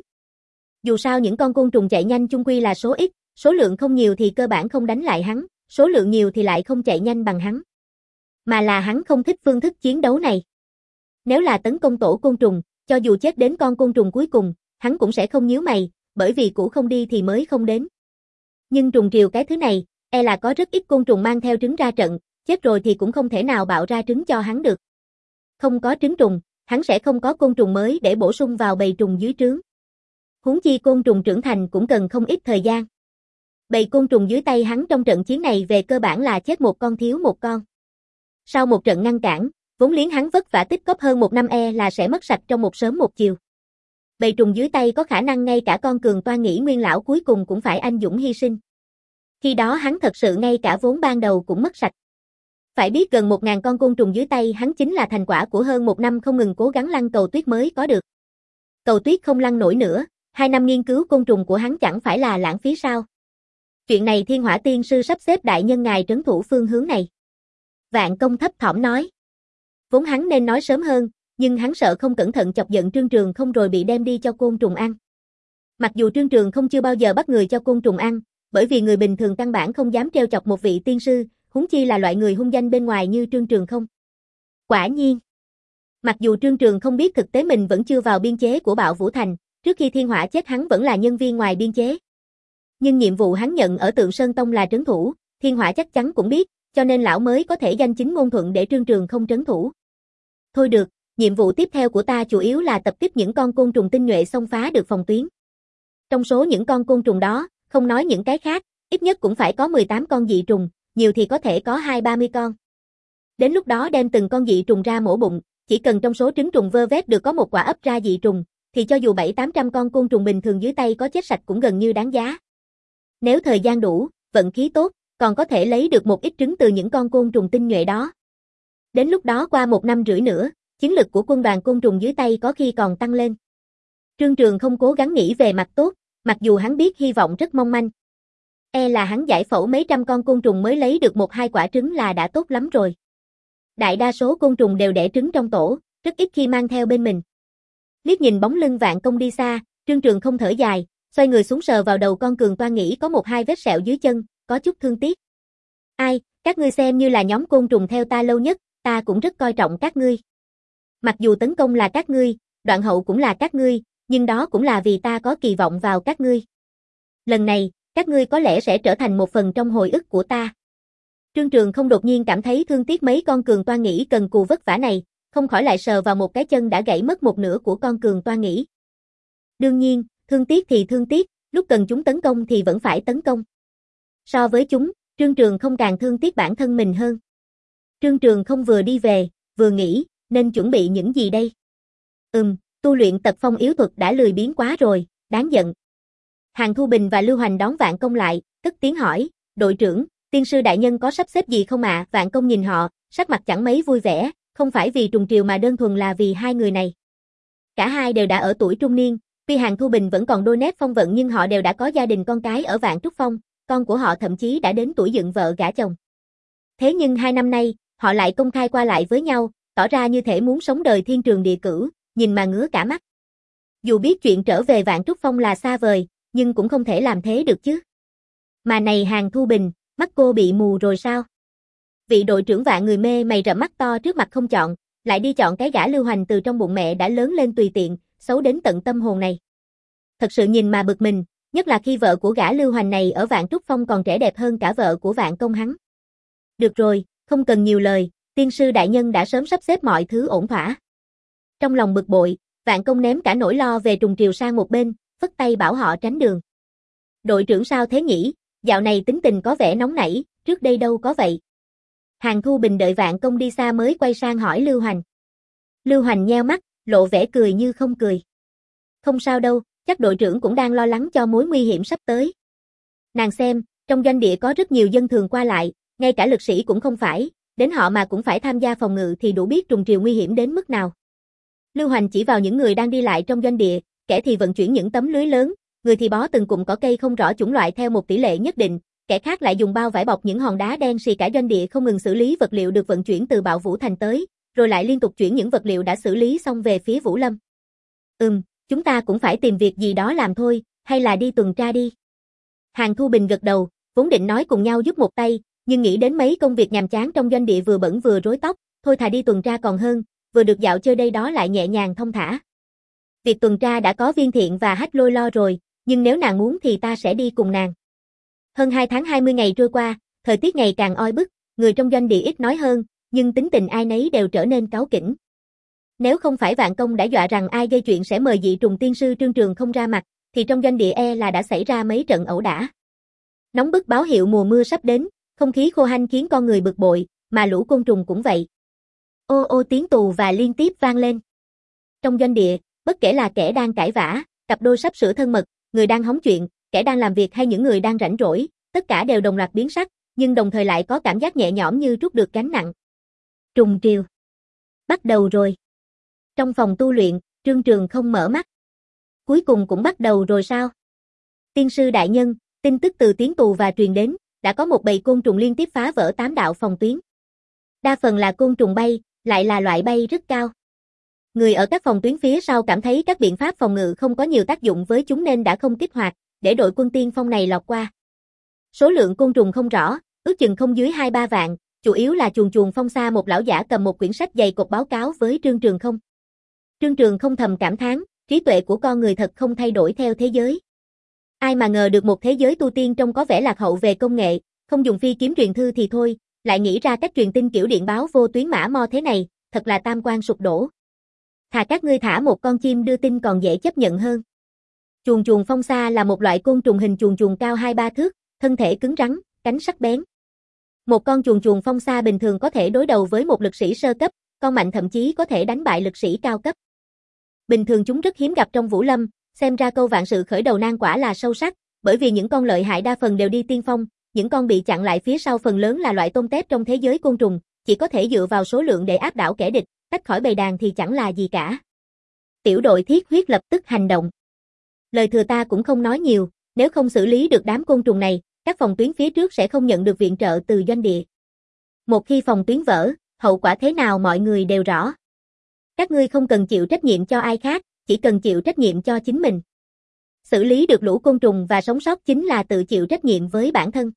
Dù sao những con côn trùng chạy nhanh chung quy là số ít, số lượng không nhiều thì cơ bản không đánh lại hắn, số lượng nhiều thì lại không chạy nhanh bằng hắn. Mà là hắn không thích phương thức chiến đấu này. Nếu là tấn công tổ côn trùng, cho dù chết đến con côn trùng cuối cùng, hắn cũng sẽ không nhíu mày, bởi vì cũ không đi thì mới không đến. Nhưng trùng triều cái thứ này, e là có rất ít côn trùng mang theo trứng ra trận, chết rồi thì cũng không thể nào bạo ra trứng cho hắn được. Không có trứng trùng, hắn sẽ không có côn trùng mới để bổ sung vào bầy trùng dưới trướng. Huống chi côn trùng trưởng thành cũng cần không ít thời gian. Bầy côn trùng dưới tay hắn trong trận chiến này về cơ bản là chết một con thiếu một con. Sau một trận ngăn cản, vốn liếng hắn vất vả tích cóp hơn một năm e là sẽ mất sạch trong một sớm một chiều. Bầy trùng dưới tay có khả năng ngay cả con cường toan nghĩ nguyên lão cuối cùng cũng phải anh dũng hy sinh. Khi đó hắn thật sự ngay cả vốn ban đầu cũng mất sạch. Phải biết gần một ngàn con côn trùng dưới tay hắn chính là thành quả của hơn một năm không ngừng cố gắng lăn cầu tuyết mới có được. Cầu tuyết không lăn nổi nữa, hai năm nghiên cứu côn trùng của hắn chẳng phải là lãng phí sao? Chuyện này Thiên Hỏa Tiên Sư sắp xếp đại nhân ngài trấn thủ phương hướng này. Vạn Công thấp thỏm nói. Vốn hắn nên nói sớm hơn, nhưng hắn sợ không cẩn thận chọc giận Trương Trường không rồi bị đem đi cho côn trùng ăn. Mặc dù Trương Trường không chưa bao giờ bắt người cho côn trùng ăn, bởi vì người bình thường căn bản không dám trêu chọc một vị tiên sư, huống chi là loại người hung danh bên ngoài như Trương Trường không. Quả nhiên. Mặc dù Trương Trường không biết thực tế mình vẫn chưa vào biên chế của Bạo Vũ Thành, trước khi Thiên Hỏa chết hắn vẫn là nhân viên ngoài biên chế. Nhưng nhiệm vụ hắn nhận ở Tượng Sơn Tông là trấn thủ, Thiên Hỏa chắc chắn cũng biết, cho nên lão mới có thể danh chính ngôn thuận để Trương Trường không trấn thủ. Thôi được, nhiệm vụ tiếp theo của ta chủ yếu là tập kích những con côn trùng tinh nhuệ xông phá được phòng tuyến. Trong số những con côn trùng đó, không nói những cái khác, ít nhất cũng phải có mười tám con dị trùng, nhiều thì có thể có hai ba mươi con. Đến lúc đó đem từng con dị trùng ra mổ bụng, chỉ cần trong số trứng trùng vơ vét được có một quả ấp ra dị trùng, thì cho dù bảy tám trăm con côn trùng bình thường dưới tay có chết sạch cũng gần như đáng giá. Nếu thời gian đủ, vận khí tốt, còn có thể lấy được một ít trứng từ những con côn trùng tinh nhuệ đó. Đến lúc đó qua một năm rưỡi nữa, chiến lực của quân đoàn côn trùng dưới tay có khi còn tăng lên. Trương Trường không cố gắng nghĩ về mặt tốt, mặc dù hắn biết hy vọng rất mong manh. E là hắn giải phẫu mấy trăm con côn trùng mới lấy được một hai quả trứng là đã tốt lắm rồi. Đại đa số côn trùng đều đẻ trứng trong tổ, rất ít khi mang theo bên mình. Liếc nhìn bóng lưng Vạn Công đi xa, Trương Trường không thở dài, xoay người xuống sờ vào đầu con Cường Toan nghĩ có một hai vết sẹo dưới chân, có chút thương tiếc. Ai, các ngươi xem như là nhóm côn trùng theo ta lâu nhất, ta cũng rất coi trọng các ngươi. Mặc dù tấn công là các ngươi, đoạn hậu cũng là các ngươi, nhưng đó cũng là vì ta có kỳ vọng vào các ngươi. Lần này, các ngươi có lẽ sẽ trở thành một phần trong hồi ức của ta. Trương Trường không đột nhiên cảm thấy thương tiếc mấy con Cường Toan nghĩ cần cù vất vả này, không khỏi lại sờ vào một cái chân đã gãy mất một nửa của con Cường Toan nghĩ. Đương nhiên, thương tiếc thì thương tiếc, lúc cần chúng tấn công thì vẫn phải tấn công. So với chúng, Trương Trường không càng thương tiếc bản thân mình hơn. Trương Trường không vừa đi về, vừa nghĩ, nên chuẩn bị những gì đây? Ừm, tu luyện tật phong yếu thuật đã lười biếng quá rồi, đáng giận. Hàn Thu Bình và Lưu Hoành đón Vạn Công lại, cất tiếng hỏi, đội trưởng, tiên sư đại nhân có sắp xếp gì không ạ? À? Vạn Công nhìn họ, sắc mặt chẳng mấy vui vẻ, không phải vì trùng triều mà đơn thuần là vì hai người này. Cả hai đều đã ở tuổi trung niên, tuy Hàn Thu Bình vẫn còn đôi nét phong vận nhưng họ đều đã có gia đình con cái ở Vạn Trúc Phong, con của họ thậm chí đã đến tuổi dựng vợ gả chồng. Thế nhưng hai năm nay, họ lại công khai qua lại với nhau, tỏ ra như thể muốn sống đời thiên trường địa cửu, nhìn mà ngứa cả mắt. Dù biết chuyện trở về Vạn Trúc Phong là xa vời, nhưng cũng không thể làm thế được chứ. Mà này Hàn Thu Bình, mắt cô bị mù rồi sao? Vị đội trưởng Vạn người mê mày rậm mắt to trước mặt không chọn, lại đi chọn cái gã Lưu Hoành từ trong bụng mẹ đã lớn lên tùy tiện, xấu đến tận tâm hồn này. Thật sự nhìn mà bực mình, nhất là khi vợ của gã Lưu Hoành này ở Vạn Trúc Phong còn trẻ đẹp hơn cả vợ của Vạn Công hắn. Được rồi, không cần nhiều lời, tiên sư đại nhân đã sớm sắp xếp mọi thứ ổn thỏa. Trong lòng bực bội, Vạn Công ném cả nỗi lo về trùng triều sang một bên, phất tay bảo họ tránh đường. Đội trưởng sao thế nhỉ, dạo này tính tình có vẻ nóng nảy, trước đây đâu có vậy. Hàn Thu Bình đợi Vạn Công đi xa mới quay sang hỏi Lưu Hoành. Lưu Hoành nheo mắt, lộ vẻ cười như không cười. Không sao đâu, chắc đội trưởng cũng đang lo lắng cho mối nguy hiểm sắp tới. Nàng xem, trong doanh địa có rất nhiều dân thường qua lại, ngay cả lực sĩ cũng không phải, đến họ mà cũng phải tham gia phòng ngự thì đủ biết trùng triều nguy hiểm đến mức nào. Lưu Hoành chỉ vào những người đang đi lại trong doanh địa, kẻ thì vận chuyển những tấm lưới lớn, người thì bó từng cụm cỏ cây không rõ chủng loại theo một tỷ lệ nhất định, kẻ khác lại dùng bao vải bọc những hòn đá đen xì cả doanh địa không ngừng xử lý vật liệu được vận chuyển từ Bạo Vũ Thành tới, rồi lại liên tục chuyển những vật liệu đã xử lý xong về phía Vũ Lâm. Ừm, chúng ta cũng phải tìm việc gì đó làm thôi, hay là đi tuần tra đi. Hàn Thu Bình gật đầu, vốn định nói cùng nhau giúp một tay, nhưng nghĩ đến mấy công việc nhàm chán trong doanh địa vừa bẩn vừa rối tóc, thôi thà đi tuần tra còn hơn, vừa được dạo chơi đây đó lại nhẹ nhàng thông thả. Việc tuần tra đã có Viên Thiện và Hách Lôi lo rồi, nhưng nếu nàng muốn thì ta sẽ đi cùng nàng. Hơn hai tháng hai mươi ngày trôi qua, thời tiết ngày càng oi bức, người trong doanh địa ít nói hơn, nhưng tính tình ai nấy đều trở nên cáu kỉnh. Nếu không phải Vạn Công đã dọa rằng ai gây chuyện sẽ mời dị trùng tiên sư Trương Trường không ra mặt, thì trong doanh địa e là đã xảy ra mấy trận ẩu đả. Nóng bức báo hiệu mùa mưa sắp đến, không khí khô hanh khiến con người bực bội, mà lũ côn trùng cũng vậy. Ô ô tiếng tù và liên tiếp vang lên. Trong doanh địa, bất kể là kẻ đang cãi vã, cặp đôi sắp sửa thân mật, người đang hóng chuyện, kẻ đang làm việc hay những người đang rảnh rỗi, tất cả đều đồng loạt biến sắc, nhưng đồng thời lại có cảm giác nhẹ nhõm như trút được gánh nặng. Trùng triều. Bắt đầu rồi. Trong phòng tu luyện, Trương Trường không mở mắt. Cuối cùng cũng bắt đầu rồi sao? Tiên sư đại nhân, tin tức từ tiếng tù và truyền đến, đã có một bầy côn trùng liên tiếp phá vỡ tám đạo phòng tuyến. Đa phần là côn trùng bay, lại là loại bay rất cao. Người ở các phòng tuyến phía sau cảm thấy các biện pháp phòng ngự không có nhiều tác dụng với chúng nên đã không kích hoạt, để đội quân tiên phong này lọt qua. Số lượng côn trùng không rõ, ước chừng không dưới hai ba vạn, chủ yếu là chuồn chuồn phong xa một lão giả cầm một quyển sách dày cộp báo cáo với Trương Trường không. Trương Trường không thầm cảm thán, trí tuệ của con người thật không thay đổi theo thế giới. Ai mà ngờ được một thế giới tu tiên trông có vẻ lạc hậu về công nghệ, không dùng phi kiếm truyền thư thì thôi, lại nghĩ ra cách truyền tin kiểu điện báo vô tuyến mã mo thế này, thật là tam quan sụp đổ. Thà các ngươi thả một con chim đưa tin còn dễ chấp nhận hơn. Chuồn chuồn phong sa là một loại côn trùng hình chuồn chuồn cao hai ba thước, thân thể cứng rắn, cánh sắc bén. Một con chuồn chuồn phong sa bình thường có thể đối đầu với một lực sĩ sơ cấp, con mạnh thậm chí có thể đánh bại lực sĩ cao cấp. Bình thường chúng rất hiếm gặp trong Vũ Lâm, xem ra câu vạn sự khởi đầu nan quả là sâu sắc, bởi vì những con lợi hại đa phần đều đi tiên phong, những con bị chặn lại phía sau phần lớn là loại tôm tép trong thế giới côn trùng, chỉ có thể dựa vào số lượng để áp đảo kẻ địch, tách khỏi bầy đàn thì chẳng là gì cả. Tiểu đội thiết huyết lập tức hành động. Lời thừa ta cũng không nói nhiều, nếu không xử lý được đám côn trùng này, các phòng tuyến phía trước sẽ không nhận được viện trợ từ doanh địa. Một khi phòng tuyến vỡ, hậu quả thế nào mọi người đều rõ. Các ngươi không cần chịu trách nhiệm cho ai khác, chỉ cần chịu trách nhiệm cho chính mình. Xử lý được lũ côn trùng và sống sót chính là tự chịu trách nhiệm với bản thân.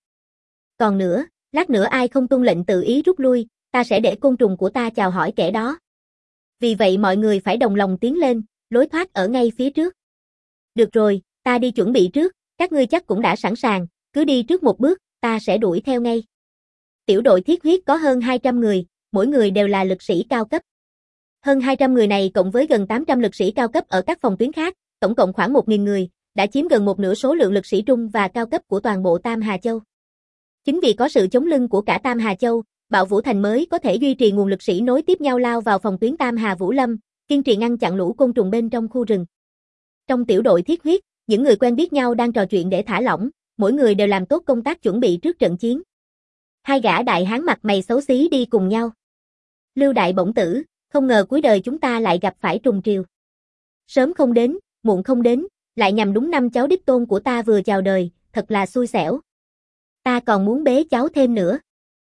Còn nữa, lát nữa ai không tuân lệnh tự ý rút lui, ta sẽ để côn trùng của ta chào hỏi kẻ đó. Vì vậy mọi người phải đồng lòng tiến lên, lối thoát ở ngay phía trước. Được rồi, ta đi chuẩn bị trước, các ngươi chắc cũng đã sẵn sàng, cứ đi trước một bước, ta sẽ đuổi theo ngay. Tiểu đội thiết huyết có hơn hai trăm người, mỗi người đều là lực sĩ cao cấp. Hơn hai trăm người này cộng với gần tám trăm lực sĩ cao cấp ở các phòng tuyến khác, tổng cộng khoảng một nghìn người, đã chiếm gần một nửa số lượng lực sĩ trung và cao cấp của toàn bộ Tam Hà Châu. Chính vì có sự chống lưng của cả Tam Hà Châu, Bạo Vũ Thành mới có thể duy trì nguồn lực sĩ nối tiếp nhau lao vào phòng tuyến Tam Hà Vũ Lâm, kiên trì ngăn chặn lũ côn trùng bên trong khu rừng. Trong tiểu đội thiết huyết, những người quen biết nhau đang trò chuyện để thả lỏng, mỗi người đều làm tốt công tác chuẩn bị trước trận chiến. Hai gã đại hán mặt mày xấu xí đi cùng nhau. Lưu đại bổng tử, không ngờ cuối đời chúng ta lại gặp phải trùng triều. Sớm không đến, muộn không đến, lại nhằm đúng năm cháu đích tôn của ta vừa chào đời, thật là xui xẻo. Ta còn muốn bế cháu thêm nữa.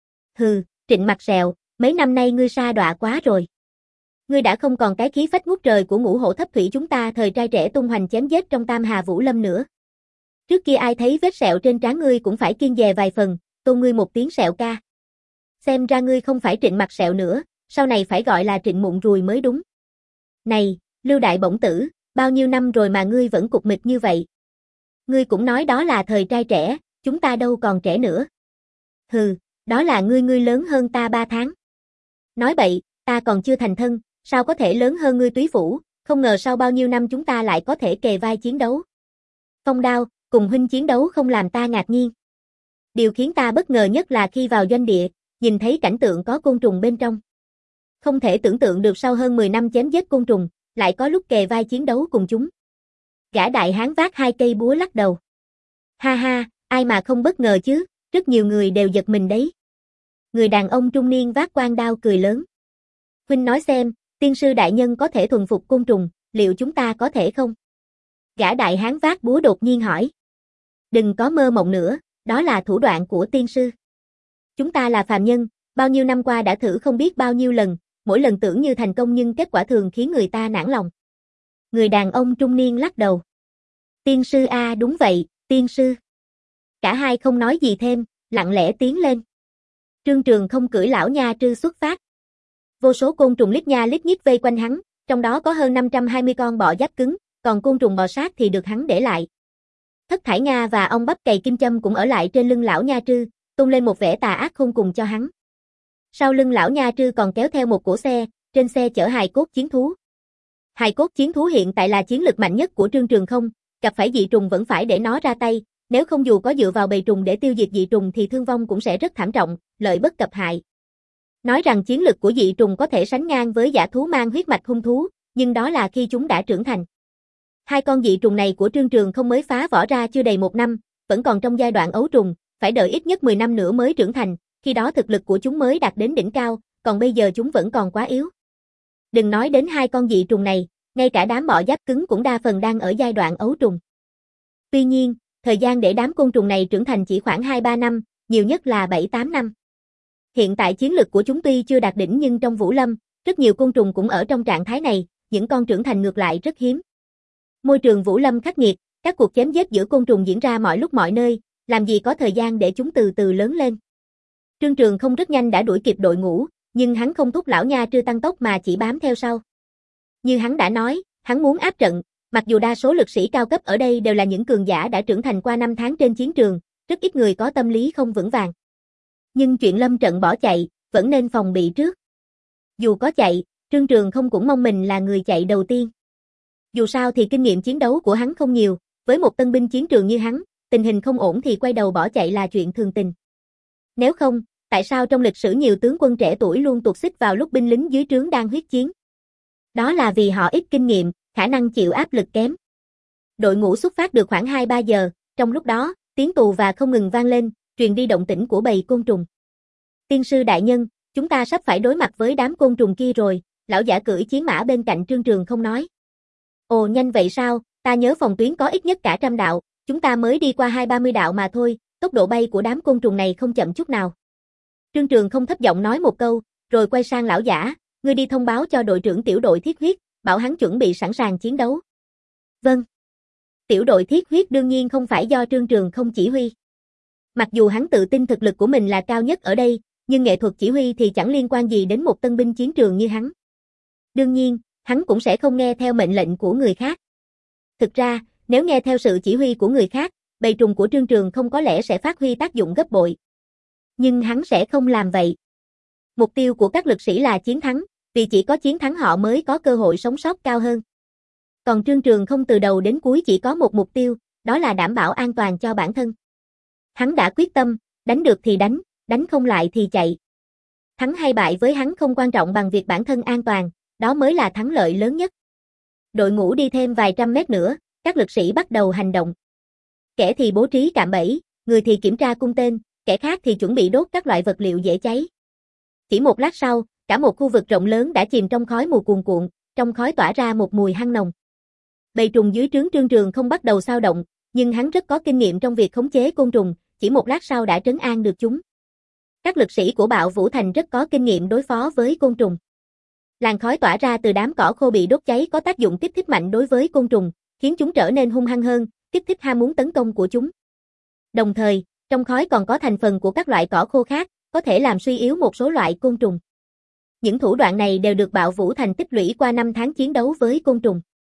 Hừ, Trịnh Mặt Sẹo, mấy năm nay ngươi sa đọa quá rồi. Ngươi đã không còn cái khí phách ngút trời của ngũ hổ thấp thủy chúng ta thời trai trẻ tung hoành chém giết trong Tam Hà Vũ Lâm nữa. Trước kia ai thấy vết sẹo trên trán ngươi cũng phải kiêng dè vài phần, tôn ngươi một tiếng sẹo ca. Xem ra ngươi không phải Trịnh Mặt Sẹo nữa, sau này phải gọi là Trịnh Mụn Ruồi mới đúng. Này, Lưu đại bổng tử, bao nhiêu năm rồi mà ngươi vẫn cục mịch như vậy. Ngươi cũng nói đó là thời trai trẻ, chúng ta đâu còn trẻ nữa. Hừ, đó là ngươi ngươi lớn hơn ta ba tháng. Nói bậy, ta còn chưa thành thân, sao có thể lớn hơn ngươi Túy Vũ, không ngờ sau bao nhiêu năm chúng ta lại có thể kề vai chiến đấu. Phong Đao, cùng huynh chiến đấu không làm ta ngạc nhiên. Điều khiến ta bất ngờ nhất là khi vào doanh địa, nhìn thấy cảnh tượng có côn trùng bên trong. Không thể tưởng tượng được sau hơn mười năm chém giết côn trùng, lại có lúc kề vai chiến đấu cùng chúng. Gã đại hán vác hai cây búa lắc đầu. Ha ha, ai mà không bất ngờ chứ, rất nhiều người đều giật mình đấy. Người đàn ông trung niên vác quan đao cười lớn. Huynh nói xem, tiên sư đại nhân có thể thuần phục côn trùng, liệu chúng ta có thể không? Gã đại hán vác búa đột nhiên hỏi. Đừng có mơ mộng nữa, đó là thủ đoạn của tiên sư. Chúng ta là phàm nhân, bao nhiêu năm qua đã thử không biết bao nhiêu lần, mỗi lần tưởng như thành công nhưng kết quả thường khiến người ta nản lòng. Người đàn ông trung niên lắc đầu. Tiên sư a à, đúng vậy, tiên sư. Cả hai không nói gì thêm, lặng lẽ tiến lên. Trương Trường không cưỡi lão nha trư xuất phát. Vô số côn trùng lít nha lít nhít vây quanh hắn, trong đó có hơn năm trăm hai mươi con bọ giáp cứng, còn côn trùng bò sát thì được hắn để lại. Thất Thải Nga và ông bắp cày kim châm cũng ở lại trên lưng lão nha trư, tung lên một vẻ tà ác khôn cùng cho hắn. Sau lưng lão nha trư còn kéo theo một cỗ xe, trên xe chở hài cốt chiến thú. Hài cốt chiến thú hiện tại là chiến lực mạnh nhất của Trương Trường không, gặp phải dị trùng vẫn phải để nó ra tay, nếu không dù có dựa vào bầy trùng để tiêu diệt dị trùng thì thương vong cũng sẽ rất thảm trọng, lợi bất cập hại. Nói rằng chiến lực của dị trùng có thể sánh ngang với dã thú mang huyết mạch hung thú, nhưng đó là khi chúng đã trưởng thành. Hai con dị trùng này của Trương Trường không mới phá vỏ ra chưa đầy một năm, vẫn còn trong giai đoạn ấu trùng, phải đợi ít nhất mười năm nữa mới trưởng thành, khi đó thực lực của chúng mới đạt đến đỉnh cao, còn bây giờ chúng vẫn còn quá yếu. Đừng nói đến hai con dị trùng này, ngay cả đám bọ giáp cứng cũng đa phần đang ở giai đoạn ấu trùng. Tuy nhiên, thời gian để đám côn trùng này trưởng thành chỉ khoảng hai ba năm, nhiều nhất là bảy tám năm. Hiện tại chiến lực của chúng tuy chưa đạt đỉnh nhưng trong Vũ Lâm, rất nhiều côn trùng cũng ở trong trạng thái này, những con trưởng thành ngược lại rất hiếm. Môi trường Vũ Lâm khắc nghiệt, các cuộc chém giết giữa côn trùng diễn ra mọi lúc mọi nơi, làm gì có thời gian để chúng từ từ lớn lên. Trương Trường không rất nhanh đã đuổi kịp đội ngũ, nhưng hắn không thúc lão nha trư tăng tốc mà chỉ bám theo sau. Như hắn đã nói, hắn muốn áp trận, Mặc dù đa số lực sĩ cao cấp ở đây đều là những cường giả đã trưởng thành qua năm tháng trên chiến trường, rất ít người có tâm lý không vững vàng. Nhưng chuyện lâm trận bỏ chạy, vẫn nên phòng bị trước. Dù có chạy, Trương Trường không cũng mong mình là người chạy đầu tiên. Dù sao thì kinh nghiệm chiến đấu của hắn không nhiều, với một tân binh chiến trường như hắn, tình hình không ổn thì quay đầu bỏ chạy là chuyện thường tình. Nếu không, tại sao trong lịch sử nhiều tướng quân trẻ tuổi luôn tuột xích vào lúc binh lính dưới trướng đang huyết chiến? Đó là vì họ ít kinh nghiệm, khả năng chịu áp lực kém. Đội ngũ xuất phát được khoảng hai ba giờ, trong lúc đó, tiếng tù và không ngừng vang lên, truyền đi động tĩnh của bầy côn trùng. Tiên sư đại nhân, chúng ta sắp phải đối mặt với đám côn trùng kia rồi, lão giả cưỡi chiến mã bên cạnh Trương Trường không nói. Ồ nhanh vậy sao, ta nhớ phòng tuyến có ít nhất cả trăm đạo, chúng ta mới đi qua hai ba mươi đạo mà thôi, tốc độ bay của đám côn trùng này không chậm chút nào. Trương Trường không thấp giọng nói một câu, rồi quay sang lão giả, ngươi đi thông báo cho đội trưởng tiểu đội thiết huyết, bảo hắn chuẩn bị sẵn sàng chiến đấu. Vâng. Tiểu đội thiết huyết đương nhiên không phải do Trương Trường không chỉ huy. Mặc dù hắn tự tin thực lực của mình là cao nhất ở đây, nhưng nghệ thuật chỉ huy thì chẳng liên quan gì đến một tân binh chiến trường như hắn. Đương nhiên, hắn cũng sẽ không nghe theo mệnh lệnh của người khác. Thực ra, nếu nghe theo sự chỉ huy của người khác, bầy trùng của Trương Trường không có lẽ sẽ phát huy tác dụng gấp bội. Nhưng hắn sẽ không làm vậy. Mục tiêu của các lực sĩ là chiến thắng, vì chỉ có chiến thắng họ mới có cơ hội sống sót cao hơn. Còn Trương Trường không từ đầu đến cuối chỉ có một mục tiêu, đó là đảm bảo an toàn cho bản thân. Hắn đã quyết tâm, đánh được thì đánh, đánh không lại thì chạy. Thắng hay bại với hắn không quan trọng bằng việc bản thân an toàn, đó mới là thắng lợi lớn nhất. Đội ngũ đi thêm vài trăm mét nữa, các lực sĩ bắt đầu hành động. Kẻ thì bố trí cạm bẫy, người thì kiểm tra cung tên, kẻ khác thì chuẩn bị đốt các loại vật liệu dễ cháy. Chỉ một lát sau, cả một khu vực rộng lớn đã chìm trong khói mù cuồn cuộn, trong khói tỏa ra một mùi hăng nồng. Bầy trùng dưới trướng Trương Trường không bắt đầu xao động, nhưng hắn rất có kinh nghiệm trong việc khống chế côn trùng, chỉ một lát sau đã trấn an được chúng. Các lực sĩ của Bạo Vũ Thành rất có kinh nghiệm đối phó với côn trùng. Làn khói tỏa ra từ đám cỏ khô bị đốt cháy có tác dụng kích thích mạnh đối với côn trùng, khiến chúng trở nên hung hăng hơn, kích thích ham muốn tấn công của chúng. Đồng thời, trong khói còn có thành phần của các loại cỏ khô khác, có thể làm suy yếu một số loại côn trùng. Những thủ đoạn này đều được Bạo Vũ Thành tích lũy qua năm tháng chiến đấu với côn trùng.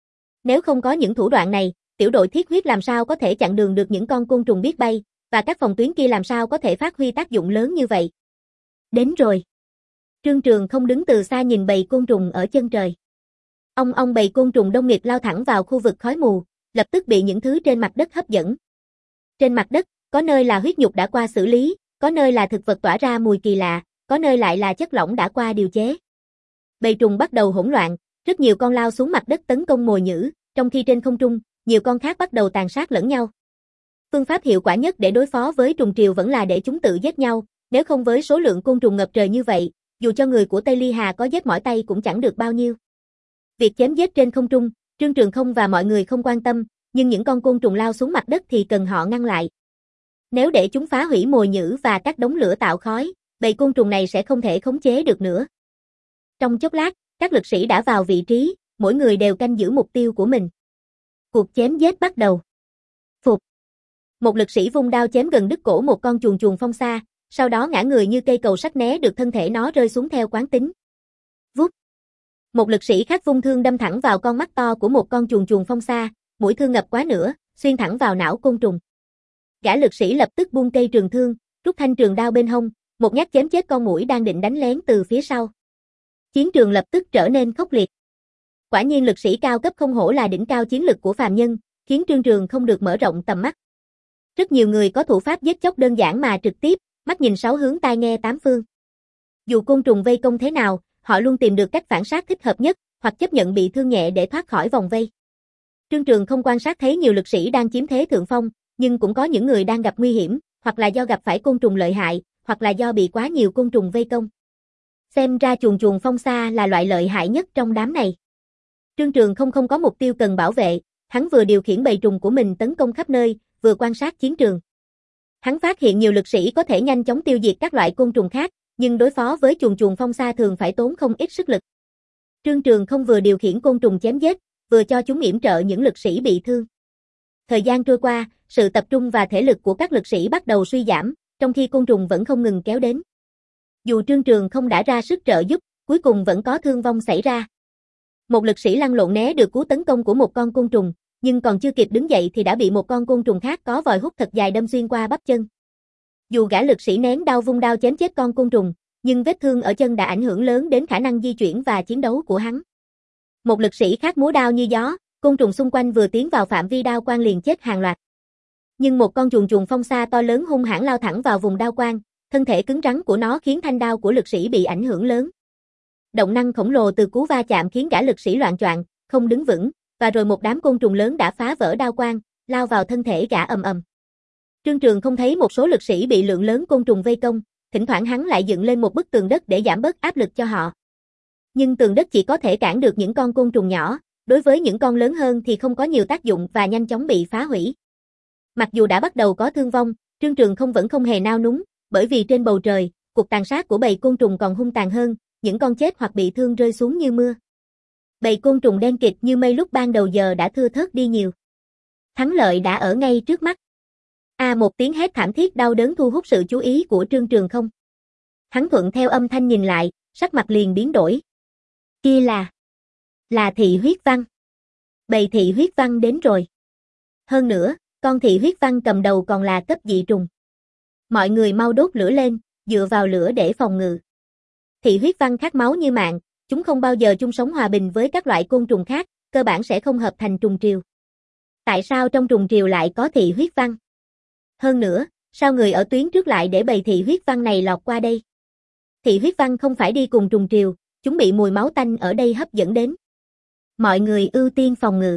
Nếu không có những thủ đoạn này, tiểu đội thiết huyết làm sao có thể chặn đường được những con côn trùng biết bay, và các phòng tuyến kia làm sao có thể phát huy tác dụng lớn như vậy. Đến rồi. Trương Trường không đứng từ xa nhìn bầy côn trùng ở chân trời. Ông ông bầy côn trùng đông nghịt lao thẳng vào khu vực khói mù, lập tức bị những thứ trên mặt đất hấp dẫn. Trên mặt đất, có nơi là huyết nhục đã qua xử lý, có nơi là thực vật tỏa ra mùi kỳ lạ, có nơi lại là chất lỏng đã qua điều chế. Bầy trùng bắt đầu hỗn loạn, rất nhiều con lao xuống mặt đất tấn công mồi nhử, trong khi trên không trung, nhiều con khác bắt đầu tàn sát lẫn nhau. Phương pháp hiệu quả nhất để đối phó với trùng triều vẫn là để chúng tự giết nhau, nếu không với số lượng côn trùng ngập trời như vậy, dù cho người của Tây Ly Hà có giết mỏi tay cũng chẳng được bao nhiêu. Việc chém giết trên không trung, Trương Trường không và mọi người không quan tâm, nhưng những con côn trùng lao xuống mặt đất thì cần họ ngăn lại. Nếu để chúng phá hủy mồi nhử và các đống lửa tạo khói, bầy côn trùng này sẽ không thể khống chế được nữa. Trong chốc lát, các lực sĩ đã vào vị trí, mỗi người đều canh giữ mục tiêu của mình. Cuộc chém giết bắt đầu. Phục. Một lực sĩ vung đao chém gần đứt cổ một con chuồn chuồn phong xa, sau đó ngã người như cây cầu sắt né được thân thể nó rơi xuống theo quán tính. Vút. Một lực sĩ khác vung thương đâm thẳng vào con mắt to của một con chuồn chuồn phong xa, mũi thương ngập quá nửa, xuyên thẳng vào não côn trùng. Gã lực sĩ lập tức buông cây trường thương, rút thanh trường đao bên hông, một nhát chém chết con muỗi đang định đánh lén từ phía sau. Chiến trường lập tức trở nên khốc liệt. Quả nhiên lực sĩ cao cấp không hổ là đỉnh cao chiến lực của phàm nhân, khiến Trương Trường không được mở rộng tầm mắt. Rất nhiều người có thủ pháp giết chóc đơn giản mà trực tiếp, mắt nhìn sáu hướng tai nghe tám phương. Dù côn trùng vây công thế nào, họ luôn tìm được cách phản sát thích hợp nhất, hoặc chấp nhận bị thương nhẹ để thoát khỏi vòng vây. Trương Trường không quan sát thấy nhiều lực sĩ đang chiếm thế thượng phong, nhưng cũng có những người đang gặp nguy hiểm, hoặc là do gặp phải côn trùng lợi hại, hoặc là do bị quá nhiều côn trùng vây công. Xem ra chuồn chuồn phong xa là loại lợi hại nhất trong đám này. Trương Trường không không có mục tiêu cần bảo vệ, hắn vừa điều khiển bầy trùng của mình tấn công khắp nơi, vừa quan sát chiến trường. Hắn phát hiện nhiều lực sĩ có thể nhanh chóng tiêu diệt các loại côn trùng khác, nhưng đối phó với chuồn chuồn phong xa thường phải tốn không ít sức lực. Trương Trường không vừa điều khiển côn trùng chém giết, vừa cho chúng yểm trợ những lực sĩ bị thương. Thời gian trôi qua, sự tập trung và thể lực của các lực sĩ bắt đầu suy giảm, trong khi côn trùng vẫn không ngừng kéo đến. Dù Trương Trường không đã ra sức trợ giúp, cuối cùng vẫn có thương vong xảy ra. Một lực sĩ lăn lộn né được cú tấn công của một con côn trùng, nhưng còn chưa kịp đứng dậy thì đã bị một con côn trùng khác có vòi hút thật dài đâm xuyên qua bắp chân. Dù gã lực sĩ nén đau vung đao chém chết con côn trùng, nhưng vết thương ở chân đã ảnh hưởng lớn đến khả năng di chuyển và chiến đấu của hắn. Một lực sĩ khác múa đao như gió, côn trùng xung quanh vừa tiến vào phạm vi đao quang liền chết hàng loạt. Nhưng một con chuồn chuồn phong sa to lớn hung hãn lao thẳng vào vùng đao quang, thân thể cứng rắn của nó khiến thanh đao của lực sĩ bị ảnh hưởng lớn. Động năng khổng lồ từ cú va chạm khiến gã lực sĩ loạng choạng, không đứng vững, và rồi một đám côn trùng lớn đã phá vỡ đao quang, lao vào thân thể gã ầm ầm. Trương Trường không thấy một số lực sĩ bị lượng lớn côn trùng vây công, thỉnh thoảng hắn lại dựng lên một bức tường đất để giảm bớt áp lực cho họ. Nhưng tường đất chỉ có thể cản được những con côn trùng nhỏ, đối với những con lớn hơn thì không có nhiều tác dụng và nhanh chóng bị phá hủy. Mặc dù đã bắt đầu có thương vong, Trương Trường không vẫn không hề nao núng, bởi vì trên bầu trời, cuộc tàn sát của bầy côn trùng còn hung tàn hơn, những con chết hoặc bị thương rơi xuống như mưa. Bầy côn trùng đen kịt như mây lúc ban đầu giờ đã thưa thớt đi nhiều. Thắng lợi đã ở ngay trước mắt. A à, một tiếng hét thảm thiết đau đớn thu hút sự chú ý của Trương Trường không. Hắn thuận theo âm thanh nhìn lại, sắc mặt liền biến đổi. Kia là... là thị huyết văn. Bầy thị huyết văn đến rồi. Hơn nữa, con thị huyết văn cầm đầu còn là cấp dị trùng. Mọi người mau đốt lửa lên, dựa vào lửa để phòng ngự. Thị huyết văn khát máu như mạng, chúng không bao giờ chung sống hòa bình với các loại côn trùng khác, cơ bản sẽ không hợp thành trùng triều. Tại sao trong trùng triều lại có thị huyết văn? Hơn nữa, sao người ở tuyến trước lại để bầy thị huyết văn này lọt qua đây? Thị huyết văn không phải đi cùng trùng triều, chúng bị mùi máu tanh ở đây hấp dẫn đến. Mọi người ưu tiên phòng ngự.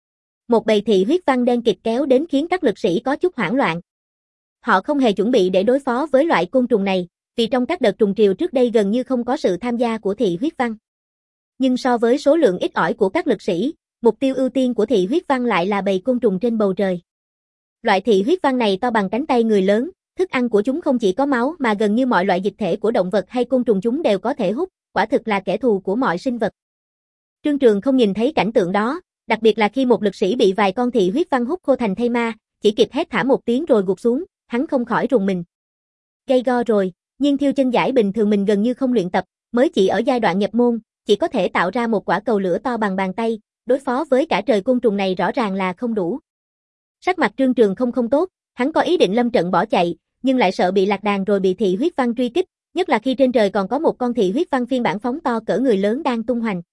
Một bầy thị huyết văn đen kịt kéo đến khiến các lực sĩ có chút hoảng loạn. Họ không hề chuẩn bị để đối phó với loại côn trùng này, vì trong các đợt trùng triều trước đây gần như không có sự tham gia của thị huyết văn. Nhưng so với số lượng ít ỏi của các lực sĩ, mục tiêu ưu tiên của thị huyết văn lại là bầy côn trùng trên bầu trời. Loại thị huyết văn này to bằng cánh tay người lớn, thức ăn của chúng không chỉ có máu mà gần như mọi loại dịch thể của động vật hay côn trùng chúng đều có thể hút, quả thực là kẻ thù của mọi sinh vật. Trương Trường không nhìn thấy cảnh tượng đó, đặc biệt là khi một lực sĩ bị vài con thị huyết văn hút khô thành thây ma, chỉ kịp hét thảm một tiếng rồi gục xuống, hắn không khỏi rùng mình. Gây go rồi, nhưng thiêu chân giải bình thường mình gần như không luyện tập, mới chỉ ở giai đoạn nhập môn, chỉ có thể tạo ra một quả cầu lửa to bằng bàn tay, đối phó với cả trời côn trùng này rõ ràng là không đủ. Sắc mặt Trương Trường không không tốt, hắn có ý định lâm trận bỏ chạy, nhưng lại sợ bị lạc đàn rồi bị thị huyết văn truy kích, nhất là khi trên trời còn có một con thị huyết văn phiên bản phóng to cỡ người lớn đang tung hoành.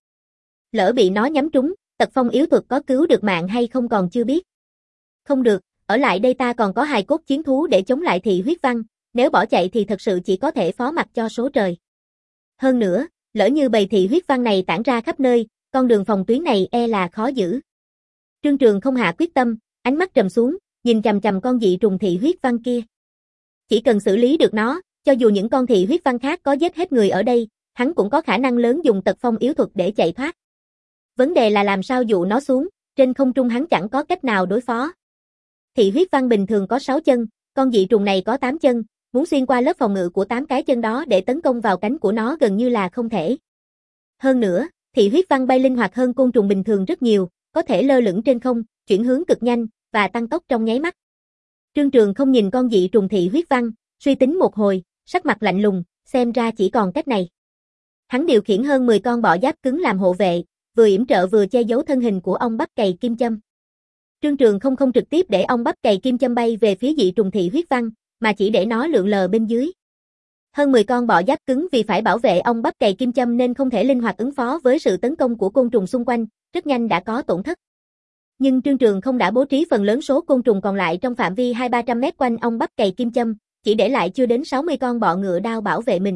Lỡ bị nó nhắm trúng, tật phong yếu thuật có cứu được mạng hay không còn chưa biết. Không được, ở lại đây ta còn có hài cốt chiến thú để chống lại thị huyết văn, nếu bỏ chạy thì thật sự chỉ có thể phó mặc cho số trời. Hơn nữa, lỡ như bầy thị huyết văn này tản ra khắp nơi, con đường phòng tuyến này e là khó giữ. Trương Trường không hạ quyết tâm, ánh mắt trầm xuống, nhìn chằm chằm con dị trùng thị huyết văn kia. Chỉ cần xử lý được nó, cho dù những con thị huyết văn khác có giết hết người ở đây, hắn cũng có khả năng lớn dùng tật phong yếu thuật để chạy thoát. Vấn đề là làm sao dụ nó xuống, trên không trung hắn chẳng có cách nào đối phó. Thị huyết văn bình thường có sáu chân, con dị trùng này có tám chân, muốn xuyên qua lớp phòng ngự của tám cái chân đó để tấn công vào cánh của nó gần như là không thể. Hơn nữa, thị huyết văn bay linh hoạt hơn côn trùng bình thường rất nhiều, có thể lơ lửng trên không, chuyển hướng cực nhanh và tăng tốc trong nháy mắt. Trương Trường không nhìn con dị trùng thị huyết văn, suy tính một hồi, sắc mặt lạnh lùng, xem ra chỉ còn cách này. Hắn điều khiển hơn mười con bọ giáp cứng làm hộ vệ, vừa yểm trợ vừa che giấu thân hình của ong bắp cày kim châm. Trương Trường không không trực tiếp để ong bắp cày kim châm bay về phía dị trùng thị huyết văn, mà chỉ để nó lượn lờ bên dưới. Hơn mười con bọ giáp cứng vì phải bảo vệ ong bắp cày kim châm nên không thể linh hoạt ứng phó với sự tấn công của côn trùng xung quanh, rất nhanh đã có tổn thất. Nhưng Trương Trường không đã bố trí phần lớn số côn trùng còn lại trong phạm vi hai ba trăm mét quanh ong bắp cày kim châm, chỉ để lại chưa đến sáu mươi con bọ ngựa đao bảo vệ mình.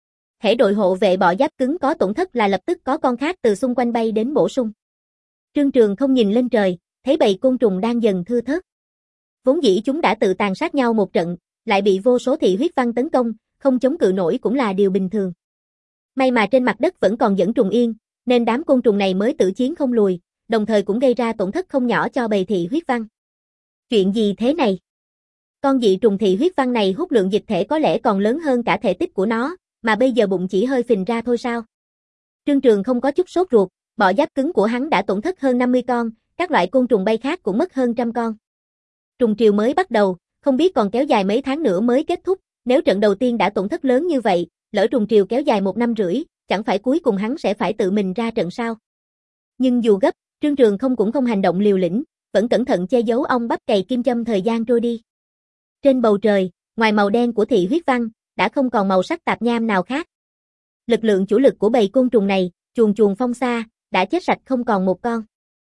Hễ đội hộ vệ bọ giáp cứng có tổn thất là lập tức có con khác từ xung quanh bay đến bổ sung. Trương Trường không nhìn lên trời, thấy bầy côn trùng đang dần thưa thớt. Vốn dĩ chúng đã tự tàn sát nhau một trận, lại bị vô số thị huyết văn tấn công, không chống cự nổi cũng là điều bình thường. May mà trên mặt đất vẫn còn dẫn trùng yên, nên đám côn trùng này mới tự chiến không lùi, đồng thời cũng gây ra tổn thất không nhỏ cho bầy thị huyết văn. Chuyện gì thế này? Con dị trùng thị huyết văn này hút lượng dịch thể có lẽ còn lớn hơn cả thể tích của nó, mà bây giờ bụng chỉ hơi phình ra thôi sao? Trương Trường không có chút sốt ruột, bọ giáp cứng của hắn đã tổn thất hơn năm mươi con, các loại côn trùng bay khác cũng mất hơn trăm con. Trùng triều mới bắt đầu, không biết còn kéo dài mấy tháng nữa mới kết thúc, nếu trận đầu tiên đã tổn thất lớn như vậy, lỡ trùng triều kéo dài một năm rưỡi, chẳng phải cuối cùng hắn sẽ phải tự mình ra trận sao? Nhưng dù gấp, Trương Trường không cũng không hành động liều lĩnh, vẫn cẩn thận che giấu ong bắp cày kim châm thời gian trôi đi. Trên bầu trời, ngoài màu đen của thị huyết văn, đã không còn màu sắc tạp nham nào khác. Lực lượng chủ lực của bầy côn trùng này, chuồn chuồn phong xa, đã chết sạch không còn một con.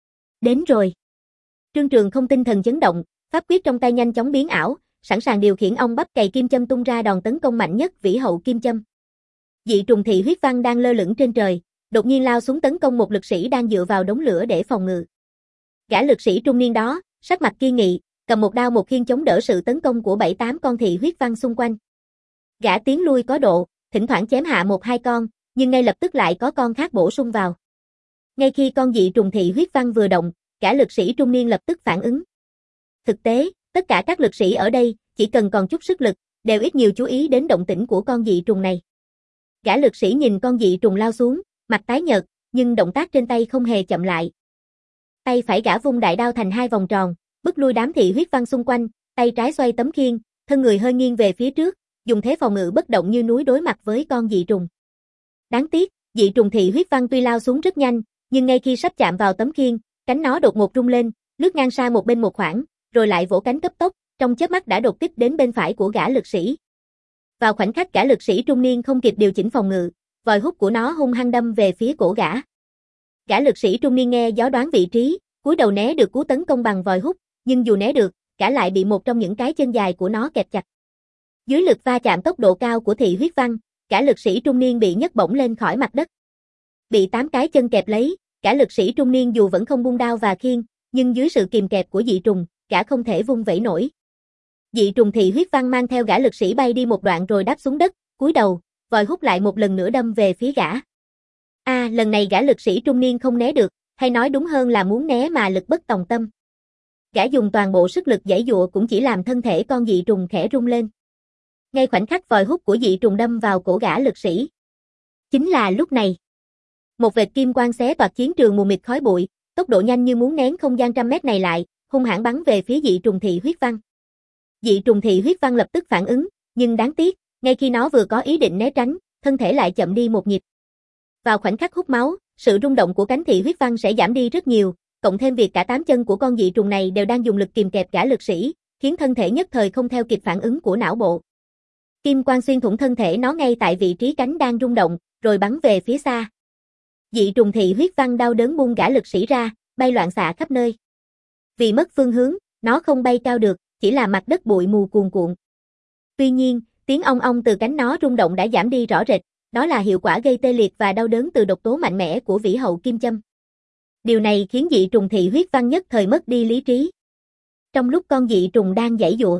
Đến rồi. Trương Trường không tinh thần chấn động, pháp quyết trong tay nhanh chóng biến ảo, sẵn sàng điều khiển ong bắp cày kim châm tung ra đòn tấn công mạnh nhất vĩ hậu kim châm. Dị trùng thị huyết văn đang lơ lửng trên trời, đột nhiên lao xuống tấn công một lực sĩ đang dựa vào đống lửa để phòng ngự. Gã lực sĩ trung niên đó, sắc mặt kiên nghị, cầm một đao một khiên chống đỡ sự tấn công của bảy tám con thị huyết văn xung quanh. Gã tiến lui có độ, thỉnh thoảng chém hạ một hai con, nhưng ngay lập tức lại có con khác bổ sung vào. Ngay khi con dị trùng thị huyết văn vừa động, gã lực sĩ trung niên lập tức phản ứng. Thực tế, tất cả các lực sĩ ở đây, chỉ cần còn chút sức lực, đều ít nhiều chú ý đến động tĩnh của con dị trùng này. Gã lực sĩ nhìn con dị trùng lao xuống, mặt tái nhợt, nhưng động tác trên tay không hề chậm lại. Tay phải gã vung đại đao thành hai vòng tròn, bức lui đám thị huyết văn xung quanh, tay trái xoay tấm khiên, thân người hơi nghiêng về phía trước, dùng thế phòng ngự bất động như núi đối mặt với con dị trùng. Đáng tiếc, dị trùng thị huyết văn tuy lao xuống rất nhanh, nhưng ngay khi sắp chạm vào tấm khiên, cánh nó đột ngột rung lên, lướt ngang xa một bên một khoảng, rồi lại vỗ cánh cấp tốc, trong chớp mắt đã đột kích đến bên phải của gã lực sĩ. Vào khoảnh khắc gã lực sĩ trung niên không kịp điều chỉnh phòng ngự, vòi hút của nó hung hăng đâm về phía cổ gã. Gã lực sĩ trung niên nghe gió đoán vị trí, cúi đầu né được cú tấn công bằng vòi hút, nhưng dù né được, gã lại bị một trong những cái chân dài của nó kẹp chặt. Dưới lực va chạm tốc độ cao của thị huyết văn, gã lực sĩ trung niên bị nhấc bổng lên khỏi mặt đất. Bị tám cái chân kẹp lấy, gã lực sĩ trung niên dù vẫn không buông đao và khiên, nhưng dưới sự kìm kẹp của dị trùng, gã không thể vung vẩy nổi. Dị trùng thị huyết văn mang theo gã lực sĩ bay đi một đoạn rồi đáp xuống đất, cúi đầu, vòi hút lại một lần nữa đâm về phía gã. A, à, lần này gã lực sĩ trung niên không né được, hay nói đúng hơn là muốn né mà lực bất tòng tâm. Gã dùng toàn bộ sức lực giãy giụa cũng chỉ làm thân thể con dị trùng khẽ rung lên. Ngay khoảnh khắc vòi hút của dị trùng đâm vào cổ gã lực sĩ. Chính là lúc này. Một vệt kim quang xé toạc chiến trường mù mịt khói bụi, tốc độ nhanh như muốn nén không gian trăm mét này lại, hung hãn bắn về phía dị trùng thị huyết văn. Dị trùng thị huyết văn lập tức phản ứng, nhưng đáng tiếc, ngay khi nó vừa có ý định né tránh, thân thể lại chậm đi một nhịp. Vào khoảnh khắc hút máu, sự rung động của cánh thị huyết văn sẽ giảm đi rất nhiều, cộng thêm việc cả tám chân của con dị trùng này đều đang dùng lực kìm kẹp gã lực sĩ, khiến thân thể nhất thời không theo kịp phản ứng của não bộ. Kim quang xuyên thủng thân thể nó ngay tại vị trí cánh đang rung động, rồi bắn về phía xa. Dị trùng thị huyết văn đau đớn buông gã lực sĩ ra, bay loạn xạ khắp nơi. Vì mất phương hướng, nó không bay cao được, chỉ là mặt đất bụi mù cuồn cuộn. Tuy nhiên, tiếng ong ong từ cánh nó rung động đã giảm đi rõ rệt, đó là hiệu quả gây tê liệt và đau đớn từ độc tố mạnh mẽ của vĩ hậu kim châm. Điều này khiến dị trùng thị huyết văn nhất thời mất đi lý trí. Trong lúc con dị trùng đang giãy giụa,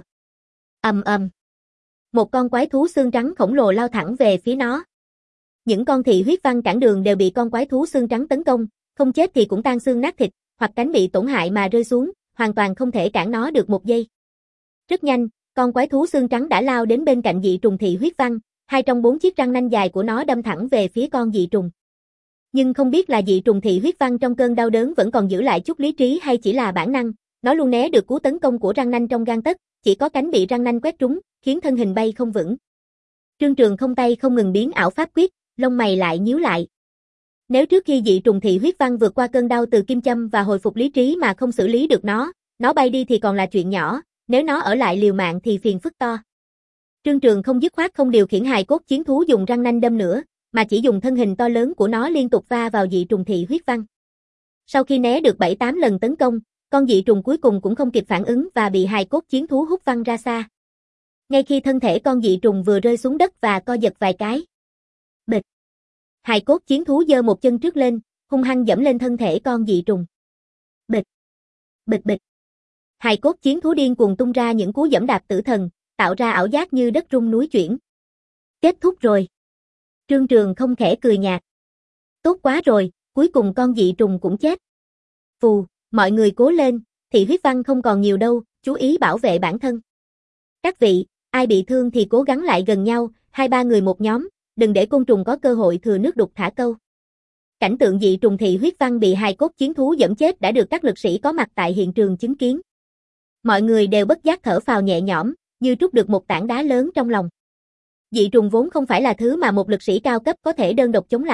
ầm ầm, một con quái thú xương trắng khổng lồ lao thẳng về phía nó. Những con thị huyết văn cản đường đều bị con quái thú xương trắng tấn công, không chết thì cũng tan xương nát thịt, hoặc cánh bị tổn hại mà rơi xuống, hoàn toàn không thể cản nó được một giây. Rất nhanh, con quái thú xương trắng đã lao đến bên cạnh dị trùng thị huyết văn, hai trong bốn chiếc răng nanh dài của nó đâm thẳng về phía con dị trùng. Nhưng không biết là dị trùng thị huyết văn trong cơn đau đớn vẫn còn giữ lại chút lý trí hay chỉ là bản năng, nó luôn né được cú tấn công của răng nanh trong gang tấc, chỉ có cánh bị răng nanh quét trúng, khiến thân hình bay không vững. Trương Trường không tay không ngừng biến ảo pháp quyết, lông mày lại nhíu lại. Nếu trước khi dị trùng thị huyết văn vượt qua cơn đau từ kim châm và hồi phục lý trí mà không xử lý được nó, nó bay đi thì còn là chuyện nhỏ, nếu nó ở lại liều mạng thì phiền phức to. Trương Trường không dứt khoát không điều khiển hài cốt chiến thú dùng răng nanh đâm nữa, mà chỉ dùng thân hình to lớn của nó liên tục va vào dị trùng thị huyết văn. Sau khi né được bảy tám lần tấn công, con dị trùng cuối cùng cũng không kịp phản ứng và bị hài cốt chiến thú hút văng ra xa. Ngay khi thân thể con dị trùng vừa rơi xuống đất và co giật vài cái. Bịch. Hài cốt chiến thú giơ một chân trước lên, hung hăng giẫm lên thân thể con dị trùng. Bịch. Bịch bịch. Hài cốt chiến thú điên cuồng tung ra những cú giẫm đạp tử thần, tạo ra ảo giác như đất rung núi chuyển. Kết thúc rồi. Trương Trường không khẽ cười nhạt. Tốt quá rồi, cuối cùng con dị trùng cũng chết. Phù, mọi người cố lên, thị huyết văn không còn nhiều đâu, chú ý bảo vệ bản thân. Các vị, ai bị thương thì cố gắng lại gần nhau, hai ba người một nhóm, đừng để côn trùng có cơ hội thừa nước đục thả câu. Cảnh tượng dị trùng thị huyết văn bị hài cốt chiến thú giẫm chết đã được các lực sĩ có mặt tại hiện trường chứng kiến. Mọi người đều bất giác thở phào nhẹ nhõm, như trút được một tảng đá lớn trong lòng. Dị trùng vốn không phải là thứ mà một lực sĩ cao cấp có thể đơn độc chống lại,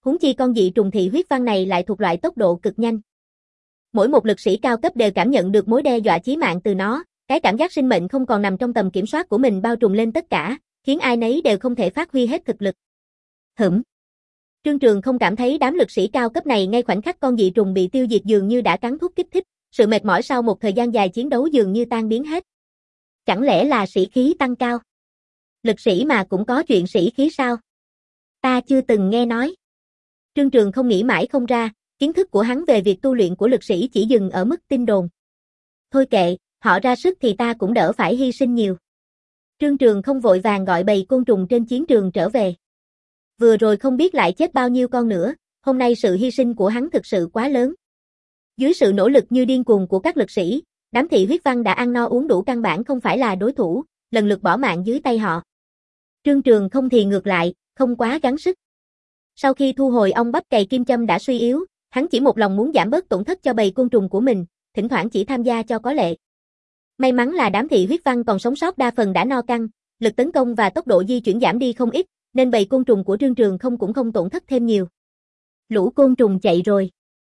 huống chi con dị trùng thị huyết văn này lại thuộc loại tốc độ cực nhanh. Mỗi một lực sĩ cao cấp đều cảm nhận được mối đe dọa chí mạng từ nó, cái cảm giác sinh mệnh không còn nằm trong tầm kiểm soát của mình bao trùm lên tất cả, khiến ai nấy đều không thể phát huy hết thực lực. Hửm. Trương Trường không cảm thấy đám lực sĩ cao cấp này ngay khoảnh khắc con dị trùng bị tiêu diệt dường như đã cắn thuốc kích thích, sự mệt mỏi sau một thời gian dài chiến đấu dường như tan biến hết. Chẳng lẽ là sĩ khí tăng cao? Lực sĩ mà cũng có chuyện sĩ khí sao? Ta chưa từng nghe nói. Trương Trường không nghĩ mãi không ra, kiến thức của hắn về việc tu luyện của lực sĩ chỉ dừng ở mức tin đồn. Thôi kệ, họ ra sức thì ta cũng đỡ phải hy sinh nhiều. Trương Trường không vội vàng gọi bầy côn trùng trên chiến trường trở về. Vừa rồi không biết lại chết bao nhiêu con nữa, hôm nay sự hy sinh của hắn thực sự quá lớn. Dưới sự nỗ lực như điên cuồng của các lực sĩ, đám thị huyết văn đã ăn no uống đủ căn bản không phải là đối thủ, lần lượt bỏ mạng dưới tay họ. Trương Trường không thì ngược lại, không quá gắng sức. Sau khi thu hồi ong bắp cày kim châm đã suy yếu, hắn chỉ một lòng muốn giảm bớt tổn thất cho bầy côn trùng của mình, thỉnh thoảng chỉ tham gia cho có lệ. May mắn là đám thị huyết văn còn sống sót đa phần đã no căng, lực tấn công và tốc độ di chuyển giảm đi không ít, nên bầy côn trùng của Trương Trường không cũng không tổn thất thêm nhiều. Lũ côn trùng chạy rồi.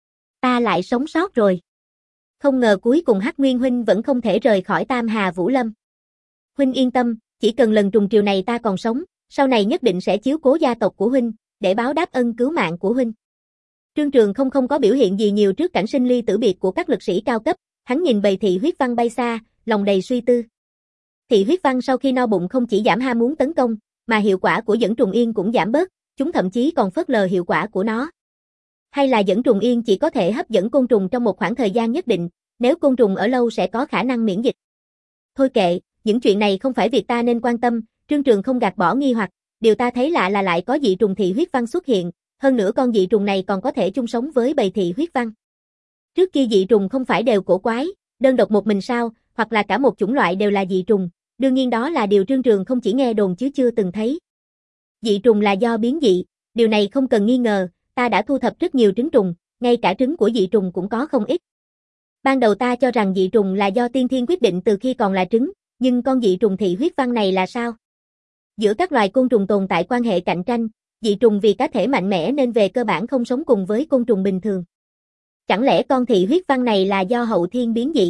Ta lại sống sót rồi. Không ngờ cuối cùng Hắc Nguyên huynh vẫn không thể rời khỏi Tam Hà Vũ Lâm. Huynh yên tâm, chỉ cần lần trùng triều này ta còn sống, sau này nhất định sẽ chiếu cố gia tộc của huynh, để báo đáp ân cứu mạng của huynh. Trương Trường không không có biểu hiện gì nhiều trước cảnh sinh ly tử biệt của các lực sĩ cao cấp, hắn nhìn bầy thị huyết văn bay xa, lòng đầy suy tư. Thị huyết văn sau khi no bụng không chỉ giảm ham muốn tấn công, mà hiệu quả của dẫn trùng yên cũng giảm bớt, chúng thậm chí còn phớt lờ hiệu quả của nó. Hay là dẫn trùng yên chỉ có thể hấp dẫn côn trùng trong một khoảng thời gian nhất định, nếu côn trùng ở lâu sẽ có khả năng miễn dịch. Thôi kệ, những chuyện này không phải việc ta nên quan tâm, Trương Trường không gạt bỏ nghi hoặc, điều ta thấy lạ là lại có dị trùng thị huyết văn xuất hiện, hơn nữa con dị trùng này còn có thể chung sống với bầy thị huyết văn. Trước kia dị trùng không phải đều cổ quái, đơn độc một mình sao, hoặc là cả một chủng loại đều là dị trùng, đương nhiên đó là điều Trương Trường không chỉ nghe đồn chứ chưa từng thấy. Dị trùng là do biến dị, điều này không cần nghi ngờ, ta đã thu thập rất nhiều trứng trùng, ngay cả trứng của dị trùng cũng có không ít. Ban đầu ta cho rằng dị trùng là do tiên thiên quyết định từ khi còn là trứng, nhưng con dị trùng thị huyết văn này là sao? Giữa các loài côn trùng tồn tại quan hệ cạnh tranh, dị trùng vì cá thể mạnh mẽ nên về cơ bản không sống cùng với côn trùng bình thường. Chẳng lẽ con thị huyết văn này là do hậu thiên biến dị?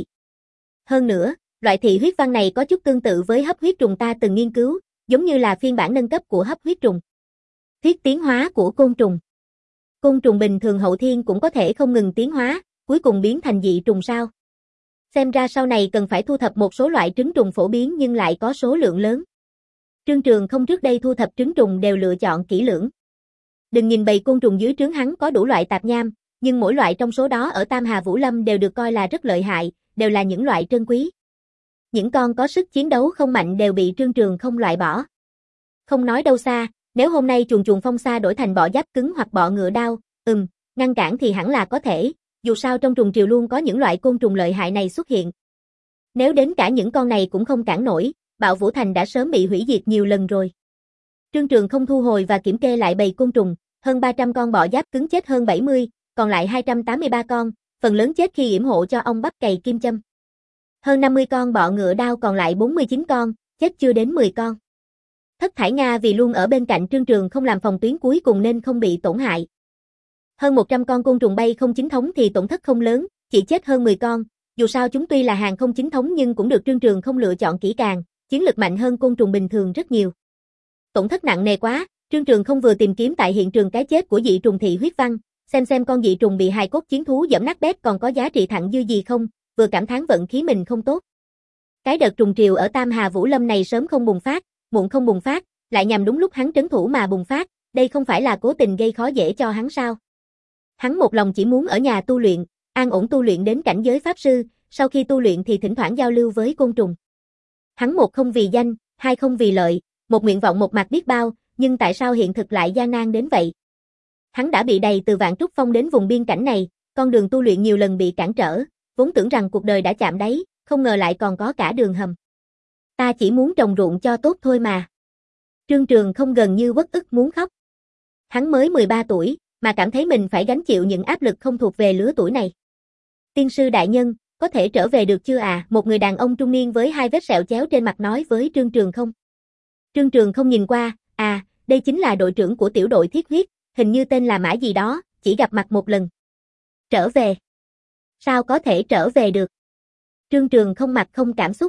Hơn nữa, loại thị huyết văn này có chút tương tự với hấp huyết trùng ta từng nghiên cứu, giống như là phiên bản nâng cấp của hấp huyết trùng. Thuyết tiến hóa của côn trùng. Côn trùng bình thường hậu thiên cũng có thể không ngừng tiến hóa, cuối cùng biến thành dị trùng sao? Xem ra sau này cần phải thu thập một số loại trứng trùng phổ biến nhưng lại có số lượng lớn. Trương Trường không trước đây thu thập trứng trùng đều lựa chọn kỹ lưỡng. Đừng nhìn bầy côn trùng dưới trướng hắn có đủ loại tạp nham, nhưng mỗi loại trong số đó ở Tam Hà Vũ Lâm đều được coi là rất lợi hại, đều là những loại trân quý. Những con có sức chiến đấu không mạnh đều bị Trương Trường không loại bỏ. Không nói đâu xa, nếu hôm nay chuồn chuồn phong sa đổi thành bọ giáp cứng hoặc bọ ngựa đao, ừm, ngăn cản thì hẳn là có thể, dù sao trong trùng triều luôn có những loại côn trùng lợi hại này xuất hiện. Nếu đến cả những con này cũng không cản nổi, Bạo Vũ Thành đã sớm bị hủy diệt nhiều lần rồi. Trương Trường không thu hồi và kiểm kê lại bầy côn trùng, hơn ba trăm con bọ giáp cứng chết hơn bảy mươi, còn lại hai trăm tám mươi ba con, phần lớn chết khi yểm hộ cho ong bắp cày kim châm. Hơn năm mươi con bọ ngựa đao còn lại bốn mươi chín con, chết chưa đến mười con. Thất Thải Nga vì luôn ở bên cạnh Trương Trường không làm phòng tuyến cuối cùng nên không bị tổn hại. Hơn một trăm con côn trùng bay không chính thống thì tổn thất không lớn, chỉ chết hơn mười con, dù sao chúng tuy là hàng không chính thống nhưng cũng được Trương Trường không lựa chọn kỹ càng, chiến lực mạnh hơn côn trùng bình thường rất nhiều. Tổn thất nặng nề quá, Trương Trường không vừa tìm kiếm tại hiện trường cái chết của dị trùng thị huyết văn, xem xem con dị trùng bị hài cốt chiến thú giẫm nát bét còn có giá trị thặng dư gì không, vừa cảm thán vận khí mình không tốt. Cái đợt trùng triều ở Tam Hà Vũ Lâm này sớm không bùng phát, muộn không bùng phát, lại nhằm đúng lúc hắn trấn thủ mà bùng phát, đây không phải là cố tình gây khó dễ cho hắn sao? Hắn một lòng chỉ muốn ở nhà tu luyện, an ổn tu luyện đến cảnh giới pháp sư, sau khi tu luyện thì thỉnh thoảng giao lưu với côn trùng. Hắn một không vì danh, hai không vì lợi, một nguyện vọng một mặt biết bao, nhưng tại sao hiện thực lại gian nan đến vậy? Hắn đã bị đầy từ Vạn Trúc Phong đến vùng biên cảnh này, con đường tu luyện nhiều lần bị cản trở, vốn tưởng rằng cuộc đời đã chạm đáy, không ngờ lại còn có cả đường hầm. Ta chỉ muốn trồng ruộng cho tốt thôi mà. Trương Trường không gần như uất ức muốn khóc. Hắn mới mười ba tuổi, mà cảm thấy mình phải gánh chịu những áp lực không thuộc về lứa tuổi này. Tiên sư đại nhân, có thể trở về được chưa à? Một người đàn ông trung niên với hai vết sẹo chéo trên mặt nói với Trương Trường không. Trương Trường không nhìn qua, à, đây chính là đội trưởng của tiểu đội thiết huyết, hình như tên là Mã gì đó, chỉ gặp mặt một lần. Trở về? Sao có thể trở về được? Trương Trường không mặt không cảm xúc.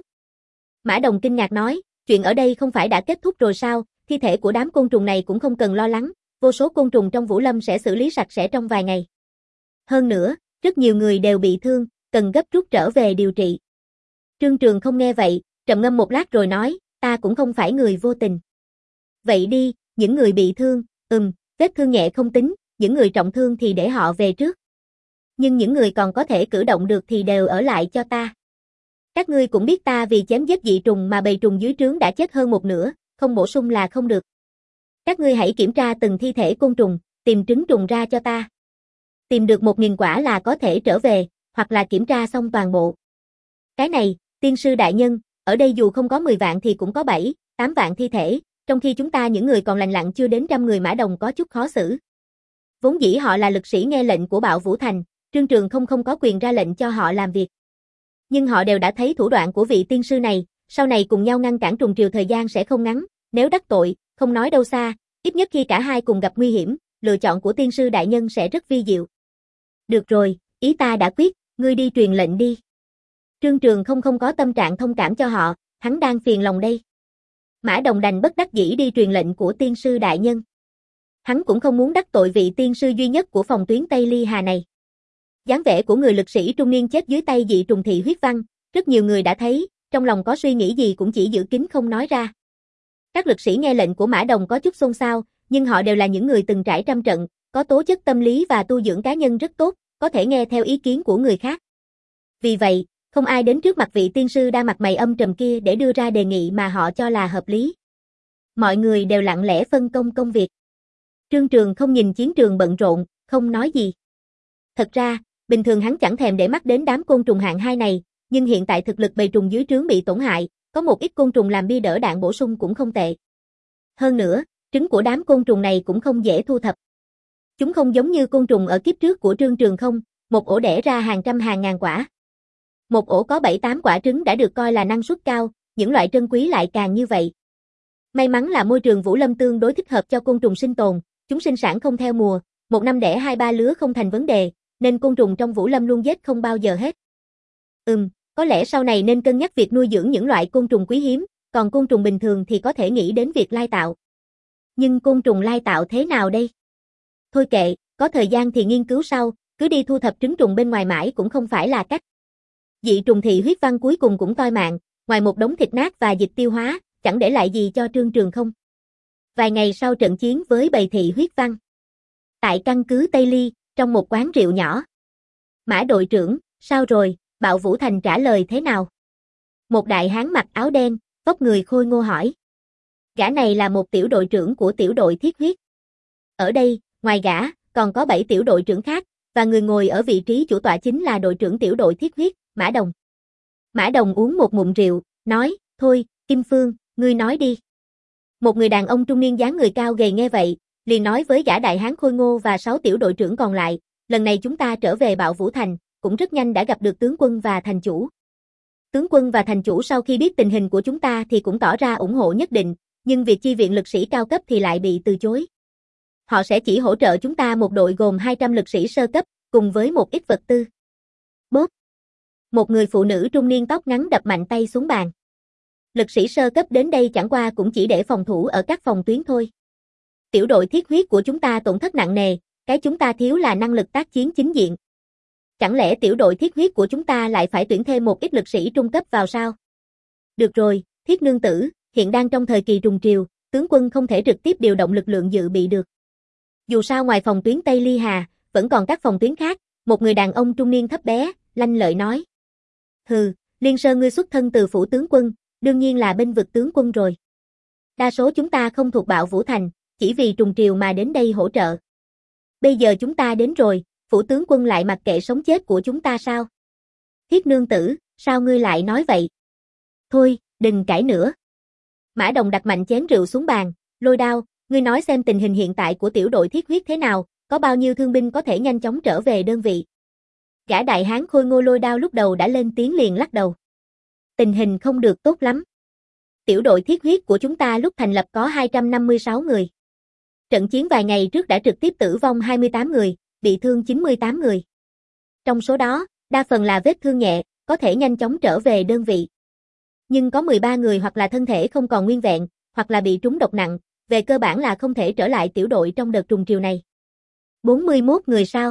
Mã Đồng kinh ngạc nói, chuyện ở đây không phải đã kết thúc rồi sao, thi thể của đám côn trùng này cũng không cần lo lắng, vô số côn trùng trong Vũ Lâm sẽ xử lý sạch sẽ trong vài ngày. Hơn nữa, rất nhiều người đều bị thương, cần gấp rút trở về điều trị. Trương Trường không nghe vậy, trầm ngâm một lát rồi nói, ta cũng không phải người vô tình. Vậy đi, những người bị thương, ừm, vết thương nhẹ không tính, những người trọng thương thì để họ về trước. Nhưng những người còn có thể cử động được thì đều ở lại cho ta. Các ngươi cũng biết ta vì chém giết dị trùng mà bầy trùng dưới trướng đã chết hơn một nửa, không bổ sung là không được. Các ngươi hãy kiểm tra từng thi thể côn trùng, tìm trứng trùng ra cho ta. Tìm được một nghìn quả là có thể trở về, hoặc là kiểm tra xong toàn bộ. Cái này, tiên sư đại nhân, ở đây dù không có mười vạn thì cũng có bảy, tám vạn thi thể, trong khi chúng ta những người còn lành lặn chưa đến trăm người. Mã Đồng có chút khó xử. Vốn dĩ họ là lực sĩ nghe lệnh của Bạo Vũ Thành, Trương Trường không không có quyền ra lệnh cho họ làm việc. Nhưng họ đều đã thấy thủ đoạn của vị tiên sư này, sau này cùng nhau ngăn cản trùng triều thời gian sẽ không ngắn, nếu đắc tội, không nói đâu xa, ít nhất khi cả hai cùng gặp nguy hiểm, lựa chọn của tiên sư đại nhân sẽ rất vi diệu. Được rồi, ý ta đã quyết, ngươi đi truyền lệnh đi. Trương Trường không không có tâm trạng thông cảm cho họ, hắn đang phiền lòng đây. Mã Đồng đành bất đắc dĩ đi truyền lệnh của tiên sư đại nhân. Hắn cũng không muốn đắc tội vị tiên sư duy nhất của phòng tuyến Tây Ly Hà này. Dáng vẻ của người lực sĩ trung niên chết dưới tay dị trùng thị huyết văn, rất nhiều người đã thấy, trong lòng có suy nghĩ gì cũng chỉ giữ kín không nói ra. Các lực sĩ nghe lệnh của Mã Đồng có chút xôn xao, nhưng họ đều là những người từng trải trăm trận, có tố chất tâm lý và tu dưỡng cá nhân rất tốt, có thể nghe theo ý kiến của người khác. Vì vậy, không ai đến trước mặt vị tiên sư đang mặt mày âm trầm kia để đưa ra đề nghị mà họ cho là hợp lý. Mọi người đều lặng lẽ phân công công việc. Trương Trường không nhìn chiến trường bận rộn, không nói gì. Thật ra, bình thường hắn chẳng thèm để mắt đến đám côn trùng hạng hai này, nhưng hiện tại thực lực bầy trùng dưới trướng bị tổn hại, có một ít côn trùng làm bia đỡ đạn bổ sung cũng không tệ. Hơn nữa, trứng của đám côn trùng này cũng không dễ thu thập. Chúng không giống như côn trùng ở kiếp trước của Trương Trường không, một ổ đẻ ra hàng trăm hàng ngàn quả. Một ổ có bảy tám quả trứng đã được coi là năng suất cao, những loại trân quý lại càng như vậy. May mắn là môi trường Vũ Lâm tương đối thích hợp cho côn trùng sinh tồn, chúng sinh sản không theo mùa, một năm đẻ hai ba lứa không thành vấn đề, nên côn trùng trong Vũ Lâm luôn giết không bao giờ hết. Ừm, có lẽ sau này nên cân nhắc việc nuôi dưỡng những loại côn trùng quý hiếm, còn côn trùng bình thường thì có thể nghĩ đến việc lai tạo. Nhưng côn trùng lai tạo thế nào đây? Thôi kệ, có thời gian thì nghiên cứu sau, cứ đi thu thập trứng trùng bên ngoài mãi cũng không phải là cách. Dị trùng thị huyết văn cuối cùng cũng toi mạng, ngoài một đống thịt nát và dịch tiêu hóa, chẳng để lại gì cho Trương Trường không. Vài ngày sau trận chiến với bầy thị huyết văn. Tại căn cứ Tây Ly, trong một quán rượu nhỏ. Mã đội trưởng, sao rồi, Bạo Vũ Thành trả lời thế nào? Một đại hán mặc áo đen, vóc người khôi ngô hỏi. Gã này là một tiểu đội trưởng của tiểu đội thiết huyết. Ở đây, ngoài gã, còn có bảy tiểu đội trưởng khác, và người ngồi ở vị trí chủ tọa chính là đội trưởng tiểu đội thiết huyết, Mã Đồng. Mã Đồng uống một ngụm rượu, nói, thôi, Kim Phương, ngươi nói đi. Một người đàn ông trung niên dáng người cao gầy nghe vậy, liền nói với gã đại hán khôi ngô và sáu tiểu đội trưởng còn lại, lần này chúng ta trở về Bạo Vũ Thành, cũng rất nhanh đã gặp được tướng quân và thành chủ. Tướng quân và thành chủ sau khi biết tình hình của chúng ta thì cũng tỏ ra ủng hộ nhất định, nhưng việc chi viện lực sĩ cao cấp thì lại bị từ chối. Họ sẽ chỉ hỗ trợ chúng ta một đội gồm hai trăm lực sĩ sơ cấp, cùng với một ít vật tư. Bốp! Một người phụ nữ trung niên tóc ngắn đập mạnh tay xuống bàn. Lực sĩ sơ cấp đến đây chẳng qua cũng chỉ để phòng thủ ở các phòng tuyến thôi. Tiểu đội thiết huyết của chúng ta tổn thất nặng nề, cái chúng ta thiếu là năng lực tác chiến chính diện. Chẳng lẽ tiểu đội thiết huyết của chúng ta lại phải tuyển thêm một ít lực sĩ trung cấp vào sao? Được rồi, Thiết nương tử, hiện đang trong thời kỳ trùng triều, tướng quân không thể trực tiếp điều động lực lượng dự bị được. Dù sao ngoài phòng tuyến Tây Ly Hà, vẫn còn các phòng tuyến khác, một người đàn ông trung niên thấp bé, lanh lợi nói. Hừ, Liên Sơn ngươi xuất thân từ phủ tướng quân, đương nhiên là bênh vực tướng quân rồi. Đa số chúng ta không thuộc Bạo Vũ Thành, chỉ vì trùng triều mà đến đây hỗ trợ. Bây giờ chúng ta đến rồi, phủ tướng quân lại mặc kệ sống chết của chúng ta sao? Thiết nương tử, sao ngươi lại nói vậy? Thôi, đừng cãi nữa. Mã Đồng đặt mạnh chén rượu xuống bàn, Lôi Đao, ngươi nói xem tình hình hiện tại của tiểu đội thiết huyết thế nào, có bao nhiêu thương binh có thể nhanh chóng trở về đơn vị. Gã đại hán khôi ngô Lôi Đao lúc đầu đã lên tiếng liền lắc đầu. Tình hình không được tốt lắm. Tiểu đội thiết huyết của chúng ta lúc thành lập có hai trăm năm mươi sáu người. Trận chiến vài ngày trước đã trực tiếp tử vong hai mươi tám người, bị thương chín mươi tám người. Trong số đó, đa phần là vết thương nhẹ, có thể nhanh chóng trở về đơn vị. Nhưng có mười ba người hoặc là thân thể không còn nguyên vẹn, hoặc là bị trúng độc nặng, về cơ bản là không thể trở lại tiểu đội trong đợt trùng triều này. bốn mươi mốt người sao?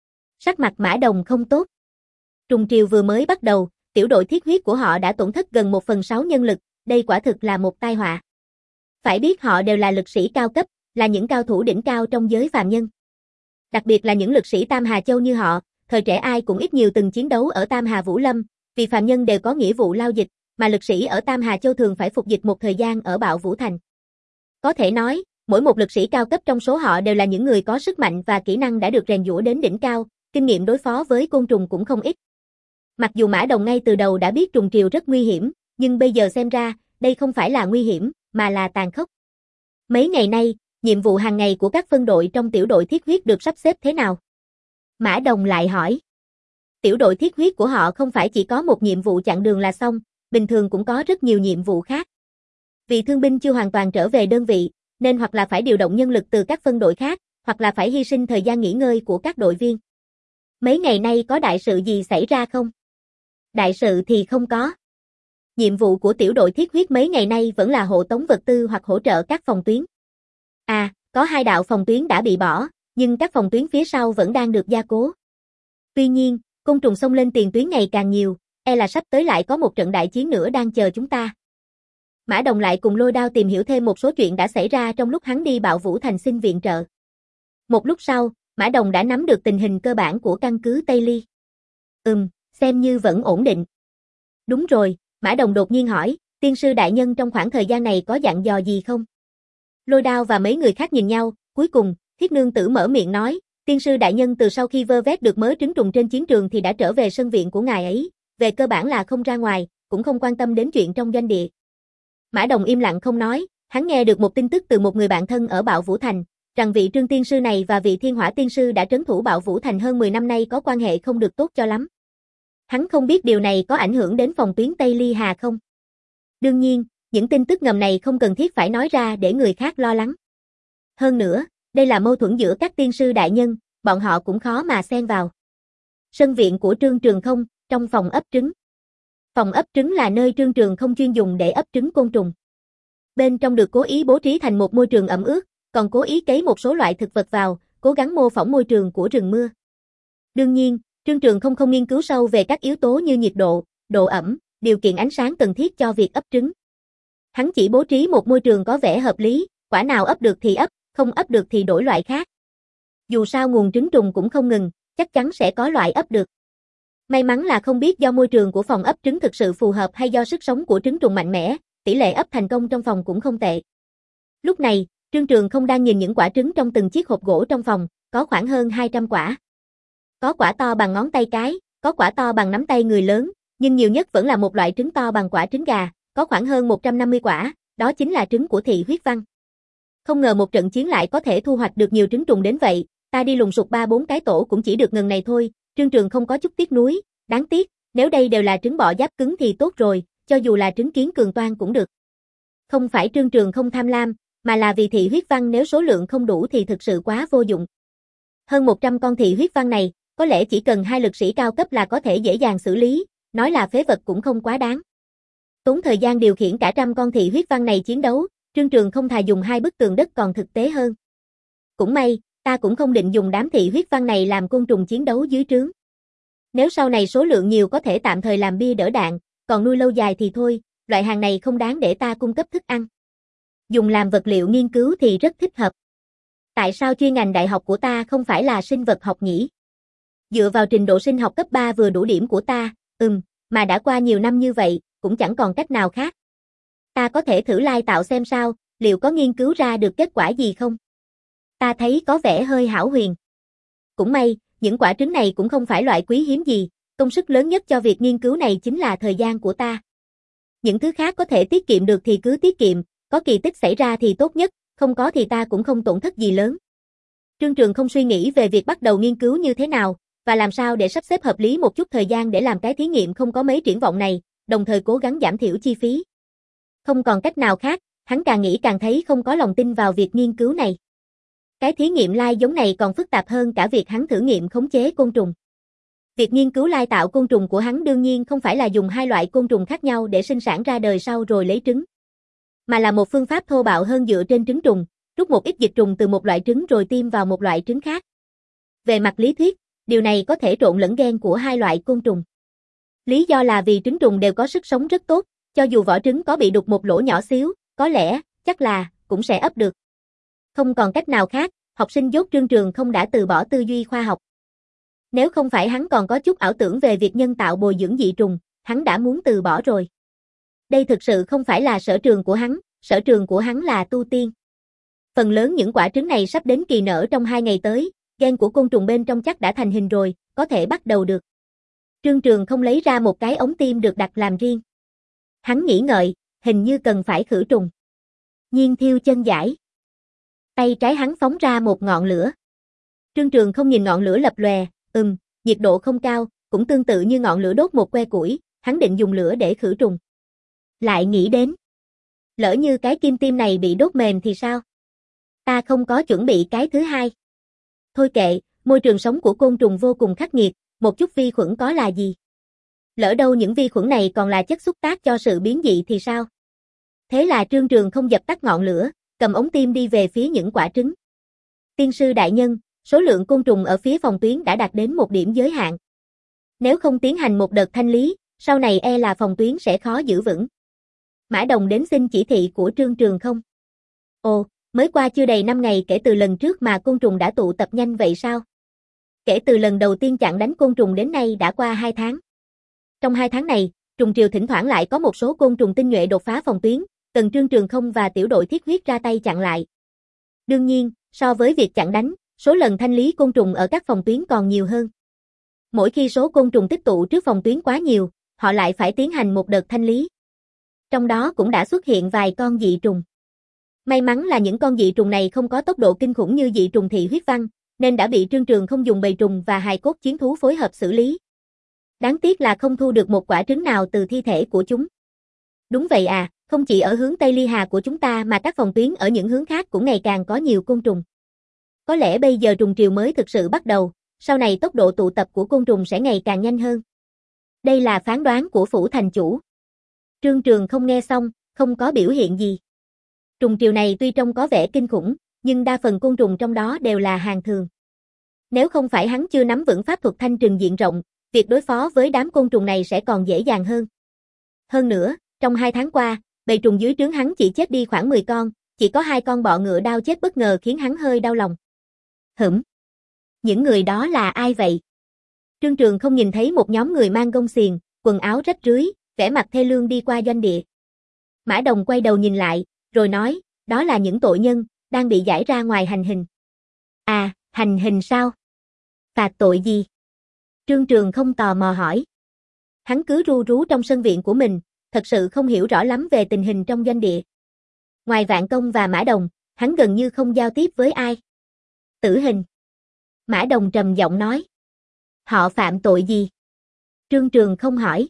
Sắc mặt Mã Đồng không tốt. Trùng triều vừa mới bắt đầu, tiểu đội thiết huyết của họ đã tổn thất gần một phần sáu nhân lực, đây quả thực là một tai họa. Phải biết họ đều là lực sĩ cao cấp, là những cao thủ đỉnh cao trong giới phàm nhân. Đặc biệt là những lực sĩ Tam Hà Châu như họ, thời trẻ ai cũng ít nhiều từng chiến đấu ở Tam Hà Vũ Lâm, vì phàm nhân đều có nghĩa vụ lao dịch, mà lực sĩ ở Tam Hà Châu thường phải phục dịch một thời gian ở Bạo Vũ Thành. Có thể nói, mỗi một lực sĩ cao cấp trong số họ đều là những người có sức mạnh và kỹ năng đã được rèn giũa đến đỉnh cao, kinh nghiệm đối phó với côn trùng cũng không ít. Mặc dù Mã Đồng ngay từ đầu đã biết trùng triều rất nguy hiểm, nhưng bây giờ xem ra, đây không phải là nguy hiểm, mà là tàn khốc. Mấy ngày nay, nhiệm vụ hàng ngày của các phân đội trong tiểu đội thiết huyết được sắp xếp thế nào? Mã Đồng lại hỏi. Tiểu đội thiết huyết của họ không phải chỉ có một nhiệm vụ chặn đường là xong, bình thường cũng có rất nhiều nhiệm vụ khác. Vì thương binh chưa hoàn toàn trở về đơn vị, nên hoặc là phải điều động nhân lực từ các phân đội khác, hoặc là phải hy sinh thời gian nghỉ ngơi của các đội viên. Mấy ngày nay có đại sự gì xảy ra không? Đại sự thì không có. Nhiệm vụ của tiểu đội thiết huyết mấy ngày nay vẫn là hộ tống vật tư hoặc hỗ trợ các phòng tuyến. À, có hai đạo phòng tuyến đã bị bỏ, nhưng các phòng tuyến phía sau vẫn đang được gia cố. Tuy nhiên, côn trùng xông lên tiền tuyến ngày càng nhiều, e là sắp tới lại có một trận đại chiến nữa đang chờ chúng ta. Mã Đồng lại cùng Lôi Đao tìm hiểu thêm một số chuyện đã xảy ra trong lúc hắn đi Bạo Vũ Thành xin viện trợ. Một lúc sau, Mã Đồng đã nắm được tình hình cơ bản của căn cứ Tây Ly. Ừm, xem như vẫn ổn định. Đúng rồi, Mã Đồng đột nhiên hỏi, tiên sư đại nhân trong khoảng thời gian này có dặn dò gì không? Lôi Đao và mấy người khác nhìn nhau, cuối cùng, Thiết Nương Tử mở miệng nói, tiên sư đại nhân từ sau khi vơ vét được mớ trứng trùng trên chiến trường thì đã trở về sân viện của ngài ấy, về cơ bản là không ra ngoài, cũng không quan tâm đến chuyện trong doanh địa. Mã Đồng im lặng không nói, hắn nghe được một tin tức từ một người bạn thân ở Bạo Vũ Thành, rằng vị Trương tiên sư này và vị Thiên Hỏa tiên sư đã trấn thủ Bạo Vũ Thành hơn mười năm nay có quan hệ không được tốt cho lắm. Hắn không biết điều này có ảnh hưởng đến phòng tuyến Tây Ly Hà không? Đương nhiên, những tin tức ngầm này không cần thiết phải nói ra để người khác lo lắng. Hơn nữa, đây là mâu thuẫn giữa các tiên sư đại nhân, bọn họ cũng khó mà xen vào. Sân viện của Trương Trường Không, trong phòng ấp trứng. Phòng ấp trứng là nơi Trương Trường Không chuyên dùng để ấp trứng côn trùng. Bên trong được cố ý bố trí thành một môi trường ẩm ướt, còn cố ý cấy một số loại thực vật vào, cố gắng mô phỏng môi trường của rừng mưa. Đương nhiên, Trương Trường Không không nghiên cứu sâu về các yếu tố như nhiệt độ, độ ẩm, điều kiện ánh sáng cần thiết cho việc ấp trứng. Hắn chỉ bố trí một môi trường có vẻ hợp lý, quả nào ấp được thì ấp, không ấp được thì đổi loại khác. Dù sao nguồn trứng trùng cũng không ngừng, chắc chắn sẽ có loại ấp được. May mắn là không biết do môi trường của phòng ấp trứng thực sự phù hợp hay do sức sống của trứng trùng mạnh mẽ, tỷ lệ ấp thành công trong phòng cũng không tệ. Lúc này, Trương Trường Không đang nhìn những quả trứng trong từng chiếc hộp gỗ trong phòng, có khoảng hơn hai trăm quả. Có quả to bằng ngón tay cái, có quả to bằng nắm tay người lớn, nhưng nhiều nhất vẫn là một loại trứng to bằng quả trứng gà, có khoảng hơn một trăm năm mươi quả, đó chính là trứng của thị huyết văn. Không ngờ một trận chiến lại có thể thu hoạch được nhiều trứng trùng đến vậy, ta đi lùng sục ba bốn cái tổ cũng chỉ được ngần này thôi. Trương Trường Không có chút tiếc nuối, đáng tiếc, nếu đây đều là trứng bọ giáp cứng thì tốt rồi, cho dù là trứng kiến cường toan cũng được. Không phải Trương Trường không tham lam, mà là vì thị huyết văn nếu số lượng không đủ thì thực sự quá vô dụng. Hơn một trăm con thị huyết văn này, có lẽ chỉ cần hai lực sĩ cao cấp là có thể dễ dàng xử lý, nói là phế vật cũng không quá đáng. Tốn thời gian điều khiển cả trăm con thị huyết văn này chiến đấu, Trương Trường không thà dùng hai bức tường đất còn thực tế hơn. Cũng may, ta cũng không định dùng đám thị huyết văn này làm côn trùng chiến đấu dưới trướng. Nếu sau này số lượng nhiều có thể tạm thời làm bia đỡ đạn, còn nuôi lâu dài thì thôi, loại hàng này không đáng để ta cung cấp thức ăn. Dùng làm vật liệu nghiên cứu thì rất thích hợp. Tại sao chuyên ngành đại học của ta không phải là sinh vật học nhỉ? Dựa vào trình độ sinh học cấp ba vừa đủ điểm của ta, ừm, mà đã qua nhiều năm như vậy, cũng chẳng còn cách nào khác. Ta có thể thử lai tạo xem sao, liệu có nghiên cứu ra được kết quả gì không? Ta thấy có vẻ hơi hão huyền. Cũng may, những quả trứng này cũng không phải loại quý hiếm gì, công sức lớn nhất cho việc nghiên cứu này chính là thời gian của ta. Những thứ khác có thể tiết kiệm được thì cứ tiết kiệm, có kỳ tích xảy ra thì tốt nhất, không có thì ta cũng không tổn thất gì lớn. Trương Trường không suy nghĩ về việc bắt đầu nghiên cứu như thế nào, và làm sao để sắp xếp hợp lý một chút thời gian để làm cái thí nghiệm không có mấy triển vọng này, đồng thời cố gắng giảm thiểu chi phí. Không còn cách nào khác, hắn càng nghĩ càng thấy không có lòng tin vào việc nghiên cứu này. Cái thí nghiệm lai giống này còn phức tạp hơn cả việc hắn thử nghiệm khống chế côn trùng. Việc nghiên cứu lai tạo côn trùng của hắn đương nhiên không phải là dùng hai loại côn trùng khác nhau để sinh sản ra đời sau rồi lấy trứng, mà là một phương pháp thô bạo hơn dựa trên trứng trùng, rút một ít dịch trùng từ một loại trứng rồi tiêm vào một loại trứng khác. Về mặt lý thuyết, điều này có thể trộn lẫn gen của hai loại côn trùng. Lý do là vì trứng trùng đều có sức sống rất tốt, cho dù vỏ trứng có bị đục một lỗ nhỏ xíu, có lẽ, chắc là, cũng sẽ ấp được. Không còn cách nào khác, học sinh dốt Trương Trường không đã từ bỏ tư duy khoa học. Nếu không phải hắn còn có chút ảo tưởng về việc nhân tạo bồi dưỡng dị trùng, hắn đã muốn từ bỏ rồi. Đây thực sự không phải là sở trường của hắn, sở trường của hắn là tu tiên. Phần lớn những quả trứng này sắp đến kỳ nở trong hai ngày tới, gen của côn trùng bên trong chắc đã thành hình rồi, có thể bắt đầu được. Trương Trường không lấy ra một cái ống tiêm được đặt làm riêng. Hắn nghĩ ngợi, hình như cần phải khử trùng. Nhiên thiêu chân giải. Tay trái hắn phóng ra một ngọn lửa. Trương Trường không nhìn ngọn lửa lập lòe, ừm, nhiệt độ không cao, cũng tương tự như ngọn lửa đốt một que củi, hắn định dùng lửa để khử trùng. Lại nghĩ đến, lỡ như cái kim tiêm này bị đốt mềm thì sao? Ta không có chuẩn bị cái thứ hai. Thôi kệ, môi trường sống của côn trùng vô cùng khắc nghiệt, một chút vi khuẩn có là gì? Lỡ đâu những vi khuẩn này còn là chất xúc tác cho sự biến dị thì sao? Thế là Trương Trường không dập tắt ngọn lửa, cầm ống tiêm đi về phía những quả trứng. Tiên sư đại nhân, số lượng côn trùng ở phía phòng tuyến đã đạt đến một điểm giới hạn. Nếu không tiến hành một đợt thanh lý, sau này e là phòng tuyến sẽ khó giữ vững. Mã Đồng đến xin chỉ thị của Trương Trường không. Ồ, mới qua chưa đầy năm ngày kể từ lần trước mà côn trùng đã tụ tập nhanh vậy sao? Kể từ lần đầu tiên chặn đánh côn trùng đến nay đã qua hai tháng. Trong hai tháng này, trùng triều thỉnh thoảng lại có một số côn trùng tinh nhuệ đột phá phòng tuyến, cần Trương Trường không và tiểu đội thiết huyết ra tay chặn lại. Đương nhiên, so với việc chặn đánh, số lần thanh lý côn trùng ở các phòng tuyến còn nhiều hơn. Mỗi khi số côn trùng tích tụ trước phòng tuyến quá nhiều, họ lại phải tiến hành một đợt thanh lý. Trong đó cũng đã xuất hiện vài con dị trùng. May mắn là những con dị trùng này không có tốc độ kinh khủng như dị trùng thị huyết văn, nên đã bị Trương Trường không dùng bầy trùng và hài cốt chiến thú phối hợp xử lý. Đáng tiếc là không thu được một quả trứng nào từ thi thể của chúng. Đúng vậy à, không chỉ ở hướng Tây Ly Hà của chúng ta mà các phòng tuyến ở những hướng khác cũng ngày càng có nhiều côn trùng. Có lẽ bây giờ trùng triều mới thực sự bắt đầu, sau này tốc độ tụ tập của côn trùng sẽ ngày càng nhanh hơn. Đây là phán đoán của phủ thành chủ. Trương Trường không nghe xong, không có biểu hiện gì. Trùng triều này tuy trông có vẻ kinh khủng, nhưng đa phần côn trùng trong đó đều là hàng thường. Nếu không phải hắn chưa nắm vững pháp thuật thanh trừng diện rộng, việc đối phó với đám côn trùng này sẽ còn dễ dàng hơn. Hơn nữa, trong hai tháng qua, bầy trùng dưới trướng hắn chỉ chết đi khoảng mười con, chỉ có hai con bọ ngựa đao chết bất ngờ khiến hắn hơi đau lòng. Hửm? Những người đó là ai vậy? Trương Trường không nhìn thấy một nhóm người mang gông xiềng, quần áo rách rưới, vẻ mặt thê lương đi qua doanh địa. Mã Đồng quay đầu nhìn lại, rồi nói, đó là những tội nhân, đang bị giải ra ngoài hành hình. À, hành hình sao? Phạt tội gì? Trương Trường không tò mò hỏi. Hắn cứ ru rú trong sân viện của mình, thật sự không hiểu rõ lắm về tình hình trong doanh địa. Ngoài Vạn Công và Mã Đồng, hắn gần như không giao tiếp với ai. Tử hình. Mã Đồng trầm giọng nói. Họ phạm tội gì? Trương Trường không hỏi.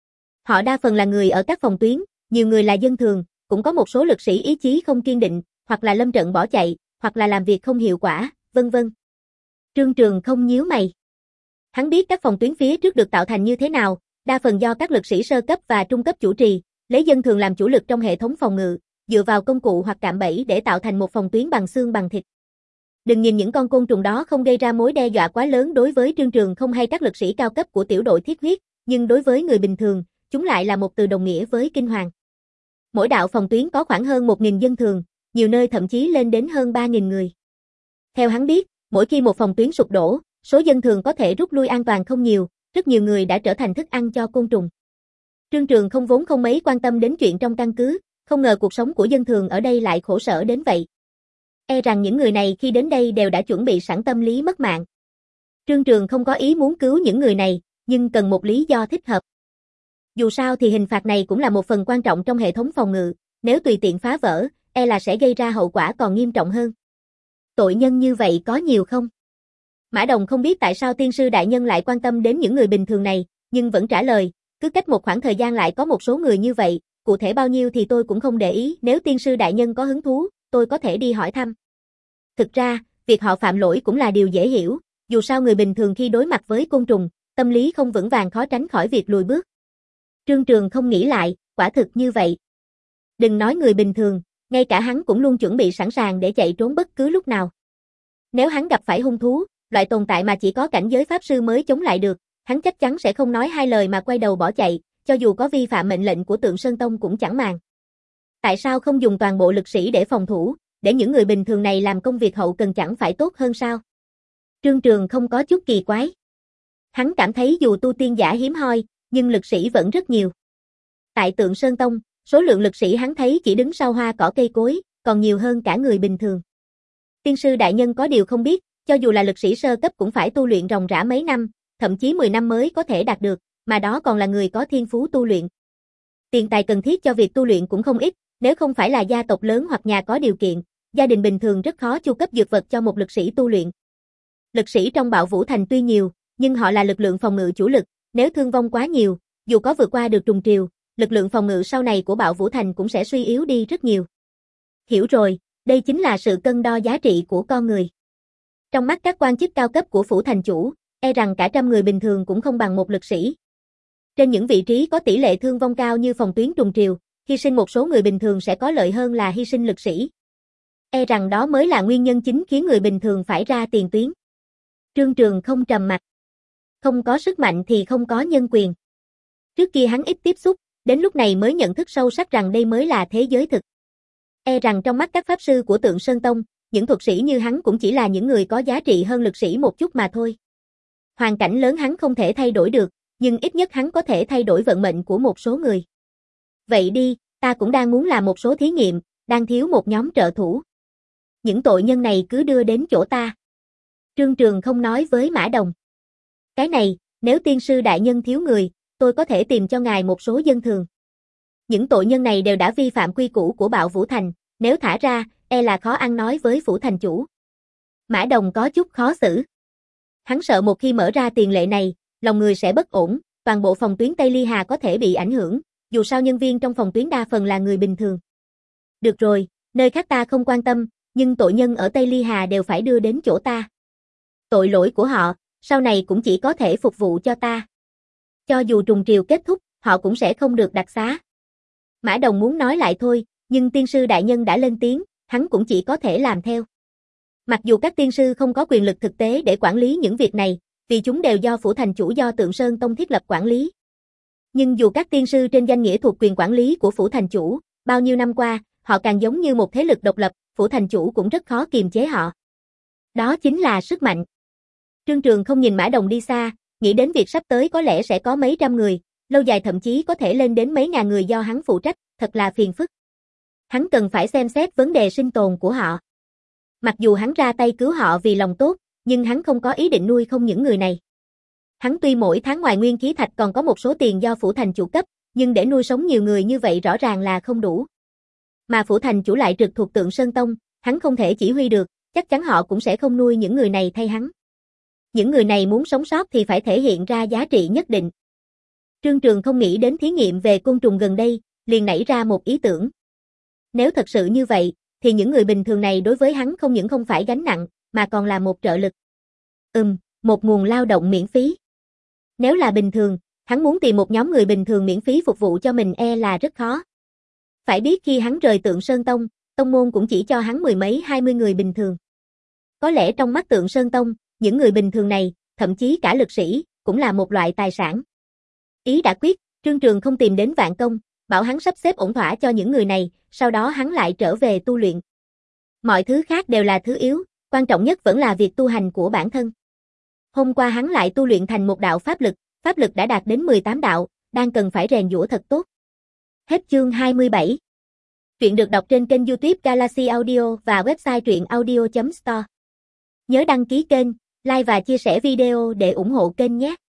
Họ đa phần là người ở các phòng tuyến, nhiều người là dân thường, cũng có một số lực sĩ ý chí không kiên định, hoặc là lâm trận bỏ chạy, hoặc là làm việc không hiệu quả, vân vân. Trương Trường không nhíu mày. Hắn biết các phòng tuyến phía trước được tạo thành như thế nào, đa phần do các lực sĩ sơ cấp và trung cấp chủ trì, lấy dân thường làm chủ lực trong hệ thống phòng ngự, dựa vào công cụ hoặc cạm bẫy để tạo thành một phòng tuyến bằng xương bằng thịt. Đừng nhìn những con côn trùng đó không gây ra mối đe dọa quá lớn đối với Trương Trường không hay các lực sĩ cao cấp của tiểu đội thiết huyết, nhưng đối với người bình thường, chúng lại là một từ đồng nghĩa với kinh hoàng. Mỗi đạo phòng tuyến có khoảng hơn một nghìn dân thường, nhiều nơi thậm chí lên đến hơn ba nghìn người. Theo hắn biết, mỗi khi một phòng tuyến sụp đổ, số dân thường có thể rút lui an toàn không nhiều, rất nhiều người đã trở thành thức ăn cho côn trùng. Trương Trường không vốn không mấy quan tâm đến chuyện trong căn cứ, không ngờ cuộc sống của dân thường ở đây lại khổ sở đến vậy. E rằng những người này khi đến đây đều đã chuẩn bị sẵn tâm lý mất mạng. Trương Trường không có ý muốn cứu những người này, nhưng cần một lý do thích hợp. Dù sao thì hình phạt này cũng là một phần quan trọng trong hệ thống phòng ngự, nếu tùy tiện phá vỡ, e là sẽ gây ra hậu quả còn nghiêm trọng hơn. Tội nhân như vậy có nhiều không? Mã Đồng không biết tại sao tiên sư đại nhân lại quan tâm đến những người bình thường này, nhưng vẫn trả lời, cứ cách một khoảng thời gian lại có một số người như vậy, cụ thể bao nhiêu thì tôi cũng không để ý, nếu tiên sư đại nhân có hứng thú, tôi có thể đi hỏi thăm. Thực ra, việc họ phạm lỗi cũng là điều dễ hiểu, dù sao người bình thường khi đối mặt với côn trùng, tâm lý không vững vàng khó tránh khỏi việc lùi bước. Trương Trường không nghĩ lại, quả thực như vậy. Đừng nói người bình thường, ngay cả hắn cũng luôn chuẩn bị sẵn sàng để chạy trốn bất cứ lúc nào. Nếu hắn gặp phải hung thú, loại tồn tại mà chỉ có cảnh giới pháp sư mới chống lại được, hắn chắc chắn sẽ không nói hai lời mà quay đầu bỏ chạy, cho dù có vi phạm mệnh lệnh của Tượng Sơn Tông cũng chẳng màng. Tại sao không dùng toàn bộ lực sĩ để phòng thủ, để những người bình thường này làm công việc hậu cần chẳng phải tốt hơn sao? Trương Trường không có chút kỳ quái. Hắn cảm thấy dù tu tiên giả hiếm hoi, nhưng lực sĩ vẫn rất nhiều. Tại Tượng Sơn Tông, số lượng lực sĩ hắn thấy chỉ đứng sau hoa cỏ cây cối, còn nhiều hơn cả người bình thường. Tiên sư đại nhân có điều không biết, cho dù là lực sĩ sơ cấp cũng phải tu luyện ròng rã mấy năm, thậm chí mười năm mới có thể đạt được, mà đó còn là người có thiên phú tu luyện. Tiền tài cần thiết cho việc tu luyện cũng không ít, nếu không phải là gia tộc lớn hoặc nhà có điều kiện, gia đình bình thường rất khó chu cấp dược vật cho một lực sĩ tu luyện. Lực sĩ trong Bạo Vũ Thành tuy nhiều, nhưng họ là lực lượng phòng ngự chủ lực, nếu thương vong quá nhiều, dù có vượt qua được trùng triều, lực lượng phòng ngự sau này của Bạo Vũ Thành cũng sẽ suy yếu đi rất nhiều. Hiểu rồi, đây chính là sự cân đo giá trị của con người. Trong mắt các quan chức cao cấp của phủ thành chủ, e rằng cả trăm người bình thường cũng không bằng một lực sĩ. Trên những vị trí có tỷ lệ thương vong cao như phòng tuyến trùng triều, hy sinh một số người bình thường sẽ có lợi hơn là hy sinh lực sĩ. E rằng đó mới là nguyên nhân chính khiến người bình thường phải ra tiền tuyến. Trương Trường không trầm mặc. Không có sức mạnh thì không có nhân quyền. Trước kia hắn ít tiếp xúc, đến lúc này mới nhận thức sâu sắc rằng đây mới là thế giới thực. E rằng trong mắt các pháp sư của Tượng Sơn Tông, những thuật sĩ như hắn cũng chỉ là những người có giá trị hơn lực sĩ một chút mà thôi. Hoàn cảnh lớn hắn không thể thay đổi được, nhưng ít nhất hắn có thể thay đổi vận mệnh của một số người. Vậy đi, ta cũng đang muốn làm một số thí nghiệm, đang thiếu một nhóm trợ thủ. Những tội nhân này cứ đưa đến chỗ ta. Trương Trường không nói với Mã Đồng. Cái này, nếu tiên sư đại nhân thiếu người, tôi có thể tìm cho ngài một số dân thường. Những tội nhân này đều đã vi phạm quy củ của Bạo Vũ Thành, nếu thả ra, e là khó ăn nói với phủ thành chủ. Mã Đồng có chút khó xử. Hắn sợ một khi mở ra tiền lệ này, lòng người sẽ bất ổn, toàn bộ phòng tuyến Tây Ly Hà có thể bị ảnh hưởng, dù sao nhân viên trong phòng tuyến đa phần là người bình thường. Được rồi, nơi khác ta không quan tâm, nhưng tội nhân ở Tây Ly Hà đều phải đưa đến chỗ ta. Tội lỗi của họ, sau này cũng chỉ có thể phục vụ cho ta. Cho dù trùng triều kết thúc, họ cũng sẽ không được đặc xá. Mã Đồng muốn nói lại thôi, nhưng tiên sư đại nhân đã lên tiếng, hắn cũng chỉ có thể làm theo. Mặc dù các tiên sư không có quyền lực thực tế để quản lý những việc này, vì chúng đều do phủ thành chủ do Tượng Sơn Tông thiết lập quản lý. Nhưng dù các tiên sư trên danh nghĩa thuộc quyền quản lý của phủ thành chủ, bao nhiêu năm qua, họ càng giống như một thế lực độc lập, phủ thành chủ cũng rất khó kiềm chế họ. Đó chính là sức mạnh. Trương Trường không nhìn Mã Đồng đi xa, nghĩ đến việc sắp tới có lẽ sẽ có mấy trăm người, lâu dài thậm chí có thể lên đến mấy ngàn người do hắn phụ trách, thật là phiền phức. Hắn cần phải xem xét vấn đề sinh tồn của họ. Mặc dù hắn ra tay cứu họ vì lòng tốt, nhưng hắn không có ý định nuôi không những người này. Hắn tuy mỗi tháng ngoài nguyên khí thạch còn có một số tiền do phủ thành chủ cấp, nhưng để nuôi sống nhiều người như vậy rõ ràng là không đủ. Mà phủ thành chủ lại trực thuộc Tượng Sơn Tông, hắn không thể chỉ huy được, chắc chắn họ cũng sẽ không nuôi những người này thay hắn. Những người này muốn sống sót thì phải thể hiện ra giá trị nhất định. Trương Trường không nghĩ đến thí nghiệm về côn trùng gần đây, liền nảy ra một ý tưởng. Nếu thật sự như vậy, thì những người bình thường này đối với hắn không những không phải gánh nặng, mà còn là một trợ lực. Ừm, một nguồn lao động miễn phí. Nếu là bình thường, hắn muốn tìm một nhóm người bình thường miễn phí phục vụ cho mình e là rất khó. Phải biết khi hắn rời Tượng Sơn Tông, tông môn cũng chỉ cho hắn mười mấy hai mươi người bình thường. Có lẽ trong mắt Tượng Sơn Tông, những người bình thường này, thậm chí cả lực sĩ, cũng là một loại tài sản. Ý đã quyết, Trương Trường không tìm đến Vạn Công, bảo hắn sắp xếp ổn thỏa cho những người này, sau đó hắn lại trở về tu luyện. Mọi thứ khác đều là thứ yếu, quan trọng nhất vẫn là việc tu hành của bản thân. Hôm qua hắn lại tu luyện thành một đạo pháp lực, pháp lực đã đạt đến mười tám đạo, đang cần phải rèn giũa thật tốt. Hết chương hai mươi bảy. Truyện được đọc trên kênh YouTube Galaxy Audio và website truyện audio chấm store. Nhớ đăng ký kênh, like và chia sẻ video để ủng hộ kênh nhé.